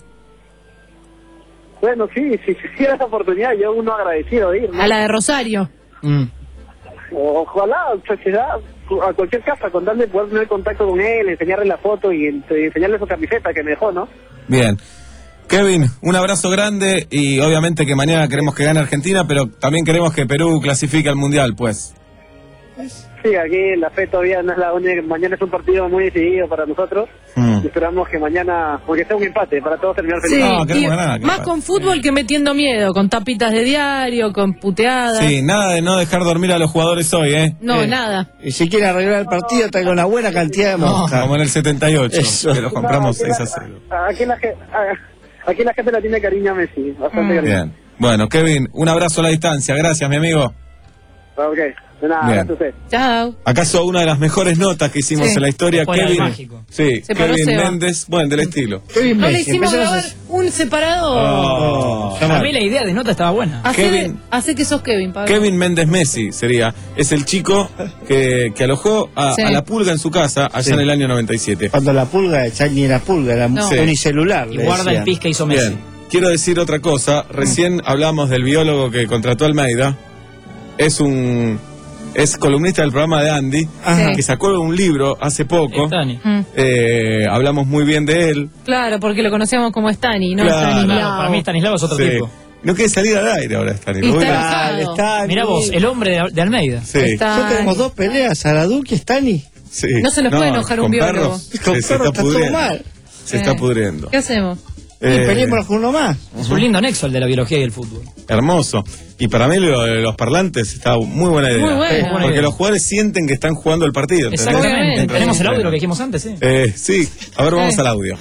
[SPEAKER 5] Bueno, sí, si si hubiera esa oportunidad, yo uno agradecido de ir, ¿no?
[SPEAKER 4] A la de Rosario.
[SPEAKER 3] Mm.
[SPEAKER 5] Ojalá, o se da a cualquier casa, con tal de poder tener contacto con él, enseñarle la foto y en- enseñarle su camiseta que me dejó, ¿no?
[SPEAKER 31] Bien. Kevin, un abrazo grande y obviamente que mañana queremos que gane Argentina, pero también queremos que Perú clasifique al Mundial, pues.
[SPEAKER 5] Sí, aquí la fe todavía no es la única, mañana es un partido muy decidido para nosotros
[SPEAKER 31] Mm.
[SPEAKER 5] y esperamos que mañana, aunque sea un empate, para todos terminar
[SPEAKER 4] Sí,
[SPEAKER 5] felices.
[SPEAKER 4] y más con fútbol que metiendo miedo, con tapitas de diario, con puteadas.
[SPEAKER 31] Sí, nada de no dejar dormir a los jugadores hoy, ¿eh?
[SPEAKER 4] No,
[SPEAKER 31] Eh,
[SPEAKER 4] nada.
[SPEAKER 16] Y si quiere arreglar el partido, traiga una buena cantidad de
[SPEAKER 31] No,
[SPEAKER 16] moscas.
[SPEAKER 31] como en el setenta y ocho,
[SPEAKER 16] Eso.
[SPEAKER 31] que los compramos
[SPEAKER 5] No, aquí
[SPEAKER 31] seis a
[SPEAKER 5] la-
[SPEAKER 31] cero.
[SPEAKER 5] Aquí la, ge- a- aquí la gente la tiene cariño a Messi, bastante cariño.
[SPEAKER 31] Bien. Bueno, Kevin, un abrazo a la distancia. Gracias, mi amigo.
[SPEAKER 5] Ok, de nada,
[SPEAKER 31] Bien.
[SPEAKER 5] gracias a usted.
[SPEAKER 4] Chao.
[SPEAKER 31] ¿Acaso una de las mejores notas que hicimos
[SPEAKER 4] Sí.
[SPEAKER 31] en la historia?
[SPEAKER 3] Después del
[SPEAKER 31] Kevin.
[SPEAKER 3] mágico.
[SPEAKER 31] Sí,
[SPEAKER 4] Se paró
[SPEAKER 31] Kevin
[SPEAKER 4] Seba.
[SPEAKER 31] Méndez. Bueno, del estilo.
[SPEAKER 16] Kevin
[SPEAKER 4] No le
[SPEAKER 16] Messi,
[SPEAKER 4] hicimos
[SPEAKER 16] empezamos a
[SPEAKER 4] grabar un separador.
[SPEAKER 31] Oh.
[SPEAKER 3] A mí la idea de nota estaba buena.
[SPEAKER 4] Hacé,
[SPEAKER 31] Kevin.
[SPEAKER 4] hacé que sos Kevin, Pablo.
[SPEAKER 31] Kevin Méndez Messi sería. Es el chico que, que alojó a,
[SPEAKER 4] Sí.
[SPEAKER 31] a la pulga en su casa allá
[SPEAKER 16] Sí.
[SPEAKER 31] en el año noventa y siete.
[SPEAKER 16] Cuando la pulga, ya ni era pulga, era
[SPEAKER 4] No.
[SPEAKER 31] Sí.
[SPEAKER 16] unicelular.
[SPEAKER 3] Y
[SPEAKER 16] le
[SPEAKER 3] guarda el
[SPEAKER 16] decían.
[SPEAKER 3] pis que hizo Messi.
[SPEAKER 31] Bien. Quiero decir otra cosa. Recién hablamos del biólogo que contrató Almeida. Es un. Es columnista del programa de Andy,
[SPEAKER 4] Ajá.
[SPEAKER 31] que sacó un libro hace poco.
[SPEAKER 3] Stani.
[SPEAKER 4] Mm.
[SPEAKER 31] Eh, hablamos muy bien de él.
[SPEAKER 4] Claro, porque lo conocíamos como Stani, no
[SPEAKER 31] Claro.
[SPEAKER 4] Stanislao.
[SPEAKER 3] Claro, para mí Stanislao es otro
[SPEAKER 31] Sí.
[SPEAKER 3] tipo.
[SPEAKER 31] No quiere salir al aire ahora, Stani.
[SPEAKER 4] Y
[SPEAKER 31] Lo voy a-
[SPEAKER 4] está
[SPEAKER 16] Dale,
[SPEAKER 4] enojado.
[SPEAKER 16] Stani.
[SPEAKER 3] Mirá vos, el hombre de, de Almeida.
[SPEAKER 31] Sí.
[SPEAKER 4] Está-
[SPEAKER 16] Ya tenemos dos peleas, Araduki y Stani.
[SPEAKER 31] Sí.
[SPEAKER 4] No se nos puede enojar un
[SPEAKER 31] con
[SPEAKER 4] biólogo.
[SPEAKER 31] perros,
[SPEAKER 16] Con
[SPEAKER 31] se, se
[SPEAKER 16] perros
[SPEAKER 31] está
[SPEAKER 16] está todo
[SPEAKER 31] pudriendo.
[SPEAKER 16] mal.
[SPEAKER 31] Se
[SPEAKER 4] Eh.
[SPEAKER 31] está pudriendo.
[SPEAKER 4] ¿Qué hacemos?
[SPEAKER 16] Y
[SPEAKER 31] Eh,
[SPEAKER 16] peleémonos con uno más.
[SPEAKER 3] Es un lindo nexo el de la biología y el fútbol.
[SPEAKER 31] Hermoso. Y para mí lo de los parlantes está muy buena idea.
[SPEAKER 4] Muy bueno.
[SPEAKER 31] Porque
[SPEAKER 3] Buena idea.
[SPEAKER 31] los jugadores sienten que están jugando el partido. ¿entendés?
[SPEAKER 3] Exactamente.
[SPEAKER 4] Obviamente.
[SPEAKER 3] Tenemos el audio de lo que dijimos antes, sí.
[SPEAKER 31] Eh, sí. A ver, vamos
[SPEAKER 4] Eh.
[SPEAKER 31] al audio.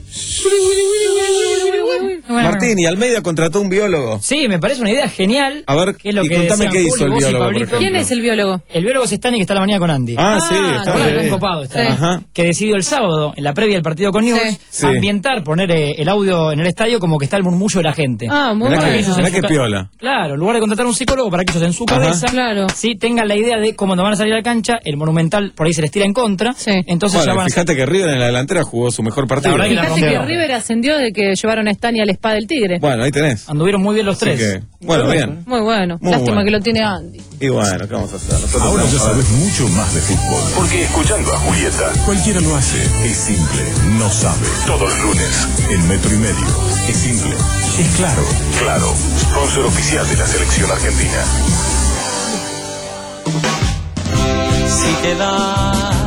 [SPEAKER 4] Bueno,
[SPEAKER 31] Martín, y Almeida contrató un biólogo.
[SPEAKER 3] Sí, me parece una idea genial.
[SPEAKER 31] A ver,
[SPEAKER 3] ¿Qué es lo
[SPEAKER 31] y
[SPEAKER 3] que
[SPEAKER 31] contame
[SPEAKER 3] decían
[SPEAKER 31] qué hizo
[SPEAKER 3] Juli,
[SPEAKER 31] el
[SPEAKER 3] vos y
[SPEAKER 31] biólogo, por
[SPEAKER 3] Pablito?
[SPEAKER 31] ejemplo.
[SPEAKER 4] ¿Quién es el biólogo?
[SPEAKER 3] El biólogo es Stani, que está a la mañana con Andy.
[SPEAKER 31] Ah,
[SPEAKER 4] Ah,
[SPEAKER 31] sí, está
[SPEAKER 4] bueno,
[SPEAKER 31] bien.
[SPEAKER 3] Bien copado está.
[SPEAKER 31] Ajá.
[SPEAKER 3] Que decidió el sábado, en la previa del partido con News,
[SPEAKER 4] Sí.
[SPEAKER 31] Sí.
[SPEAKER 3] ambientar, poner eh, el audio en el estadio como que está el murmullo de la gente.
[SPEAKER 4] Ah, muy
[SPEAKER 31] Mirá
[SPEAKER 3] Para que
[SPEAKER 31] que-
[SPEAKER 3] ellos
[SPEAKER 4] bueno.
[SPEAKER 3] en
[SPEAKER 31] mirá
[SPEAKER 3] su
[SPEAKER 31] qué
[SPEAKER 3] ca-
[SPEAKER 31] piola.
[SPEAKER 3] Claro, en lugar de contratar a un psicólogo para que ellos en su
[SPEAKER 31] Ajá.
[SPEAKER 3] cabeza
[SPEAKER 4] Claro.
[SPEAKER 3] sí tengan la idea de cómo van a salir a la cancha, el Monumental por ahí se les tira en contra,
[SPEAKER 4] Sí.
[SPEAKER 3] entonces ya
[SPEAKER 31] Bueno,
[SPEAKER 3] van a
[SPEAKER 31] fíjate que River en la delantera jugó su mejor partido.
[SPEAKER 3] La verdad que la
[SPEAKER 4] Fíjate que
[SPEAKER 3] rompieron.
[SPEAKER 4] River ascendió de que llevaron a Stani al spa del Tigre.
[SPEAKER 31] Bueno, ahí tenés.
[SPEAKER 3] anduvieron muy bien los
[SPEAKER 31] Así
[SPEAKER 3] tres.
[SPEAKER 31] que, bueno, bien.
[SPEAKER 4] Muy bueno.
[SPEAKER 31] Muy
[SPEAKER 4] Lástima
[SPEAKER 31] bueno.
[SPEAKER 4] que lo tiene Andy.
[SPEAKER 31] Y bueno, ¿qué vamos a hacer? Nosotros
[SPEAKER 12] Ahora
[SPEAKER 31] vamos
[SPEAKER 12] ya
[SPEAKER 31] a ver.
[SPEAKER 12] sabes mucho más de fútbol. Porque escuchando a Julieta, cualquiera lo hace. Es simple, no sabe. Todos los lunes, en Metro y Medio. Es simple, es claro. Claro, sponsor oficial de la selección argentina.
[SPEAKER 8] Si te das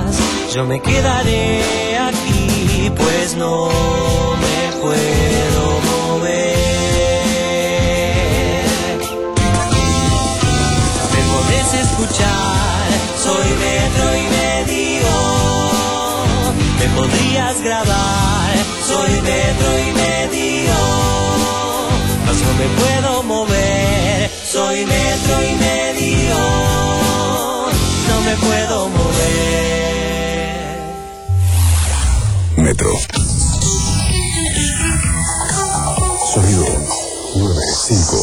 [SPEAKER 8] yo me quedaré aquí, pues no me puedo mover. Me podés escuchar, soy metro y medio. Me podrías grabar, soy metro y medio. Mas no me puedo mover, soy metro y medio. No me puedo mover.
[SPEAKER 30] Metro. Sonido nueve cinco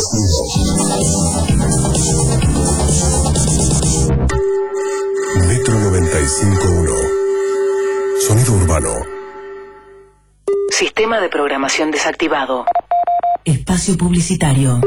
[SPEAKER 30] uno. Metro noventa y cinco uno. Sonido urbano.
[SPEAKER 11] Sistema de programación desactivado.
[SPEAKER 7] Espacio publicitario.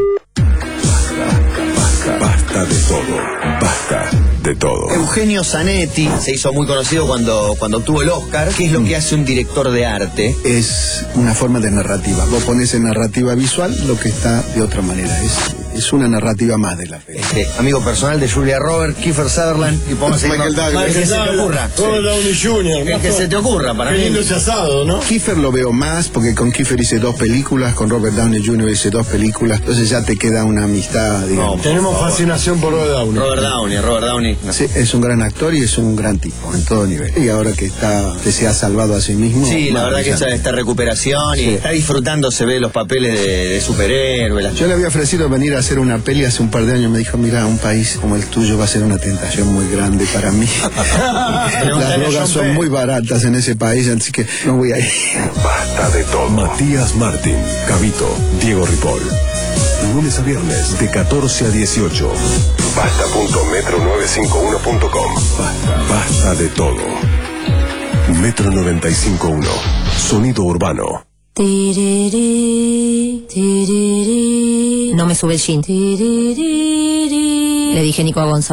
[SPEAKER 30] Basta, basta de todo. Basta de todo.
[SPEAKER 9] Eugenio Zanetti se hizo muy conocido cuando, cuando obtuvo el Oscar. ¿Qué es lo que hace un director de arte?
[SPEAKER 14] Es una forma de narrativa. Vos pones en narrativa visual lo que está de otra manera. Es, es una narrativa más de la película.
[SPEAKER 9] Este, amigo personal de Julia Roberts, Kiefer Sutherland y pongas en
[SPEAKER 14] Michael Douglas.
[SPEAKER 9] el que se te ocurra.
[SPEAKER 14] Robert Downey junior
[SPEAKER 9] El que se te ocurra para mí.
[SPEAKER 14] Lindo ese asado, ¿no? Kiefer lo veo más porque con Kiefer hice dos películas, con Robert Downey junior hice dos películas. Entonces ya te queda una amistad, digamos.
[SPEAKER 9] No, tenemos
[SPEAKER 14] fascinación por Robert Downey.
[SPEAKER 9] Robert Downey, Robert Downey.
[SPEAKER 14] Sí, es un gran actor y es un gran tipo en todo nivel. Y ahora que está, que se ha salvado a sí mismo.
[SPEAKER 9] Sí, la verdad que esa, esta recuperación y
[SPEAKER 14] Sí.
[SPEAKER 9] está disfrutando, se ve los papeles de, de superhéroe. la-
[SPEAKER 14] Yo le había ofrecido venir a hacer una peli hace un par de años. Me dijo, mira, un país como el tuyo va a ser una tentación muy grande para mí. Las drogas son muy baratas en ese país, así que no voy a ir.
[SPEAKER 30] Basta de todo. Matías Martín, Cabito, Diego Ripoll. Lunes a viernes de catorce a dieciocho. Basta punto metro novecientos cincuenta y uno punto com. Basta, basta de todo. Metro noventa y cinco punto uno. Sonido urbano.
[SPEAKER 4] No me sube el jean. Le dije Nico a Gonza.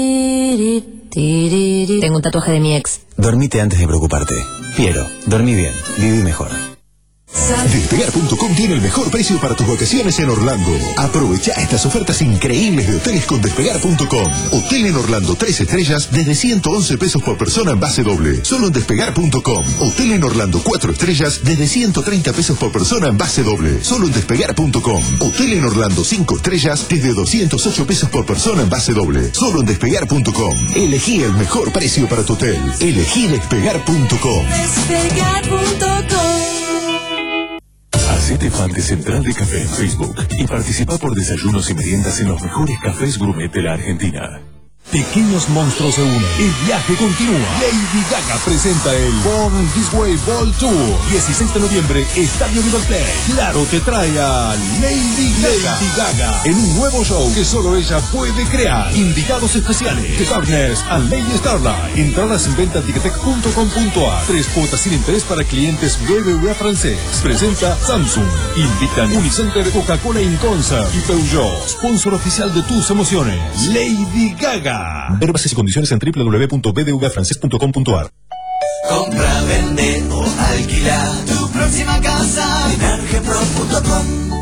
[SPEAKER 4] Tengo un tatuaje de mi ex.
[SPEAKER 20] Dormite antes de preocuparte. Piero, dormí bien, viví mejor.
[SPEAKER 12] Despegar punto com tiene el mejor precio para tus vacaciones en Orlando. Aprovecha estas ofertas increíbles de hoteles con Despegar punto com. Hotel en Orlando tres estrellas desde ciento once pesos por persona en base doble. Solo en Despegar punto com. Hotel en Orlando cuatro estrellas desde ciento treinta pesos por persona en base doble. Solo en Despegar punto com. Hotel en Orlando cinco estrellas desde doscientos ocho pesos por persona en base doble. Solo en Despegar punto com. Elegí el mejor precio para tu hotel. Elegí Despegar punto com.
[SPEAKER 8] Despegar punto com.
[SPEAKER 12] Hacete fan de Central de Café en Facebook y participa por desayunos y meriendas en los mejores cafés gourmet de la Argentina. Pequeños monstruos se unen. El viaje continúa. Lady Gaga presenta el Born This Way Ball Tour. dieciséis de noviembre, Estadio River Plate. Claro te trae a Lady Gaga. Lady Gaga en un nuevo show que solo ella puede crear. Invitados especiales: The Darkness and Lady Starlight. Entradas en venta en ticketek punto com punto a. Tres cuotas sin interés para clientes B B V A francés. Presenta Samsung. Invitan Unicenter, Coca-Cola Inconsa y Peugeot. Sponsor oficial de tus emociones. Lady Gaga. Ver bases y condiciones en doble u doble u doble u punto b d v francés punto com punto a r.
[SPEAKER 8] Compra, vende o alquila tu próxima casa en argepro punto com.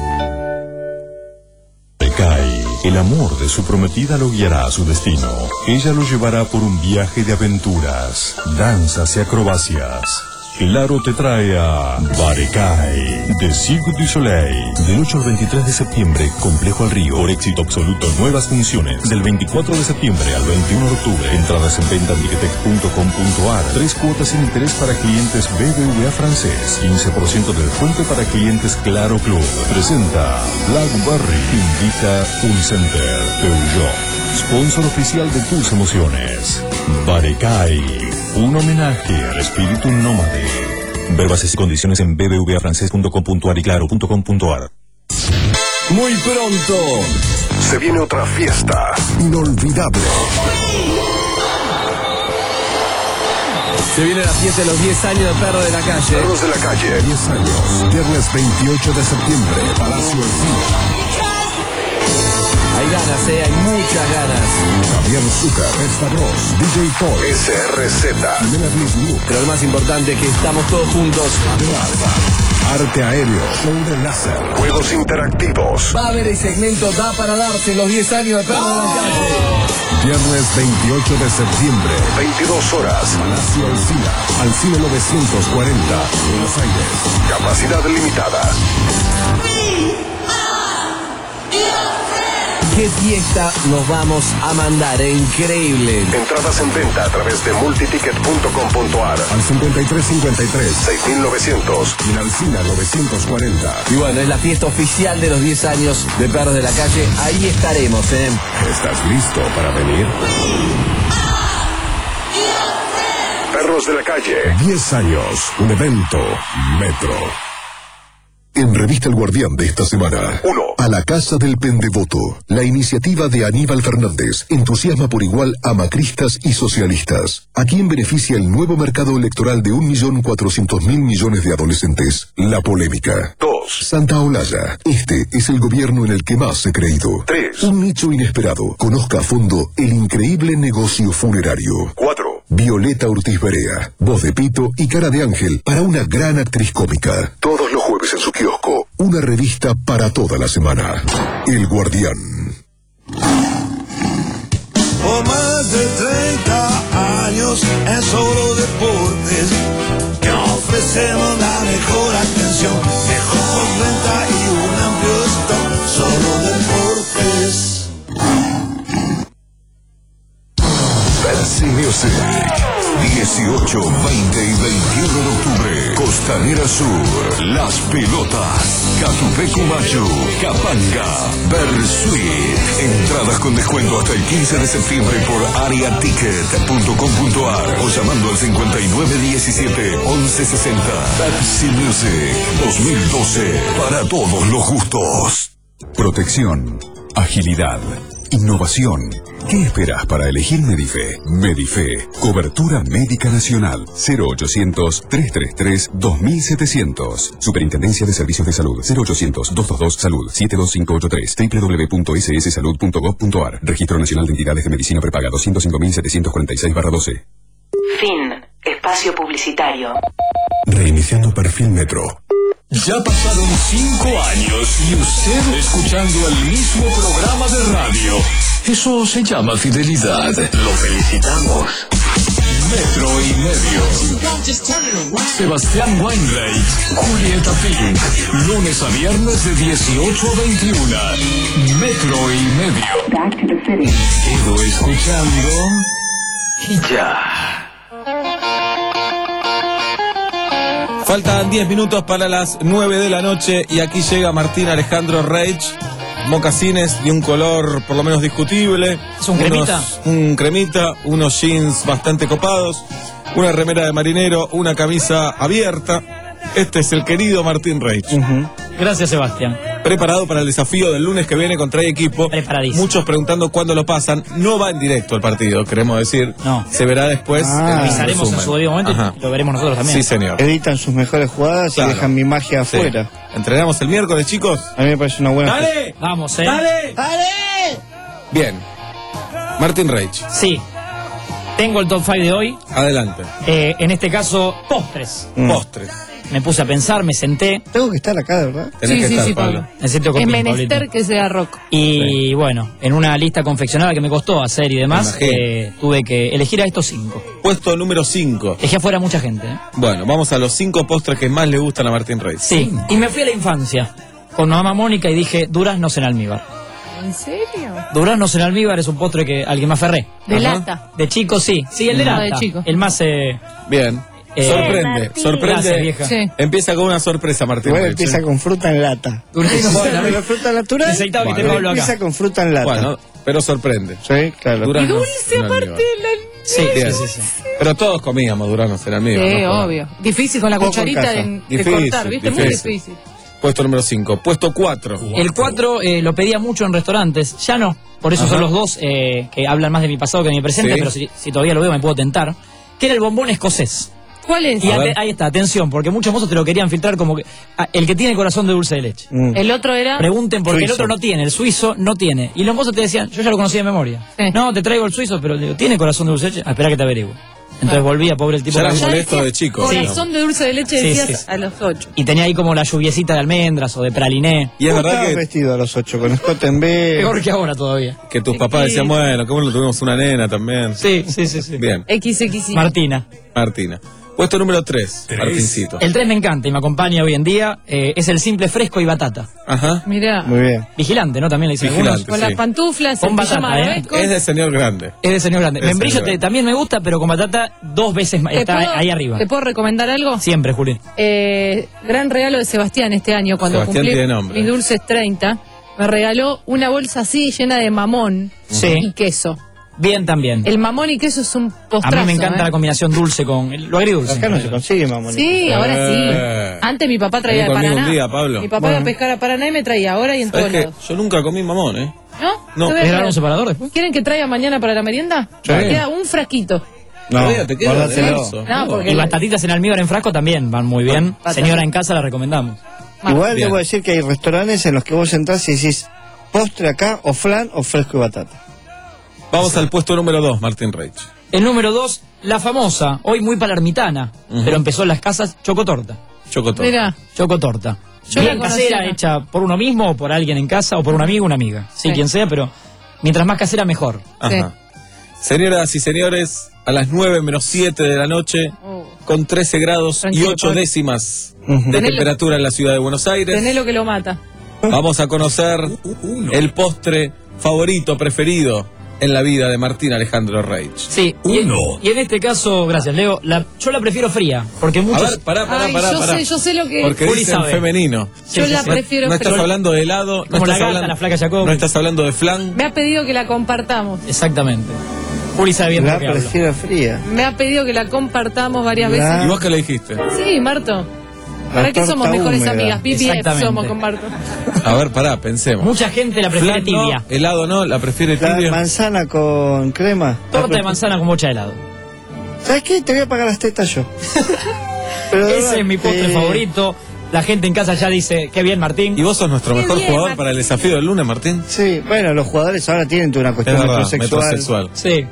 [SPEAKER 12] Kai, el amor de su prometida lo guiará a su destino. Ella lo llevará por un viaje de aventuras, danzas y acrobacias. Claro te trae a Barekai, de Cirque du Soleil. Del ocho al veintitrés de septiembre, Complejo al Río. Por éxito absoluto, nuevas funciones. Del veinticuatro de septiembre al veintiuno de octubre. Entradas en venta en ticketek punto com punto a r. Tres cuotas sin interés para clientes B B V A francés. quince por ciento de descuento para clientes Claro Club. Presenta Blackberry. Invita Unicenter. Peugeot. Sponsor oficial de tus emociones. Barekai. Un homenaje al espíritu nómade. Ver bases y condiciones en b b v a francés punto com punto a r y claro punto com punto a r.
[SPEAKER 30] Muy pronto se viene otra fiesta inolvidable.
[SPEAKER 14] Se viene la fiesta de los diez años de Perros de la Calle.
[SPEAKER 30] Perros de la Calle, diez años. Viernes veintiocho de septiembre, Palacio El Cine.
[SPEAKER 14] Hay ganas, eh, hay muchas ganas.
[SPEAKER 30] Javier Zucker, Stavros, D J Paul, S R Z, Melanie Blue.
[SPEAKER 14] Pero lo más importante es que estamos todos juntos.
[SPEAKER 30] Adelante.
[SPEAKER 12] arte aéreo, show de láser, juegos interactivos.
[SPEAKER 15] Va a haber el segmento Da para darse los diez años de Perros de la Calle.
[SPEAKER 12] Viernes veintiocho de septiembre, veintidós horas, Palacio Alcina, Alcina novecientos cuarenta, Buenos Aires. Capacidad limitada.
[SPEAKER 15] ¡Qué fiesta nos vamos a mandar! ¡Eh! Increíble.
[SPEAKER 12] Entradas en venta a través de multiticket punto com punto ar al cincuenta y tres cincuenta y tres, seis mil novecientos y en Alcina novecientos cuarenta.
[SPEAKER 15] Y bueno, es la fiesta oficial de los diez años de Perros de la Calle. Ahí estaremos, ¿eh?
[SPEAKER 12] ¿Estás listo para venir? Perros de la Calle. diez años. Un evento. Metro. En Revista El Guardián de esta semana. uno. A la Casa del Pendevoto. La iniciativa de Aníbal Fernández entusiasma por igual a macristas y socialistas. ¿A quién beneficia el nuevo mercado electoral de un millón cuatrocientos mil millones de adolescentes? La polémica. dos. Santa Olalla. Este es el gobierno en el que más he creído. tres. Un nicho inesperado. Conozca a fondo el increíble negocio funerario. cuatro. Violeta Ortiz Berea, voz de pito y cara de ángel para una gran actriz cómica. Todos los jueves en su kiosco, una revista para toda la semana. El Guardián.
[SPEAKER 8] Por más de treinta años en Solo Deportes, que ofrecemos la mejor atención, mejor venta y un amplio stock. Solo Deportes.
[SPEAKER 12] Fancy Music. dieciocho, veinte y veintiuno de octubre. Costanera Sur. Las Pelotas. Catupecu Machu. Capanga. Bersuit. Entradas con descuento hasta el quince de septiembre por aria ticket punto com punto ar o llamando al cincuenta y nueve diecisiete once sesenta. Fancy Music dos mil doce. Para todos los gustos.
[SPEAKER 13] Protección, agilidad, innovación. ¿Qué esperas para elegir Medife? Medife, cobertura médica nacional. cero ochocientos, trescientos treinta y tres, dos mil setecientos. Superintendencia de Servicios de Salud. cero ochocientos, doscientos veintidós, salud. siete dos cinco ocho tres. doble u doble u doble u punto ese ese salud punto gov punto ar. Registro Nacional de Entidades de Medicina Prepaga doscientos cinco mil setecientos cuarenta y seis barra doce.
[SPEAKER 11] Fin. Espacio publicitario.
[SPEAKER 12] Reiniciando perfil Metro.
[SPEAKER 17] Ya pasaron cinco años y usted escuchando el mismo programa de radio. Eso se llama fidelidad. Lo felicitamos. Metro y medio. Sebastián Weinreich, Julieta Pink. Lunes a viernes de dieciocho a veintiuno. Metro y medio. Quedo escuchando y ya.
[SPEAKER 31] Faltan diez minutos para las nueve de la noche y aquí llega Martín Alejandro Reich. Mocasines de un color por lo menos discutible.
[SPEAKER 3] ¿Es un cremita?
[SPEAKER 31] Unos, un cremita, unos jeans bastante copados, una remera de marinero, una camisa abierta. Este es el querido Martín Reich.
[SPEAKER 3] Uh-huh. Gracias, Sebastián.
[SPEAKER 31] Preparado para el desafío del lunes que viene contra el equipo.
[SPEAKER 3] Preparadísimo.
[SPEAKER 31] Muchos preguntando cuándo lo pasan. No va en directo el partido, queremos decir.
[SPEAKER 3] No.
[SPEAKER 31] Se verá después.
[SPEAKER 16] Ah,
[SPEAKER 3] avisaremos en su debido momento. Ajá. Y lo veremos nosotros también.
[SPEAKER 31] Sí, señor.
[SPEAKER 16] Editan sus mejores jugadas
[SPEAKER 31] Claro.
[SPEAKER 16] y dejan mi magia
[SPEAKER 31] Sí.
[SPEAKER 16] afuera.
[SPEAKER 31] ¿Entrenamos el miércoles, chicos?
[SPEAKER 16] A mí me parece una buena.
[SPEAKER 31] ¡Dale!
[SPEAKER 3] Vamos, eh.
[SPEAKER 31] ¡Dale!
[SPEAKER 16] ¡Dale!
[SPEAKER 31] Bien. Martín Reich.
[SPEAKER 3] Sí. Tengo el top cinco de hoy.
[SPEAKER 31] Adelante.
[SPEAKER 3] Eh, en este caso, postres.
[SPEAKER 16] Mm.
[SPEAKER 31] Postres.
[SPEAKER 3] Me puse a pensar, me senté.
[SPEAKER 16] Tengo que estar acá, ¿verdad?
[SPEAKER 31] Tenés
[SPEAKER 4] Sí,
[SPEAKER 31] que
[SPEAKER 4] sí,
[SPEAKER 31] estar,
[SPEAKER 4] sí,
[SPEAKER 31] Pablo.
[SPEAKER 4] Pablo.
[SPEAKER 3] Me siento
[SPEAKER 4] Es
[SPEAKER 3] conmigo,
[SPEAKER 4] menester
[SPEAKER 3] Pablito.
[SPEAKER 4] que sea rock.
[SPEAKER 3] Y bueno, en una lista confeccionada que me costó hacer y demás,
[SPEAKER 31] Me imagino.
[SPEAKER 3] eh, tuve que elegir a estos cinco.
[SPEAKER 31] Puesto número cinco.
[SPEAKER 3] Dejé afuera mucha gente, ¿eh?
[SPEAKER 31] Bueno, vamos a los cinco postres que más le gustan a Martín Reich.
[SPEAKER 3] Sí, y me fui a la infancia con mamá Mónica y dije duraznos en almíbar.
[SPEAKER 4] ¿En serio?
[SPEAKER 3] Duraznos en almíbar es un postre que al que me aferré.
[SPEAKER 4] De
[SPEAKER 31] Ajá.
[SPEAKER 4] lata.
[SPEAKER 3] De chico, sí. Sí, el de
[SPEAKER 4] No,
[SPEAKER 3] lata.
[SPEAKER 4] de chico.
[SPEAKER 3] El más... Eh,
[SPEAKER 31] Bien.
[SPEAKER 3] Eh,
[SPEAKER 31] sorprende,
[SPEAKER 3] Gracias,
[SPEAKER 31] sorprende.
[SPEAKER 3] vieja.
[SPEAKER 4] Sí.
[SPEAKER 31] Empieza con una sorpresa, Martín
[SPEAKER 16] Igual
[SPEAKER 31] Reich.
[SPEAKER 16] empieza con fruta en lata.
[SPEAKER 3] Duraznos
[SPEAKER 16] Empieza
[SPEAKER 3] en
[SPEAKER 16] con la fruta natural.
[SPEAKER 3] Necesitaba que
[SPEAKER 31] Bueno,
[SPEAKER 3] te Pablo acá.
[SPEAKER 16] Empieza con fruta en lata.
[SPEAKER 31] Bueno, pero sorprende.
[SPEAKER 16] Sí, claro.
[SPEAKER 31] Duraznos
[SPEAKER 4] Y dulce
[SPEAKER 31] en
[SPEAKER 4] aparte.
[SPEAKER 31] almíbar.
[SPEAKER 4] La...
[SPEAKER 3] Sí,
[SPEAKER 31] Bien.
[SPEAKER 3] sí, sí, sí.
[SPEAKER 31] Pero todos comíamos duraznos en almíbar.
[SPEAKER 4] Sí,
[SPEAKER 31] ¿no?
[SPEAKER 4] obvio. Difícil con la
[SPEAKER 16] Poco en
[SPEAKER 4] cucharita
[SPEAKER 16] casa.
[SPEAKER 4] de, de
[SPEAKER 31] Difícil,
[SPEAKER 4] cortar, ¿viste? Muy
[SPEAKER 31] difícil.
[SPEAKER 4] difícil.
[SPEAKER 31] Puesto número cinco. Puesto cuatro.
[SPEAKER 3] El cuatro eh, lo pedía mucho en restaurantes, ya no. Por eso
[SPEAKER 31] Ajá.
[SPEAKER 3] son los dos eh, que hablan más de mi pasado que de mi presente,
[SPEAKER 31] Sí.
[SPEAKER 3] pero si, si todavía lo veo me puedo tentar. Que era el bombón escocés.
[SPEAKER 4] ¿Cuál es?
[SPEAKER 3] Y
[SPEAKER 31] A
[SPEAKER 3] ate-
[SPEAKER 31] ver.
[SPEAKER 3] ahí está, atención, porque muchos mozos te lo querían filtrar como que ah, el que tiene corazón de dulce de leche.
[SPEAKER 16] Mm.
[SPEAKER 4] El otro era...
[SPEAKER 3] Pregunten porque el
[SPEAKER 16] Suizo.
[SPEAKER 3] otro no tiene, el suizo no tiene. Y los mozos te decían, yo ya lo conocía de memoria.
[SPEAKER 4] Sí.
[SPEAKER 3] No, te traigo el suizo, pero digo, ¿tiene corazón de dulce de leche? Ah, espera que te averiguo. Entonces volvía, pobre el tipo.
[SPEAKER 31] Ya era
[SPEAKER 3] que-
[SPEAKER 31] molesto de chico.
[SPEAKER 4] Corazón de dulce de leche
[SPEAKER 3] Sí,
[SPEAKER 4] decías
[SPEAKER 3] sí, sí.
[SPEAKER 4] a los ocho.
[SPEAKER 3] Y tenía ahí como la lluviecita de almendras o de praliné.
[SPEAKER 31] Y es
[SPEAKER 16] ¿Cómo
[SPEAKER 31] verdad
[SPEAKER 16] estabas
[SPEAKER 31] que,
[SPEAKER 16] vestido a los ocho? Con escote en B.
[SPEAKER 3] Peor que ahora todavía.
[SPEAKER 31] que tus papás decían, bueno, qué bueno, tuvimos una nena también.
[SPEAKER 3] Sí, sí, sí, sí.
[SPEAKER 31] Bien,
[SPEAKER 4] X X.
[SPEAKER 3] Martina.
[SPEAKER 31] Martina. Puesto número tres, Martincito.
[SPEAKER 3] El tres me encanta y me acompaña hoy en día. eh, es el simple fresco y batata.
[SPEAKER 31] Ajá.
[SPEAKER 4] Mirá.
[SPEAKER 16] Muy bien.
[SPEAKER 3] Vigilante, ¿no? También le dicen algunos.
[SPEAKER 31] Vigilante.
[SPEAKER 4] Con
[SPEAKER 31] Sí.
[SPEAKER 4] las pantuflas,
[SPEAKER 3] Con
[SPEAKER 4] el pijama
[SPEAKER 3] batata,
[SPEAKER 4] de
[SPEAKER 3] ¿eh?
[SPEAKER 4] bacon.
[SPEAKER 31] Es de señor grande.
[SPEAKER 3] Es de señor grande.
[SPEAKER 31] Es
[SPEAKER 3] Membrillo
[SPEAKER 31] señor
[SPEAKER 3] te- también me gusta, pero con batata dos veces más.
[SPEAKER 4] ¿Te
[SPEAKER 3] Está
[SPEAKER 4] puedo-
[SPEAKER 3] ahí arriba.
[SPEAKER 4] ¿Te puedo recomendar algo?
[SPEAKER 3] Siempre, Juli.
[SPEAKER 4] Eh, gran regalo de Sebastián este año, cuando
[SPEAKER 31] Sebastián
[SPEAKER 4] cumplí
[SPEAKER 31] tiene nombre.
[SPEAKER 4] mis dulces treinta, me regaló una bolsa así llena de mamón
[SPEAKER 3] Sí.
[SPEAKER 4] y queso.
[SPEAKER 3] Bien también.
[SPEAKER 4] El mamón y queso es un
[SPEAKER 3] A
[SPEAKER 4] postrazo.
[SPEAKER 3] mí me encanta
[SPEAKER 4] ¿eh?
[SPEAKER 3] la combinación dulce con el- lo agridulce.
[SPEAKER 16] Acá no se consigue, mamón.
[SPEAKER 4] Sí, ahora
[SPEAKER 31] Eh.
[SPEAKER 4] sí. Antes mi papá traía de
[SPEAKER 31] Vení conmigo
[SPEAKER 4] Paraná.
[SPEAKER 31] un día, Pablo.
[SPEAKER 4] Mi papá
[SPEAKER 3] Bueno.
[SPEAKER 4] iba a pescar a Paraná y me traía ahora y en todos
[SPEAKER 31] ¿Sabes
[SPEAKER 4] lados.
[SPEAKER 31] que yo nunca comí mamón, eh?
[SPEAKER 4] ¿No?
[SPEAKER 31] No.
[SPEAKER 4] Te voy a
[SPEAKER 3] ¿Quieres dar
[SPEAKER 4] traer.
[SPEAKER 3] un separador después?
[SPEAKER 4] ¿Quieren que traiga mañana para la merienda?
[SPEAKER 31] Sí.
[SPEAKER 4] Me queda un frasquito.
[SPEAKER 16] No,
[SPEAKER 31] Todavía te queda
[SPEAKER 16] guárdatelo.
[SPEAKER 31] de eso.
[SPEAKER 4] No, porque-
[SPEAKER 3] Y batatitas en almíbar en frasco también van muy bien.
[SPEAKER 4] Batata.
[SPEAKER 3] Señora en casa la recomendamos.
[SPEAKER 16] Igual
[SPEAKER 31] Bien.
[SPEAKER 16] debo decir que hay restaurantes en los que vos entrás y decís postre acá, o flan, o fresco y batata.
[SPEAKER 31] Vamos al puesto número dos, Martín Reich.
[SPEAKER 3] El número dos, la famosa, hoy muy palermitana,
[SPEAKER 31] Ujú.
[SPEAKER 3] pero empezó en las casas, chocotorta.
[SPEAKER 31] Chocotorta.
[SPEAKER 4] Mirá.
[SPEAKER 3] Chocotorta.
[SPEAKER 4] Yo
[SPEAKER 3] Bien
[SPEAKER 4] la conocía.
[SPEAKER 3] casera, hecha por uno mismo, o por alguien en casa, o por un amigo, una amiga. Sí,
[SPEAKER 4] Sí.
[SPEAKER 3] quien sea, pero mientras más casera, mejor.
[SPEAKER 31] Ajá. Señoras y señores, a las nueve menos siete de la noche,
[SPEAKER 4] Oh.
[SPEAKER 31] con trece grados
[SPEAKER 4] Tranquilo,
[SPEAKER 31] y ocho
[SPEAKER 4] Pablo.
[SPEAKER 31] décimas
[SPEAKER 16] Ujú.
[SPEAKER 31] de
[SPEAKER 4] Tenelo.
[SPEAKER 31] temperatura en la ciudad de Buenos Aires,
[SPEAKER 4] Tenés lo que lo mata.
[SPEAKER 31] vamos a conocer el postre favorito, preferido en la vida de Martín Alejandro Reich.
[SPEAKER 3] Sí, y en, y en este caso, gracias, Leo, la, yo la prefiero fría, porque
[SPEAKER 31] A
[SPEAKER 3] muchos...
[SPEAKER 31] ver, pará, pará,
[SPEAKER 4] Ay,
[SPEAKER 31] pará,
[SPEAKER 4] yo
[SPEAKER 31] pará.
[SPEAKER 4] sé, yo sé lo que
[SPEAKER 31] Porque
[SPEAKER 3] Juli
[SPEAKER 31] dicen
[SPEAKER 3] sabe.
[SPEAKER 31] femenino.
[SPEAKER 4] Yo la
[SPEAKER 31] No-
[SPEAKER 4] prefiero
[SPEAKER 31] No estás
[SPEAKER 4] fría.
[SPEAKER 31] hablando de helado, no
[SPEAKER 3] Como la
[SPEAKER 31] estás
[SPEAKER 3] gata,
[SPEAKER 31] hablando,
[SPEAKER 3] la flaca Jacob.
[SPEAKER 31] no estás hablando de flan.
[SPEAKER 4] Me ha pedido que la compartamos.
[SPEAKER 3] Exactamente. Juli sabe bien de
[SPEAKER 16] La
[SPEAKER 3] lo que hablo.
[SPEAKER 16] prefiero fría.
[SPEAKER 4] Me ha pedido que la compartamos varias
[SPEAKER 16] La-
[SPEAKER 4] veces.
[SPEAKER 31] ¿Y vos qué le dijiste?
[SPEAKER 4] Sí, Marto.
[SPEAKER 16] La
[SPEAKER 4] ¿Para qué
[SPEAKER 16] torta
[SPEAKER 4] somos mejores
[SPEAKER 16] húmeda.
[SPEAKER 4] amigas? B B F
[SPEAKER 3] Exactamente.
[SPEAKER 4] somos con Marto.
[SPEAKER 31] A ver, pará, pensemos.
[SPEAKER 3] Mucha gente la prefiere
[SPEAKER 31] Flan no,
[SPEAKER 3] tibia.
[SPEAKER 31] helado no, la prefiere
[SPEAKER 16] La
[SPEAKER 31] tibia.
[SPEAKER 16] manzana con crema.
[SPEAKER 3] Torta de manzana con bocha de helado.
[SPEAKER 16] ¿Sabes qué? Te voy a pagar las tetas yo. Pero de verdad,
[SPEAKER 3] Ese es mi postre
[SPEAKER 16] eh,
[SPEAKER 3] favorito. La gente en casa ya dice, qué bien, Martín.
[SPEAKER 31] ¿Y vos sos nuestro
[SPEAKER 4] Qué
[SPEAKER 31] mejor
[SPEAKER 4] bien,
[SPEAKER 31] jugador
[SPEAKER 4] Martín.
[SPEAKER 31] para el desafío del lunes, Martín?
[SPEAKER 16] Sí, bueno, los jugadores ahora tienen toda una
[SPEAKER 31] Es
[SPEAKER 16] cuestión
[SPEAKER 31] verdad,
[SPEAKER 16] metrosexual.
[SPEAKER 31] metrosexual.
[SPEAKER 3] Sí.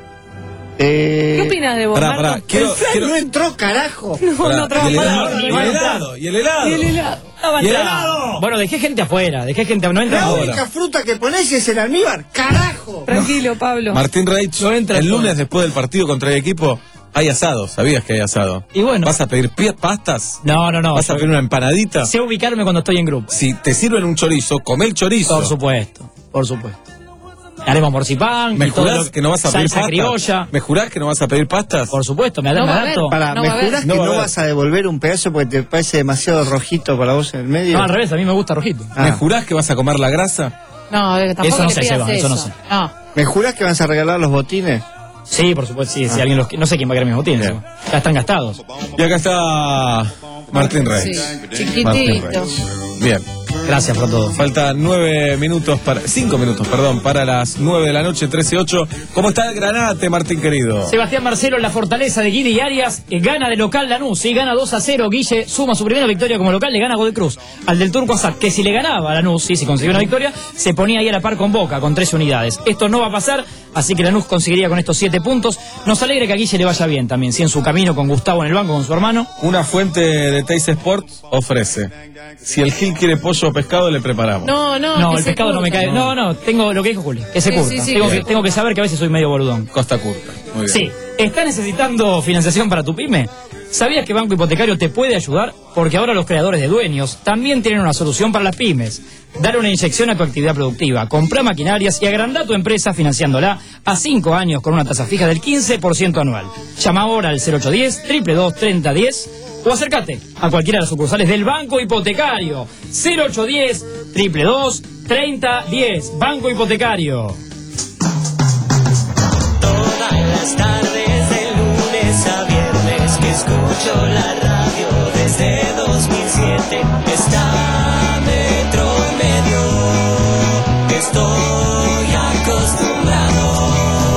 [SPEAKER 16] Eh,
[SPEAKER 4] ¿Qué opinas de vos,
[SPEAKER 31] Pará,
[SPEAKER 4] Marto?
[SPEAKER 31] pará, quiero,
[SPEAKER 16] el flan
[SPEAKER 31] quiero-
[SPEAKER 16] no entró, carajo.
[SPEAKER 4] No,
[SPEAKER 31] pará,
[SPEAKER 4] no trabaja
[SPEAKER 31] y el helado,
[SPEAKER 4] nada.
[SPEAKER 31] y el helado, y el helado.
[SPEAKER 4] Y el helado.
[SPEAKER 3] No va a
[SPEAKER 31] ¿Y el
[SPEAKER 3] entrar.
[SPEAKER 31] helado?
[SPEAKER 3] Bueno, dejé gente afuera, dejé gente, no entra
[SPEAKER 16] La
[SPEAKER 3] ahora.
[SPEAKER 16] única fruta que ponés es el almíbar, carajo.
[SPEAKER 4] Tranquilo, Pablo.
[SPEAKER 31] Martín Reich,
[SPEAKER 3] No entra
[SPEAKER 31] el
[SPEAKER 3] todo.
[SPEAKER 31] lunes después del partido contra el equipo, hay asado, ¿sabías que hay asado?
[SPEAKER 3] Y bueno.
[SPEAKER 31] ¿Vas a pedir pie- pastas?
[SPEAKER 3] No, no, no.
[SPEAKER 31] ¿Vas a
[SPEAKER 3] yo-
[SPEAKER 31] pedir una empanadita?
[SPEAKER 3] Sé ubicarme cuando estoy en grupo.
[SPEAKER 31] Si te sirven un chorizo, come el chorizo.
[SPEAKER 3] Por supuesto, por supuesto. Haremos morcipán.
[SPEAKER 31] ¿Me
[SPEAKER 3] y todo
[SPEAKER 31] jurás
[SPEAKER 3] lo-
[SPEAKER 31] que no vas a pedir
[SPEAKER 3] salsa
[SPEAKER 31] pastas?
[SPEAKER 3] criolla.
[SPEAKER 31] ¿Me jurás que no vas a pedir pastas?
[SPEAKER 3] Por supuesto, me,
[SPEAKER 4] No
[SPEAKER 3] me
[SPEAKER 4] va a
[SPEAKER 3] adapto.
[SPEAKER 4] haber.
[SPEAKER 16] Para,
[SPEAKER 4] No
[SPEAKER 16] ¿me
[SPEAKER 4] va a haber.
[SPEAKER 16] jurás
[SPEAKER 31] No
[SPEAKER 16] que
[SPEAKER 31] va a
[SPEAKER 16] no
[SPEAKER 31] haber.
[SPEAKER 16] vas a devolver un pedazo porque te parece demasiado rojito para vos en el medio?
[SPEAKER 3] No, al revés, a mí me gusta rojito.
[SPEAKER 31] ¿Me
[SPEAKER 16] Ah.
[SPEAKER 31] jurás que vas a comer la grasa?
[SPEAKER 4] No, eh, tampoco
[SPEAKER 3] Eso no
[SPEAKER 4] le
[SPEAKER 3] sé,
[SPEAKER 4] pidas
[SPEAKER 3] Seba, eso no sé.
[SPEAKER 4] No.
[SPEAKER 16] ¿Me jurás que vas a regalar los botines?
[SPEAKER 3] Sí, por supuesto, sí. Si
[SPEAKER 16] Ah.
[SPEAKER 3] alguien los, no sé quién va a querer mis botines.
[SPEAKER 31] Bien.
[SPEAKER 3] Ya están gastados.
[SPEAKER 31] Y acá está Martín Reich.
[SPEAKER 4] Sí,
[SPEAKER 31] Martín
[SPEAKER 4] chiquitito.
[SPEAKER 31] Reich. Bien.
[SPEAKER 3] Gracias por todo.
[SPEAKER 31] Faltan nueve minutos para. Cinco minutos, perdón, para las nueve de la noche, trece ocho. ¿Cómo está el Granate, Martín querido?
[SPEAKER 3] Sebastián Marcelo en la fortaleza de Guille y Arias, eh, gana de local Lanús, sí, gana dos a cero. Guille suma su primera victoria como local, le gana Godoy Cruz al del Turco Asad, que si le ganaba a Lanús, sí, si conseguía una victoria, se ponía ahí a la par con Boca, con trece unidades. Esto no va a pasar, así que Lanús conseguiría con estos siete puntos. Nos alegra que a Guille le vaya bien también, sí, en su camino con Gustavo en el banco, con su hermano.
[SPEAKER 31] Una fuente de Teis Sports ofrece. Si el Gil quiere pollo o pescado, le preparamos.
[SPEAKER 4] No, no.
[SPEAKER 3] No,
[SPEAKER 4] que
[SPEAKER 3] el
[SPEAKER 4] se
[SPEAKER 3] pescado no me
[SPEAKER 4] curta.
[SPEAKER 3] cae. No, no, tengo lo que dijo Juli, que se
[SPEAKER 4] Sí,
[SPEAKER 3] curta.
[SPEAKER 4] sí, sí,
[SPEAKER 3] tengo,
[SPEAKER 4] que-
[SPEAKER 3] que, tengo que saber que a veces soy medio boludón.
[SPEAKER 31] Costa Curta. Muy bien.
[SPEAKER 3] Sí, ¿estás necesitando financiación para tu pyme? ¿Sabías que Banco Hipotecario te puede ayudar? Porque ahora los creadores de dueños también tienen una solución para las pymes. Dar una inyección a tu actividad productiva, comprar maquinarias y agrandar tu empresa financiándola a cinco años con una tasa fija del quince por ciento anual. Llama ahora al cero ocho uno cero, dos dos dos, tres cero uno cero o acércate a cualquiera de las sucursales del Banco Hipotecario. cero ocho uno cero, dos dos dos, tres cero uno cero. Banco Hipotecario.
[SPEAKER 8] Todas las tardes de lunes a viernes que escucho la radio desde dos mil siete está Metro y Medio. Estoy acostumbrado.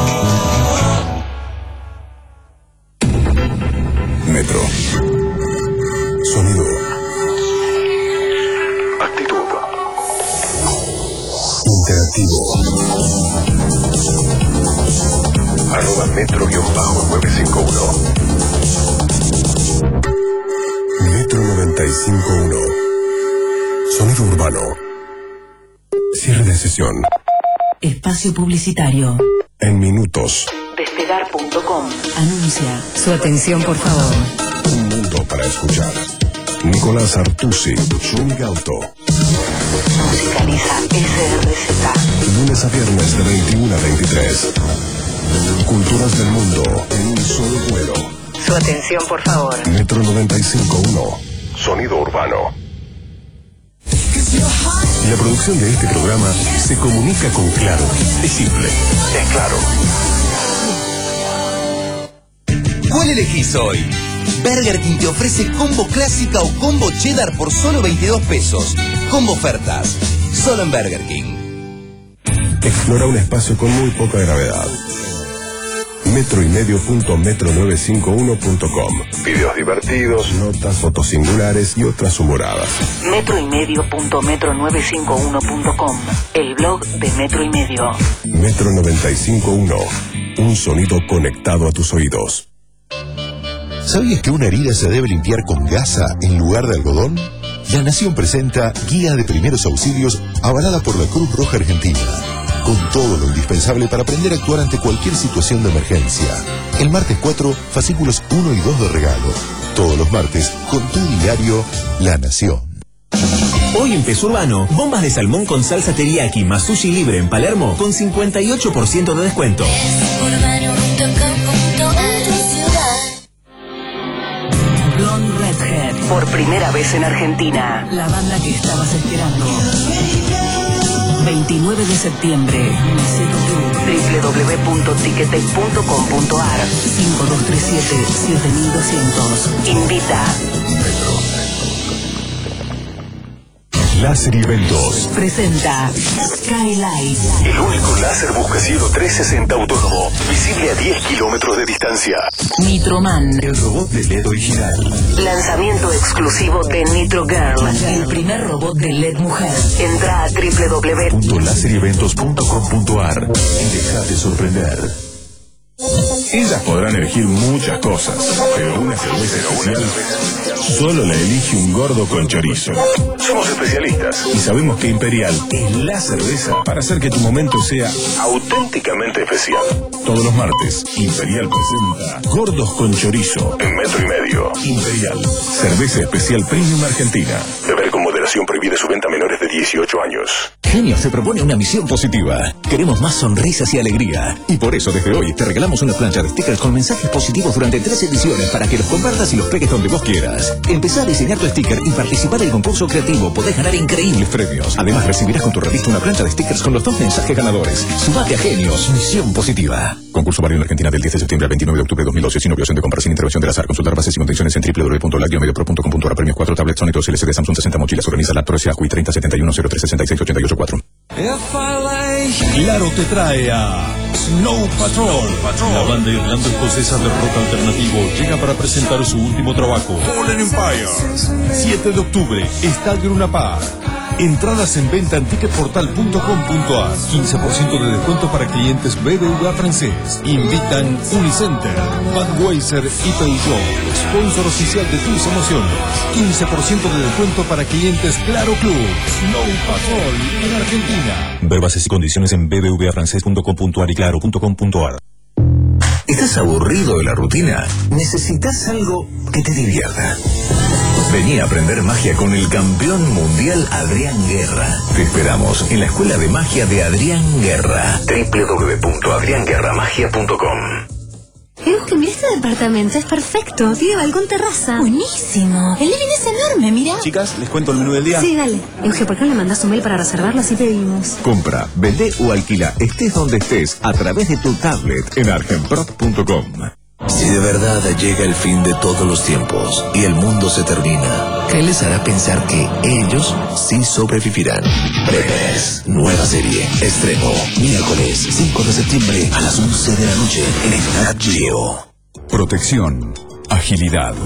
[SPEAKER 13] Metro. Sonido.
[SPEAKER 17] Actitud.
[SPEAKER 13] Interactivo.
[SPEAKER 17] Arroba metro-nueve cinco uno.
[SPEAKER 30] noventa y cinco punto uno. Sonido urbano. Cierre de sesión.
[SPEAKER 7] Espacio publicitario.
[SPEAKER 30] En minutos.
[SPEAKER 11] Despegar punto com.
[SPEAKER 7] Anuncia.
[SPEAKER 4] Su atención, por favor.
[SPEAKER 30] Un mundo para escuchar. Nicolás Artusi, Juni Auto.
[SPEAKER 11] Musicaliza S R Z.
[SPEAKER 30] Lunes a viernes de veintiuno a veintitrés. Culturas del mundo en un solo vuelo.
[SPEAKER 11] Su atención, por favor.
[SPEAKER 30] Metro noventa y cinco punto uno. Sonido urbano. La producción de este programa se comunica con Claro. Es simple. Es Claro.
[SPEAKER 15] ¿Cuál elegís hoy? Burger King te ofrece combo clásica o combo cheddar por solo veintidós pesos. Combo ofertas. Solo en Burger King.
[SPEAKER 30] Explora un espacio con muy poca gravedad. metro y medio punto metro novecientos cincuenta y uno punto com. Videos divertidos, notas, fotos singulares y otras humoradas.
[SPEAKER 11] Metro y medio punto metro novecientos cincuenta y uno punto com. El blog de Metro y Medio.
[SPEAKER 30] Metro noventa y cinco punto uno. Un sonido conectado a tus oídos.
[SPEAKER 6] ¿Sabías que una herida se debe limpiar con gasa en lugar de algodón? La Nación presenta Guía de Primeros Auxilios avalada por la Cruz Roja Argentina, con todo lo indispensable para aprender a actuar ante cualquier situación de emergencia. El martes cuatro, fascículos uno y dos de regalo. Todos los martes, con tu diario La Nación.
[SPEAKER 18] Hoy en Peso Urbano, bombas de salmón con salsa teriyaki más sushi libre en Palermo con cincuenta y ocho por ciento de descuento.
[SPEAKER 7] Blonde Redhead.
[SPEAKER 11] Por primera vez en Argentina.
[SPEAKER 7] La banda que estabas esperando. veintinueve de septiembre.
[SPEAKER 11] doble u doble u doble u punto ticketek punto com punto ar.
[SPEAKER 7] cinco dos tres siete siete mil doscientos.
[SPEAKER 11] Invita.
[SPEAKER 13] Láser y Eventos
[SPEAKER 7] Presenta Skylight.
[SPEAKER 13] El único láser buscacielo trescientos sesenta autónomo, visible a diez kilómetros de distancia.
[SPEAKER 7] Nitroman.
[SPEAKER 13] El robot de L E D original.
[SPEAKER 11] Lanzamiento exclusivo de Nitro Girl.
[SPEAKER 7] El primer robot de L E D mujer.
[SPEAKER 11] Entra a doble u doble u doble u
[SPEAKER 13] punto láser y eventos punto com punto ar y dejate sorprender. Ellas podrán elegir muchas cosas, pero una cerveza especial solo la elige un gordo con chorizo. Somos especialistas y sabemos que Imperial es la cerveza para hacer que tu momento sea auténticamente especial. Todos los martes, Imperial presenta Gordos con Chorizo en Metro y Medio. Imperial, cerveza especial premium argentina. Beber con moderación, prohibida su venta a menores de dieciocho años.
[SPEAKER 20] Genio se propone una misión positiva. Queremos más sonrisas y alegría. Y por eso desde hoy te regalamos una plancha de stickers con mensajes positivos durante tres ediciones para que los compartas y los pegues donde vos quieras. Empezá a diseñar tu sticker y participar del concurso creativo. Podés ganar increíbles premios. Además recibirás con tu revista una plancha de stickers con los dos mensajes ganadores. Sumate a Genios. Misión positiva. Concurso válido en Argentina del diez de septiembre al veintinueve de octubre de dos mil doce. Sin obligación de compra, sin intervención del azar. Consultar bases y condiciones en doble u doble u doble u punto lácteo medio pro punto com punto ar. Premios cuatro tablets Sony dos L C D Samsung sesenta mochilas. Organiza la Torre Acu y treinta setenta y uno cero tres sesenta y seis ochenta y ocho cuatro.
[SPEAKER 12] Claro te trae a Snow Patrol. La banda irlando-escocesa de rock alternativo llega para presentar su último trabajo, Fallen Empire. siete de octubre, Estadio Luna Park. Entradas en venta en ticketportal punto com punto ar. quince por ciento de descuento para clientes B B V A francés. Invitan Unicenter, Budweiser y Peugeot. Sponsor oficial de tus emociones. quince por ciento de descuento para clientes Claro Club. Snow Patrol en Argentina.
[SPEAKER 30] Ver bases y condiciones en b b v a francés punto com punto ar y claro punto com punto ar.
[SPEAKER 20] ¿Estás aburrido de la rutina? ¿Necesitas algo que te divierta? Vení a aprender magia con el campeón mundial Adrián Guerra. Te esperamos en la Escuela de Magia de Adrián Guerra. doble u doble u doble u punto adrián guerra magia punto com.
[SPEAKER 19] Euge, mira este departamento, es perfecto. Tiene balcón terraza. Buenísimo. El living es enorme, mira.
[SPEAKER 30] Chicas, ¿les cuento el menú del día?
[SPEAKER 19] Sí, dale. Euge, ¿por qué no le mandas un mail para reservarlo? Así pedimos.
[SPEAKER 20] Compra, vende o alquila, estés donde estés, a través de tu tablet en argenprop punto com.
[SPEAKER 15] Si de verdad llega el fin de todos los tiempos y el mundo se termina, ¿qué les hará pensar que ellos sí sobrevivirán? Preppers, nueva serie, estreno, miércoles cinco de septiembre a las once de la noche en Nat Geo.
[SPEAKER 13] Protección, agilidad,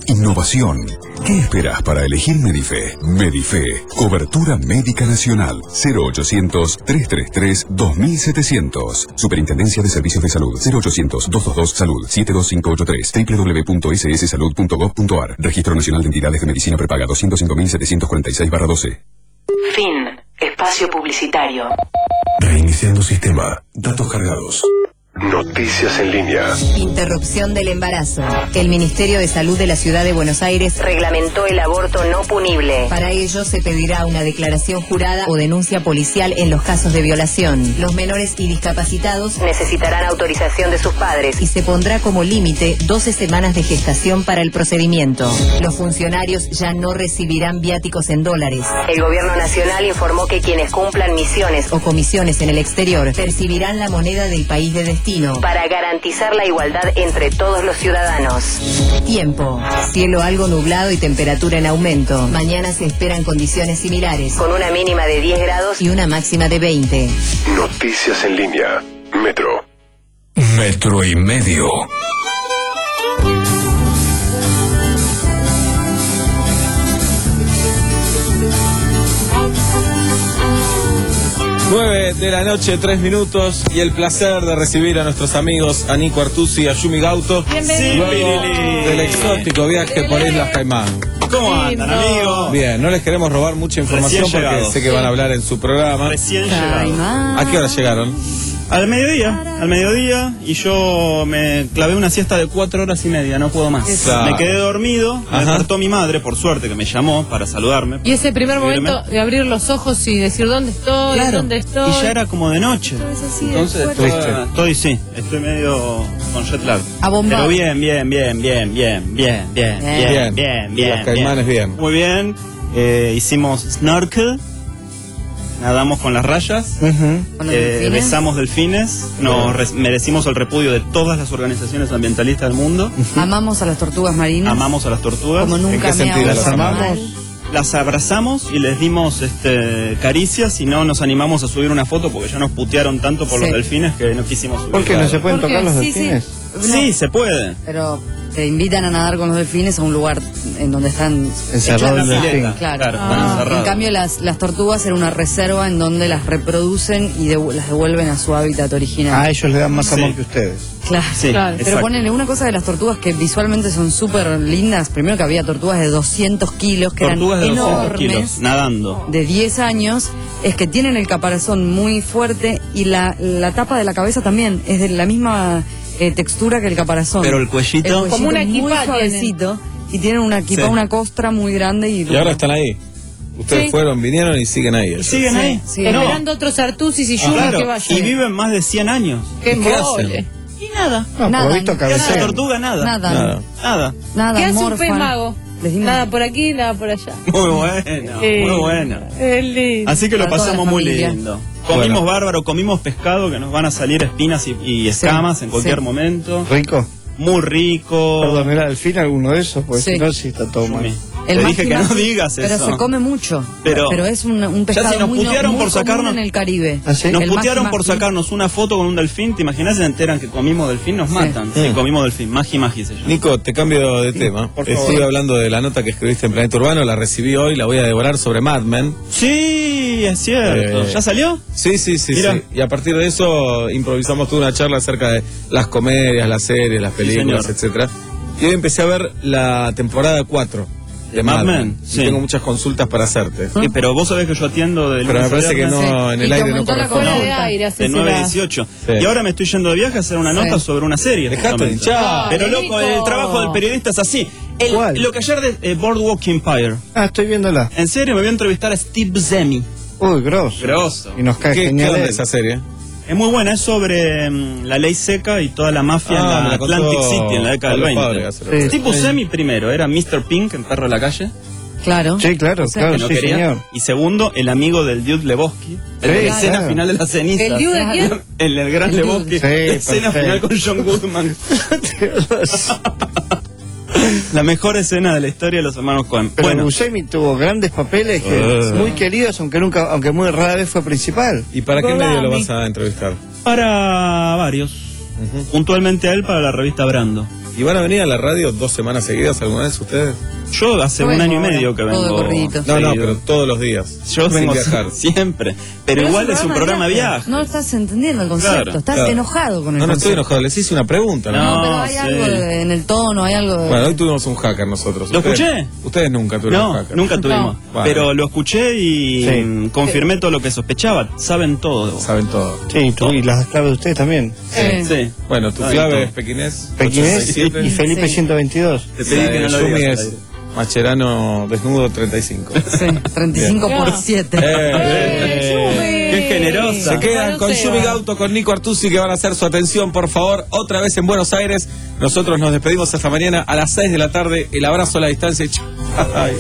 [SPEAKER 13] innovación. ¿Qué esperas para elegir Medife? Medife, cobertura médica nacional. cero ochocientos, trescientos treinta y tres, dos mil setecientos. Superintendencia de Servicios de Salud. cero ochocientos, doscientos veintidós, salud. siete dos cinco ocho tres. doble u doble u doble u punto ese ese salud punto gov punto a r. Registro Nacional de Entidades de Medicina Prepaga doscientos cinco mil setecientos cuarenta y seis barra doce.
[SPEAKER 11] Fin. Espacio publicitario.
[SPEAKER 30] Reiniciando sistema. Datos cargados. Noticias en línea.
[SPEAKER 1] Interrupción del embarazo. El Ministerio de Salud de la Ciudad de Buenos Aires reglamentó el aborto no punible. Para ello se pedirá una declaración jurada o denuncia policial en los casos de violación. Los menores y discapacitados necesitarán autorización de sus padres y se pondrá como límite doce semanas de gestación para el procedimiento. Los funcionarios ya no recibirán viáticos en dólares. El Gobierno Nacional informó que quienes cumplan misiones o comisiones en el exterior percibirán la moneda del país de destino para garantizar la igualdad entre todos los ciudadanos. Tiempo. Cielo algo nublado y temperatura en aumento. Mañana se esperan condiciones similares, con una mínima de diez grados y una máxima de veinte.
[SPEAKER 30] Noticias en línea. Metro.
[SPEAKER 17] Metro y medio.
[SPEAKER 31] nueve de la noche, tres minutos, y el placer de recibir a nuestros amigos a Nico Artusi y a Yumi Gauto. Luego del exótico viaje por Islas Caimán. ¿Cómo andan, amigos? Bien, no les queremos robar mucha información
[SPEAKER 2] Recién
[SPEAKER 31] porque
[SPEAKER 2] llegados.
[SPEAKER 31] sé que van a hablar en su programa.
[SPEAKER 2] Recién llegados.
[SPEAKER 31] ¿A qué hora llegaron?
[SPEAKER 2] Al mediodía, al mediodía, y yo me clavé una siesta de cuatro horas y media, no puedo más.
[SPEAKER 31] Claro.
[SPEAKER 2] Me quedé dormido, me
[SPEAKER 31] Ajá.
[SPEAKER 2] despertó mi madre, por suerte, que me llamó para saludarme.
[SPEAKER 4] Y ese primer
[SPEAKER 2] Escribirme.
[SPEAKER 4] momento de abrir los ojos y decir dónde estoy,
[SPEAKER 2] Claro.
[SPEAKER 4] dónde estoy.
[SPEAKER 2] Y ya era como de noche. Entonces
[SPEAKER 4] fuerte.
[SPEAKER 2] estoy, estoy, sí, estoy medio con jet lag.
[SPEAKER 4] Abombado.
[SPEAKER 2] Pero bien, bien, bien, bien, bien, bien, bien, bien,
[SPEAKER 31] Bien.
[SPEAKER 2] bien,
[SPEAKER 31] Y
[SPEAKER 2] bien.
[SPEAKER 31] los Caimanes bien.
[SPEAKER 2] Muy bien. Eh, hicimos snorkel. Nadamos con las rayas,
[SPEAKER 4] ¿Con los
[SPEAKER 2] eh,
[SPEAKER 4] delfines?
[SPEAKER 2] besamos delfines, nos re- merecimos el repudio de todas las organizaciones ambientalistas del mundo,
[SPEAKER 10] Amamos a las tortugas marinas.
[SPEAKER 2] amamos a las tortugas.
[SPEAKER 10] Como nunca
[SPEAKER 2] ¿En qué
[SPEAKER 10] me
[SPEAKER 2] sentido
[SPEAKER 10] hago
[SPEAKER 2] las
[SPEAKER 10] tan
[SPEAKER 2] amamos?
[SPEAKER 10] mal.
[SPEAKER 2] Las abrazamos y les dimos este, caricias y no nos animamos a subir una foto porque ya nos putearon tanto por
[SPEAKER 10] Sí.
[SPEAKER 2] los delfines que no quisimos subir.
[SPEAKER 16] ¿Por qué no se pueden
[SPEAKER 10] ¿Por qué?
[SPEAKER 16] tocar los
[SPEAKER 10] Sí, sí.
[SPEAKER 16] delfines?
[SPEAKER 2] Sí, se puede.
[SPEAKER 10] Pero te invitan a nadar con los delfines a un lugar en donde están
[SPEAKER 16] Encerrado
[SPEAKER 10] hechos-
[SPEAKER 16] el delfín.
[SPEAKER 10] Claro.
[SPEAKER 2] Claro, están
[SPEAKER 10] Ah,
[SPEAKER 2] encerrados.
[SPEAKER 10] en cambio las, las tortugas eran una reserva en donde las reproducen y devu- las devuelven a su hábitat original.
[SPEAKER 16] A ellos le dan más
[SPEAKER 2] Sí.
[SPEAKER 16] amor que ustedes.
[SPEAKER 10] Claro,
[SPEAKER 2] Sí,
[SPEAKER 10] claro. Pero
[SPEAKER 2] exacto.
[SPEAKER 10] ponele una cosa de las tortugas que visualmente son súper lindas. Primero que había tortugas de doscientos kilos que
[SPEAKER 2] Tortugas de
[SPEAKER 10] eran
[SPEAKER 2] doscientos
[SPEAKER 10] enormes,
[SPEAKER 2] kilos, nadando.
[SPEAKER 10] de diez años, es que tienen el caparazón muy fuerte y la, la tapa de la cabeza también es de la misma eh, textura que el caparazón.
[SPEAKER 2] Pero el cuellito-
[SPEAKER 10] El
[SPEAKER 4] Como una
[SPEAKER 10] muy
[SPEAKER 4] equipa
[SPEAKER 10] suavecito y tienen una equipa,
[SPEAKER 31] Sí.
[SPEAKER 10] una costra muy grande y,
[SPEAKER 31] Y ahora están ahí. Ustedes
[SPEAKER 4] Sí.
[SPEAKER 31] fueron, vinieron y siguen ahí. ellos.
[SPEAKER 2] ¿Siguen
[SPEAKER 10] Sí,
[SPEAKER 2] ahí?
[SPEAKER 10] sí.
[SPEAKER 4] Esperando otros Artusis y Yumi
[SPEAKER 2] Claro,
[SPEAKER 4] que vayan.
[SPEAKER 2] y viven más de cien años.
[SPEAKER 4] Qué
[SPEAKER 31] ¿Qué
[SPEAKER 4] embole.
[SPEAKER 31] hacen?
[SPEAKER 2] Y nada.
[SPEAKER 16] No,
[SPEAKER 10] Nada,
[SPEAKER 16] por lo visto
[SPEAKER 2] ¿Qué hace la
[SPEAKER 16] cabecean.
[SPEAKER 2] tortuga? Nada.
[SPEAKER 10] nada,
[SPEAKER 31] Nada.
[SPEAKER 2] Nada.
[SPEAKER 10] nada,
[SPEAKER 4] ¿Qué hace un
[SPEAKER 10] morfan.
[SPEAKER 4] pez mago?
[SPEAKER 10] Les dimos-
[SPEAKER 4] Nada por aquí, nada por allá.
[SPEAKER 2] Muy bueno,
[SPEAKER 4] Eh,
[SPEAKER 2] muy bueno.
[SPEAKER 4] Es lindo.
[SPEAKER 2] Así que lo
[SPEAKER 10] Para toda
[SPEAKER 2] pasamos
[SPEAKER 10] la
[SPEAKER 2] muy
[SPEAKER 10] familia.
[SPEAKER 2] lindo. Comimos
[SPEAKER 31] Bueno.
[SPEAKER 2] bárbaro, comimos pescado que nos van a salir espinas y, y escamas en cualquier
[SPEAKER 10] sí.
[SPEAKER 2] momento.
[SPEAKER 16] ¿Rico?
[SPEAKER 2] Muy rico.
[SPEAKER 16] Perdón, era delfín alguno de esos, porque
[SPEAKER 10] Sí.
[SPEAKER 16] si no, sí está todo mal.
[SPEAKER 2] Yumi,
[SPEAKER 10] El
[SPEAKER 2] Te
[SPEAKER 10] más
[SPEAKER 2] dije que
[SPEAKER 10] más-
[SPEAKER 2] no digas
[SPEAKER 10] pero
[SPEAKER 2] eso.
[SPEAKER 10] se come mucho.
[SPEAKER 2] Pero-
[SPEAKER 10] es un, un
[SPEAKER 2] Ya
[SPEAKER 10] pescado
[SPEAKER 2] si nos
[SPEAKER 10] muy, no-
[SPEAKER 2] putearon
[SPEAKER 10] muy
[SPEAKER 2] por
[SPEAKER 10] común
[SPEAKER 2] sacarnos-
[SPEAKER 10] en el Caribe.
[SPEAKER 16] ¿Ah, sí?
[SPEAKER 2] Nos
[SPEAKER 10] El
[SPEAKER 2] putearon
[SPEAKER 10] magi
[SPEAKER 2] por
[SPEAKER 10] magi.
[SPEAKER 2] sacarnos una foto con un delfín. ¿Te imaginas si se enteran que comimos delfín? Nos matan. Sí,
[SPEAKER 31] Mm.
[SPEAKER 2] comimos delfín. Magi magi se llama.
[SPEAKER 31] Nico, te cambio de tema.
[SPEAKER 2] por favor.
[SPEAKER 31] Estuve hablando de la nota que escribiste en Planeta Urbano, la recibí hoy, la voy a devorar sobre Mad Men.
[SPEAKER 2] Sí, es cierto.
[SPEAKER 31] Eh,
[SPEAKER 2] ¿Ya salió?
[SPEAKER 31] Sí, sí, sí,
[SPEAKER 2] Mira.
[SPEAKER 31] sí. Y a partir de eso improvisamos toda una charla acerca de las comedias, las series, las
[SPEAKER 2] Sí,
[SPEAKER 31] películas,
[SPEAKER 2] señor.
[SPEAKER 31] etcétera. Y hoy empecé a ver la temporada cuatro de Mad Men. Y
[SPEAKER 2] Sí.
[SPEAKER 31] tengo muchas consultas para hacerte.
[SPEAKER 2] Sí, pero vos sabés que yo atiendo de
[SPEAKER 31] Pero me
[SPEAKER 2] lunes a
[SPEAKER 31] parece que
[SPEAKER 2] viernes.
[SPEAKER 31] no, en el
[SPEAKER 10] Y te
[SPEAKER 31] aire no
[SPEAKER 10] aumentó la
[SPEAKER 31] corresponde.
[SPEAKER 4] Fuera de aire,
[SPEAKER 2] De nueve a dieciocho.
[SPEAKER 31] Sí.
[SPEAKER 2] Y ahora me estoy yendo de viaje a hacer una nota
[SPEAKER 10] Sí.
[SPEAKER 2] sobre una serie.
[SPEAKER 31] Dejate de
[SPEAKER 2] justamente.
[SPEAKER 31] hinchar.
[SPEAKER 2] Pero
[SPEAKER 4] Dale,
[SPEAKER 2] loco,
[SPEAKER 4] Nico.
[SPEAKER 2] el trabajo del periodista es así. El-
[SPEAKER 16] ¿Cuál?
[SPEAKER 2] lo que ayer de eh, Boardwalk Empire.
[SPEAKER 16] Ah, estoy viéndola.
[SPEAKER 2] En serio, me voy a entrevistar a Steve Buscemi.
[SPEAKER 16] Uy, grosso.
[SPEAKER 2] Grosso.
[SPEAKER 16] Y nos cae
[SPEAKER 31] ¿Qué, qué
[SPEAKER 16] genial.
[SPEAKER 31] onda
[SPEAKER 16] él.
[SPEAKER 31] esa serie?
[SPEAKER 2] Es muy buena, es sobre mm, la ley seca y toda la mafia
[SPEAKER 31] Ah,
[SPEAKER 2] en
[SPEAKER 31] me
[SPEAKER 2] la
[SPEAKER 31] la contó
[SPEAKER 2] Atlantic City en la década del
[SPEAKER 31] Pablo
[SPEAKER 2] veinte.
[SPEAKER 31] Fábregas,
[SPEAKER 16] Sí,
[SPEAKER 2] Steve
[SPEAKER 16] sí.
[SPEAKER 2] Buscemi primero, era mister Pink en Perro de la Calle.
[SPEAKER 10] Claro.
[SPEAKER 16] Sí, claro,
[SPEAKER 10] O sea,
[SPEAKER 16] claro,
[SPEAKER 2] que no
[SPEAKER 16] sí,
[SPEAKER 2] quería.
[SPEAKER 16] señor.
[SPEAKER 2] Y segundo, el amigo del Dude Lebowski.
[SPEAKER 16] Sí,
[SPEAKER 2] El de la escena
[SPEAKER 16] claro.
[SPEAKER 2] final de la ceniza.
[SPEAKER 4] ¿El Dude de quién?
[SPEAKER 2] El del gran
[SPEAKER 10] El Dude.
[SPEAKER 2] Lebowski.
[SPEAKER 16] Sí,
[SPEAKER 2] escena
[SPEAKER 16] perfecto.
[SPEAKER 2] final con John Goodman. La mejor escena de la historia de los hermanos Coen.
[SPEAKER 16] Pero
[SPEAKER 2] Bueno,
[SPEAKER 16] Buscemi tuvo grandes papeles que
[SPEAKER 31] Uh.
[SPEAKER 16] muy queridos, aunque nunca, aunque muy rara vez fue principal.
[SPEAKER 31] ¿Y para qué
[SPEAKER 2] Hola,
[SPEAKER 31] medio lo
[SPEAKER 2] mi-
[SPEAKER 31] vas a entrevistar?
[SPEAKER 2] para varios. Puntualmente a él para la revista Brando.
[SPEAKER 31] ¿Y van a venir a la radio dos semanas seguidas alguna vez ustedes?
[SPEAKER 2] Yo hace
[SPEAKER 31] Bueno,
[SPEAKER 2] un año y medio que vengo.
[SPEAKER 31] No, no, pero todos los días.
[SPEAKER 2] Yo
[SPEAKER 31] Sin
[SPEAKER 2] vengo
[SPEAKER 31] viajar.
[SPEAKER 2] siempre. Pero,
[SPEAKER 10] Pero
[SPEAKER 2] igual es un programa de viaje.
[SPEAKER 10] No estás entendiendo el concepto,
[SPEAKER 31] Claro,
[SPEAKER 10] estás
[SPEAKER 31] claro.
[SPEAKER 10] enojado con el
[SPEAKER 31] No, no estoy
[SPEAKER 10] concepto.
[SPEAKER 31] enojado, les hice una pregunta.
[SPEAKER 10] No,
[SPEAKER 31] ¿no?
[SPEAKER 10] pero hay algo de- en el tono, hay algo de...
[SPEAKER 31] Bueno, hoy tuvimos un hacker nosotros.
[SPEAKER 2] ¿Lo
[SPEAKER 31] Ustedes-
[SPEAKER 2] escuché?
[SPEAKER 31] Ustedes nunca tuvieron un
[SPEAKER 2] No,
[SPEAKER 31] hacker.
[SPEAKER 2] nunca tuvimos.
[SPEAKER 31] Vale.
[SPEAKER 2] Pero lo escuché y
[SPEAKER 16] Sí.
[SPEAKER 2] mm, confirmé todo lo que sospechaba. Saben todo.
[SPEAKER 31] Saben todo.
[SPEAKER 16] Sí, tú, y las claves de ustedes también.
[SPEAKER 2] Sí. Sí.
[SPEAKER 31] Bueno, tu
[SPEAKER 2] Saben
[SPEAKER 31] clave
[SPEAKER 2] todo.
[SPEAKER 31] es pequinés.
[SPEAKER 16] Pequinés
[SPEAKER 31] ochenta y siete.
[SPEAKER 16] y Felipe
[SPEAKER 10] Sí.
[SPEAKER 16] ciento veintidós.
[SPEAKER 2] Te pedí que no lo
[SPEAKER 31] Yumi
[SPEAKER 2] digas al
[SPEAKER 31] es
[SPEAKER 2] aire.
[SPEAKER 31] Macherano desnudo treinta y cinco.
[SPEAKER 10] Sí, treinta y cinco por siete.
[SPEAKER 31] Eh,
[SPEAKER 2] Qué generosa.
[SPEAKER 31] Se quedan con Yumi Gauto, con Nico Artusi, que van a hacer su atención, por favor, otra vez en Buenos Aires. Nosotros nos despedimos hasta mañana a las seis de la tarde. El abrazo a la distancia. Ch- Ay.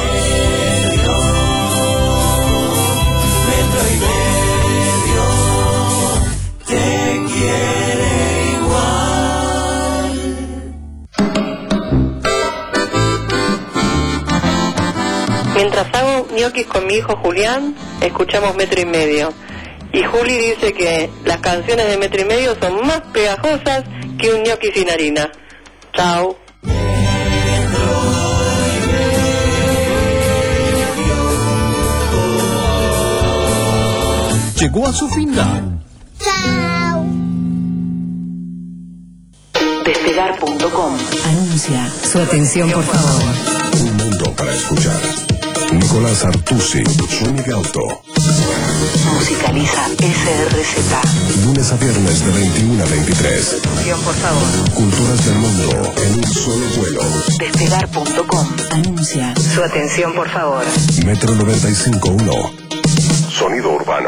[SPEAKER 5] Mientras hago ñoquis con mi hijo Julián, escuchamos Metro y Medio. Y Juli dice que las canciones de Metro y Medio son más pegajosas que un ñoqui sin harina. Chao.
[SPEAKER 17] Llegó a su final.
[SPEAKER 11] Despegar punto com.
[SPEAKER 1] Anuncia su atención, por favor.
[SPEAKER 6] Un mundo para escuchar. Nicolás Artusi, Yumi Gauto.
[SPEAKER 11] Musicaliza S R Z.
[SPEAKER 6] Lunes a viernes de veintiuno a veintitrés.
[SPEAKER 11] Atención, por favor.
[SPEAKER 6] Culturas del mundo en un solo vuelo.
[SPEAKER 11] Despegar punto com.
[SPEAKER 1] Anuncia
[SPEAKER 11] Su atención, por favor.
[SPEAKER 6] Metro noventa y cinco punto uno. Sonido urbano.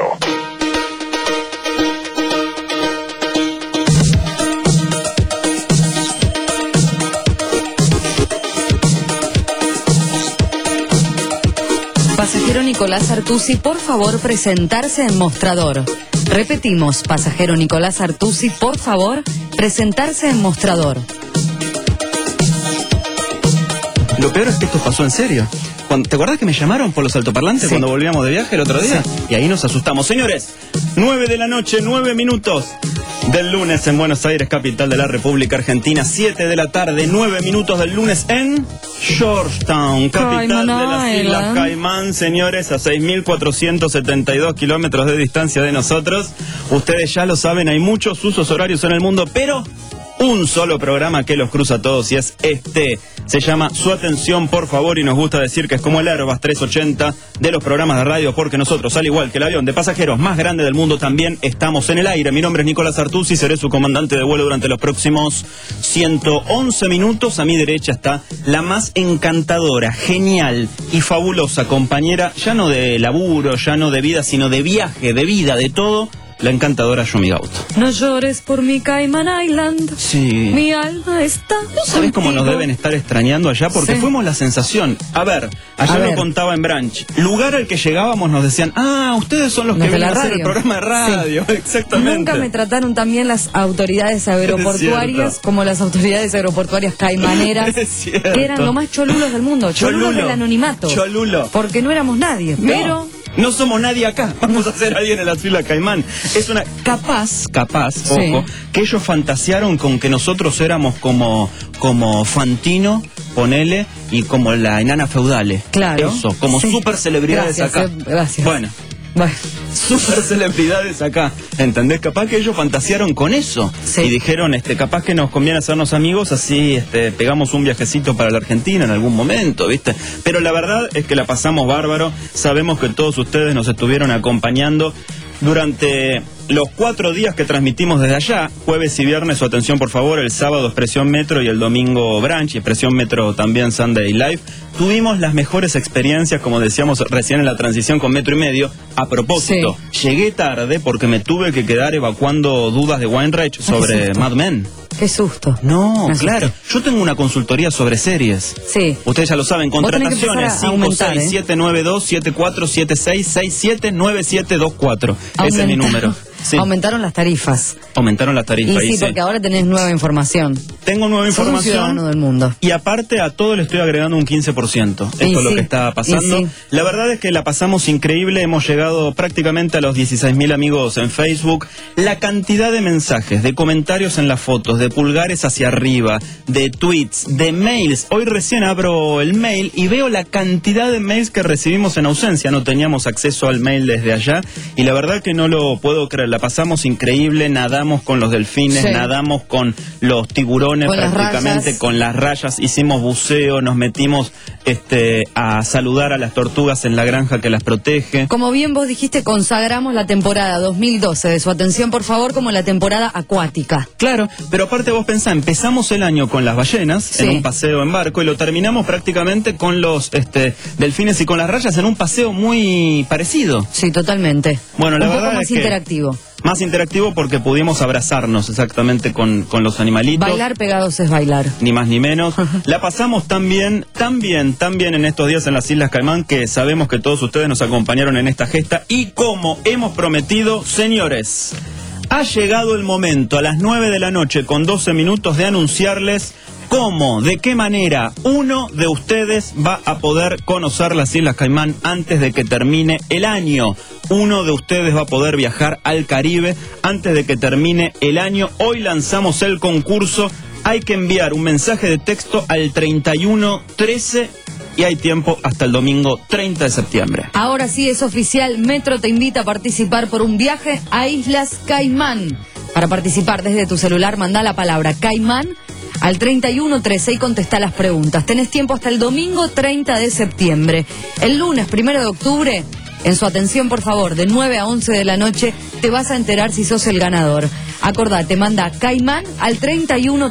[SPEAKER 10] Pasajero Nicolás Artusi, por favor, presentarse en mostrador. Repetimos, pasajero Nicolás Artusi, por favor, presentarse en mostrador.
[SPEAKER 2] Lo peor es que esto pasó en serio. Cuando, ¿te acuerdas que me llamaron por los altoparlantes
[SPEAKER 10] Sí.
[SPEAKER 2] cuando volvíamos de viaje el otro día?
[SPEAKER 10] Sí.
[SPEAKER 2] Y ahí nos asustamos. Señores, nueve de la noche, nueve minutos del lunes en Buenos Aires, capital de la República Argentina. siete de la tarde, nueve minutos del lunes en Georgetown, capital
[SPEAKER 10] Cayman
[SPEAKER 2] de las Islas
[SPEAKER 10] Island.
[SPEAKER 2] Caimán, señores, a seis mil cuatrocientos setenta y dos kilómetros de distancia de nosotros. Ustedes ya lo saben, hay muchos usos horarios en el mundo, pero un solo programa que los cruza a todos y es este. Se llama Su Atención, por favor, y nos gusta decir que es como el Airbus trescientos ochenta de los programas de radio, porque nosotros, al igual que el avión de pasajeros más grande del mundo, también estamos en el aire. Mi nombre es Nicolás Artusi, seré su comandante de vuelo durante los próximos ciento once minutos. A mi derecha está la más encantadora, genial y fabulosa compañera, ya no de laburo, ya no de vida, sino de viaje, de vida, de todo, la encantadora Yumi Gauto.
[SPEAKER 10] No llores por mi Cayman Island.
[SPEAKER 2] Sí.
[SPEAKER 10] Mi alma está.
[SPEAKER 2] ¿Sabés cómo nos deben estar extrañando allá? Porque
[SPEAKER 10] Sí.
[SPEAKER 2] fuimos la sensación. A ver, ayer
[SPEAKER 10] A
[SPEAKER 2] lo
[SPEAKER 10] ver.
[SPEAKER 2] contaba en Branch. Lugar al que llegábamos nos decían, ah, ustedes son los,
[SPEAKER 10] Los
[SPEAKER 2] que
[SPEAKER 10] de
[SPEAKER 2] vienen
[SPEAKER 10] la
[SPEAKER 2] a hacer el
[SPEAKER 10] radio.
[SPEAKER 2] programa de radio. Exactamente.
[SPEAKER 10] Nunca me trataron tan bien las autoridades aeroportuarias
[SPEAKER 2] cierto.
[SPEAKER 10] como las autoridades aeroportuarias caimaneras,
[SPEAKER 2] Es cierto.
[SPEAKER 10] que eran lo más cholulos del mundo, cholulos
[SPEAKER 2] Cholulo.
[SPEAKER 10] del anonimato.
[SPEAKER 2] Cholulo.
[SPEAKER 10] Porque no éramos nadie,
[SPEAKER 2] No.
[SPEAKER 10] pero...
[SPEAKER 2] No somos nadie acá, vamos a ser alguien en las Islas Caimán. Es una capaz, capaz,
[SPEAKER 10] Sí.
[SPEAKER 2] ojo, que ellos fantasearon con que nosotros éramos como, como Fantino, ponele, y como la enana feudale.
[SPEAKER 10] Claro.
[SPEAKER 2] Eso, como
[SPEAKER 10] Sí.
[SPEAKER 2] super celebridades
[SPEAKER 10] Gracias,
[SPEAKER 2] acá.
[SPEAKER 10] eh, gracias.
[SPEAKER 2] Bueno.
[SPEAKER 10] Bueno.
[SPEAKER 2] Super celebridades acá, ¿entendés? Capaz que ellos fantasearon con eso y dijeron, este, capaz que nos conviene hacernos amigos, así este, pegamos un viajecito para la Argentina en algún momento, ¿viste? Pero la verdad es que la pasamos bárbaro, sabemos que todos ustedes nos estuvieron acompañando durante los cuatro días que transmitimos desde allá, jueves y viernes, su atención por favor, el sábado Expresión Metro y el domingo Branch, y Expresión Metro también Sunday Live. Tuvimos las mejores experiencias, como decíamos recién en la transición con Metro y Medio. A propósito, llegué tarde porque me tuve que quedar evacuando dudas de Weinreich sobre
[SPEAKER 10] susto.
[SPEAKER 2] Mad Men.
[SPEAKER 10] Qué susto.
[SPEAKER 2] No,
[SPEAKER 10] Me asusté.
[SPEAKER 2] claro. Yo tengo una consultoría sobre series.
[SPEAKER 10] Sí.
[SPEAKER 2] Ustedes ya lo saben,
[SPEAKER 10] Vos tenés que empezar
[SPEAKER 2] contrataciones
[SPEAKER 10] a
[SPEAKER 2] cinco
[SPEAKER 10] aumentar,
[SPEAKER 2] seis siete nueve dos siete cuatro siete seis seis siete nueve siete dos cuatro. Ese es mi
[SPEAKER 10] Aumentar.
[SPEAKER 2] número. Sí.
[SPEAKER 10] Aumentaron las tarifas.
[SPEAKER 2] Aumentaron las tarifas.
[SPEAKER 10] Y sí,
[SPEAKER 2] y sí.
[SPEAKER 10] porque ahora tenés nueva información.
[SPEAKER 2] Tengo nueva
[SPEAKER 10] Sos un
[SPEAKER 2] información.
[SPEAKER 10] ciudadano del mundo.
[SPEAKER 2] Y aparte a todo le estoy agregando un quince por ciento. Esto
[SPEAKER 10] Y
[SPEAKER 2] es lo
[SPEAKER 10] sí,
[SPEAKER 2] que está pasando.
[SPEAKER 10] y sí.
[SPEAKER 2] La verdad es que la pasamos increíble. Hemos llegado prácticamente a los dieciséis mil amigos en Facebook. La cantidad de mensajes, de comentarios en las fotos, de pulgares hacia arriba, de tweets, de mails. Hoy recién abro el mail y veo la cantidad de mails que recibimos en ausencia. No teníamos acceso al mail desde allá. Y la verdad que no lo puedo creer. La pasamos increíble. Nadamos con los delfines,
[SPEAKER 10] Sí.
[SPEAKER 2] nadamos con los tiburones,
[SPEAKER 10] Con las
[SPEAKER 2] prácticamente
[SPEAKER 10] rayas.
[SPEAKER 2] con las rayas. Hicimos buceo, nos metimos este, a saludar a las tortugas en la granja que las protege.
[SPEAKER 10] Como bien vos dijiste, consagramos la temporada dos mil doce de su atención, por favor, como la temporada acuática.
[SPEAKER 2] Claro, pero aparte vos pensá, empezamos el año con las ballenas,
[SPEAKER 10] Sí.
[SPEAKER 2] en un paseo en barco, y lo terminamos prácticamente con los este, delfines y con las rayas en un paseo muy parecido.
[SPEAKER 10] Sí, totalmente.
[SPEAKER 2] Bueno, la
[SPEAKER 10] un
[SPEAKER 2] verdad
[SPEAKER 10] poco más
[SPEAKER 2] es que
[SPEAKER 10] interactivo.
[SPEAKER 2] más interactivo porque pudimos abrazarnos exactamente con, con los animalitos.
[SPEAKER 10] Bailar pegados es bailar.
[SPEAKER 2] Ni más ni menos. La pasamos tan bien, tan bien, tan bien en estos días en las Islas Caimán que sabemos que todos ustedes nos acompañaron en esta gesta. Y como hemos prometido, señores, ha llegado el momento a las nueve de la noche con doce minutos de anunciarles cómo, de qué manera uno de ustedes va a poder conocer las Islas Caimán antes de que termine el año. Uno de ustedes va a poder viajar al Caribe antes de que termine el año. Hoy lanzamos el concurso. Hay que enviar un mensaje de texto al treinta y uno trece y hay tiempo hasta el domingo treinta de septiembre.
[SPEAKER 10] Ahora sí es oficial, Metro te invita a participar por un viaje a Islas Caimán. Para participar desde tu celular, mandá la palabra Caimán al treinta y uno trece y contestá las preguntas. Tenés tiempo hasta el domingo treinta de septiembre. El lunes primero de octubre, en su atención por favor, de nueve a once de la noche, te vas a enterar si sos el ganador. Acordate, manda Caimán al treinta y uno